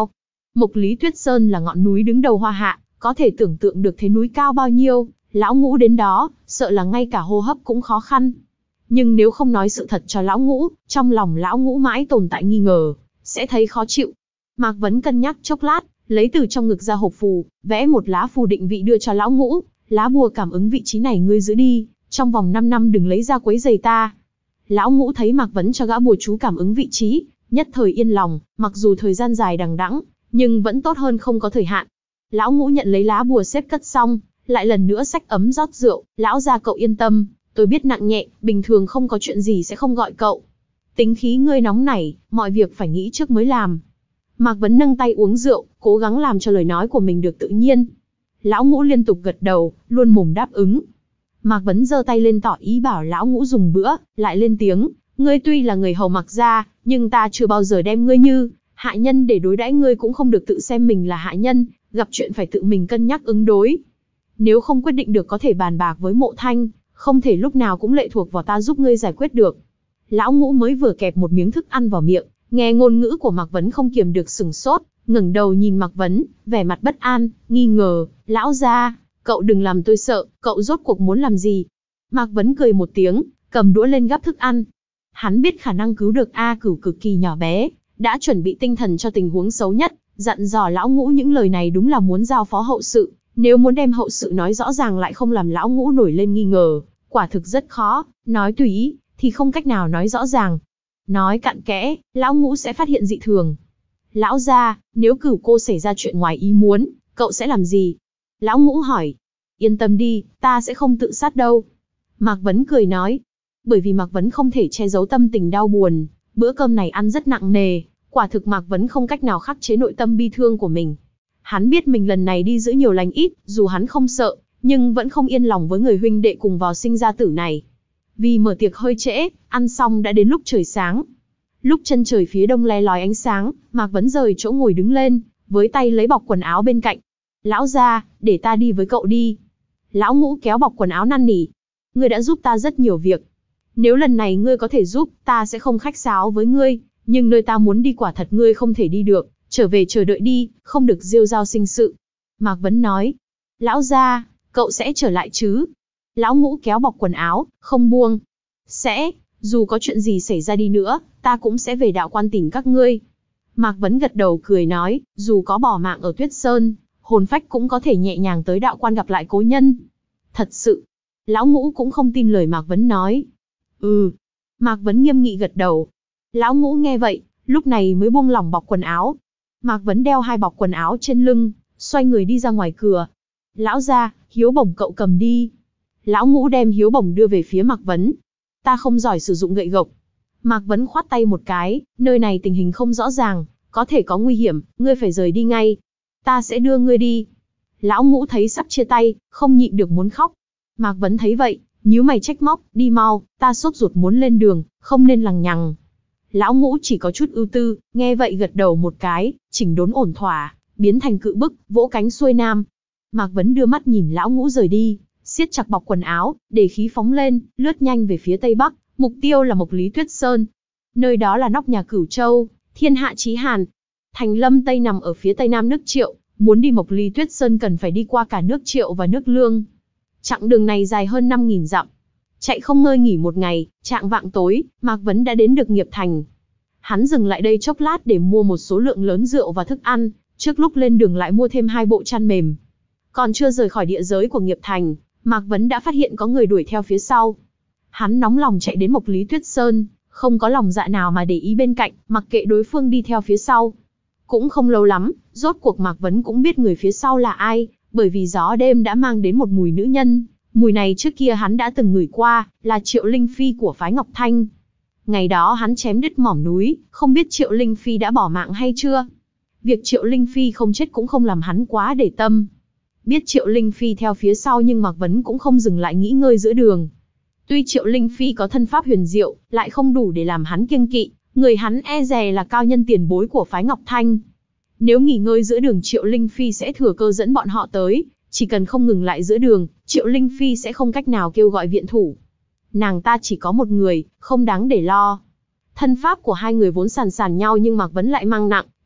Mộc Lý Tuyết Sơn là ngọn núi đứng đầu Hoa Hạ, có thể tưởng tượng được thế núi cao bao nhiêu, lão ngũ đến đó, sợ là ngay cả hô hấp cũng khó khăn. Nhưng nếu không nói sự thật cho lão ngũ, trong lòng lão ngũ mãi tồn tại nghi ngờ, sẽ thấy khó chịu. Mạc Vấn cân nhắc chốc lát, lấy từ trong ngực ra hộp phù, vẽ một lá phù định vị đưa cho lão ngũ, lá bùa cảm ứng vị trí này ngươi giữ đi, trong vòng năm năm đừng lấy ra quấy rầy ta. Lão ngũ thấy Mạc Vấn cho gã bùa chú cảm ứng vị trí, nhất thời yên lòng, mặc dù thời gian dài đằng đẵng, nhưng vẫn tốt hơn không có thời hạn. Lão ngũ nhận lấy lá bùa xếp cất xong, lại lần nữa xách ấm rót rượu, lão gia cậu yên tâm, tôi biết nặng nhẹ, bình thường không có chuyện gì sẽ không gọi cậu. Tính khí ngươi nóng nảy, mọi việc phải nghĩ trước mới làm. Mạc Vấn nâng tay uống rượu, cố gắng làm cho lời nói của mình được tự nhiên. Lão ngũ liên tục gật đầu, luôn mồm đáp ứng. Mạc Vấn giơ tay lên tỏ ý bảo lão ngũ dùng bữa, lại lên tiếng, ngươi tuy là người hầu Mạc gia, nhưng ta chưa bao giờ đem ngươi như hạ nhân để đối đãi, ngươi cũng không được tự xem mình là hạ nhân, gặp chuyện phải tự mình cân nhắc ứng đối. Nếu không quyết định được có thể bàn bạc với Mộ Thanh, không thể lúc nào cũng lệ thuộc vào ta giúp ngươi giải quyết được. Lão ngũ mới vừa kẹp một miếng thức ăn vào miệng, nghe ngôn ngữ của Mạc Vấn không kiềm được sửng sốt, ngẩng đầu nhìn Mạc Vấn, vẻ mặt bất an, nghi ngờ, lão gia, cậu đừng làm tôi sợ, cậu rốt cuộc muốn làm gì? Mạc Vấn cười một tiếng, cầm đũa lên gắp thức ăn. Hắn biết khả năng cứu được A Cửu cực kỳ nhỏ bé, đã chuẩn bị tinh thần cho tình huống xấu nhất, dặn dò lão ngũ những lời này đúng là muốn giao phó hậu sự, nếu muốn đem hậu sự nói rõ ràng lại không làm lão ngũ nổi lên nghi ngờ, quả thực rất khó, nói tùy ý, thì không cách nào nói rõ ràng. Nói cặn kẽ, lão ngũ sẽ phát hiện dị thường. Lão gia, nếu Cửu cô xảy ra chuyện ngoài ý muốn, cậu sẽ làm gì? Lão ngũ hỏi. Yên tâm đi, ta sẽ không tự sát đâu. Mạc Vấn cười nói. Bởi vì Mạc Vấn không thể che giấu tâm tình đau buồn, bữa cơm này ăn rất nặng nề, quả thực Mạc Vấn không cách nào khắc chế nội tâm bi thương của mình. Hắn biết mình lần này đi giữ nhiều lành ít, dù hắn không sợ, nhưng vẫn không yên lòng với người huynh đệ cùng vào sinh ra tử này. Vì mở tiệc hơi trễ, ăn xong đã đến lúc trời sáng. Lúc chân trời phía đông le lói ánh sáng, Mạc Vấn rời chỗ ngồi đứng lên, với tay lấy bọc quần áo bên cạnh. Lão gia, để ta đi với cậu đi. Lão ngũ kéo bọc quần áo năn nỉ. Ngươi đã giúp ta rất nhiều việc. Nếu lần này ngươi có thể giúp, ta sẽ không khách sáo với ngươi, nhưng nơi ta muốn đi quả thật ngươi không thể đi được, trở về chờ đợi đi, không được rêu rao sinh sự. Mạc Vấn nói. Lão gia, cậu sẽ trở lại chứ? Lão ngũ kéo bọc quần áo, không buông. Sẽ, dù có chuyện gì xảy ra đi nữa, ta cũng sẽ về đạo quan tìm các ngươi. Mạc Vấn gật đầu cười nói, dù có bỏ mạng ở Tuyết Sơn, hồn phách cũng có thể nhẹ nhàng tới đạo quan gặp lại cố nhân. Thật sự, lão ngũ cũng không tin lời Mạc Vấn nói. Ừ. Mạc Vấn nghiêm nghị gật đầu. Lão ngũ nghe vậy, lúc này mới buông lỏng bọc quần áo. Mạc Vấn đeo hai bọc quần áo trên lưng, xoay người đi ra ngoài cửa. Lão gia, hiếu bổng cậu cầm đi. Lão ngũ đem hiếu bổng đưa về phía Mạc Vấn. Ta không giỏi sử dụng gậy gộc. Mạc Vấn khoát tay một cái, nơi này tình hình không rõ ràng, có thể có nguy hiểm, ngươi phải rời đi ngay. Ta sẽ đưa ngươi đi. Lão ngũ thấy sắp chia tay, không nhịn được muốn khóc. Mạc Vấn thấy vậy, nhíu mày trách móc, đi mau, ta sốt ruột muốn lên đường, không nên lằng nhằng. Lão ngũ chỉ có chút ưu tư, nghe vậy gật đầu một cái, chỉnh đốn ổn thỏa, biến thành cự bức, vỗ cánh xuôi nam. Mạc Vấn đưa mắt nhìn lão ngũ rời đi, siết chặt bọc quần áo, để khí phóng lên, lướt nhanh về phía tây bắc, mục tiêu là Mộc Lý Tuyết Sơn. Nơi đó là nóc nhà Cửu Châu, thiên hạ chí hàn. Thành Lâm Tây nằm ở phía tây nam nước Triệu, muốn đi Mộc Lý Tuyết Sơn cần phải đi qua cả nước Triệu và nước Lương. Chặng đường này dài hơn năm nghìn dặm. Chạy không ngơi nghỉ một ngày, trạng vạng tối, Mạc Vấn đã đến được Nghiệp Thành. Hắn dừng lại đây chốc lát để mua một số lượng lớn rượu và thức ăn, trước lúc lên đường lại mua thêm hai bộ chăn mềm. Còn chưa rời khỏi địa giới của Nghiệp Thành, Mạc Vấn đã phát hiện có người đuổi theo phía sau. Hắn nóng lòng chạy đến Mộc Lý Tuyết Sơn, không có lòng dạ nào mà để ý bên cạnh, mặc kệ đối phương đi theo phía sau. Cũng không lâu lắm, rốt cuộc Mạc Vấn cũng biết người phía sau là ai, bởi vì gió đêm đã mang đến một mùi nữ nhân. Mùi này trước kia hắn đã từng ngửi qua, là Triệu Linh Phi của phái Ngọc Thanh. Ngày đó hắn chém đứt mỏm núi, không biết Triệu Linh Phi đã bỏ mạng hay chưa. Việc Triệu Linh Phi không chết cũng không làm hắn quá để tâm. Biết Triệu Linh Phi theo phía sau nhưng Mạc Vấn cũng không dừng lại nghỉ ngơi giữa đường. Tuy Triệu Linh Phi có thân pháp huyền diệu, lại không đủ để làm hắn kiêng kỵ, người hắn e dè là cao nhân tiền bối của phái Ngọc Thanh. Nếu nghỉ ngơi giữa đường Triệu Linh Phi sẽ thừa cơ dẫn bọn họ tới, chỉ cần không ngừng lại giữa đường, Triệu Linh Phi sẽ không cách nào kêu gọi viện thủ. Nàng ta chỉ có một người, không đáng để lo. Thân pháp của hai người vốn sàn sàn nhau nhưng Mạc Vấn lại mang nặng,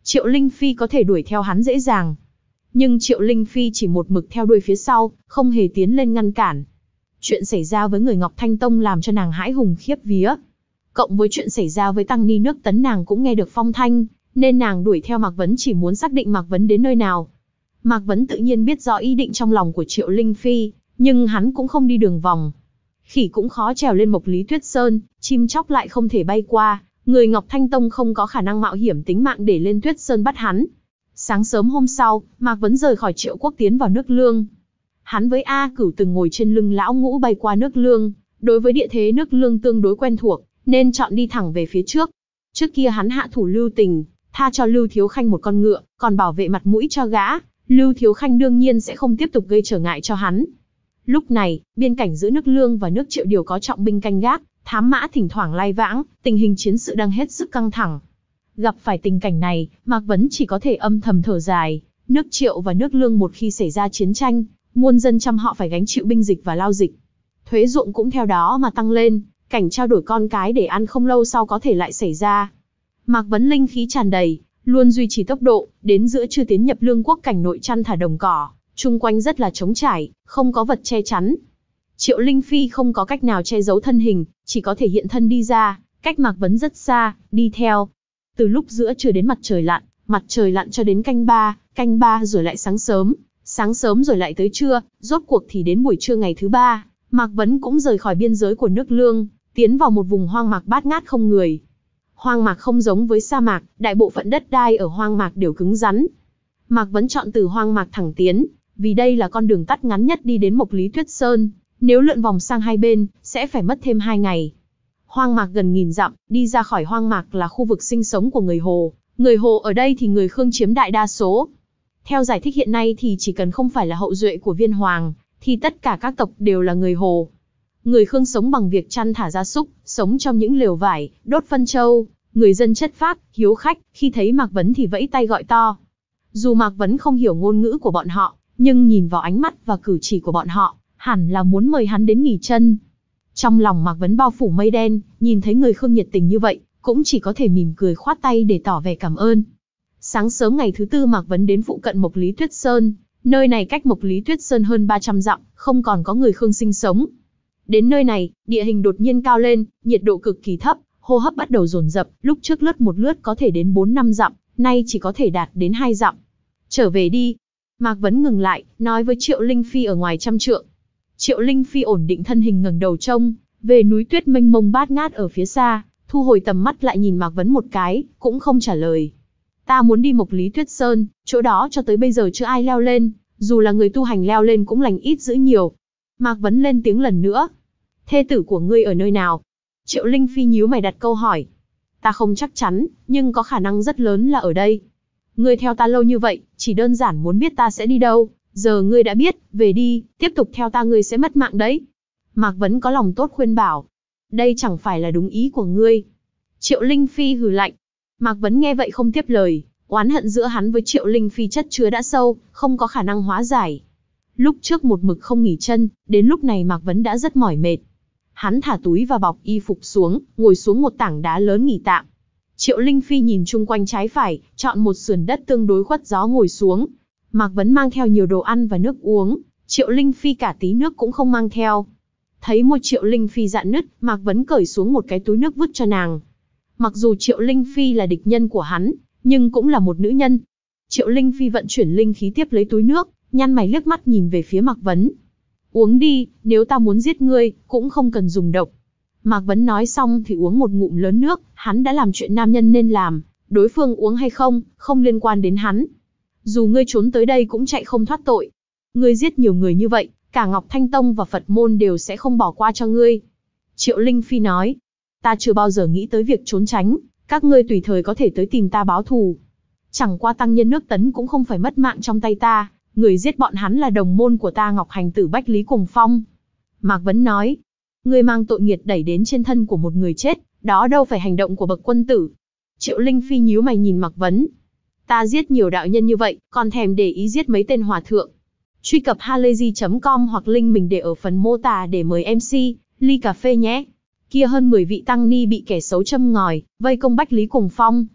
Triệu Linh Phi có thể đuổi theo hắn dễ dàng. Nhưng Triệu Linh Phi chỉ một mực theo đuôi phía sau, không hề tiến lên ngăn cản. Chuyện xảy ra với người Ngọc Thanh Tông làm cho nàng hãi hùng khiếp vía. Cộng với chuyện xảy ra với Tăng Ni nước Tấn nàng cũng nghe được phong thanh, nên nàng đuổi theo Mạc Vấn chỉ muốn xác định Mạc Vấn đến nơi nào. Mạc Vấn tự nhiên biết rõ ý định trong lòng của Triệu Linh Phi, nhưng hắn cũng không đi đường vòng. Khỉ cũng khó trèo lên Mộc Lý Tuyết Sơn, chim chóc lại không thể bay qua, người Ngọc Thanh Tông không có khả năng mạo hiểm tính mạng để lên Tuyết Sơn bắt hắn. Sáng sớm hôm sau, Mạc Vấn rời khỏi Triệu Quốc tiến vào nước Lương. Hắn với A Cửu từng ngồi trên lưng lão ngũ bay qua nước Lương, đối với địa thế nước Lương tương đối quen thuộc, nên chọn đi thẳng về phía trước. Trước kia hắn hạ thủ lưu tình, tha cho Lưu Thiếu Khanh một con ngựa, còn bảo vệ mặt mũi cho gã, Lưu Thiếu Khanh đương nhiên sẽ không tiếp tục gây trở ngại cho hắn. Lúc này, biên cảnh giữa nước Lương và nước Triệu đều có trọng binh canh gác, thám mã thỉnh thoảng lai vãng, tình hình chiến sự đang hết sức căng thẳng. Gặp phải tình cảnh này, Mạc Vấn chỉ có thể âm thầm thở dài. Nước Triệu và nước Lương một khi xảy ra chiến tranh, muôn dân trăm họ phải gánh chịu binh dịch và lao dịch. Thuế ruộng cũng theo đó mà tăng lên, cảnh trao đổi con cái để ăn không lâu sau có thể lại xảy ra. Mạc Vấn linh khí tràn đầy, luôn duy trì tốc độ, đến giữa trưa tiến nhập Lương Quốc cảnh nội chăn thả đồng cỏ, chung quanh rất là trống trải, không có vật che chắn. Triệu Linh Phi không có cách nào che giấu thân hình, chỉ có thể hiện thân đi ra, cách Mạc Vấn rất xa, đi theo. Từ lúc giữa trưa đến mặt trời lặn, mặt trời lặn cho đến canh ba, canh ba rồi lại sáng sớm, sáng sớm rồi lại tới trưa, rốt cuộc thì đến buổi trưa ngày thứ ba, Mạc Vấn cũng rời khỏi biên giới của nước Lương, tiến vào một vùng hoang mạc bát ngát không người. Hoang mạc không giống với sa mạc, đại bộ phận đất đai ở hoang mạc đều cứng rắn. Mạc Vấn chọn từ hoang mạc thẳng tiến, vì đây là con đường tắt ngắn nhất đi đến Mộc Lý Tuyết Sơn, nếu lượn vòng sang hai bên, sẽ phải mất thêm hai ngày. Hoang mạc gần nghìn dặm, đi ra khỏi hoang mạc là khu vực sinh sống của người Hồ. Người Hồ ở đây thì người Khương chiếm đại đa số. Theo giải thích hiện nay thì chỉ cần không phải là hậu duệ của Viên Hoàng, thì tất cả các tộc đều là người Hồ. Người Khương sống bằng việc chăn thả gia súc, sống trong những lều vải, đốt phân châu. Người dân chất phác, hiếu khách, khi thấy Mạc Vấn thì vẫy tay gọi to. Dù Mạc Vấn không hiểu ngôn ngữ của bọn họ, nhưng nhìn vào ánh mắt và cử chỉ của bọn họ, hẳn là muốn mời hắn đến nghỉ chân. Trong lòng Mạc Vấn bao phủ mây đen, nhìn thấy người Khương nhiệt tình như vậy, cũng chỉ có thể mỉm cười khoát tay để tỏ vẻ cảm ơn. Sáng sớm ngày thứ tư Mạc Vấn đến phụ cận Mộc Lý Tuyết Sơn, nơi này cách Mộc Lý Tuyết Sơn hơn ba trăm dặm, không còn có người Khương sinh sống. Đến nơi này, địa hình đột nhiên cao lên, nhiệt độ cực kỳ thấp, hô hấp bắt đầu dồn dập, lúc trước lướt một lướt có thể đến bốn năm dặm, nay chỉ có thể đạt đến hai dặm. Trở về đi. Mạc Vấn ngừng lại, nói với Triệu Linh Phi ở ngoài trăm trượng. Triệu Linh Phi ổn định thân hình ngẩng đầu trông về núi tuyết mênh mông bát ngát ở phía xa, thu hồi tầm mắt lại nhìn Mạc Vấn một cái, cũng không trả lời. Ta muốn đi Mộc Lý Tuyết Sơn, chỗ đó cho tới bây giờ chưa ai leo lên, dù là người tu hành leo lên cũng lành ít dữ nhiều. Mạc Vấn lên tiếng lần nữa. Thê tử của ngươi ở nơi nào? Triệu Linh Phi nhíu mày đặt câu hỏi. Ta không chắc chắn, nhưng có khả năng rất lớn là ở đây. Ngươi theo ta lâu như vậy, chỉ đơn giản muốn biết ta sẽ đi đâu. Giờ ngươi đã biết, về đi, tiếp tục theo ta ngươi sẽ mất mạng đấy. Mạc Vấn có lòng tốt khuyên bảo. Đây chẳng phải là đúng ý của ngươi. Triệu Linh Phi hừ lạnh. Mạc Vấn nghe vậy không tiếp lời, oán hận giữa hắn với Triệu Linh Phi chất chứa đã sâu, không có khả năng hóa giải. Lúc trước một mực không nghỉ chân, đến lúc này Mạc Vấn đã rất mỏi mệt. Hắn thả túi và bọc y phục xuống, ngồi xuống một tảng đá lớn nghỉ tạm. Triệu Linh Phi nhìn chung quanh trái phải, chọn một sườn đất tương đối khuất gió ngồi xuống. Mạc Vấn mang theo nhiều đồ ăn và nước uống, Triệu Linh Phi cả tí nước cũng không mang theo. Thấy một Triệu Linh Phi dạn nứt, Mạc Vấn cởi xuống một cái túi nước vứt cho nàng. Mặc dù Triệu Linh Phi là địch nhân của hắn, nhưng cũng là một nữ nhân. Triệu Linh Phi vận chuyển linh khí tiếp lấy túi nước, nhăn mày liếc mắt nhìn về phía Mạc Vấn. Uống đi, nếu ta muốn giết ngươi, cũng không cần dùng độc. Mạc Vấn nói xong thì uống một ngụm lớn nước, hắn đã làm chuyện nam nhân nên làm, đối phương uống hay không, không liên quan đến hắn. Dù ngươi trốn tới đây cũng chạy không thoát tội. Ngươi giết nhiều người như vậy, cả Ngọc Thanh Tông và Phật môn đều sẽ không bỏ qua cho ngươi. Triệu Linh Phi nói, ta chưa bao giờ nghĩ tới việc trốn tránh, các ngươi tùy thời có thể tới tìm ta báo thù. Chẳng qua tăng nhân nước Tấn cũng không phải mất mạng trong tay ta, người giết bọn hắn là đồng môn của ta Ngọc Hành Tử Bách Lý Cùng Phong. Mạc Vấn nói, ngươi mang tội nghiệt đẩy đến trên thân của một người chết, đó đâu phải hành động của bậc quân tử. Triệu Linh Phi nhíu mày nhìn Mạc Vấn. Ta giết nhiều đạo nhân như vậy, còn thèm để ý giết mấy tên hòa thượng. Truy cập halayzi chấm com hoặc link mình để ở phần mô tả để mời em xê, ly cà phê nhé. Kia hơn mười vị tăng ni bị kẻ xấu châm ngòi, vây công Bách Lý Cùng Phong.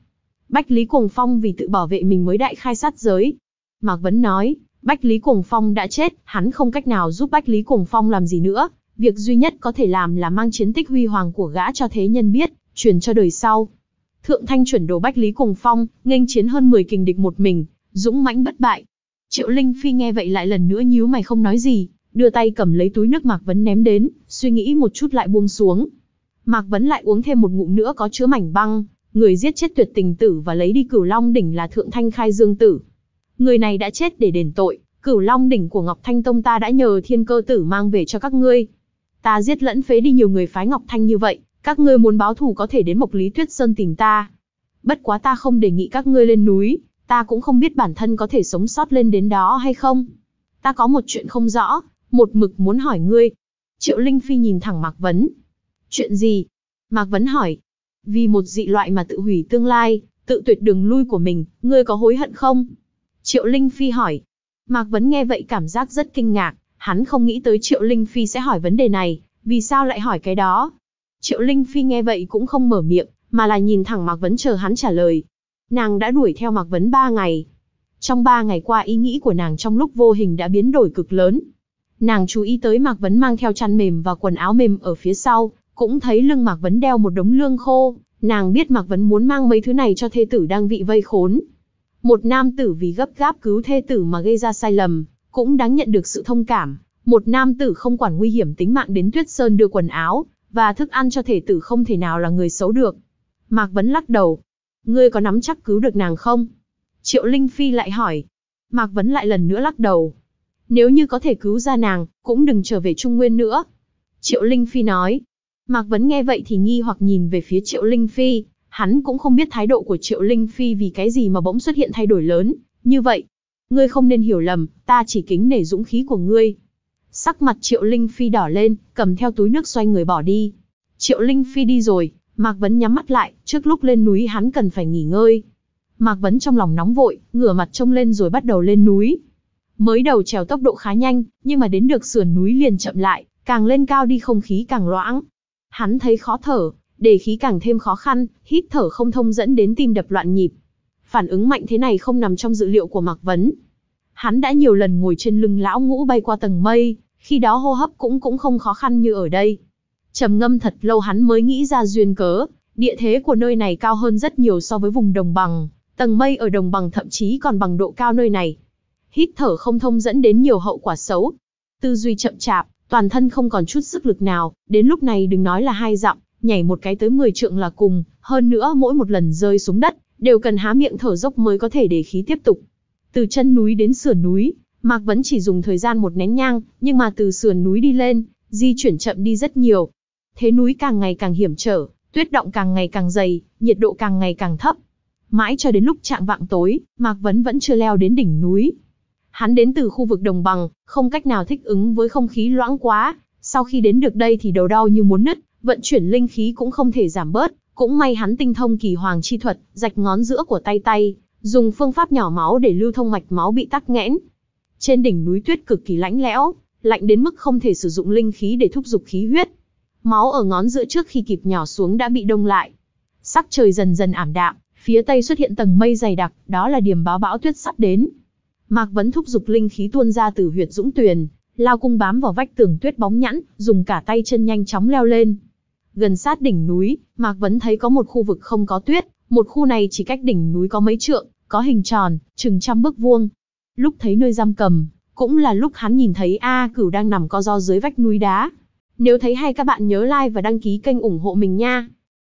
Bách Lý Cuồng Phong vì tự bảo vệ mình mới đại khai sát giới. Mạc Vấn nói, Bách Lý Cuồng Phong đã chết, hắn không cách nào giúp Bách Lý Cuồng Phong làm gì nữa. Việc duy nhất có thể làm là mang chiến tích huy hoàng của gã cho thế nhân biết, truyền cho đời sau. Thượng Thanh chuẩn đồ Bách Lý Cuồng Phong, nghênh chiến hơn mười kình địch một mình, dũng mãnh bất bại. Triệu Linh Phi nghe vậy lại lần nữa nhíu mày không nói gì, đưa tay cầm lấy túi nước Mạc Vấn ném đến, suy nghĩ một chút lại buông xuống. Mạc Vấn lại uống thêm một ngụm nữa có chứa mảnh băng, người giết chết Tuyệt Tình Tử và lấy đi Cửu Long đỉnh là Thượng Thanh Khai Dương Tử. Người này đã chết để đền tội, Cửu Long đỉnh của Ngọc Thanh Tông ta đã nhờ Thiên Cơ Tử mang về cho các ngươi. Ta giết lẫn phế đi nhiều người phái Ngọc Thanh như vậy, các ngươi muốn báo thù có thể đến Mộc Lý Tuyết Sơn tìm ta. Bất quá ta không đề nghị các ngươi lên núi, ta cũng không biết bản thân có thể sống sót lên đến đó hay không. Ta có một chuyện không rõ, một mực muốn hỏi ngươi. Triệu Linh Phi nhìn thẳng Mạc Vấn. Chuyện gì? Mạc Vấn hỏi. Vì một dị loại mà tự hủy tương lai, tự tuyệt đường lui của mình, ngươi có hối hận không? Triệu Linh Phi hỏi. Mạc Vấn nghe vậy cảm giác rất kinh ngạc, hắn không nghĩ tới Triệu Linh Phi sẽ hỏi vấn đề này, vì sao lại hỏi cái đó? Triệu Linh Phi nghe vậy cũng không mở miệng, mà là nhìn thẳng Mạc Vấn chờ hắn trả lời. Nàng đã đuổi theo Mạc Vấn ba ngày. Trong ba ngày qua ý nghĩ của nàng trong lúc vô hình đã biến đổi cực lớn. Nàng chú ý tới Mạc Vấn mang theo chăn mềm và quần áo mềm ở phía sau, cũng thấy lưng Mạc Vấn đeo một đống lương khô, nàng biết Mạc Vấn muốn mang mấy thứ này cho thê tử đang bị vây khốn. Một nam tử vì gấp gáp cứu thê tử mà gây ra sai lầm, cũng đáng nhận được sự thông cảm. Một nam tử không quản nguy hiểm tính mạng đến Tuyết Sơn đưa quần áo và thức ăn cho thê tử không thể nào là người xấu được. Mạc Vấn lắc đầu. Ngươi có nắm chắc cứu được nàng không? Triệu Linh Phi lại hỏi. Mạc Vấn lại lần nữa lắc đầu. Nếu như có thể cứu ra nàng, cũng đừng trở về Trung Nguyên nữa. Triệu Linh Phi nói. Mạc Vấn nghe vậy thì nghi hoặc nhìn về phía Triệu Linh Phi. Hắn cũng không biết thái độ của Triệu Linh Phi vì cái gì mà bỗng xuất hiện thay đổi lớn như vậy. Ngươi không nên hiểu lầm, ta chỉ kính nể dũng khí của ngươi. Sắc mặt Triệu Linh Phi đỏ lên, cầm theo túi nước xoay người bỏ đi. Triệu Linh Phi đi rồi, Mạc Vấn nhắm mắt lại, trước lúc lên núi hắn cần phải nghỉ ngơi. Mạc Vấn trong lòng nóng vội, ngửa mặt trông lên rồi bắt đầu lên núi. Mới đầu trèo tốc độ khá nhanh, nhưng mà đến được sườn núi liền chậm lại, càng lên cao đi không khí càng loãng. Hắn thấy khó thở, đề khí càng thêm khó khăn, hít thở không thông dẫn đến tim đập loạn nhịp. Phản ứng mạnh thế này không nằm trong dự liệu của Mạc Vấn. Hắn đã nhiều lần ngồi trên lưng lão ngũ bay qua tầng mây, khi đó hô hấp cũng cũng không khó khăn như ở đây. Trầm ngâm thật lâu hắn mới nghĩ ra duyên cớ, địa thế của nơi này cao hơn rất nhiều so với vùng đồng bằng, tầng mây ở đồng bằng thậm chí còn bằng độ cao nơi này. Hít thở không thông dẫn đến nhiều hậu quả xấu. Tư duy chậm chạp, toàn thân không còn chút sức lực nào, đến lúc này đừng nói là hai dặm, nhảy một cái tới mười trượng là cùng, hơn nữa mỗi một lần rơi xuống đất, đều cần há miệng thở dốc mới có thể để khí tiếp tục. Từ chân núi đến sườn núi, Mạc Vấn chỉ dùng thời gian một nén nhang, nhưng mà từ sườn núi đi lên, di chuyển chậm đi rất nhiều. Thế núi càng ngày càng hiểm trở, tuyết động càng ngày càng dày, nhiệt độ càng ngày càng thấp. Mãi cho đến lúc chạng vạng tối, Mạc Vấn vẫn chưa leo đến đỉnh núi. Hắn đến từ khu vực đồng bằng, không cách nào thích ứng với không khí loãng quá, sau khi đến được đây thì đầu đau như muốn nứt, vận chuyển linh khí cũng không thể giảm bớt, cũng may hắn tinh thông kỳ hoàng chi thuật, rạch ngón giữa của tay tay, dùng phương pháp nhỏ máu để lưu thông mạch máu bị tắc nghẽn. Trên đỉnh núi tuyết cực kỳ lạnh lẽo, lạnh đến mức không thể sử dụng linh khí để thúc giục khí huyết. Máu ở ngón giữa trước khi kịp nhỏ xuống đã bị đông lại. Sắc trời dần dần ảm đạm, phía tây xuất hiện tầng mây dày đặc, đó là điểm báo bão tuyết sắp đến. Mạc Vấn thúc giục linh khí tuôn ra từ huyệt dũng tuyền, lao cung bám vào vách tường tuyết bóng nhẵn, dùng cả tay chân nhanh chóng leo lên. Gần sát đỉnh núi, Mạc Vấn thấy có một khu vực không có tuyết, một khu này chỉ cách đỉnh núi có mấy trượng, có hình tròn, chừng trăm bước vuông. Lúc thấy nơi giam cầm, cũng là lúc hắn nhìn thấy A Cửu đang nằm co ro dưới vách núi đá. Nếu thấy hay các bạn nhớ like và đăng ký kênh ủng hộ mình nha.